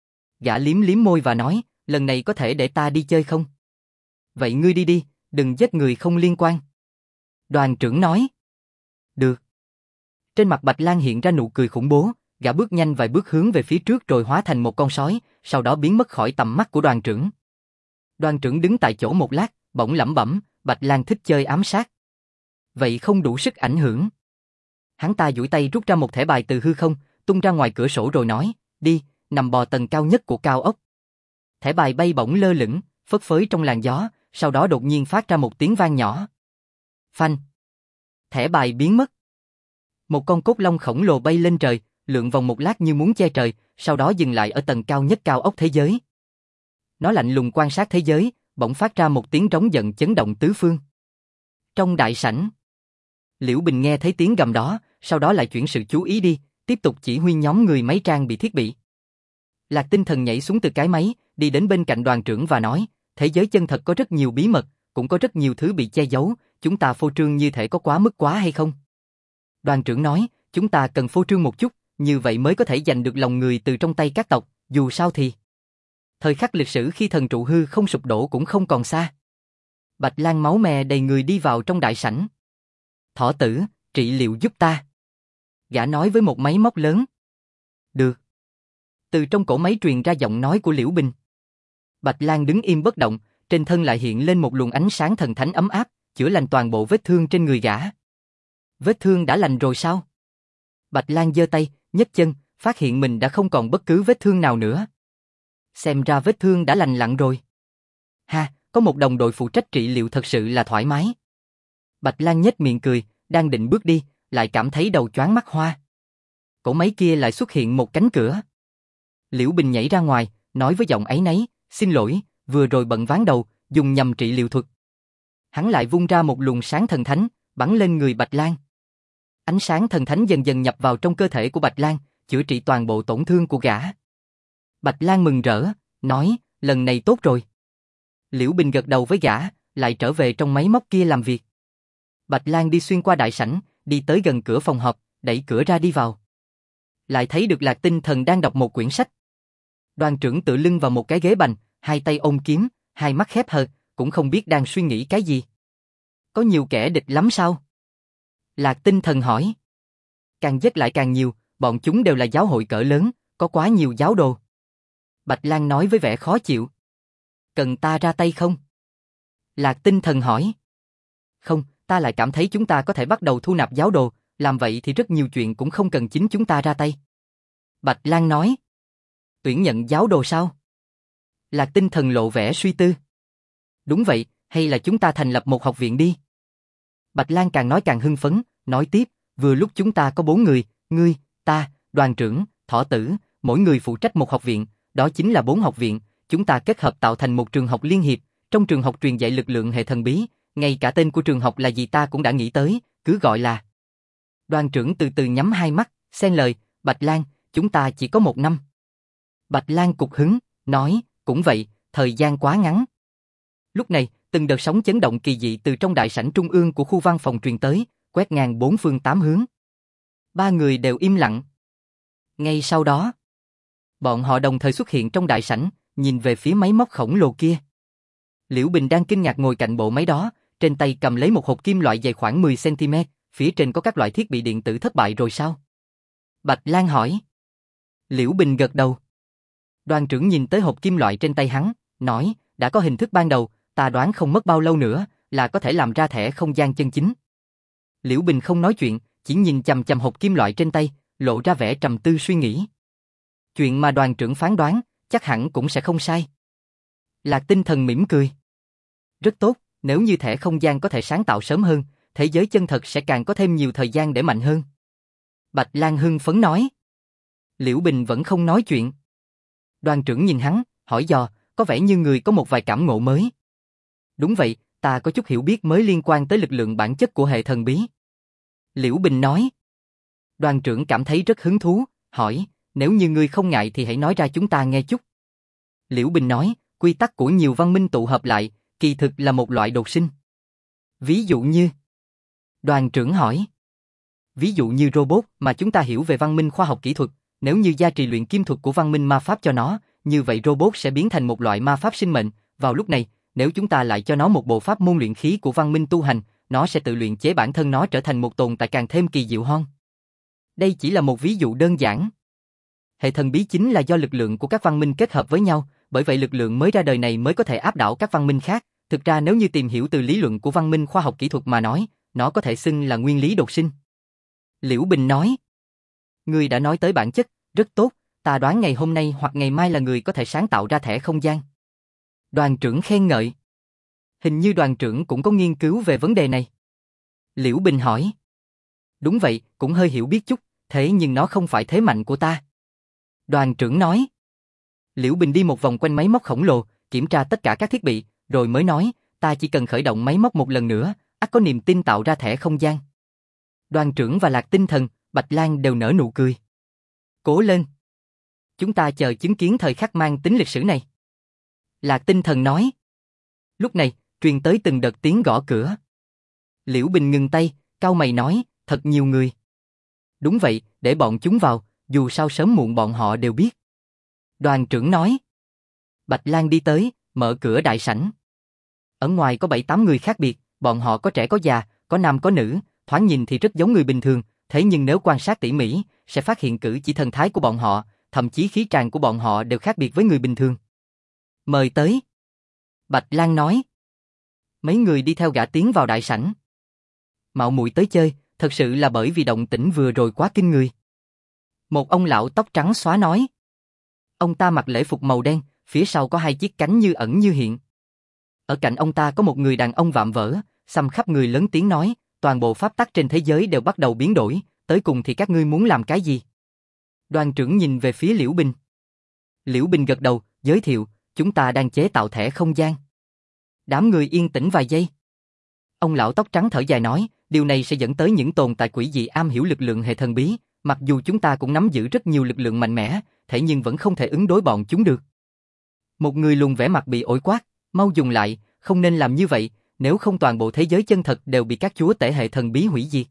Gã liếm liếm môi và nói, lần này có thể để ta đi chơi không? Vậy ngươi đi đi, đừng giết người không liên quan. Đoàn trưởng nói. Được. Trên mặt Bạch Lan hiện ra nụ cười khủng bố, gã bước nhanh vài bước hướng về phía trước rồi hóa thành một con sói, sau đó biến mất khỏi tầm mắt của đoàn trưởng. Đoàn trưởng đứng tại chỗ một lát, bỗng lẩm bẩm, Bạch Lan thích chơi ám sát. Vậy không đủ sức ảnh hưởng. Hắn ta duỗi tay rút ra một thẻ bài từ hư không, tung ra ngoài cửa sổ rồi nói, đi, nằm bò tầng cao nhất của cao ốc. Thẻ bài bay bổng lơ lửng, phất phới trong làn gió, sau đó đột nhiên phát ra một tiếng vang nhỏ. Phanh. Thẻ bài biến mất. Một con cốt long khổng lồ bay lên trời, lượn vòng một lát như muốn che trời, sau đó dừng lại ở tầng cao nhất cao ốc thế giới. Nó lạnh lùng quan sát thế giới, bỗng phát ra một tiếng rống giận chấn động tứ phương. Trong đại sảnh, Liễu Bình nghe thấy tiếng gầm đó, sau đó lại chuyển sự chú ý đi, tiếp tục chỉ huy nhóm người máy trang bị thiết bị. Lạc Tinh Thần nhảy xuống từ cái máy, đi đến bên cạnh đoàn trưởng và nói, thế giới chân thật có rất nhiều bí mật, cũng có rất nhiều thứ bị che giấu, chúng ta phô trương như thể có quá mức quá hay không? Đoàn trưởng nói, chúng ta cần phô trương một chút, như vậy mới có thể giành được lòng người từ trong tay các tộc, dù sao thì. Thời khắc lịch sử khi thần trụ hư không sụp đổ cũng không còn xa. Bạch Lan máu me đầy người đi vào trong đại sảnh. Thỏ tử, trị liệu giúp ta. Gã nói với một máy móc lớn. Được. Từ trong cổ máy truyền ra giọng nói của Liễu Bình. Bạch Lan đứng im bất động, trên thân lại hiện lên một luồng ánh sáng thần thánh ấm áp, chữa lành toàn bộ vết thương trên người gã. Vết thương đã lành rồi sao? Bạch Lan giơ tay, nhấc chân, phát hiện mình đã không còn bất cứ vết thương nào nữa. Xem ra vết thương đã lành lặn rồi. Ha, có một đồng đội phụ trách trị liệu thật sự là thoải mái. Bạch Lan nhếch miệng cười, đang định bước đi, lại cảm thấy đầu choáng mắt hoa. Cổ máy kia lại xuất hiện một cánh cửa. Liễu Bình nhảy ra ngoài, nói với giọng áy náy, xin lỗi, vừa rồi bận ván đầu, dùng nhầm trị liệu thuật. Hắn lại vung ra một luồng sáng thần thánh, bắn lên người Bạch Lan. Ánh sáng thần thánh dần dần nhập vào trong cơ thể của Bạch Lan, chữa trị toàn bộ tổn thương của gã. Bạch Lan mừng rỡ, nói, lần này tốt rồi. Liễu Bình gật đầu với gã, lại trở về trong máy móc kia làm việc. Bạch Lan đi xuyên qua đại sảnh, đi tới gần cửa phòng họp, đẩy cửa ra đi vào. Lại thấy được Lạc Tinh Thần đang đọc một quyển sách. Đoàn trưởng tựa lưng vào một cái ghế bành, hai tay ôm kiếm, hai mắt khép hờ, cũng không biết đang suy nghĩ cái gì. Có nhiều kẻ địch lắm sao? Lạc Tinh Thần hỏi. Càng giết lại càng nhiều, bọn chúng đều là giáo hội cỡ lớn, có quá nhiều giáo đồ. Bạch Lang nói với vẻ khó chịu. Cần ta ra tay không? Lạc Tinh Thần hỏi. Không, ta lại cảm thấy chúng ta có thể bắt đầu thu nạp giáo đồ, làm vậy thì rất nhiều chuyện cũng không cần chính chúng ta ra tay. Bạch Lang nói. Tuyển nhận giáo đồ sao? Lạc Tinh Thần lộ vẻ suy tư. Đúng vậy, hay là chúng ta thành lập một học viện đi? Bạch Lang càng nói càng hưng phấn, nói tiếp, vừa lúc chúng ta có 4 người, ngươi, ta, đoàn trưởng, thỏ tử, mỗi người phụ trách một học viện, đó chính là 4 học viện, chúng ta kết hợp tạo thành một trường học liên hiệp, trong trường học truyền dạy lực lượng hệ thần bí, ngay cả tên của trường học là gì ta cũng đã nghĩ tới, cứ gọi là. Đoàn trưởng từ từ nhắm hai mắt, xen lời, Bạch Lang, chúng ta chỉ có 1 năm. Bạch Lang cục hứng, nói, cũng vậy, thời gian quá ngắn. Lúc này, từng đợt sóng chấn động kỳ dị từ trong đại sảnh trung ương của khu văn phòng truyền tới, quét ngang 4 phương 8 hướng. 3 người đều im lặng. Ngay sau đó, bọn họ đồng thời xuất hiện trong đại sảnh, nhìn về phía máy móc khổng lồ kia. Liễu Bình đang kinh ngạc ngồi cạnh bộ máy đó, trên tay cầm lấy một hộp kim loại dày khoảng 10 cm, phía trên có các loại thiết bị điện tử thất bại rồi sao? Bạch Lang hỏi. Liễu Bình gật đầu. Đoàn trưởng nhìn tới hộp kim loại trên tay hắn, nói, đã có hình thức ban đầu, ta đoán không mất bao lâu nữa là có thể làm ra thẻ không gian chân chính. Liễu Bình không nói chuyện, chỉ nhìn chằm chằm hộp kim loại trên tay, lộ ra vẻ trầm tư suy nghĩ. Chuyện mà đoàn trưởng phán đoán, chắc hẳn cũng sẽ không sai. Lạc Tinh Thần mỉm cười. Rất tốt, nếu như thẻ không gian có thể sáng tạo sớm hơn, thế giới chân thật sẽ càng có thêm nhiều thời gian để mạnh hơn. Bạch Lang hưng phấn nói. Liễu Bình vẫn không nói chuyện. Đoàn trưởng nhìn hắn, hỏi dò, có vẻ như người có một vài cảm ngộ mới. Đúng vậy, ta có chút hiểu biết mới liên quan tới lực lượng bản chất của hệ thần bí. Liễu Bình nói. Đoàn trưởng cảm thấy rất hứng thú, hỏi, nếu như ngươi không ngại thì hãy nói ra chúng ta nghe chút. Liễu Bình nói, quy tắc của nhiều văn minh tụ hợp lại, kỳ thực là một loại đột sinh. Ví dụ như... Đoàn trưởng hỏi. Ví dụ như robot mà chúng ta hiểu về văn minh khoa học kỹ thuật, nếu như gia trì luyện kim thuật của văn minh ma pháp cho nó, như vậy robot sẽ biến thành một loại ma pháp sinh mệnh. Vào lúc này, nếu chúng ta lại cho nó một bộ pháp môn luyện khí của văn minh tu hành, nó sẽ tự luyện chế bản thân nó trở thành một tồn tại càng thêm kỳ diệu hơn. Đây chỉ là một ví dụ đơn giản. Hệ thần bí chính là do lực lượng của các văn minh kết hợp với nhau, bởi vậy lực lượng mới ra đời này mới có thể áp đảo các văn minh khác. Thực ra nếu như tìm hiểu từ lý luận của văn minh khoa học kỹ thuật mà nói, nó có thể xưng là nguyên lý đột sinh. Liễu Bình nói. Ngươi đã nói tới bản chất, rất tốt, ta đoán ngày hôm nay hoặc ngày mai là người có thể sáng tạo ra thẻ không gian. Đoàn trưởng khen ngợi. Hình như đoàn trưởng cũng có nghiên cứu về vấn đề này. Liễu Bình hỏi. Đúng vậy, cũng hơi hiểu biết chút, thế nhưng nó không phải thế mạnh của ta. Đoàn trưởng nói. Liễu Bình đi một vòng quanh máy móc khổng lồ, kiểm tra tất cả các thiết bị, rồi mới nói, ta chỉ cần khởi động máy móc một lần nữa, ắt có niềm tin tạo ra thẻ không gian. Đoàn trưởng và Lạc Tinh Thần, Bạch Lang đều nở nụ cười. Cố lên. Chúng ta chờ chứng kiến thời khắc mang tính lịch sử này. Lạc Tinh Thần nói. Lúc này, truyền tới từng đợt tiếng gõ cửa. Liễu Bình ngừng tay, cau mày nói, thật nhiều người. Đúng vậy, để bọn chúng vào, dù sao sớm muộn bọn họ đều biết. Đoàn trưởng nói. Bạch Lang đi tới, mở cửa đại sảnh. Ở ngoài có 7-8 người khác biệt, bọn họ có trẻ có già, có nam có nữ, thoáng nhìn thì rất giống người bình thường, thế nhưng nếu quan sát tỉ mỉ, sẽ phát hiện cử chỉ thần thái của bọn họ, thậm chí khí tràng của bọn họ đều khác biệt với người bình thường. Mời tới. Bạch Lang nói. Mấy người đi theo gã tiến vào đại sảnh. Mạo muội tới chơi, thật sự là bởi vì động tĩnh vừa rồi quá kinh người. Một ông lão tóc trắng xóa nói. Ông ta mặc lễ phục màu đen, phía sau có 2 chiếc cánh như ẩn như hiện. Ở cạnh ông ta có một người đàn ông vạm vỡ, xăm khắp người lớn tiếng nói, toàn bộ pháp tắc trên thế giới đều bắt đầu biến đổi, tới cùng thì các ngươi muốn làm cái gì? Đoàn trưởng nhìn về phía Liễu Bình. Liễu Bình gật đầu, giới thiệu, chúng ta đang chế tạo thẻ không gian. Đám người yên tĩnh vài giây. Ông lão tóc trắng thở dài nói, điều này sẽ dẫn tới những tồn tại quỷ dị am hiểu lực lượng hệ thần bí, mặc dù chúng ta cũng nắm giữ rất nhiều lực lượng mạnh mẽ, thế nhưng vẫn không thể ứng đối bọn chúng được. Một người lùn vẻ mặt bị ổi quát, mau dừng lại, không nên làm như vậy, nếu không toàn bộ thế giới chân thật đều bị các chúa tể hệ thần bí hủy diệt.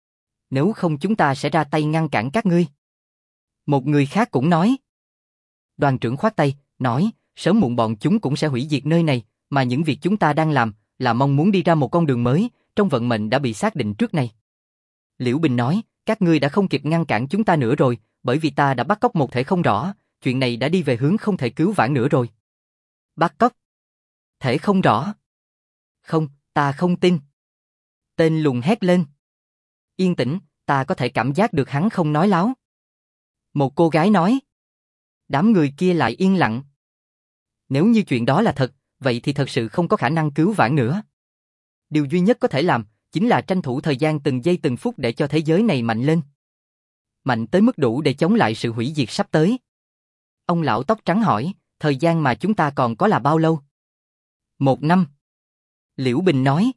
Nếu không chúng ta sẽ ra tay ngăn cản các ngươi. Một người khác cũng nói. Đoàn trưởng khoát tay, nói, Sớm muộn bọn chúng cũng sẽ hủy diệt nơi này, mà những việc chúng ta đang làm là mong muốn đi ra một con đường mới, trong vận mệnh đã bị xác định trước này. Liễu Bình nói, các ngươi đã không kịp ngăn cản chúng ta nữa rồi, bởi vì ta đã bắt cóc một thể không rõ, chuyện này đã đi về hướng không thể cứu vãn nữa rồi. Bắt cóc? Thể không rõ? Không, ta không tin. Tên lùn hét lên. Yên tĩnh, ta có thể cảm giác được hắn không nói láo. Một cô gái nói. Đám người kia lại yên lặng. Nếu như chuyện đó là thật, vậy thì thật sự không có khả năng cứu vãn nữa. Điều duy nhất có thể làm, chính là tranh thủ thời gian từng giây từng phút để cho thế giới này mạnh lên. Mạnh tới mức đủ để chống lại sự hủy diệt sắp tới. Ông lão tóc trắng hỏi, thời gian mà chúng ta còn có là bao lâu? 1 năm. Liễu Bình nói.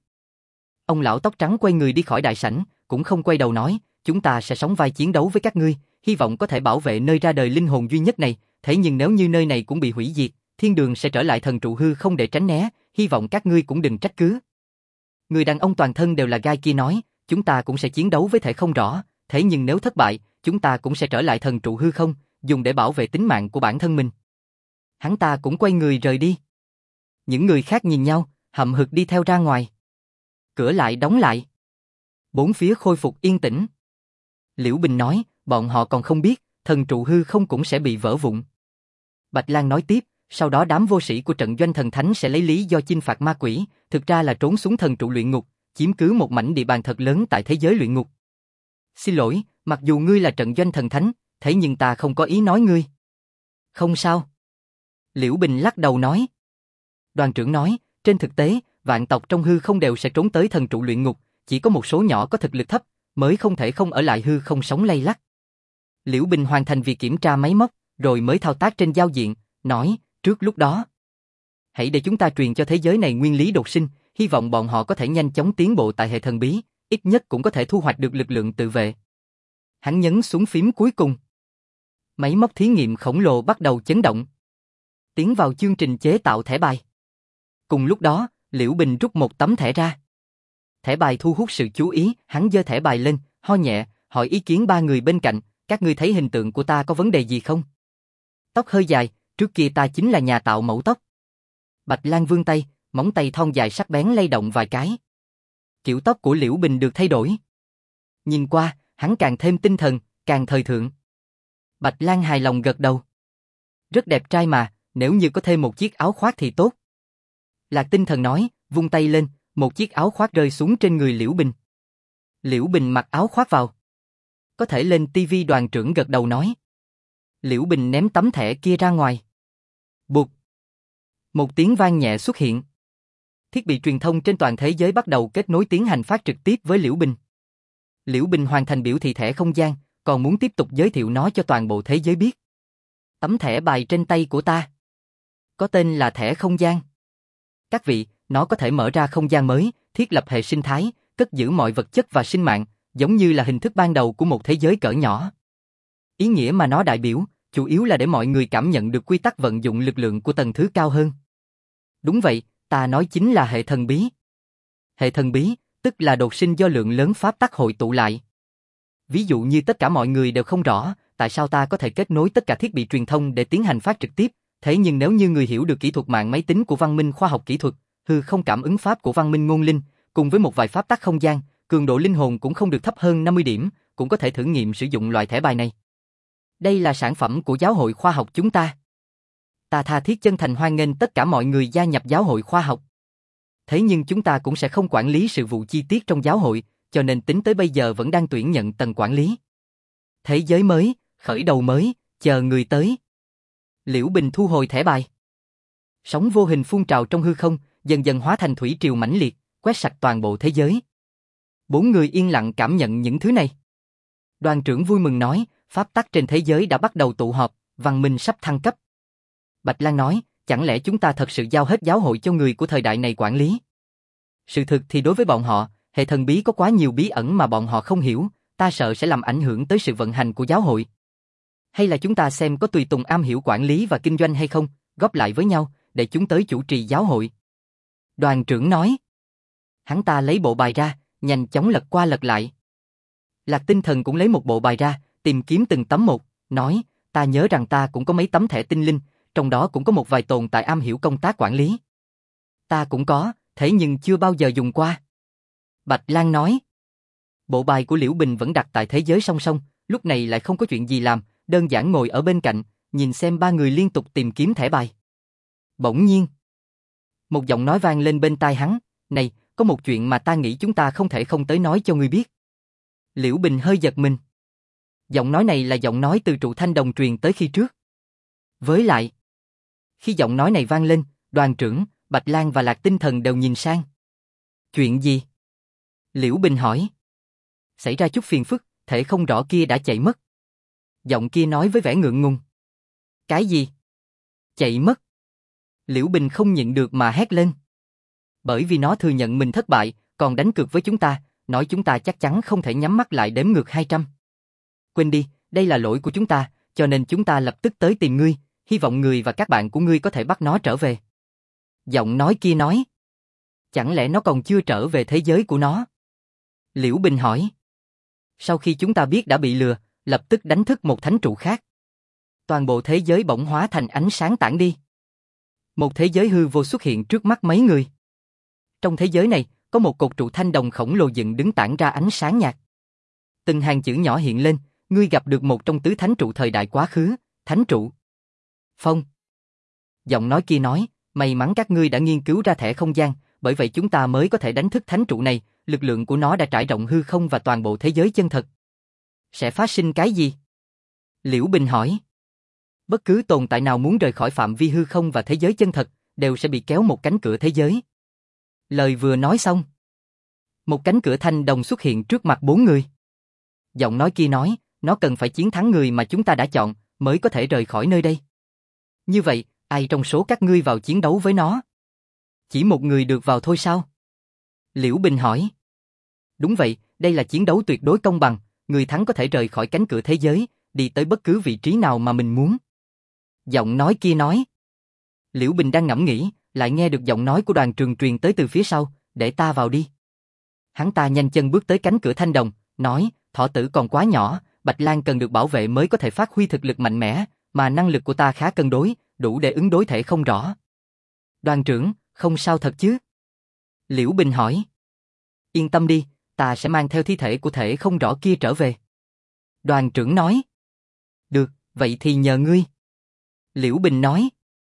Ông lão tóc trắng quay người đi khỏi đại sảnh, cũng không quay đầu nói, chúng ta sẽ sóng vai chiến đấu với các ngươi, hy vọng có thể bảo vệ nơi ra đời linh hồn duy nhất này, thế nhưng nếu như nơi này cũng bị hủy diệt, thiên đường sẽ trở lại thần trụ hư không để tránh né, hy vọng các ngươi cũng đừng trách cứ. Người đàn ông toàn thân đều là gai kia nói, chúng ta cũng sẽ chiến đấu với thể không rõ, thế nhưng nếu thất bại, chúng ta cũng sẽ trở lại thần trụ hư không, dùng để bảo vệ tính mạng của bản thân mình. Hắn ta cũng quay người rời đi. Những người khác nhìn nhau, hậm hực đi theo ra ngoài. Cửa lại đóng lại. Bốn phía khôi phục yên tĩnh. Liễu Bình nói, bọn họ còn không biết, thần trụ hư không cũng sẽ bị vỡ vụn. Bạch Lang nói tiếp, sau đó đám vô sĩ của trận doanh thần thánh sẽ lấy lý do chinh phạt ma quỷ, thực ra là trốn xuống thần trụ luyện ngục, chiếm cứ một mảnh địa bàn thật lớn tại thế giới luyện ngục. Xin lỗi, mặc dù ngươi là trận doanh thần thánh, thế nhưng ta không có ý nói ngươi. Không sao. Liễu Bình lắc đầu nói. Đoàn trưởng nói, trên thực tế, vạn tộc trong hư không đều sẽ trốn tới thần trụ luyện ngục, chỉ có một số nhỏ có thực lực thấp, mới không thể không ở lại hư không sống lay lắc. Liễu Bình hoàn thành việc kiểm tra máy móc, rồi mới thao tác trên giao diện, nói, trước lúc đó. Hãy để chúng ta truyền cho thế giới này nguyên lý đột sinh, hy vọng bọn họ có thể nhanh chóng tiến bộ tại hệ thần bí, ít nhất cũng có thể thu hoạch được lực lượng tự vệ. Hắn nhấn xuống phím cuối cùng. Máy móc thí nghiệm khổng lồ bắt đầu chấn động. Tiến vào chương trình chế tạo thẻ bài. Cùng lúc đó, Liễu Bình rút một tấm thẻ ra. Thẻ bài thu hút sự chú ý, hắn giơ thẻ bài lên, ho nhẹ, hỏi ý kiến ba người bên cạnh, các ngươi thấy hình tượng của ta có vấn đề gì không? Tóc hơi dài, trước kia ta chính là nhà tạo mẫu tóc. Bạch Lang vươn tay, móng tay thon dài sắc bén lay động vài cái. Kiểu tóc của Liễu Bình được thay đổi. Nhìn qua, hắn càng thêm tinh thần, càng thời thượng. Bạch Lang hài lòng gật đầu. Rất đẹp trai mà, nếu như có thêm một chiếc áo khoác thì tốt. Lạc Tinh Thần nói, vung tay lên, một chiếc áo khoác rơi xuống trên người Liễu Bình. Liễu Bình mặc áo khoác vào. Có thể lên tivi, đoàn trưởng gật đầu nói. Liễu Bình ném tấm thẻ kia ra ngoài. Bụt. Một tiếng vang nhẹ xuất hiện. Thiết bị truyền thông trên toàn thế giới bắt đầu kết nối tiến hành phát trực tiếp với Liễu Bình. Liễu Bình hoàn thành biểu thị thẻ không gian, còn muốn tiếp tục giới thiệu nó cho toàn bộ thế giới biết. Tấm thẻ bài trên tay của ta có tên là thẻ không gian. Các vị, nó có thể mở ra không gian mới, thiết lập hệ sinh thái, cất giữ mọi vật chất và sinh mạng, giống như là hình thức ban đầu của một thế giới cỡ nhỏ. Ý nghĩa mà nó đại biểu, chủ yếu là để mọi người cảm nhận được quy tắc vận dụng lực lượng của tầng thứ cao hơn. Đúng vậy, ta nói chính là hệ thần bí. Hệ thần bí, tức là đột sinh do lượng lớn pháp tắc hội tụ lại. Ví dụ như tất cả mọi người đều không rõ, tại sao ta có thể kết nối tất cả thiết bị truyền thông để tiến hành phát trực tiếp, thế nhưng nếu như người hiểu được kỹ thuật mạng máy tính của văn minh khoa học kỹ thuật, hư không cảm ứng pháp của văn minh ngôn linh, cùng với một vài pháp tắc không gian, cường độ linh hồn cũng không được thấp hơn 50 điểm, cũng có thể thử nghiệm sử dụng loại thẻ bài này. Đây là sản phẩm của giáo hội khoa học chúng ta. Ta tha thiết chân thành hoan nghênh tất cả mọi người gia nhập giáo hội khoa học. Thế nhưng chúng ta cũng sẽ không quản lý sự vụ chi tiết trong giáo hội, cho nên tính tới bây giờ vẫn đang tuyển nhận tầng quản lý. Thế giới mới, khởi đầu mới, chờ người tới. Liễu Bình thu hồi thẻ bài. Sóng vô hình phun trào trong hư không, dần dần hóa thành thủy triều mãnh liệt, quét sạch toàn bộ thế giới. 4 người yên lặng cảm nhận những thứ này. Đoàn trưởng vui mừng nói, pháp tắc trên thế giới đã bắt đầu tụ họp, văn minh sắp thăng cấp. Bạch Lang nói, chẳng lẽ chúng ta thật sự giao hết giáo hội cho người của thời đại này quản lý? Sự thực thì đối với bọn họ, hệ thần bí có quá nhiều bí ẩn mà bọn họ không hiểu, ta sợ sẽ làm ảnh hưởng tới sự vận hành của giáo hội. Hay là chúng ta xem có tùy tùng am hiểu quản lý và kinh doanh hay không, góp lại với nhau, để chúng tới chủ trì giáo hội. Đoàn trưởng nói. Hắn ta lấy bộ bài ra, nhanh chóng lật qua lật lại. Lạc Tinh Thần cũng lấy một bộ bài ra, tìm kiếm từng tấm một, nói, ta nhớ rằng ta cũng có mấy tấm thẻ tinh linh, trong đó cũng có một vài tồn tại am hiểu công tác quản lý. Ta cũng có, thế nhưng chưa bao giờ dùng qua. Bạch Lan nói. Bộ bài của Liễu Bình vẫn đặt tại thế giới song song, lúc này lại không có chuyện gì làm, đơn giản ngồi ở bên cạnh, nhìn xem ba người liên tục tìm kiếm thẻ bài. Bỗng nhiên, một giọng nói vang lên bên tai hắn, này, có một chuyện mà ta nghĩ chúng ta không thể không tới nói cho ngươi biết. Liễu Bình hơi giật mình. Giọng nói này là giọng nói từ trụ thanh đồng truyền tới khi trước. Với lại, khi giọng nói này vang lên, Đoàn trưởng, Bạch Lan và Lạc Tinh Thần đều nhìn sang. Chuyện gì? Liễu Bình hỏi. Xảy ra chút phiền phức, thể không rõ kia đã chạy mất. Giọng kia nói với vẻ ngượng ngùng. Cái gì? Chạy mất? Liễu Bình không nhịn được mà hét lên. Bởi vì nó thừa nhận mình thất bại, còn đánh cược với chúng ta, nói chúng ta chắc chắn không thể nhắm mắt lại đếm ngược 200. Quên đi, đây là lỗi của chúng ta, cho nên chúng ta lập tức tới tìm ngươi, hy vọng ngươi và các bạn của ngươi có thể bắt nó trở về. Giọng nói kia nói. Chẳng lẽ nó còn chưa trở về thế giới của nó? Liễu Bình hỏi. Sau khi chúng ta biết đã bị lừa, lập tức đánh thức một thánh trụ khác. Toàn bộ thế giới bỗng hóa thành ánh sáng tản đi. Một thế giới hư vô xuất hiện trước mắt mấy người. Trong thế giới này, có một cột trụ thanh đồng khổng lồ dựng đứng tản ra ánh sáng nhạt. Từng hàng chữ nhỏ hiện lên, ngươi gặp được một trong tứ thánh trụ thời đại quá khứ, thánh trụ. Phong. Giọng nói kia nói, may mắn các ngươi đã nghiên cứu ra thẻ không gian, bởi vậy chúng ta mới có thể đánh thức thánh trụ này, lực lượng của nó đã trải rộng hư không và toàn bộ thế giới chân thật. Sẽ phát sinh cái gì? Liễu Bình hỏi. Bất cứ tồn tại nào muốn rời khỏi phạm vi hư không và thế giới chân thật, đều sẽ bị kéo một cánh cửa thế giới. Lời vừa nói xong, một cánh cửa thanh đồng xuất hiện trước mặt bốn người. Giọng nói kia nói, nó cần phải chiến thắng người mà chúng ta đã chọn, mới có thể rời khỏi nơi đây. Như vậy, ai trong số các ngươi vào chiến đấu với nó? Chỉ một người được vào thôi sao? Liễu Bình hỏi. Đúng vậy, đây là chiến đấu tuyệt đối công bằng, người thắng có thể rời khỏi cánh cửa thế giới, đi tới bất cứ vị trí nào mà mình muốn. Giọng nói kia nói. Liễu Bình đang ngẫm nghĩ, lại nghe được giọng nói của Đoàn Trường truyền tới từ phía sau, để ta vào đi. Hắn ta nhanh chân bước tới cánh cửa thanh đồng, nói, thỏ tử còn quá nhỏ, Bạch Lan cần được bảo vệ mới có thể phát huy thực lực mạnh mẽ, mà năng lực của ta khá cân đối, đủ để ứng đối thể không rõ. Đoàn trưởng, không sao thật chứ? Liễu Bình hỏi. Yên tâm đi, ta sẽ mang theo thi thể của thể không rõ kia trở về. Đoàn trưởng nói. Được, vậy thì nhờ ngươi. Liễu Bình nói.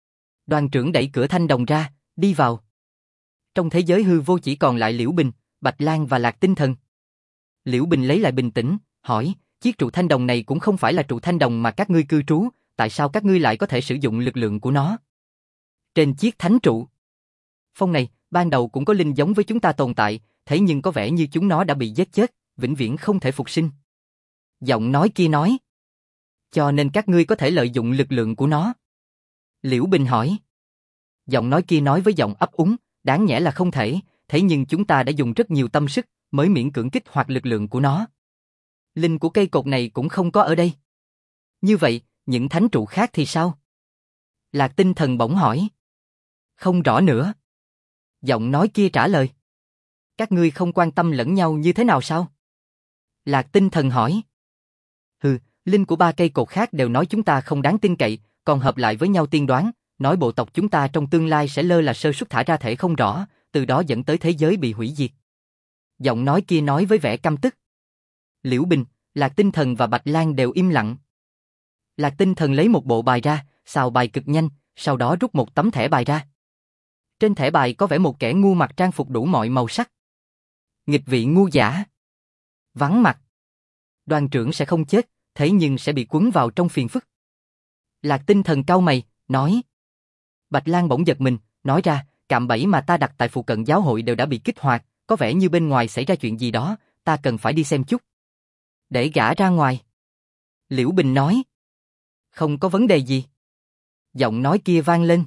Đoàn trưởng đẩy cửa thanh đồng ra, đi vào. Trong thế giới hư vô chỉ còn lại Liễu Bình, Bạch Lan và Lạc Tinh Thần. Liễu Bình lấy lại bình tĩnh, hỏi, chiếc trụ thanh đồng này cũng không phải là trụ thanh đồng mà các ngươi cư trú, tại sao các ngươi lại có thể sử dụng lực lượng của nó? Trên chiếc thánh trụ. Phong này, ban đầu cũng có linh giống với chúng ta tồn tại, thế nhưng có vẻ như chúng nó đã bị giết chết, vĩnh viễn không thể phục sinh. Giọng nói kia nói. Cho nên các ngươi có thể lợi dụng lực lượng của nó. Liễu Bình hỏi. Giọng nói kia nói với giọng ấp úng, đáng nhẽ là không thể, thế nhưng chúng ta đã dùng rất nhiều tâm sức, mới miễn cưỡng kích hoạt lực lượng của nó. Linh của cây cột này cũng không có ở đây. Như vậy, những thánh trụ khác thì sao? Lạc Tinh Thần bỗng hỏi. Không rõ nữa. Giọng nói kia trả lời. Các ngươi không quan tâm lẫn nhau như thế nào sao? Lạc Tinh Thần hỏi. Hừ, linh của ba cây cột khác đều nói chúng ta không đáng tin cậy, còn hợp lại với nhau tiên đoán, nói bộ tộc chúng ta trong tương lai sẽ lơ là sơ suất thả ra thể không rõ, từ đó dẫn tới thế giới bị hủy diệt. Giọng nói kia nói với vẻ căm tức. Liễu Bình, Lạc Tinh Thần và Bạch Lan đều im lặng. Lạc Tinh Thần lấy một bộ bài ra, xào bài cực nhanh, sau đó rút một tấm thẻ bài ra. Trên thẻ bài có vẽ một kẻ ngu mặc trang phục đủ mọi màu sắc. Nghịch vị ngu giả. Vắng mặt. Đoàn trưởng sẽ không chết, thế nhưng sẽ bị cuốn vào trong phiền phức. Lạc Tinh Thần cau mày, nói. Bạch Lan bỗng giật mình, nói ra, cạm bẫy mà ta đặt tại phụ cận giáo hội đều đã bị kích hoạt, có vẻ như bên ngoài xảy ra chuyện gì đó, ta cần phải đi xem chút. Để gã ra ngoài. Liễu Bình nói. Không có vấn đề gì. Giọng nói kia vang lên.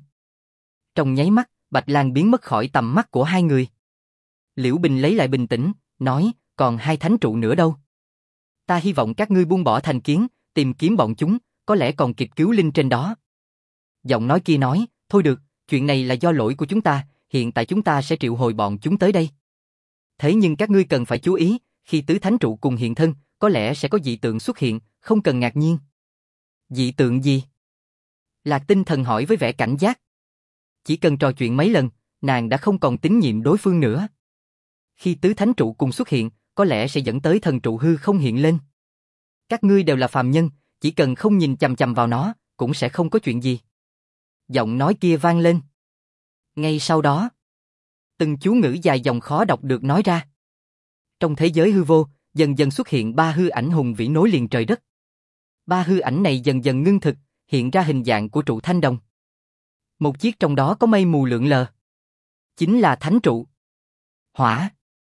Trong nháy mắt, Bạch Lan biến mất khỏi tầm mắt của hai người. Liễu Bình lấy lại bình tĩnh, nói, còn hai thánh trụ nữa đâu? Ta hy vọng các ngươi buông bỏ thành kiến, tìm kiếm bọn chúng, có lẽ còn kịp cứu linh trên đó. Giọng nói kia nói, thôi được, chuyện này là do lỗi của chúng ta, hiện tại chúng ta sẽ triệu hồi bọn chúng tới đây. Thế nhưng các ngươi cần phải chú ý, khi tứ thánh trụ cùng hiện thân, có lẽ sẽ có dị tượng xuất hiện, không cần ngạc nhiên. Dị tượng gì? Lạc Tinh Thần hỏi với vẻ cảnh giác. Chỉ cần trò chuyện mấy lần, nàng đã không còn tín nhiệm đối phương nữa. Khi tứ thánh trụ cùng xuất hiện, có lẽ sẽ dẫn tới thần trụ hư không hiện lên. Các ngươi đều là phàm nhân, chỉ cần không nhìn chằm chằm vào nó, cũng sẽ không có chuyện gì. Giọng nói kia vang lên. Ngay sau đó, từng chú ngữ dài dòng khó đọc được nói ra. Trong thế giới hư vô, dần dần xuất hiện ba hư ảnh hùng vĩ nối liền trời đất. Ba hư ảnh này dần dần ngưng thực, hiện ra hình dạng của trụ thanh đồng. Một chiếc trong đó có mây mù lượn lờ. Chính là thánh trụ. Hỏa.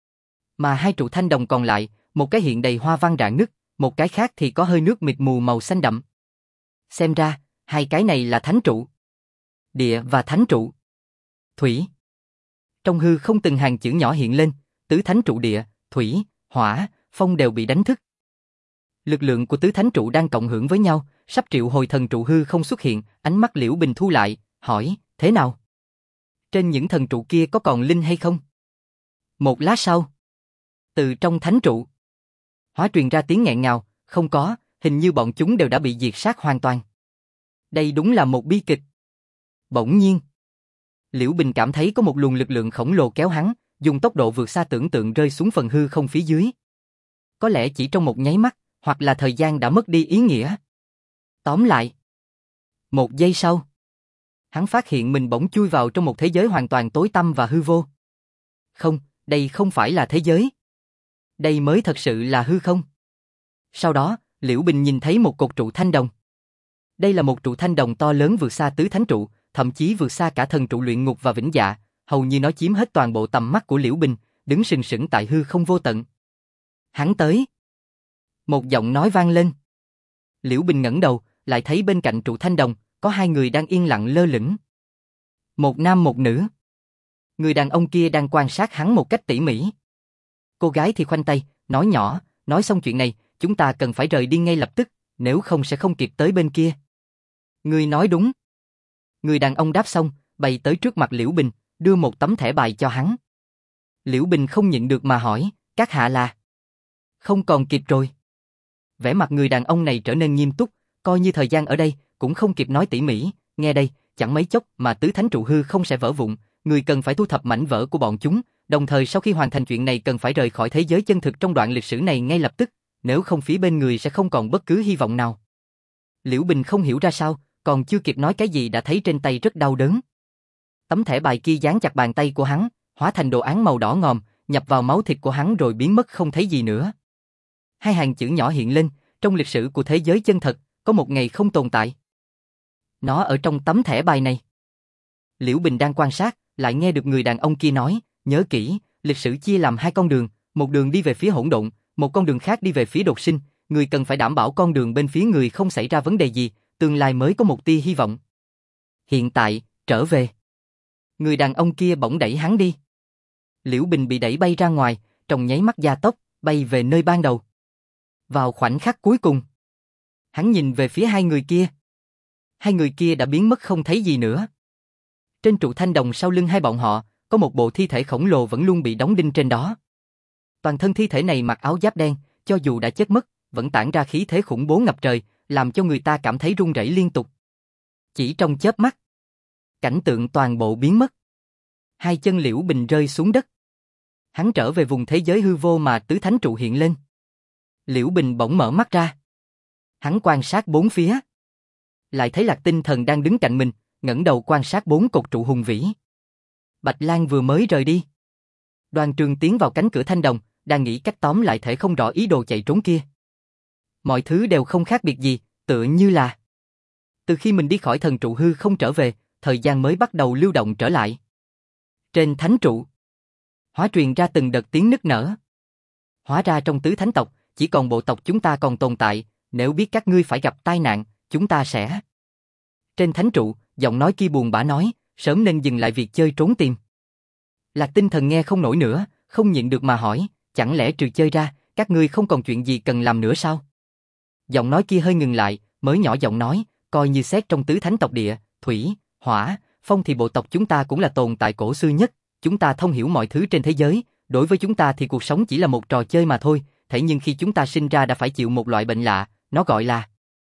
Mà hai trụ thanh đồng còn lại, một cái hiện đầy hoa văn rạn nứt, một cái khác thì có hơi nước mịt mù màu xanh đậm. Xem ra, hai cái này là thánh trụ. Địa và thánh trụ. Thủy. Trong hư không từng hàng chữ nhỏ hiện lên, tứ thánh trụ địa, thủy, hỏa, phong đều bị đánh thức. Lực lượng của tứ thánh trụ đang cộng hưởng với nhau, sắp triệu hồi thần trụ hư không xuất hiện, ánh mắt Liễu Bình thu lại, hỏi, thế nào? Trên những thần trụ kia có còn linh hay không? Một lát sau, từ trong thánh trụ, hóa truyền ra tiếng nghẹn ngào, không có, hình như bọn chúng đều đã bị diệt sát hoàn toàn. Đây đúng là một bi kịch. Bỗng nhiên, Liễu Bình cảm thấy có một luồng lực lượng khổng lồ kéo hắn, dùng tốc độ vượt xa tưởng tượng rơi xuống phần hư không phía dưới. Có lẽ chỉ trong một nháy mắt, hoặc là thời gian đã mất đi ý nghĩa. Tóm lại, một giây sau, hắn phát hiện mình bỗng chui vào trong một thế giới hoàn toàn tối tăm và hư vô. Không, đây không phải là thế giới. Đây mới thật sự là hư không. Sau đó, Liễu Bình nhìn thấy một cột trụ thanh đồng. Đây là một trụ thanh đồng to lớn vượt xa tứ thánh trụ, thậm chí vượt xa cả thần trụ luyện ngục và vĩnh dạ, hầu như nó chiếm hết toàn bộ tầm mắt của Liễu Bình, đứng sừng sững tại hư không vô tận. Hắn tới. Một giọng nói vang lên. Liễu Bình ngẩng đầu, lại thấy bên cạnh trụ thanh đồng, có hai người đang yên lặng lơ lửng. Một nam một nữ. Người đàn ông kia đang quan sát hắn một cách tỉ mỉ. Cô gái thì khoanh tay, nói nhỏ, nói xong chuyện này, chúng ta cần phải rời đi ngay lập tức, nếu không sẽ không kịp tới bên kia. Ngươi nói đúng. Người đàn ông đáp xong, bay tới trước mặt Liễu Bình, đưa một tấm thẻ bài cho hắn. Liễu Bình không nhịn được mà hỏi, các hạ là? Không còn kịp rồi. Vẻ mặt người đàn ông này trở nên nghiêm túc, coi như thời gian ở đây, cũng không kịp nói tỉ mỉ, nghe đây, chẳng mấy chốc mà tứ thánh trụ hư không sẽ vỡ vụn, người cần phải thu thập mảnh vỡ của bọn chúng, đồng thời sau khi hoàn thành chuyện này cần phải rời khỏi thế giới chân thực trong đoạn lịch sử này ngay lập tức, nếu không phía bên người sẽ không còn bất cứ hy vọng nào. Liễu Bình không hiểu ra sao, còn chưa kịp nói cái gì đã thấy trên tay rất đau đớn. Tấm thẻ bài kia dán chặt bàn tay của hắn, hóa thành đồ án màu đỏ ngòm, nhập vào máu thịt của hắn rồi biến mất không thấy gì nữa. Hai hàng chữ nhỏ hiện lên, trong lịch sử của thế giới chân thật, có một ngày không tồn tại. Nó ở trong tấm thẻ bài này. Liễu Bình đang quan sát, lại nghe được người đàn ông kia nói, nhớ kỹ, lịch sử chia làm hai con đường, một đường đi về phía hỗn độn, một con đường khác đi về phía đột sinh, người cần phải đảm bảo con đường bên phía người không xảy ra vấn đề gì, tương lai mới có một tia hy vọng. Hiện tại, trở về. Người đàn ông kia bỗng đẩy hắn đi. Liễu Bình bị đẩy bay ra ngoài, trong nháy mắt gia tốc, bay về nơi ban đầu. Vào khoảnh khắc cuối cùng, hắn nhìn về phía hai người kia. Hai người kia đã biến mất không thấy gì nữa. Trên trụ thanh đồng sau lưng hai bọn họ, có một bộ thi thể khổng lồ vẫn luôn bị đóng đinh trên đó. Toàn thân thi thể này mặc áo giáp đen, cho dù đã chết mất, vẫn tản ra khí thế khủng bố ngập trời, làm cho người ta cảm thấy run rẩy liên tục. Chỉ trong chớp mắt, cảnh tượng toàn bộ biến mất. Hai chân Liễu Bình rơi xuống đất. Hắn trở về vùng thế giới hư vô mà tứ thánh trụ hiện lên. Liễu Bình bỗng mở mắt ra. Hắn quan sát bốn phía. Lại thấy Lạc Tinh Thần đang đứng cạnh mình, ngẩng đầu quan sát bốn cột trụ hùng vĩ. Bạch Lan vừa mới rời đi. Đoàn Trường tiến vào cánh cửa thanh đồng, đang nghĩ cách tóm lại thể không rõ ý đồ chạy trốn kia. Mọi thứ đều không khác biệt gì, tựa như là từ khi mình đi khỏi thần trụ hư không trở về, thời gian mới bắt đầu lưu động trở lại. Trên thánh trụ, hóa truyền ra từng đợt tiếng nức nở. Hóa ra trong tứ thánh tộc, chỉ còn bộ tộc chúng ta còn tồn tại, nếu biết các ngươi phải gặp tai nạn, chúng ta sẽ... Trên thánh trụ, giọng nói kia buồn bã nói, sớm nên dừng lại việc chơi trốn tìm. Lạc Tinh Thần nghe không nổi nữa, không nhịn được mà hỏi, chẳng lẽ trừ chơi ra, các ngươi không còn chuyện gì cần làm nữa sao? Giọng nói kia hơi ngừng lại, mới nhỏ giọng nói, coi như xét trong tứ thánh tộc địa, thủy, hỏa, phong thì bộ tộc chúng ta cũng là tồn tại cổ xưa nhất, chúng ta thông hiểu mọi thứ trên thế giới, đối với chúng ta thì cuộc sống chỉ là một trò chơi mà thôi, thế nhưng khi chúng ta sinh ra đã phải chịu một loại bệnh lạ, nó gọi là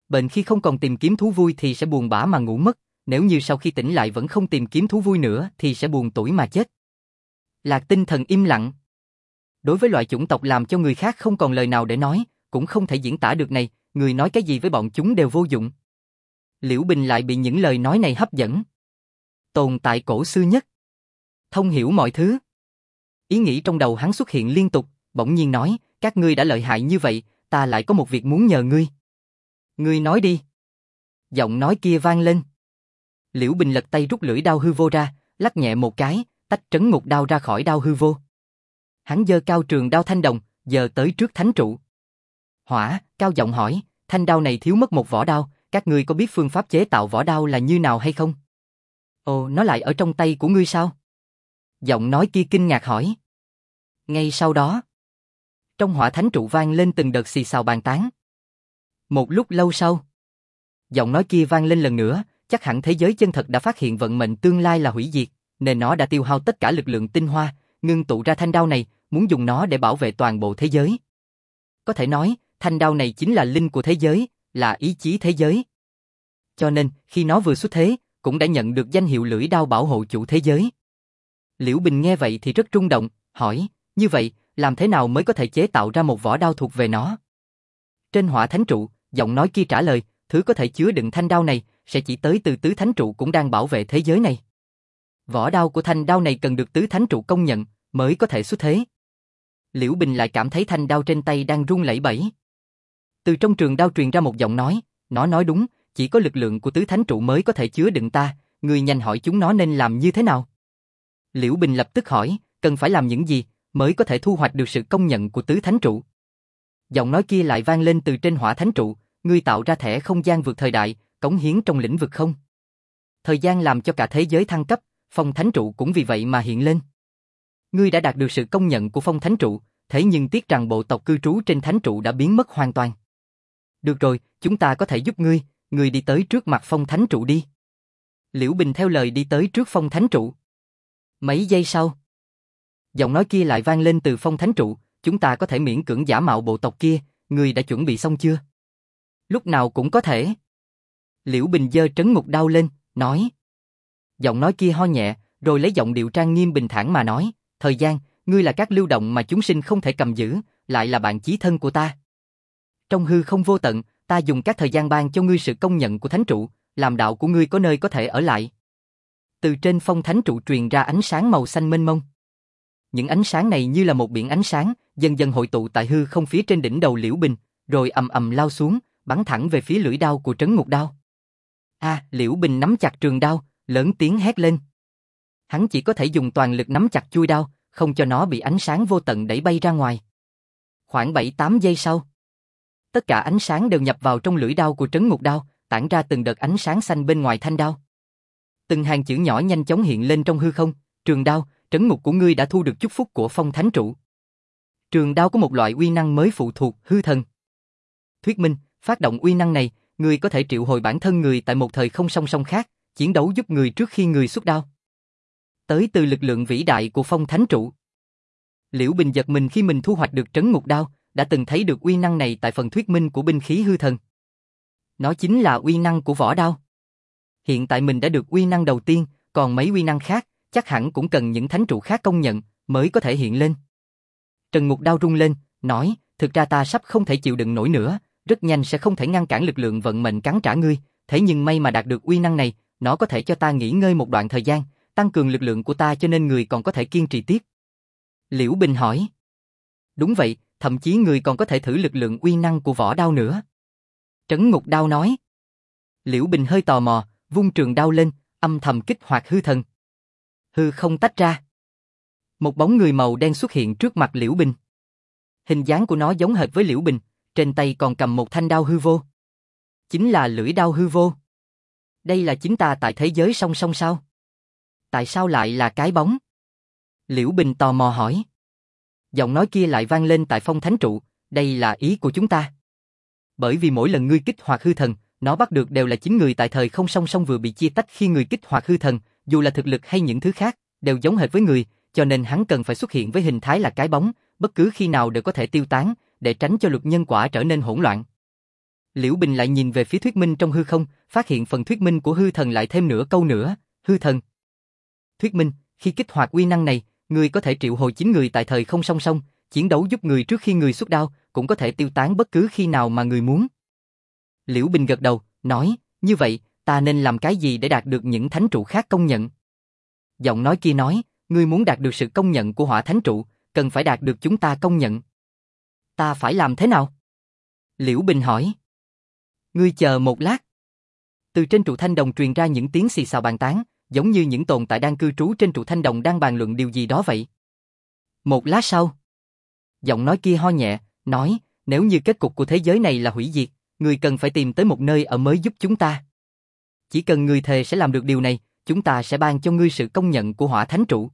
Bệnh khi không còn tìm kiếm thú vui thì sẽ buồn bã mà ngủ mất, nếu như sau khi tỉnh lại vẫn không tìm kiếm thú vui nữa thì sẽ buồn tủi mà chết. Lạc Tinh Thần im lặng. Đối với loại chủng tộc làm cho người khác không còn lời nào để nói, cũng không thể diễn tả được này, người nói cái gì với bọn chúng đều vô dụng. Liễu Bình lại bị những lời nói này hấp dẫn. Tồn tại cổ xưa nhất. Thông hiểu mọi thứ. Ý nghĩ trong đầu hắn xuất hiện liên tục, bỗng nhiên nói, các ngươi đã lợi hại như vậy, ta lại có một việc muốn nhờ ngươi. Ngươi nói đi. Giọng nói kia vang lên. Liễu Bình lật tay rút lưỡi đao hư vô ra, lắc nhẹ một cái, tách trấn ngục đao ra khỏi đao hư vô. Hắn giơ cao trường đao thanh đồng, giờ tới trước thánh trụ. Hỏa, cao giọng hỏi, thanh đao này thiếu mất một vỏ đao, các ngươi có biết phương pháp chế tạo vỏ đao là như nào hay không? Ồ, nó lại ở trong tay của ngươi sao? Giọng nói kia kinh ngạc hỏi. Ngay sau đó, trong hỏa thánh trụ vang lên từng đợt xì xào bàn tán. Một lúc lâu sau, giọng nói kia vang lên lần nữa, chắc hẳn thế giới chân thật đã phát hiện vận mệnh tương lai là hủy diệt, nên nó đã tiêu hao tất cả lực lượng tinh hoa, ngưng tụ ra thanh đao này, muốn dùng nó để bảo vệ toàn bộ thế giới. Có thể nói, thanh đao này chính là linh của thế giới, là ý chí thế giới. Cho nên, khi nó vừa xuất thế, cũng đã nhận được danh hiệu lưỡi đao bảo hộ chủ thế giới. Liễu Bình nghe vậy thì rất rung động, hỏi, như vậy, làm thế nào mới có thể chế tạo ra một vỏ đao thuộc về nó? Trên hỏa thánh trụ, giọng nói kia trả lời, thứ có thể chứa đựng thanh đao này, sẽ chỉ tới từ tứ thánh trụ cũng đang bảo vệ thế giới này. Vỏ đao của thanh đao này cần được tứ thánh trụ công nhận, mới có thể xuất thế. Liễu Bình lại cảm thấy thanh đao trên tay đang rung lẩy bẩy. Từ trong trường đao truyền ra một giọng nói, nó nói đúng, chỉ có lực lượng của tứ thánh trụ mới có thể chứa đựng ta, ngươi nhanh hỏi chúng nó nên làm như thế nào. Liễu Bình lập tức hỏi, cần phải làm những gì, mới có thể thu hoạch được sự công nhận của tứ thánh trụ. Giọng nói kia lại vang lên từ trên hỏa thánh trụ, ngươi tạo ra thẻ không gian vượt thời đại, cống hiến trong lĩnh vực không. Thời gian làm cho cả thế giới thăng cấp, phong thánh trụ cũng vì vậy mà hiện lên. Ngươi đã đạt được sự công nhận của phong thánh trụ, thế nhưng tiếc rằng bộ tộc cư trú trên thánh trụ đã biến mất hoàn toàn. Được rồi, chúng ta có thể giúp ngươi, ngươi đi tới trước mặt phong thánh trụ đi. Liễu Bình theo lời đi tới trước phong thánh trụ. Mấy giây sau, giọng nói kia lại vang lên từ phong thánh trụ, chúng ta có thể miễn cưỡng giả mạo bộ tộc kia, ngươi đã chuẩn bị xong chưa? Lúc nào cũng có thể. Liễu Bình giơ trấn ngục đao lên, nói. Giọng nói kia ho nhẹ, rồi lấy giọng điệu trang nghiêm bình thản mà nói, thời gian, ngươi là các lưu động mà chúng sinh không thể cầm giữ, lại là bạn chí thân của ta. Trong hư không vô tận, ta dùng các thời gian ban cho ngươi sự công nhận của thánh trụ, làm đạo của ngươi có nơi có thể ở lại. Từ trên phong thánh trụ truyền ra ánh sáng màu xanh mênh mông. Những ánh sáng này như là một biển ánh sáng, dần dần hội tụ tại hư không phía trên đỉnh đầu Liễu Bình, rồi ầm ầm lao xuống, bắn thẳng về phía lưỡi đao của trấn ngục đao. Liễu Bình nắm chặt trường đao, lớn tiếng hét lên. Hắn chỉ có thể dùng toàn lực nắm chặt chuôi đao, không cho nó bị ánh sáng vô tận đẩy bay ra ngoài. Khoảng 7-8 giây sau, tất cả ánh sáng đều nhập vào trong lưỡi đao của trấn ngục đao, tản ra từng đợt ánh sáng xanh bên ngoài thanh đao. Từng hàng chữ nhỏ nhanh chóng hiện lên trong hư không, trường đao, trấn ngục của ngươi đã thu được chúc phúc của phong thánh trụ. Trường đao có một loại uy năng mới phụ thuộc hư thần. Thuyết minh, phát động uy năng này, ngươi có thể triệu hồi bản thân người tại một thời không song song khác, chiến đấu giúp người trước khi người xuất đao. Tới từ lực lượng vĩ đại của phong thánh trụ. Liễu Bình giật mình khi mình thu hoạch được trấn ngục đao, đã từng thấy được uy năng này tại phần thuyết minh của binh khí hư thần. Nó chính là uy năng của vỏ đao. Hiện tại mình đã được uy năng đầu tiên, còn mấy uy năng khác, chắc hẳn cũng cần những thánh trụ khác công nhận, mới có thể hiện lên. Trần Ngục Đao rung lên, nói, thực ra ta sắp không thể chịu đựng nổi nữa, rất nhanh sẽ không thể ngăn cản lực lượng vận mệnh cắn trả ngươi, thế nhưng may mà đạt được uy năng này, nó có thể cho ta nghỉ ngơi một đoạn thời gian, tăng cường lực lượng của ta cho nên người còn có thể kiên trì tiếp. Liễu Bình hỏi. Đúng vậy, thậm chí người còn có thể thử lực lượng uy năng của vỏ đao nữa. Trấn Ngục Đao nói. Liễu Bình hơi tò mò, vung trường đao lên, âm thầm kích hoạt hư thần. Hư không tách ra. Một bóng người màu đen xuất hiện trước mặt Liễu Bình. Hình dáng của nó giống hệt với Liễu Bình, trên tay còn cầm một thanh đao hư vô. Chính là lưỡi đao hư vô. Đây là chính ta tại thế giới song song sao? Tại sao lại là cái bóng? Liễu Bình tò mò hỏi. Giọng nói kia lại vang lên tại phong thánh trụ, đây là ý của chúng ta. Bởi vì mỗi lần ngươi kích hoạt hư thần, nó bắt được đều là chính người tại thời không song song vừa bị chia tách khi người kích hoạt hư thần, dù là thực lực hay những thứ khác, đều giống hệt với người, cho nên hắn cần phải xuất hiện với hình thái là cái bóng, bất cứ khi nào đều có thể tiêu tán, để tránh cho luật nhân quả trở nên hỗn loạn. Liễu Bình lại nhìn về phía thuyết minh trong hư không, phát hiện phần thuyết minh của hư thần lại thêm nửa câu nữa, hư thần. Thuyết minh, khi kích hoạt uy năng này, người có thể triệu hồi 9 người tại thời không song song, chiến đấu giúp người trước khi người xuất đao, cũng có thể tiêu tán bất cứ khi nào mà người muốn. Liễu Bình gật đầu, nói, như vậy, ta nên làm cái gì để đạt được những thánh trụ khác công nhận? Giọng nói kia nói, ngươi muốn đạt được sự công nhận của hỏa thánh trụ, cần phải đạt được chúng ta công nhận. Ta phải làm thế nào? Liễu Bình hỏi. Ngươi chờ một lát. Từ trên trụ thanh đồng truyền ra những tiếng xì xào bàn tán, giống như những tồn tại đang cư trú trên trụ thanh đồng đang bàn luận điều gì đó vậy. Một lát sau, giọng nói kia ho nhẹ, nói, nếu như kết cục của thế giới này là hủy diệt, ngươi cần phải tìm tới một nơi ở mới giúp chúng ta. Chỉ cần ngươi thề sẽ làm được điều này, chúng ta sẽ ban cho ngươi sự công nhận của hỏa thánh trụ.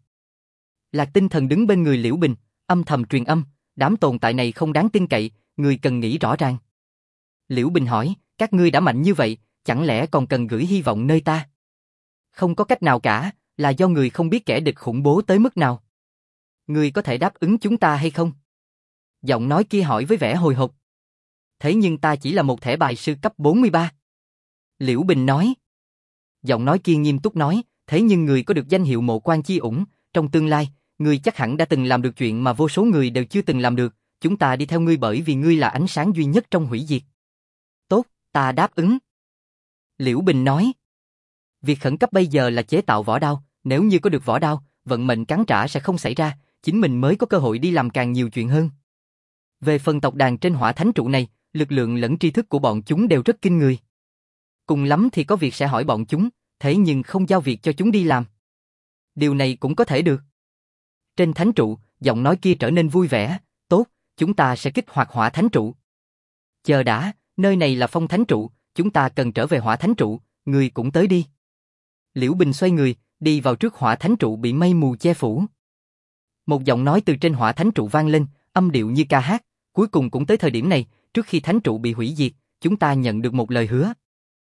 Lạc Tinh Thần đứng bên người Liễu Bình, âm thầm truyền âm, đám tồn tại này không đáng tin cậy, ngươi cần nghĩ rõ ràng. Liễu Bình hỏi, các ngươi đã mạnh như vậy, chẳng lẽ còn cần gửi hy vọng nơi ta? Không có cách nào cả, là do người không biết kẻ địch khủng bố tới mức nào. Ngươi có thể đáp ứng chúng ta hay không? Giọng nói kia hỏi với vẻ hồi hộp. Thế nhưng ta chỉ là một thẻ bài sư cấp 43. Liễu Bình nói. Giọng nói kia nghiêm túc nói, thế nhưng người có được danh hiệu Mộ Quan Chi Ủng, trong tương lai, ngươi chắc hẳn đã từng làm được chuyện mà vô số người đều chưa từng làm được, chúng ta đi theo ngươi bởi vì ngươi là ánh sáng duy nhất trong hủy diệt. Tốt, ta đáp ứng. Liễu Bình nói. Việc khẩn cấp bây giờ là chế tạo vỏ đao, nếu như có được vỏ đao, vận mệnh cắn trả sẽ không xảy ra, chính mình mới có cơ hội đi làm càng nhiều chuyện hơn. Về phần tộc đàn trên hỏa thánh trụ này, lực lượng lẫn tri thức của bọn chúng đều rất kinh người. Cùng lắm thì có việc sẽ hỏi bọn chúng, thế nhưng không giao việc cho chúng đi làm. Điều này cũng có thể được. Trên thánh trụ, giọng nói kia trở nên vui vẻ, tốt, chúng ta sẽ kích hoạt hỏa thánh trụ. Chờ đã, nơi này là phong thánh trụ, chúng ta cần trở về hỏa thánh trụ, người cũng tới đi. Liễu Bình xoay người, đi vào trước hỏa thánh trụ bị mây mù che phủ. Một giọng nói từ trên hỏa thánh trụ vang lên, âm điệu như ca hát, cuối cùng cũng tới thời điểm này, trước khi thánh trụ bị hủy diệt, chúng ta nhận được một lời hứa.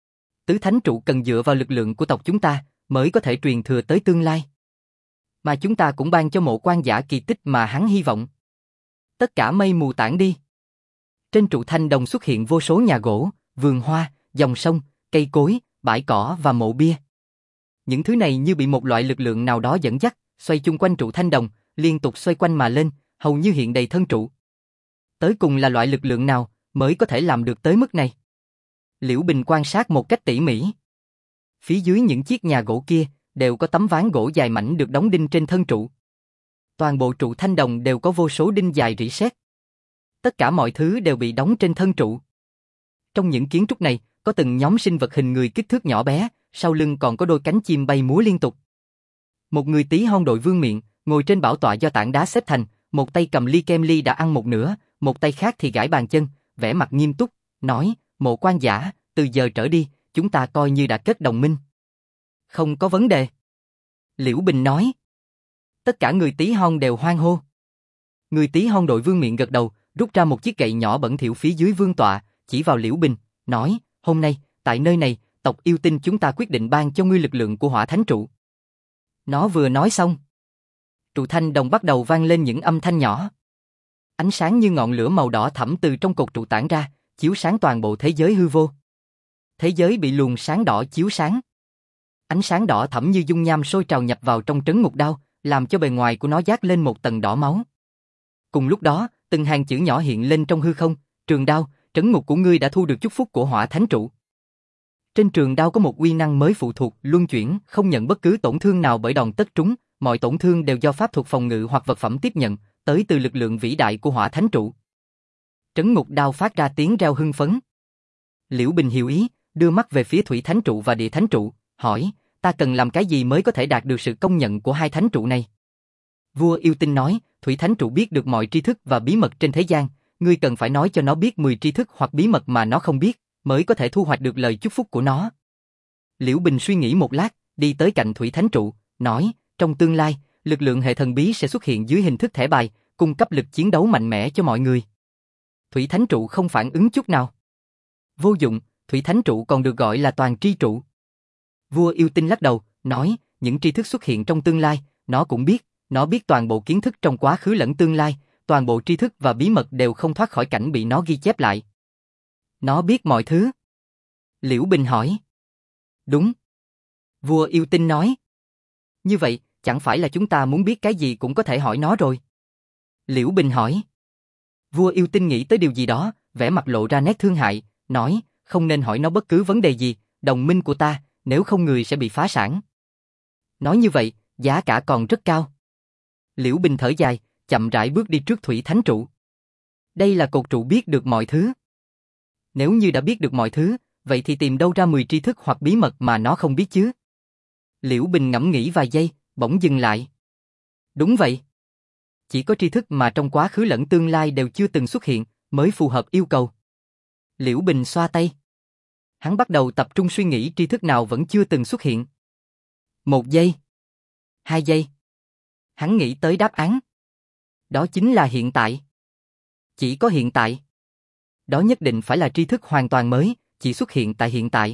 Tứ thánh trụ cần dựa vào lực lượng của tộc chúng ta, mới có thể truyền thừa tới tương lai. Mà chúng ta cũng ban cho Mộ Quan giả kỳ tích mà hắn hy vọng. Tất cả mây mù tản đi. Trên trụ thanh đồng xuất hiện vô số nhà gỗ, vườn hoa, dòng sông, cây cối, bãi cỏ và mộ bia. Những thứ này như bị một loại lực lượng nào đó dẫn dắt, xoay chung quanh trụ thanh đồng, liên tục xoay quanh mà lên, hầu như hiện đầy thân trụ. Tới cùng là loại lực lượng nào mới có thể làm được tới mức này? Liễu Bình quan sát một cách tỉ mỉ. Phía dưới những chiếc nhà gỗ kia đều có tấm ván gỗ dài mảnh được đóng đinh trên thân trụ. Toàn bộ trụ thanh đồng đều có vô số đinh dài rỉ sét. Tất cả mọi thứ đều bị đóng trên thân trụ. Trong những kiến trúc này, có từng nhóm sinh vật hình người kích thước nhỏ bé, sau lưng còn có đôi cánh chim bay múa liên tục. Một người tí hon đội vương miện, ngồi trên bảo tọa do tảng đá xếp thành, một tay cầm ly kem ly đã ăn một nửa, một tay khác thì gãi bàn chân, vẻ mặt nghiêm túc, nói, Mộ Quan giả, từ giờ trở đi, chúng ta coi như đã kết đồng minh. Không có vấn đề. Liễu Bình nói. Tất cả người tí hon đều hoan hô. Người tí hon đội vương miện gật đầu, rút ra một chiếc gậy nhỏ bẩn thỉu phía dưới vương tọa, chỉ vào Liễu Bình, nói, hôm nay, tại nơi này, tộc yêu tinh chúng ta quyết định ban cho ngươi lực lượng của hỏa thánh trụ. Nó vừa nói xong, trụ thanh đồng bắt đầu vang lên những âm thanh nhỏ. Ánh sáng như ngọn lửa màu đỏ thẫm từ trong cột trụ tản ra, chiếu sáng toàn bộ thế giới hư vô. Thế giới bị luồng sáng đỏ chiếu sáng. Ánh sáng đỏ thẫm như dung nham sôi trào nhập vào trong trấn ngục đao, làm cho bề ngoài của nó dát lên một tầng đỏ máu. Cùng lúc đó, từng hàng chữ nhỏ hiện lên trong hư không, trường đao, trấn ngục của ngươi đã thu được chúc phúc của hỏa thánh trụ. Trên trường đao có một uy năng mới phụ thuộc, luân chuyển, không nhận bất cứ tổn thương nào bởi đòn tất trúng, mọi tổn thương đều do pháp thuật phòng ngự hoặc vật phẩm tiếp nhận, tới từ lực lượng vĩ đại của hỏa thánh trụ. Trấn ngục đao phát ra tiếng reo hưng phấn. Liễu Bình hiểu ý, đưa mắt về phía thủy thánh trụ và địa thánh trụ, hỏi, ta cần làm cái gì mới có thể đạt được sự công nhận của hai thánh trụ này? Vua yêu tinh nói, thủy thánh trụ biết được mọi tri thức và bí mật trên thế gian, ngươi cần phải nói cho nó biết 10 tri thức hoặc bí mật mà nó không biết, mới có thể thu hoạch được lời chúc phúc của nó. Liễu Bình suy nghĩ một lát, đi tới cạnh thủy thánh trụ, nói, trong tương lai, lực lượng hệ thần bí sẽ xuất hiện dưới hình thức thẻ bài, cung cấp lực chiến đấu mạnh mẽ cho mọi người. Thủy thánh trụ không phản ứng chút nào. Vô dụng, thủy thánh trụ còn được gọi là toàn tri trụ. Vua yêu tinh lắc đầu, nói, những tri thức xuất hiện trong tương lai, nó cũng biết, nó biết toàn bộ kiến thức trong quá khứ lẫn tương lai, toàn bộ tri thức và bí mật đều không thoát khỏi cảnh bị nó ghi chép lại. Nó biết mọi thứ. Liễu Bình hỏi. Đúng. Vua yêu tinh nói. Như vậy, chẳng phải là chúng ta muốn biết cái gì cũng có thể hỏi nó rồi. Liễu Bình hỏi. Vua yêu tinh nghĩ tới điều gì đó, vẻ mặt lộ ra nét thương hại, nói, không nên hỏi nó bất cứ vấn đề gì, đồng minh của ta, nếu không người sẽ bị phá sản. Nói như vậy, giá cả còn rất cao. Liễu Bình thở dài, chậm rãi bước đi trước Thủy Thánh Trụ. Đây là cột trụ biết được mọi thứ. Nếu như đã biết được mọi thứ, vậy thì tìm đâu ra 10 tri thức hoặc bí mật mà nó không biết chứ? Liễu Bình ngẫm nghĩ vài giây, bỗng dừng lại. Đúng vậy. Chỉ có tri thức mà trong quá khứ lẫn tương lai đều chưa từng xuất hiện, mới phù hợp yêu cầu. Liễu Bình xoa tay. Hắn bắt đầu tập trung suy nghĩ tri thức nào vẫn chưa từng xuất hiện. 1 giây. 2 giây. Hắn nghĩ tới đáp án. Đó chính là hiện tại. Chỉ có hiện tại. Đó nhất định phải là tri thức hoàn toàn mới, chỉ xuất hiện tại hiện tại.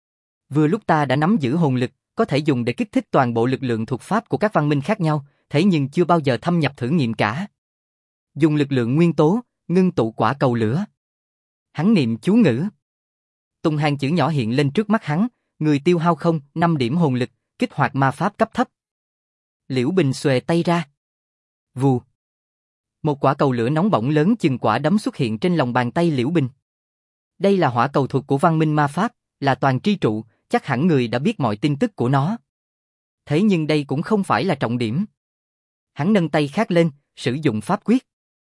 Vừa lúc ta đã nắm giữ hồn lực, có thể dùng để kích thích toàn bộ lực lượng thuộc pháp của các văn minh khác nhau, thế nhưng chưa bao giờ thâm nhập thử nghiệm cả. Dùng lực lượng nguyên tố, ngưng tụ quả cầu lửa. Hắn niệm chú ngữ. Từng hàng chữ nhỏ hiện lên trước mắt hắn, người tiêu hao 5 điểm hồn lực, kích hoạt ma pháp cấp thấp. Liễu Bình xuề tay ra. Vù. Một quả cầu lửa nóng bỏng lớn chừng quả đấm xuất hiện trên lòng bàn tay Liễu Bình. Đây là hỏa cầu thuật của văn minh ma pháp, là toàn tri trụ, chắc hẳn người đã biết mọi tin tức của nó. Thế nhưng đây cũng không phải là trọng điểm. Hắn nâng tay khác lên, sử dụng pháp quyết.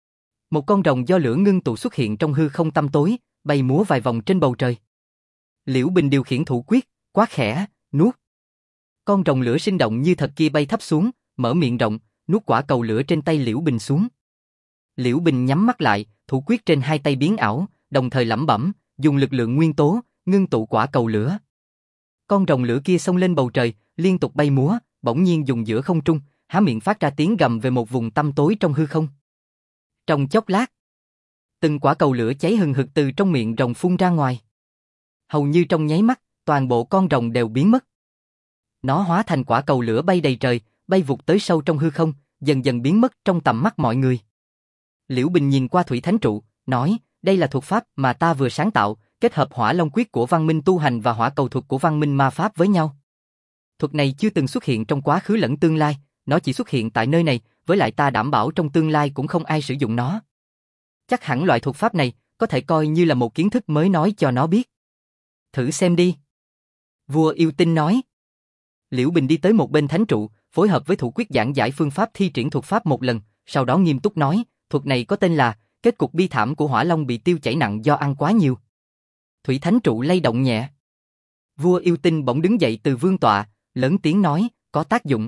Một con rồng do lửa ngưng tụ xuất hiện trong hư không tăm tối, bay múa vài vòng trên bầu trời. Liễu Bình điều khiển thủ quyết, quát khẽ, nuốt. Con rồng lửa sinh động như thật kia bay thấp xuống, mở miệng rộng, nuốt quả cầu lửa trên tay Liễu Bình xuống. Liễu Bình nhắm mắt lại, thủ quyết trên hai tay biến ảo, đồng thời lẩm bẩm, dùng lực lượng nguyên tố, ngưng tụ quả cầu lửa. Con rồng lửa kia xông lên bầu trời, liên tục bay múa, bỗng nhiên dùng giữa không trung, há miệng phát ra tiếng gầm về một vùng tăm tối trong hư không. Trong chốc lát, từng quả cầu lửa cháy hừng hực từ trong miệng rồng phun ra ngoài. Hầu như trong nháy mắt, toàn bộ con rồng đều biến mất. Nó hóa thành quả cầu lửa bay đầy trời, bay vụt tới sâu trong hư không, dần dần biến mất trong tầm mắt mọi người. Liễu Bình nhìn qua Thủy Thánh Trụ, nói, đây là thuật pháp mà ta vừa sáng tạo, kết hợp hỏa long quyết của văn minh tu hành và hỏa cầu thuật của văn minh ma pháp với nhau. Thuật này chưa từng xuất hiện trong quá khứ lẫn tương lai, nó chỉ xuất hiện tại nơi này, với lại ta đảm bảo trong tương lai cũng không ai sử dụng nó. Chắc hẳn loại thuật pháp này có thể coi như là một kiến thức mới nói cho nó biết. Thử xem đi. Vua yêu tinh nói. Liễu Bình đi tới một bên thánh trụ, phối hợp với thủ quyết giảng giải phương pháp thi triển thuật pháp một lần, sau đó nghiêm túc nói, thuật này có tên là kết cục bi thảm của hỏa long bị tiêu chảy nặng do ăn quá nhiều. Thủy Thánh Trụ lay động nhẹ. Vua yêu tinh bỗng đứng dậy từ vương tọa, lớn tiếng nói, có tác dụng.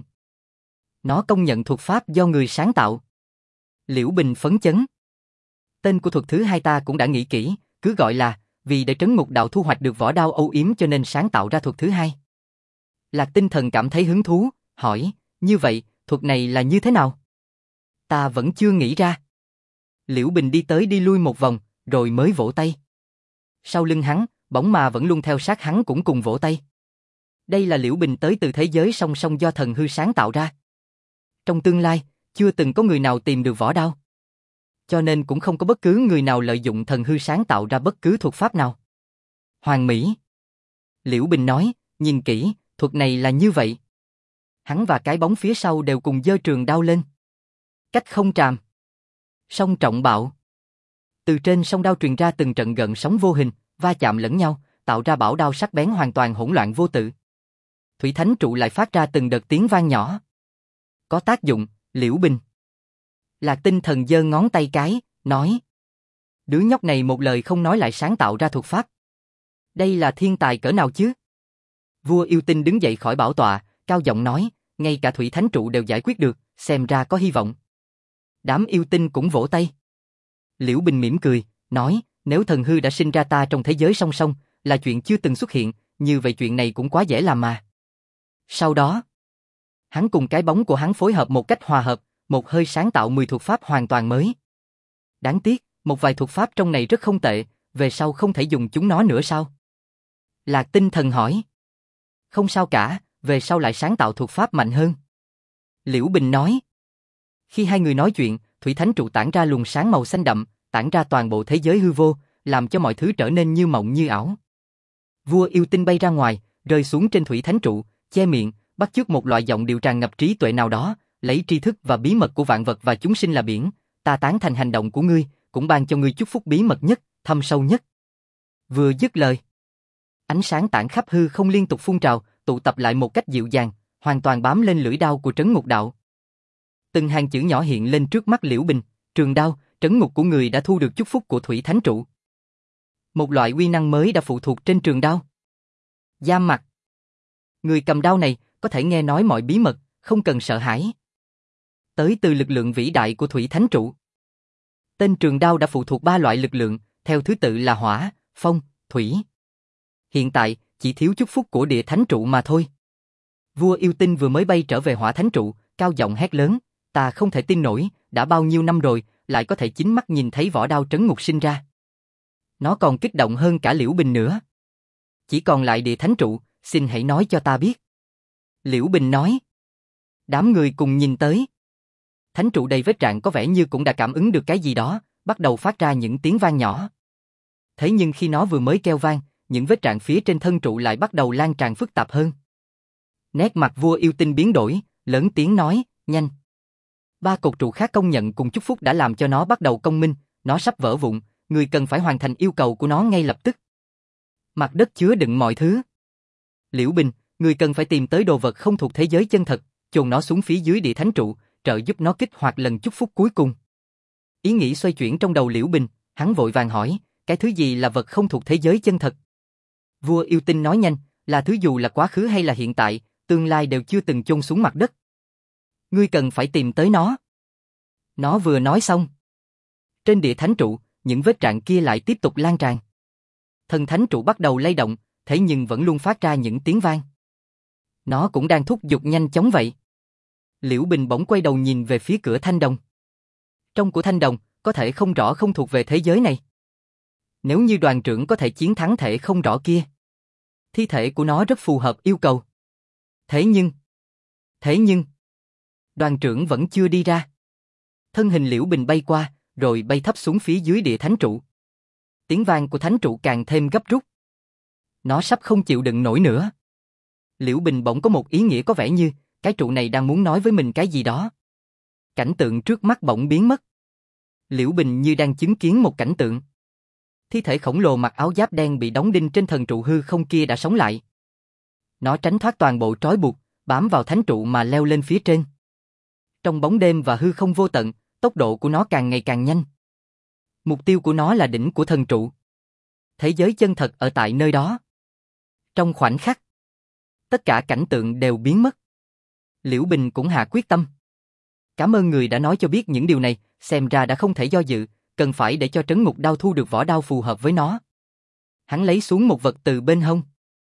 Nó công nhận thuật pháp do người sáng tạo. Liễu Bình phấn chấn. Tên của thuật thứ hai ta cũng đã nghĩ kỹ, cứ gọi là, vì để trấn ngục đạo thu hoạch được vỏ đao âu yếm cho nên sáng tạo ra thuật thứ hai. Lạc Tinh Thần cảm thấy hứng thú, hỏi, như vậy, thuật này là như thế nào? Ta vẫn chưa nghĩ ra. Liễu Bình đi tới đi lui một vòng, rồi mới vỗ tay. Sau lưng hắn, bóng ma vẫn luôn theo sát hắn cũng cùng vỗ tay. Đây là Liễu Bình tới từ thế giới song song do thần hư sáng tạo ra. Trong tương lai, chưa từng có người nào tìm được vỏ đao. Cho nên cũng không có bất cứ người nào lợi dụng thần hư sáng tạo ra bất cứ thuật pháp nào. Hoàn mỹ. Liễu Bình nói, nhìn kỹ, thuật này là như vậy. Hắn và cái bóng phía sau đều cùng giơ trường đao lên. Cách không tràm. Song trọng bạo. Từ trên song đao truyền ra từng trận gợn sóng vô hình, va chạm lẫn nhau, tạo ra bảo đao sắc bén hoàn toàn hỗn loạn vô tự. Thủy Thánh Trụ lại phát ra từng đợt tiếng vang nhỏ. Có tác dụng, Liễu Bình. Lạc Tinh Thần giơ ngón tay cái, nói. Đứa nhóc này một lời không nói lại sáng tạo ra thuật pháp. Đây là thiên tài cỡ nào chứ? Vua yêu tinh đứng dậy khỏi bảo tọa, cao giọng nói, ngay cả Thủy Thánh Trụ đều giải quyết được, xem ra có hy vọng. Đám yêu tinh cũng vỗ tay. Liễu Bình mỉm cười, nói, nếu thần hư đã sinh ra ta trong thế giới song song, là chuyện chưa từng xuất hiện, như vậy chuyện này cũng quá dễ làm mà. Sau đó, hắn cùng cái bóng của hắn phối hợp một cách hòa hợp, một hơi sáng tạo 10 thuật pháp hoàn toàn mới. Đáng tiếc, một vài thuật pháp trong này rất không tệ, về sau không thể dùng chúng nó nữa sao? Lạc Tinh Thần hỏi. Không sao cả, về sau lại sáng tạo thuật pháp mạnh hơn. Liễu Bình nói. Khi hai người nói chuyện, Thủy Thánh Trụ tản ra luồng sáng màu xanh đậm, tản ra toàn bộ thế giới hư vô, làm cho mọi thứ trở nên như mộng như ảo. Vua yêu tinh bay ra ngoài, rơi xuống trên thủy thánh trụ, che miệng, bắt chước một loại giọng điệu tràn ngập trí tuệ nào đó, lấy tri thức và bí mật của vạn vật và chúng sinh là biển, ta tán thành hành động của ngươi, cũng ban cho ngươi chúc phúc bí mật nhất, thâm sâu nhất. Vừa dứt lời, ánh sáng tản khắp hư không liên tục phun trào, tụ tập lại một cách dịu dàng, hoàn toàn bám lên lưỡi đao của Trấn Ngục Đạo. Từng hàng chữ nhỏ hiện lên trước mắt Liễu Bình, trường đao, trấn ngục của người đã thu được chúc phúc của thủy thánh trụ. Một loại uy năng mới đã phụ thuộc trên trường đao. Giam mặt. Người cầm đao này có thể nghe nói mọi bí mật, không cần sợ hãi. Tới từ lực lượng vĩ đại của thủy thánh trụ. Tên trường đao đã phụ thuộc 3 loại lực lượng, theo thứ tự là hỏa, phong, thủy. Hiện tại, chỉ thiếu chúc phúc của địa thánh trụ mà thôi. Vua yêu tinh vừa mới bay trở về hỏa thánh trụ, cao giọng hét lớn, ta không thể tin nổi, đã bao nhiêu năm rồi, lại có thể chính mắt nhìn thấy võ đao trấn ngục sinh ra. Nó còn kích động hơn cả Liễu Bình nữa. Chỉ còn lại địa thánh trụ, xin hãy nói cho ta biết. Liễu Bình nói. Đám người cùng nhìn tới. Thánh trụ đầy vết rạn có vẻ như cũng đã cảm ứng được cái gì đó, bắt đầu phát ra những tiếng vang nhỏ. Thế nhưng khi nó vừa mới kêu vang, những vết rạn phía trên thân trụ lại bắt đầu lan tràn phức tạp hơn. Nét mặt vua yêu tinh biến đổi, lớn tiếng nói, nhanh. 3 cột trụ khác công nhận cùng chúc phúc đã làm cho nó bắt đầu công minh, nó sắp vỡ vụn, người cần phải hoàn thành yêu cầu của nó ngay lập tức. Mặt đất chứa đựng mọi thứ. Liễu Bình, người cần phải tìm tới đồ vật không thuộc thế giới chân thật, chôn nó xuống phía dưới địa thánh trụ, trợ giúp nó kích hoạt lần chúc phúc cuối cùng. Ý nghĩ xoay chuyển trong đầu Liễu Bình, hắn vội vàng hỏi, cái thứ gì là vật không thuộc thế giới chân thật? Vua yêu tinh nói nhanh, là thứ dù là quá khứ hay là hiện tại, tương lai đều chưa từng chôn xuống mặt đất. Ngươi cần phải tìm tới nó. Nó vừa nói xong. Trên địa thánh trụ, những vết rạn kia lại tiếp tục lan tràn. Thần thánh trụ bắt đầu lay động, thế nhưng vẫn luôn phát ra những tiếng vang. Nó cũng đang thúc giục nhanh chóng vậy. Liễu Bình bỗng quay đầu nhìn về phía cửa thanh đồng. Trong của thanh đồng, có thể không rõ không thuộc về thế giới này. Nếu như đoàn trưởng có thể chiến thắng thể không rõ kia, thi thể của nó rất phù hợp yêu cầu. Thế nhưng, đoàn trưởng vẫn chưa đi ra. Thân hình Liễu Bình bay qua, rồi bay thấp xuống phía dưới địa thánh trụ. Tiếng vang của thánh trụ càng thêm gấp rút. Nó sắp không chịu đựng nổi nữa. Liễu Bình bỗng có một ý nghĩa có vẻ như, cái trụ này đang muốn nói với mình cái gì đó. Cảnh tượng trước mắt bỗng biến mất. Liễu Bình như đang chứng kiến một cảnh tượng. Thi thể khổng lồ mặc áo giáp đen bị đóng đinh trên thần trụ hư không kia đã sống lại. Nó tránh thoát toàn bộ trói buộc, bám vào thánh trụ mà leo lên phía trên. Trong bóng đêm và hư không vô tận, tốc độ của nó càng ngày càng nhanh. Mục tiêu của nó là đỉnh của thần trụ. Thế giới chân thật ở tại nơi đó. Trong khoảnh khắc, tất cả cảnh tượng đều biến mất. Liễu Bình cũng hạ quyết tâm. Cảm ơn người đã nói cho biết những điều này, xem ra đã không thể do dự, cần phải để cho Trấn Ngục Đao thu được vỏ đao phù hợp với nó. Hắn lấy xuống một vật từ bên hông.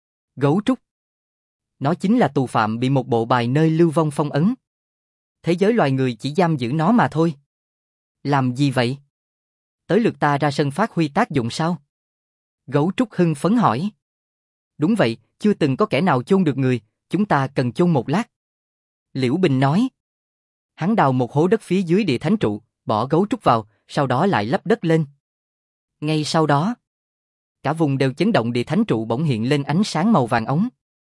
Gấu trúc. Nó chính là tù phạm bị một bộ bài nơi lưu vong phong ấn. Thế giới loài người chỉ giam giữ nó mà thôi. Làm gì vậy? Tới lượt ta ra sân phát huy tác dụng sao? Gấu trúc hưng phấn hỏi. Đúng vậy, chưa từng có kẻ nào chôn được người, chúng ta cần chôn một lát. Liễu Bình nói. Hắn đào một hố đất phía dưới địa thánh trụ, bỏ gấu trúc vào, sau đó lại lấp đất lên. Ngay sau đó, cả vùng đều chấn động, địa thánh trụ bỗng hiện lên ánh sáng màu vàng ống.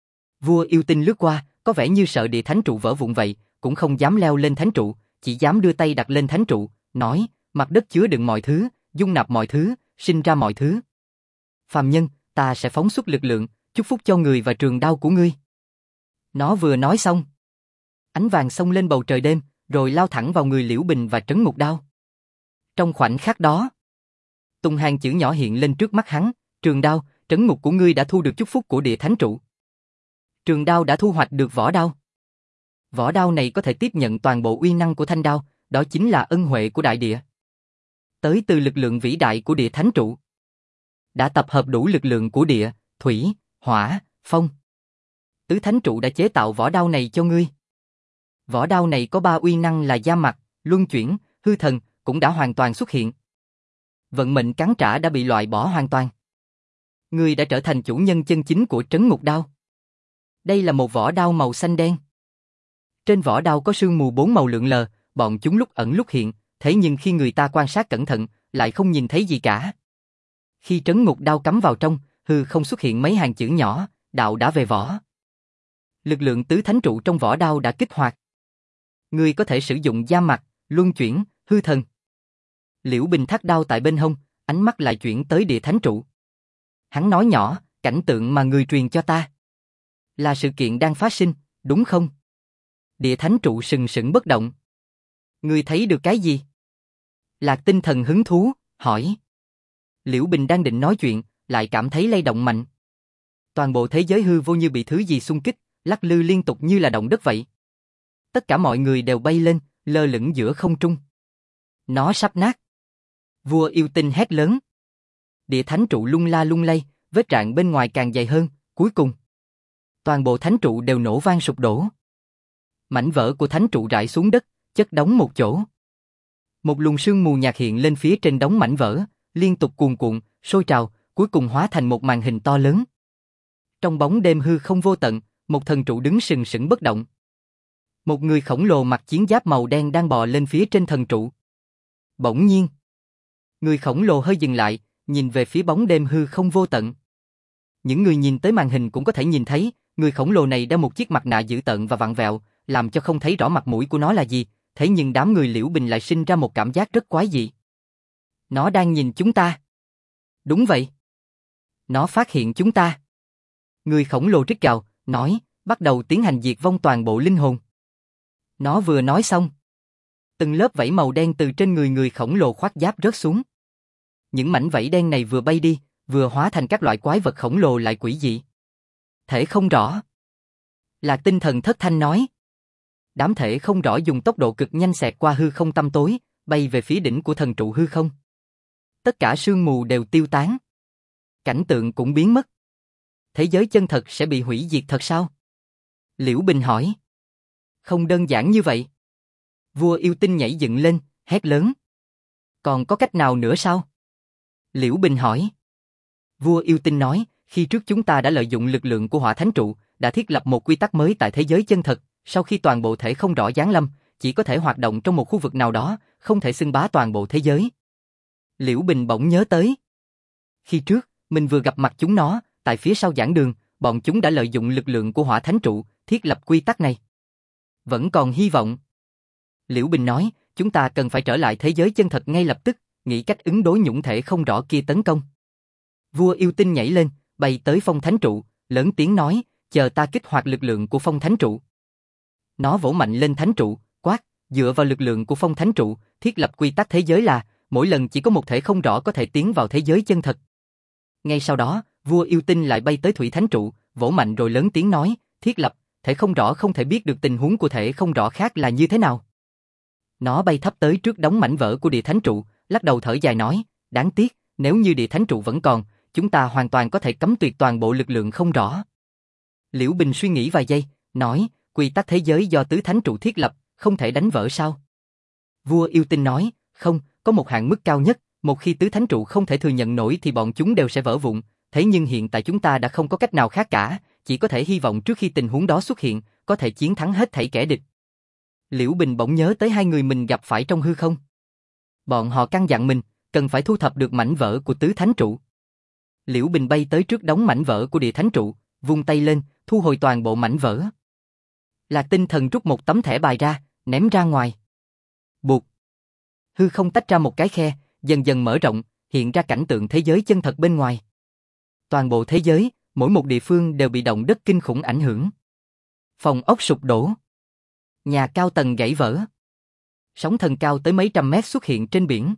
Vua yêu tinh lướt qua, có vẻ như sợ địa thánh trụ vỡ vụn vậy, cũng không dám leo lên thánh trụ, chỉ dám đưa tay đặt lên thánh trụ, nói, mặt đất chứa đựng mọi thứ, dung nạp mọi thứ, sinh ra mọi thứ. Phàm nhân, ta sẽ phóng xuất lực lượng, chúc phúc cho người và trường đao của ngươi. Nó vừa nói xong, ánh vàng xông lên bầu trời đêm, rồi lao thẳng vào người Liễu Bình và Trấn Ngục Đao. Trong khoảnh khắc đó, từng hàng chữ nhỏ hiện lên trước mắt hắn, trường đao, trấn ngục của ngươi đã thu được chúc phúc của địa thánh trụ. Trường đao đã thu hoạch được vỏ đao. Vỏ đao này có thể tiếp nhận toàn bộ uy năng của thanh đao, đó chính là ân huệ của đại địa. Tới từ lực lượng vĩ đại của địa thánh trụ. Đã tập hợp đủ lực lượng của địa, thủy, hỏa, phong. Tứ thánh trụ đã chế tạo vỏ đao này cho ngươi. Vỏ đao này có 3 uy năng là giam mặt, luân chuyển, hư thần, cũng đã hoàn toàn xuất hiện. Vận mệnh cắn trả đã bị loại bỏ hoàn toàn. Ngươi đã trở thành chủ nhân chân chính của Trấn Ngục Đao. Đây là một vỏ đao màu xanh đen. Trên vỏ đao có sương mù 4 màu lượn lờ, bọn chúng lúc ẩn lúc hiện, thế nhưng khi người ta quan sát cẩn thận, lại không nhìn thấy gì cả. Khi trấn ngục đao cắm vào trong, hư không xuất hiện mấy hàng chữ nhỏ, đạo đã về võ. Lực lượng tứ thánh trụ trong vỏ đao đã kích hoạt. Ngươi có thể sử dụng giam mặt, luân chuyển, hư thần. Liễu Bình thắt đao tại bên hông, ánh mắt lại chuyển tới địa thánh trụ. Hắn nói nhỏ, cảnh tượng mà ngươi truyền cho ta là sự kiện đang phát sinh, đúng không? Địa thánh trụ sừng sững bất động. Ngươi thấy được cái gì? Lạc Tinh Thần hứng thú, hỏi. Liễu Bình đang định nói chuyện, lại cảm thấy lay động mạnh. Toàn bộ thế giới hư vô như bị thứ gì xung kích, lắc lư liên tục như là động đất vậy. Tất cả mọi người đều bay lên, lơ lửng giữa không trung. Nó sắp nát. Vua yêu tinh hét lớn. Địa thánh trụ lung la lung lay, vết rạn bên ngoài càng dày hơn, cuối cùng toàn bộ thánh trụ đều nổ vang sụp đổ. Mảnh vỡ của thánh trụ rải xuống đất, chất đống một chỗ. Một luồng sương mù nhạt hiện lên phía trên đống mảnh vỡ, liên tục cuồn cuộn, sôi trào, cuối cùng hóa thành một màn hình to lớn. Trong bóng đêm hư không vô tận, một thần trụ đứng sừng sững bất động. Một người khổng lồ mặc chiến giáp màu đen đang bò lên phía trên thần trụ. Bỗng nhiên, người khổng lồ hơi dừng lại, nhìn về phía bóng đêm hư không vô tận. Những người nhìn tới màn hình cũng có thể nhìn thấy, người khổng lồ này đeo một chiếc mặt nạ dữ tợn và vặn vẹo, làm cho không thấy rõ mặt mũi của nó là gì, thế nhưng đám người Liễu Bình lại sinh ra một cảm giác rất quái dị. Nó đang nhìn chúng ta. Đúng vậy. Nó phát hiện chúng ta. Người khổng lồ rít gào, nói, bắt đầu tiến hành diệt vong toàn bộ linh hồn. Nó vừa nói xong, từng lớp vảy màu đen từ trên người khổng lồ khoác giáp rớt xuống. Những mảnh vảy đen này vừa bay đi, vừa hóa thành các loại quái vật khổng lồ lại quỷ dị. Thể không rõ. Lạc Tinh Thần thất thanh nói. Đám thể không rõ dùng tốc độ cực nhanh xẹt qua hư không tăm tối, bay về phía đỉnh của thần trụ hư không. Tất cả sương mù đều tiêu tán. Cảnh tượng cũng biến mất. Thế giới chân thật sẽ bị hủy diệt thật sao? Liễu Bình hỏi. Không đơn giản như vậy. Vua yêu tinh nhảy dựng lên, hét lớn. Còn có cách nào nữa sao? Liễu Bình hỏi. Vua yêu tinh nói, khi trước chúng ta đã lợi dụng lực lượng của hỏa thánh trụ, đã thiết lập một quy tắc mới tại thế giới chân thật, sau khi toàn bộ thể không rõ giáng lâm, chỉ có thể hoạt động trong một khu vực nào đó, không thể xưng bá toàn bộ thế giới. Liễu Bình bỗng nhớ tới. Khi trước, mình vừa gặp mặt chúng nó, tại phía sau giảng đường, bọn chúng đã lợi dụng lực lượng của hỏa thánh trụ, thiết lập quy tắc này. Vẫn còn hy vọng. Liễu Bình nói, chúng ta cần phải trở lại thế giới chân thật ngay lập tức, nghĩ cách ứng đối nhũng thể không rõ kia tấn công. Vua yêu tinh nhảy lên, bay tới phong thánh trụ, lớn tiếng nói, chờ ta kích hoạt lực lượng của phong thánh trụ. Nó vỗ mạnh lên thánh trụ, quát, dựa vào lực lượng của phong thánh trụ, thiết lập quy tắc thế giới là, mỗi lần chỉ có một thể không rõ có thể tiến vào thế giới chân thật. Ngay sau đó, vua yêu tinh lại bay tới thủy thánh trụ, vỗ mạnh rồi lớn tiếng nói, thiết lập, thể không rõ không thể biết được tình huống của thể không rõ khác là như thế nào. Nó bay thấp tới trước đống mảnh vỡ của địa thánh trụ, lắc đầu thở dài nói, đáng tiếc, nếu như địa thánh trụ vẫn còn, chúng ta hoàn toàn có thể cấm tuyệt toàn bộ lực lượng không rõ. Liễu Bình suy nghĩ vài giây, nói, quy tắc thế giới do tứ thánh trụ thiết lập, không thể đánh vỡ sao? Vua yêu tinh nói, không, có một hạn mức cao nhất, một khi tứ thánh trụ không thể thừa nhận nổi thì bọn chúng đều sẽ vỡ vụn, thế nhưng hiện tại chúng ta đã không có cách nào khác cả, chỉ có thể hy vọng trước khi tình huống đó xuất hiện, có thể chiến thắng hết thảy kẻ địch. Liễu Bình bỗng nhớ tới hai người mình gặp phải trong hư không. Bọn họ căn dặn mình, cần phải thu thập được mảnh vỡ của tứ thánh trụ. Liễu Bình bay tới trước đống mảnh vỡ của địa thánh trụ, vung tay lên, thu hồi toàn bộ mảnh vỡ. Lạc Tinh Thần rút một tấm thẻ bài ra, ném ra ngoài. Bụt. Hư không tách ra một cái khe, dần dần mở rộng, hiện ra cảnh tượng thế giới chân thật bên ngoài. Toàn bộ thế giới, mỗi một địa phương đều bị động đất kinh khủng ảnh hưởng. Phòng ốc sụp đổ. Nhà cao tầng gãy vỡ. Sóng thần cao tới mấy trăm mét xuất hiện trên biển.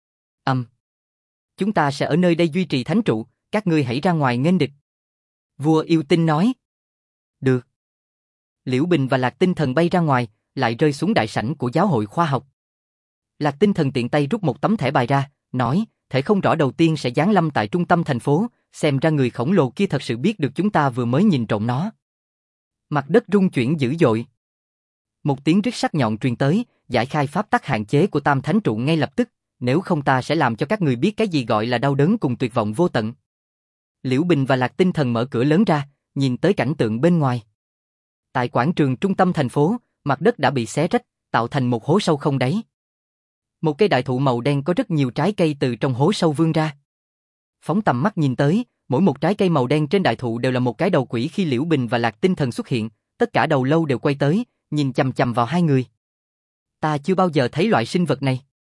Chúng ta sẽ ở nơi đây duy trì thánh trụ, các ngươi hãy ra ngoài nghênh địch. Vua yêu tinh nói. Được. Liễu Bình và Lạc Tinh Thần bay ra ngoài, lại rơi xuống đại sảnh của giáo hội khoa học. Lạc Tinh Thần tiện tay rút một tấm thẻ bài ra, nói, thể không rõ đầu tiên sẽ giáng lâm tại trung tâm thành phố, xem ra người khổng lồ kia thật sự biết được chúng ta vừa mới nhìn trộm nó. Mặt đất rung chuyển dữ dội. Một tiếng rít sắc nhọn truyền tới, giải khai pháp tắc hạn chế của tam thánh trụ ngay lập tức, nếu không ta sẽ làm cho các người biết cái gì gọi là đau đớn cùng tuyệt vọng vô tận. Liễu Bình và Lạc Tinh Thần mở cửa lớn ra, nhìn tới cảnh tượng bên ngoài. Tại quảng trường trung tâm thành phố, mặt đất đã bị xé rách, tạo thành một hố sâu không đáy. Một cây đại thụ màu đen có rất nhiều trái cây từ trong hố sâu vươn ra. Phóng tầm mắt nhìn tới, mỗi một trái cây màu đen trên đại thụ đều là một cái đầu quỷ. Khi Liễu Bình và Lạc Tinh Thần xuất hiện, tất cả đầu lâu đều quay tới, nhìn chằm chằm vào hai người. Ta chưa bao giờ thấy loại sinh vật này.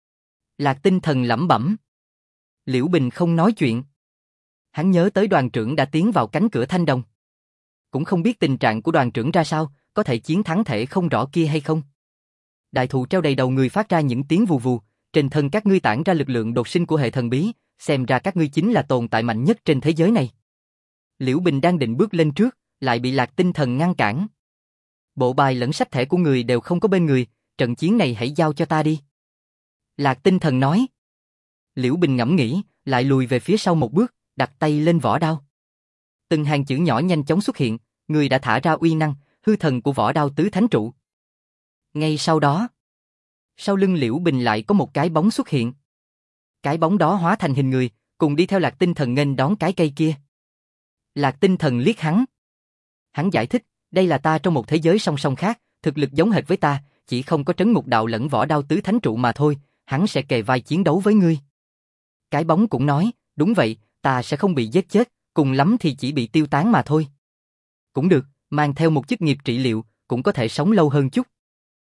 Lạc Tinh Thần lẩm bẩm. Liễu Bình không nói chuyện. Hắn nhớ tới đoàn trưởng đã tiến vào cánh cửa thanh đồng. Cũng không biết tình trạng của đoàn trưởng ra sao, có thể chiến thắng thể không rõ kia hay không. Đại thụ treo đầy đầu người phát ra những tiếng vù vù, trên thân các ngươi tản ra lực lượng đột sinh của hệ thần bí, xem ra các ngươi chính là tồn tại mạnh nhất trên thế giới này. Liễu Bình đang định bước lên trước, lại bị Lạc Tinh Thần ngăn cản. Bộ bài lẫn sách thẻ của người đều không có bên người, trận chiến này hãy giao cho ta đi. Lạc Tinh Thần nói. Liễu Bình ngẫm nghĩ, lại lùi về phía sau một bước, đặt tay lên vỏ đao. Từng hàng chữ nhỏ nhanh chóng xuất hiện, người đã thả ra uy năng, hư thần của vỏ đao tứ thánh trụ. Ngay sau đó, sau lưng Liễu Bình lại có một cái bóng xuất hiện. Cái bóng đó hóa thành hình người, cùng đi theo Lạc Tinh Thần nghênh đón cái cây kia. Lạc Tinh Thần liếc hắn. Hắn giải thích, đây là ta trong một thế giới song song khác, thực lực giống hệt với ta, chỉ không có trấn ngục đạo lẫn vỏ đao tứ thánh trụ mà thôi, hắn sẽ kề vai chiến đấu với ngươi. Cái bóng cũng nói, đúng vậy, ta sẽ không bị giết chết, cùng lắm thì chỉ bị tiêu tán mà thôi. Cũng được, mang theo một chức nghiệp trị liệu, cũng có thể sống lâu hơn chút.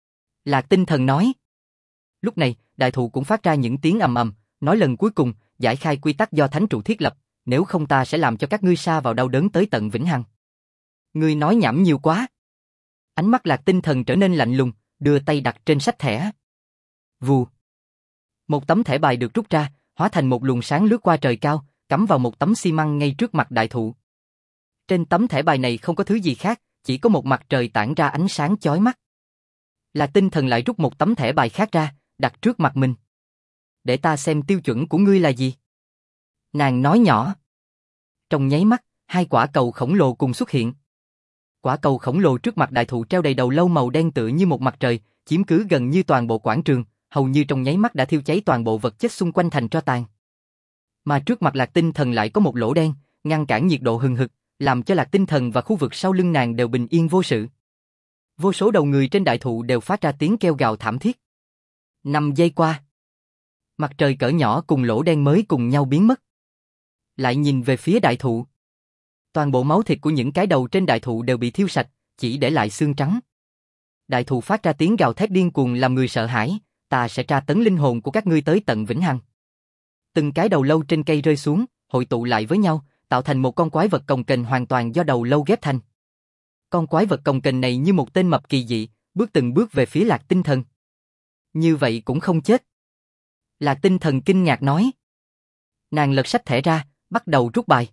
Lạc Tinh Thần nói. Lúc này, đại thụ cũng phát ra những tiếng ầm ầm, nói lần cuối cùng, giải khai quy tắc do thánh trụ thiết lập, nếu không ta sẽ làm cho các ngươi sa vào đau đớn tới tận vĩnh hằng. Ngươi nói nhảm nhiều quá. Ánh mắt Lạc Tinh Thần trở nên lạnh lùng, đưa tay đặt trên sách thẻ. Vù. Một tấm thẻ bài được rút ra, hóa thành một luồng sáng lướt qua trời cao, cắm vào một tấm xi măng ngay trước mặt đại thụ. Trên tấm thẻ bài này không có thứ gì khác, chỉ có một mặt trời tản ra ánh sáng chói mắt. Lạc Tinh Thần lại rút một tấm thẻ bài khác ra, đặt trước mặt mình. Để ta xem tiêu chuẩn của ngươi là gì. Nàng nói nhỏ. Trong nháy mắt, hai quả cầu khổng lồ cùng xuất hiện. Quả cầu khổng lồ trước mặt đại thụ treo đầy đầu lâu màu đen tựa như một mặt trời, chiếm cứ gần như toàn bộ quảng trường, hầu như trong nháy mắt đã thiêu cháy toàn bộ vật chất xung quanh thành tro tàn. Mà trước mặt Lạc Tinh Thần lại có một lỗ đen, ngăn cản nhiệt độ hừng hực, làm cho Lạc Tinh Thần và khu vực sau lưng nàng đều bình yên vô sự. Vô số đầu người trên đại thụ đều phát ra tiếng kêu gào thảm thiết. 5 giây qua, mặt trời cỡ nhỏ cùng lỗ đen mới cùng nhau biến mất. Lại nhìn về phía đại thụ. Toàn bộ máu thịt của những cái đầu trên đại thụ đều bị thiêu sạch, chỉ để lại xương trắng. Đại thụ phát ra tiếng gào thét điên cuồng làm người sợ hãi, ta sẽ tra tấn linh hồn của các ngươi tới tận vĩnh hằng. Từng cái đầu lâu trên cây rơi xuống, hội tụ lại với nhau, tạo thành một con quái vật cồng kềnh hoàn toàn do đầu lâu ghép thành. Con quái vật cồng kềnh này như một tên mập kỳ dị, bước từng bước về phía Lạc Tinh Thần. Như vậy cũng không chết. Lạc Tinh Thần kinh ngạc nói. Nàng lật sách thẻ ra, bắt đầu rút bài.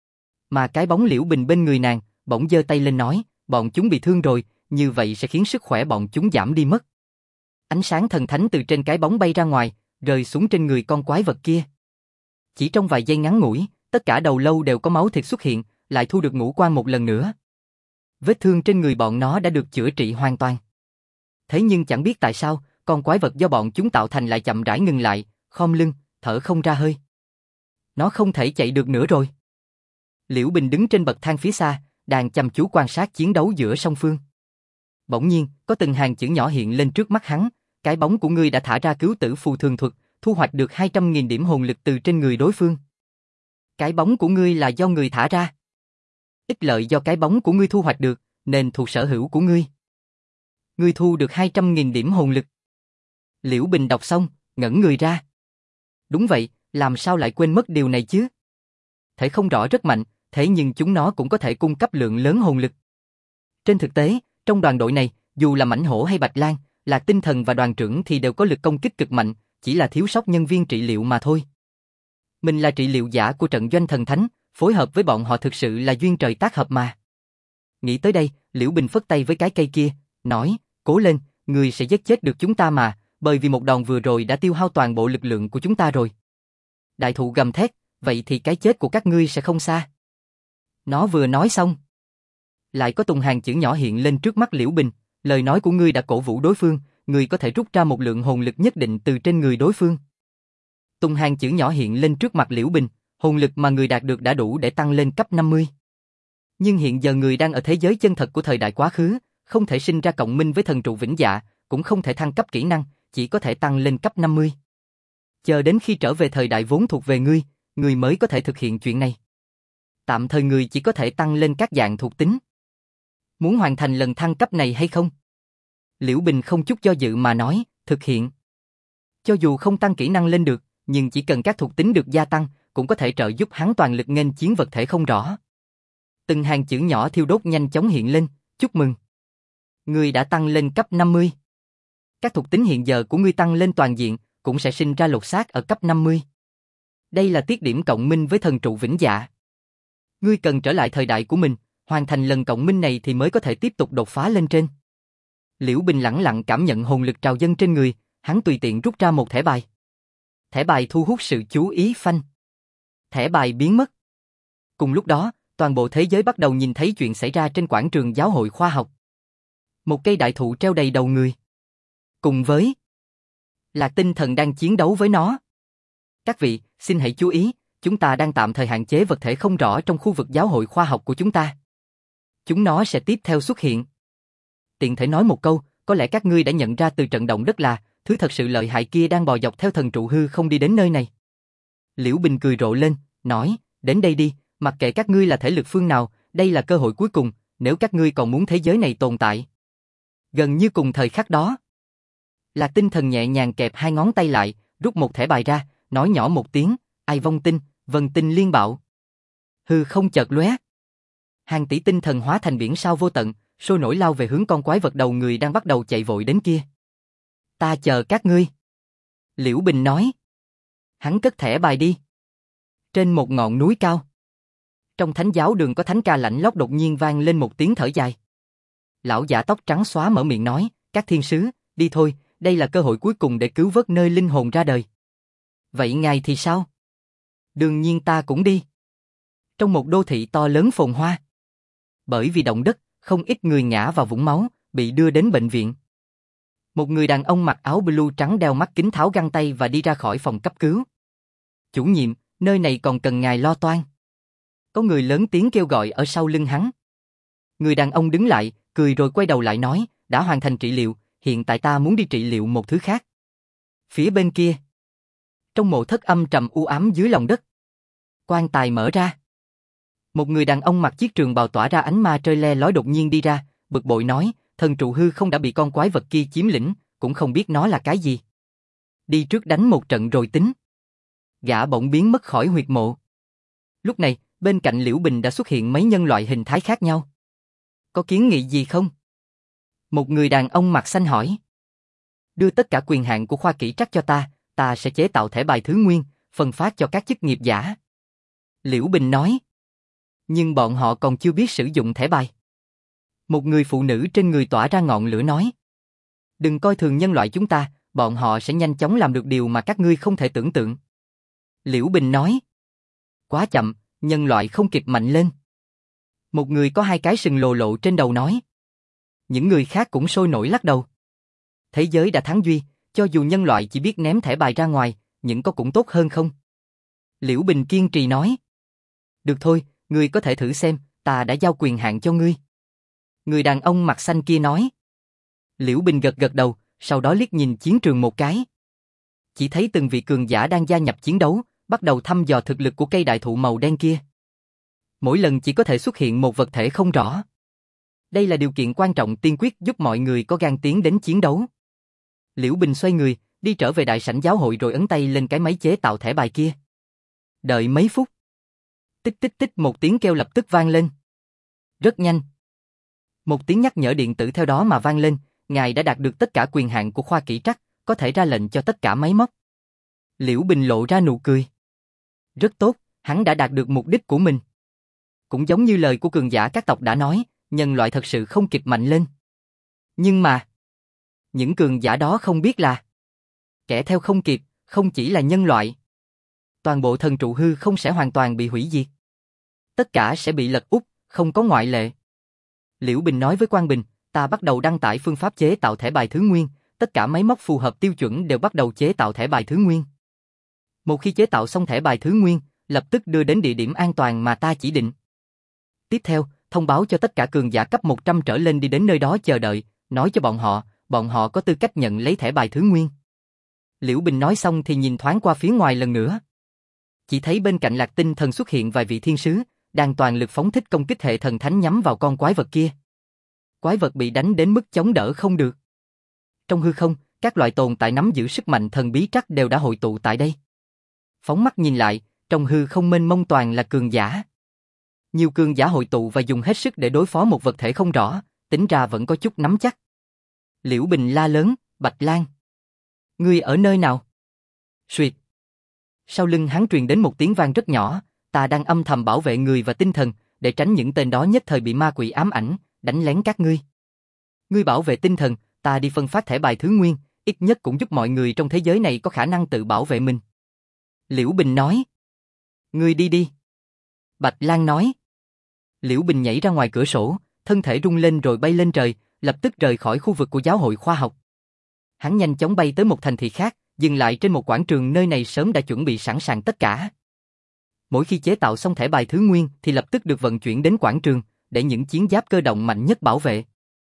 Mà cái bóng Liễu Bình bên người nàng, bỗng giơ tay lên nói, bọn chúng bị thương rồi, như vậy sẽ khiến sức khỏe bọn chúng giảm đi mất. Ánh sáng thần thánh từ trên cái bóng bay ra ngoài, rơi xuống trên người con quái vật kia. Chỉ trong vài giây ngắn ngủi, tất cả đầu lâu đều có máu thịt xuất hiện, lại thu được ngũ quan một lần nữa. Vết thương trên người bọn nó đã được chữa trị hoàn toàn. Thế nhưng chẳng biết tại sao, con quái vật do bọn chúng tạo thành lại chậm rãi ngừng lại, khom lưng, thở không ra hơi. Nó không thể chạy được nữa rồi. Liễu Bình đứng trên bậc thang phía xa, đang chăm chú quan sát chiến đấu giữa song phương. Bỗng nhiên, có từng hàng chữ nhỏ hiện lên trước mắt hắn, cái bóng của ngươi đã thả ra cứu tử phù thường thuật, thu hoạch được 200.000 điểm hồn lực từ trên người đối phương. Cái bóng của ngươi là do người thả ra. Ích lợi do cái bóng của ngươi thu hoạch được, nên thuộc sở hữu của ngươi. Ngươi thu được 200.000 điểm hồn lực. Liễu Bình đọc xong, ngẩn người ra. Đúng vậy, làm sao lại quên mất điều này chứ? Thể không rõ rất mạnh, thế nhưng chúng nó cũng có thể cung cấp lượng lớn hồn lực. Trên thực tế, trong đoàn đội này, dù là Mãnh Hổ hay Bạch Lan, Lạc Tinh Thần và đoàn trưởng thì đều có lực công kích cực mạnh, chỉ là thiếu sót nhân viên trị liệu mà thôi. Mình là trị liệu giả của trận doanh thần thánh, phối hợp với bọn họ thực sự là duyên trời tác hợp mà. Nghĩ tới đây, Liễu Bình phất tay với cái cây kia, nói, cố lên, người sẽ giết chết được chúng ta mà, bởi vì một đòn vừa rồi đã tiêu hao toàn bộ lực lượng của chúng ta rồi. Đại thụ gầm thét, vậy thì cái chết của các ngươi sẽ không xa. Nó vừa nói xong, lại có từng hàng chữ nhỏ hiện lên trước mắt Liễu Bình, lời nói của ngươi đã cổ vũ đối phương, ngươi có thể rút ra một lượng hồn lực nhất định từ trên người đối phương. Từng hàng chữ nhỏ hiện lên trước mặt Liễu Bình, hồn lực mà người đạt được đã đủ để tăng lên cấp 50. Nhưng hiện giờ người đang ở thế giới chân thật của thời đại quá khứ, không thể sinh ra cộng minh với thần trụ vĩnh dạ, cũng không thể thăng cấp kỹ năng, chỉ có thể tăng lên cấp 50. Chờ đến khi trở về thời đại vốn thuộc về ngươi, người mới có thể thực hiện chuyện này. Tạm thời người chỉ có thể tăng lên các dạng thuộc tính. Muốn hoàn thành lần thăng cấp này hay không? Liễu Bình không chút do dự mà nói, thực hiện. Cho dù không tăng kỹ năng lên được, nhưng chỉ cần các thuộc tính được gia tăng, cũng có thể trợ giúp hắn toàn lực nghênh chiến vật thể không rõ. Từng hàng chữ nhỏ thiêu đốt nhanh chóng hiện lên, chúc mừng. Ngươi đã tăng lên cấp 50. Các thuộc tính hiện giờ của ngươi tăng lên toàn diện, cũng sẽ sinh ra lột xác ở cấp 50. Đây là tiết điểm cộng minh với thần trụ vĩnh dạ. Ngươi cần trở lại thời đại của mình, hoàn thành lần cộng minh này thì mới có thể tiếp tục đột phá lên trên. Liễu Bình lẳng lặng cảm nhận hồn lực trào dâng trên người, hắn tùy tiện rút ra một thẻ bài. Thẻ bài thu hút sự chú ý phanh. Thẻ bài biến mất. Cùng lúc đó, toàn bộ thế giới bắt đầu nhìn thấy chuyện xảy ra trên quảng trường giáo hội khoa học. Một cây đại thụ treo đầy đầu người. Cùng với Lạc Tinh Thần đang chiến đấu với nó. Các vị, xin hãy chú ý, chúng ta đang tạm thời hạn chế vật thể không rõ trong khu vực giáo hội khoa học của chúng ta. Chúng nó sẽ tiếp theo xuất hiện. Tiện thể nói một câu, có lẽ các ngươi đã nhận ra từ trận động đất là thứ thật sự lợi hại kia đang bò dọc theo thần trụ hư không đi đến nơi này. Liễu Bình cười rộ lên, nói, đến đây đi, mặc kệ các ngươi là thể lực phương nào, đây là cơ hội cuối cùng, nếu các ngươi còn muốn thế giới này tồn tại. Gần như cùng thời khắc đó, Lạc Tinh Thần nhẹ nhàng kẹp hai ngón tay lại, rút một thẻ bài ra, nói nhỏ một tiếng, Ai Vong Tinh, Vân Tinh Liên Bạo. Hư không chợt lóe. Hàng tỷ tinh thần hóa thành biển sao vô tận, sôi nổi lao về hướng con quái vật đầu người đang bắt đầu chạy vội đến kia. Ta chờ các ngươi. Liễu Bình nói. Hắn cất thẻ bài đi. Trên một ngọn núi cao. Trong thánh giáo đường có thánh ca lạnh lót đột nhiên vang lên một tiếng thở dài. Lão giả tóc trắng xóa mở miệng nói, các thiên sứ, đi thôi, đây là cơ hội cuối cùng để cứu vớt nơi linh hồn ra đời. Vậy ngài thì sao? Đương nhiên ta cũng đi. Trong một đô thị to lớn phồn hoa. Bởi vì động đất, không ít người ngã vào vũng máu, bị đưa đến bệnh viện. Một người đàn ông mặc áo blue trắng đeo mắt kính tháo găng tay và đi ra khỏi phòng cấp cứu. Chủ nhiệm, nơi này còn cần ngài lo toan. Có người lớn tiếng kêu gọi ở sau lưng hắn. Người đàn ông đứng lại, cười rồi quay đầu lại nói, đã hoàn thành trị liệu, hiện tại ta muốn đi trị liệu một thứ khác. Phía bên kia, trong mộ thất âm trầm u ám dưới lòng đất, quan tài mở ra. Một người đàn ông mặc chiếc trường bào tỏa ra ánh ma trời le lói đột nhiên đi ra, bực bội nói, thần trụ hư không đã bị con quái vật kia chiếm lĩnh, cũng không biết nó là cái gì. Đi trước đánh một trận rồi tính. Gã bỗng biến mất khỏi huyệt mộ. Lúc này, bên cạnh Liễu Bình đã xuất hiện mấy nhân loại hình thái khác nhau. Có kiến nghị gì không? Một người đàn ông mặc xanh hỏi. Đưa tất cả quyền hạn của khoa kỹ trắc cho ta sẽ chế tạo thẻ bài thứ nguyên, phân phát cho các chức nghiệp giả. Liễu Bình nói. Nhưng bọn họ còn chưa biết sử dụng thẻ bài. Một người phụ nữ trên người tỏa ra ngọn lửa nói. Đừng coi thường nhân loại chúng ta, bọn họ sẽ nhanh chóng làm được điều mà các ngươi không thể tưởng tượng. Liễu Bình nói. Quá chậm, nhân loại không kịp mạnh lên. Một người có hai cái sừng lồ lộ trên đầu nói. Những người khác cũng sôi nổi lắc đầu. Thế giới đã thắng duy, cho dù nhân loại chỉ biết ném thẻ bài ra ngoài, những có cũng tốt hơn không? Liễu Bình kiên trì nói. Được thôi, ngươi có thể thử xem, ta đã giao quyền hạn cho ngươi. Người đàn ông mặt xanh kia nói. Liễu Bình gật gật đầu, sau đó liếc nhìn chiến trường một cái. Chỉ thấy từng vị cường giả đang gia nhập chiến đấu, bắt đầu thăm dò thực lực của cây đại thụ màu đen kia. Mỗi lần chỉ có thể xuất hiện một vật thể không rõ. Đây là điều kiện quan trọng tiên quyết giúp mọi người có gan tiến đến chiến đấu. Liễu Bình xoay người, đi trở về đại sảnh giáo hội rồi ấn tay lên cái máy chế tạo thẻ bài kia. Đợi mấy phút. Tích tích tích một tiếng kêu lập tức vang lên. Rất nhanh. Một tiếng nhắc nhở điện tử theo đó mà vang lên, ngài đã đạt được tất cả quyền hạn của khoa kỹ trắc, có thể ra lệnh cho tất cả máy móc. Liễu Bình lộ ra nụ cười. Rất tốt, hắn đã đạt được mục đích của mình. Cũng giống như lời của cường giả các tộc đã nói, nhân loại thật sự không kịp mạnh lên. Nhưng mà, những cường giả đó không biết là kẻ theo không kịp, không chỉ là nhân loại. Toàn bộ thần trụ hư không sẽ hoàn toàn bị hủy diệt. Tất cả sẽ bị lật úp, không có ngoại lệ. Liễu Bình nói với Quang Bình, ta bắt đầu đăng tải phương pháp chế tạo thẻ bài thứ nguyên, tất cả máy móc phù hợp tiêu chuẩn đều bắt đầu chế tạo thẻ bài thứ nguyên. Một khi chế tạo xong thẻ bài thứ nguyên, lập tức đưa đến địa điểm an toàn mà ta chỉ định. Tiếp theo, thông báo cho tất cả cường giả cấp 100 trở lên đi đến nơi đó chờ đợi, nói cho bọn họ có tư cách nhận lấy thẻ bài thứ nguyên. Liễu Bình nói xong thì nhìn thoáng qua phía ngoài lần nữa. Chỉ thấy bên cạnh Lạc Tinh Thần xuất hiện vài vị thiên sứ, đang toàn lực phóng thích công kích hệ thần thánh nhắm vào con quái vật kia. Quái vật bị đánh đến mức chống đỡ không được. Trong hư không, các loại tồn tại nắm giữ sức mạnh thần bí trắc đều đã hội tụ tại đây. Phóng mắt nhìn lại, trong hư không mênh mông toàn là cường giả. Nhiều cường giả hội tụ và dùng hết sức để đối phó một vật thể không rõ, tính ra vẫn có chút nắm chắc. Liễu Bình la lớn, Bạch Lang. Ngươi ở nơi nào? Xuyệt. Sau lưng hắn truyền đến một tiếng vang rất nhỏ, ta đang âm thầm bảo vệ người và tinh thần, để tránh những tên đó nhất thời bị ma quỷ ám ảnh, đánh lén các ngươi. Ngươi bảo vệ tinh thần, ta đi phân phát thẻ bài thứ nguyên, ít nhất cũng giúp mọi người trong thế giới này có khả năng tự bảo vệ mình. Liễu Bình nói. Ngươi đi đi. Bạch Lang nói. Liễu Bình nhảy ra ngoài cửa sổ, thân thể rung lên rồi bay lên trời, lập tức rời khỏi khu vực của giáo hội khoa học. Hắn nhanh chóng bay tới một thành thị khác, dừng lại trên một quảng trường nơi này sớm đã chuẩn bị sẵn sàng tất cả. Mỗi khi chế tạo xong thẻ bài thứ nguyên thì lập tức được vận chuyển đến quảng trường, để những chiến giáp cơ động mạnh nhất bảo vệ.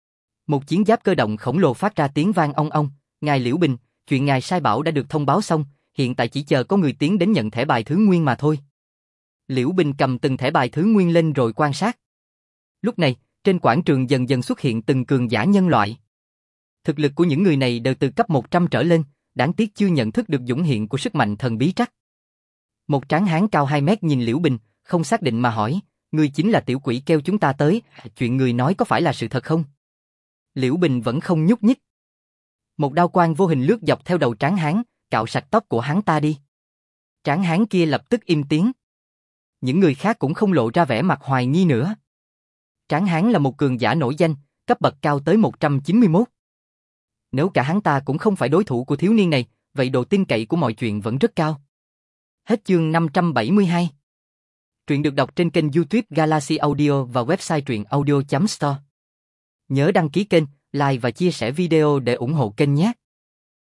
Một chiến giáp cơ động khổng lồ phát ra tiếng vang ong ong, ngài Liễu Bình, chuyện ngài sai bảo đã được thông báo xong, hiện tại chỉ chờ có người tiến đến nhận thẻ bài thứ nguyên mà thôi. Liễu Bình cầm từng thẻ bài thứ nguyên lên rồi quan sát. Lúc này, trên quảng trường dần dần xuất hiện từng cường giả nhân loại. Thực lực của những người này đều từ cấp 100 trở lên, đáng tiếc chưa nhận thức được dũng hiện của sức mạnh thần bí trắc. Một tráng hán cao 2 mét nhìn Liễu Bình, không xác định mà hỏi, ngươi chính là tiểu quỷ kêu chúng ta tới, chuyện ngươi nói có phải là sự thật không? Liễu Bình vẫn không nhúc nhích. Một đao quang vô hình lướt dọc theo đầu tráng hán, cạo sạch tóc của hắn ta đi. Tráng hán kia lập tức im tiếng. Những người khác cũng không lộ ra vẻ mặt hoài nghi nữa. Tráng hán là một cường giả nổi danh, cấp bậc cao tới 191. Nếu cả hắn ta cũng không phải đối thủ của thiếu niên này, vậy độ tin cậy của mọi chuyện vẫn rất cao. Hết chương 572. Truyện được đọc trên kênh YouTube Galaxy Audio và website truyện audio.store. Nhớ đăng ký kênh, like và chia sẻ video để ủng hộ kênh nhé.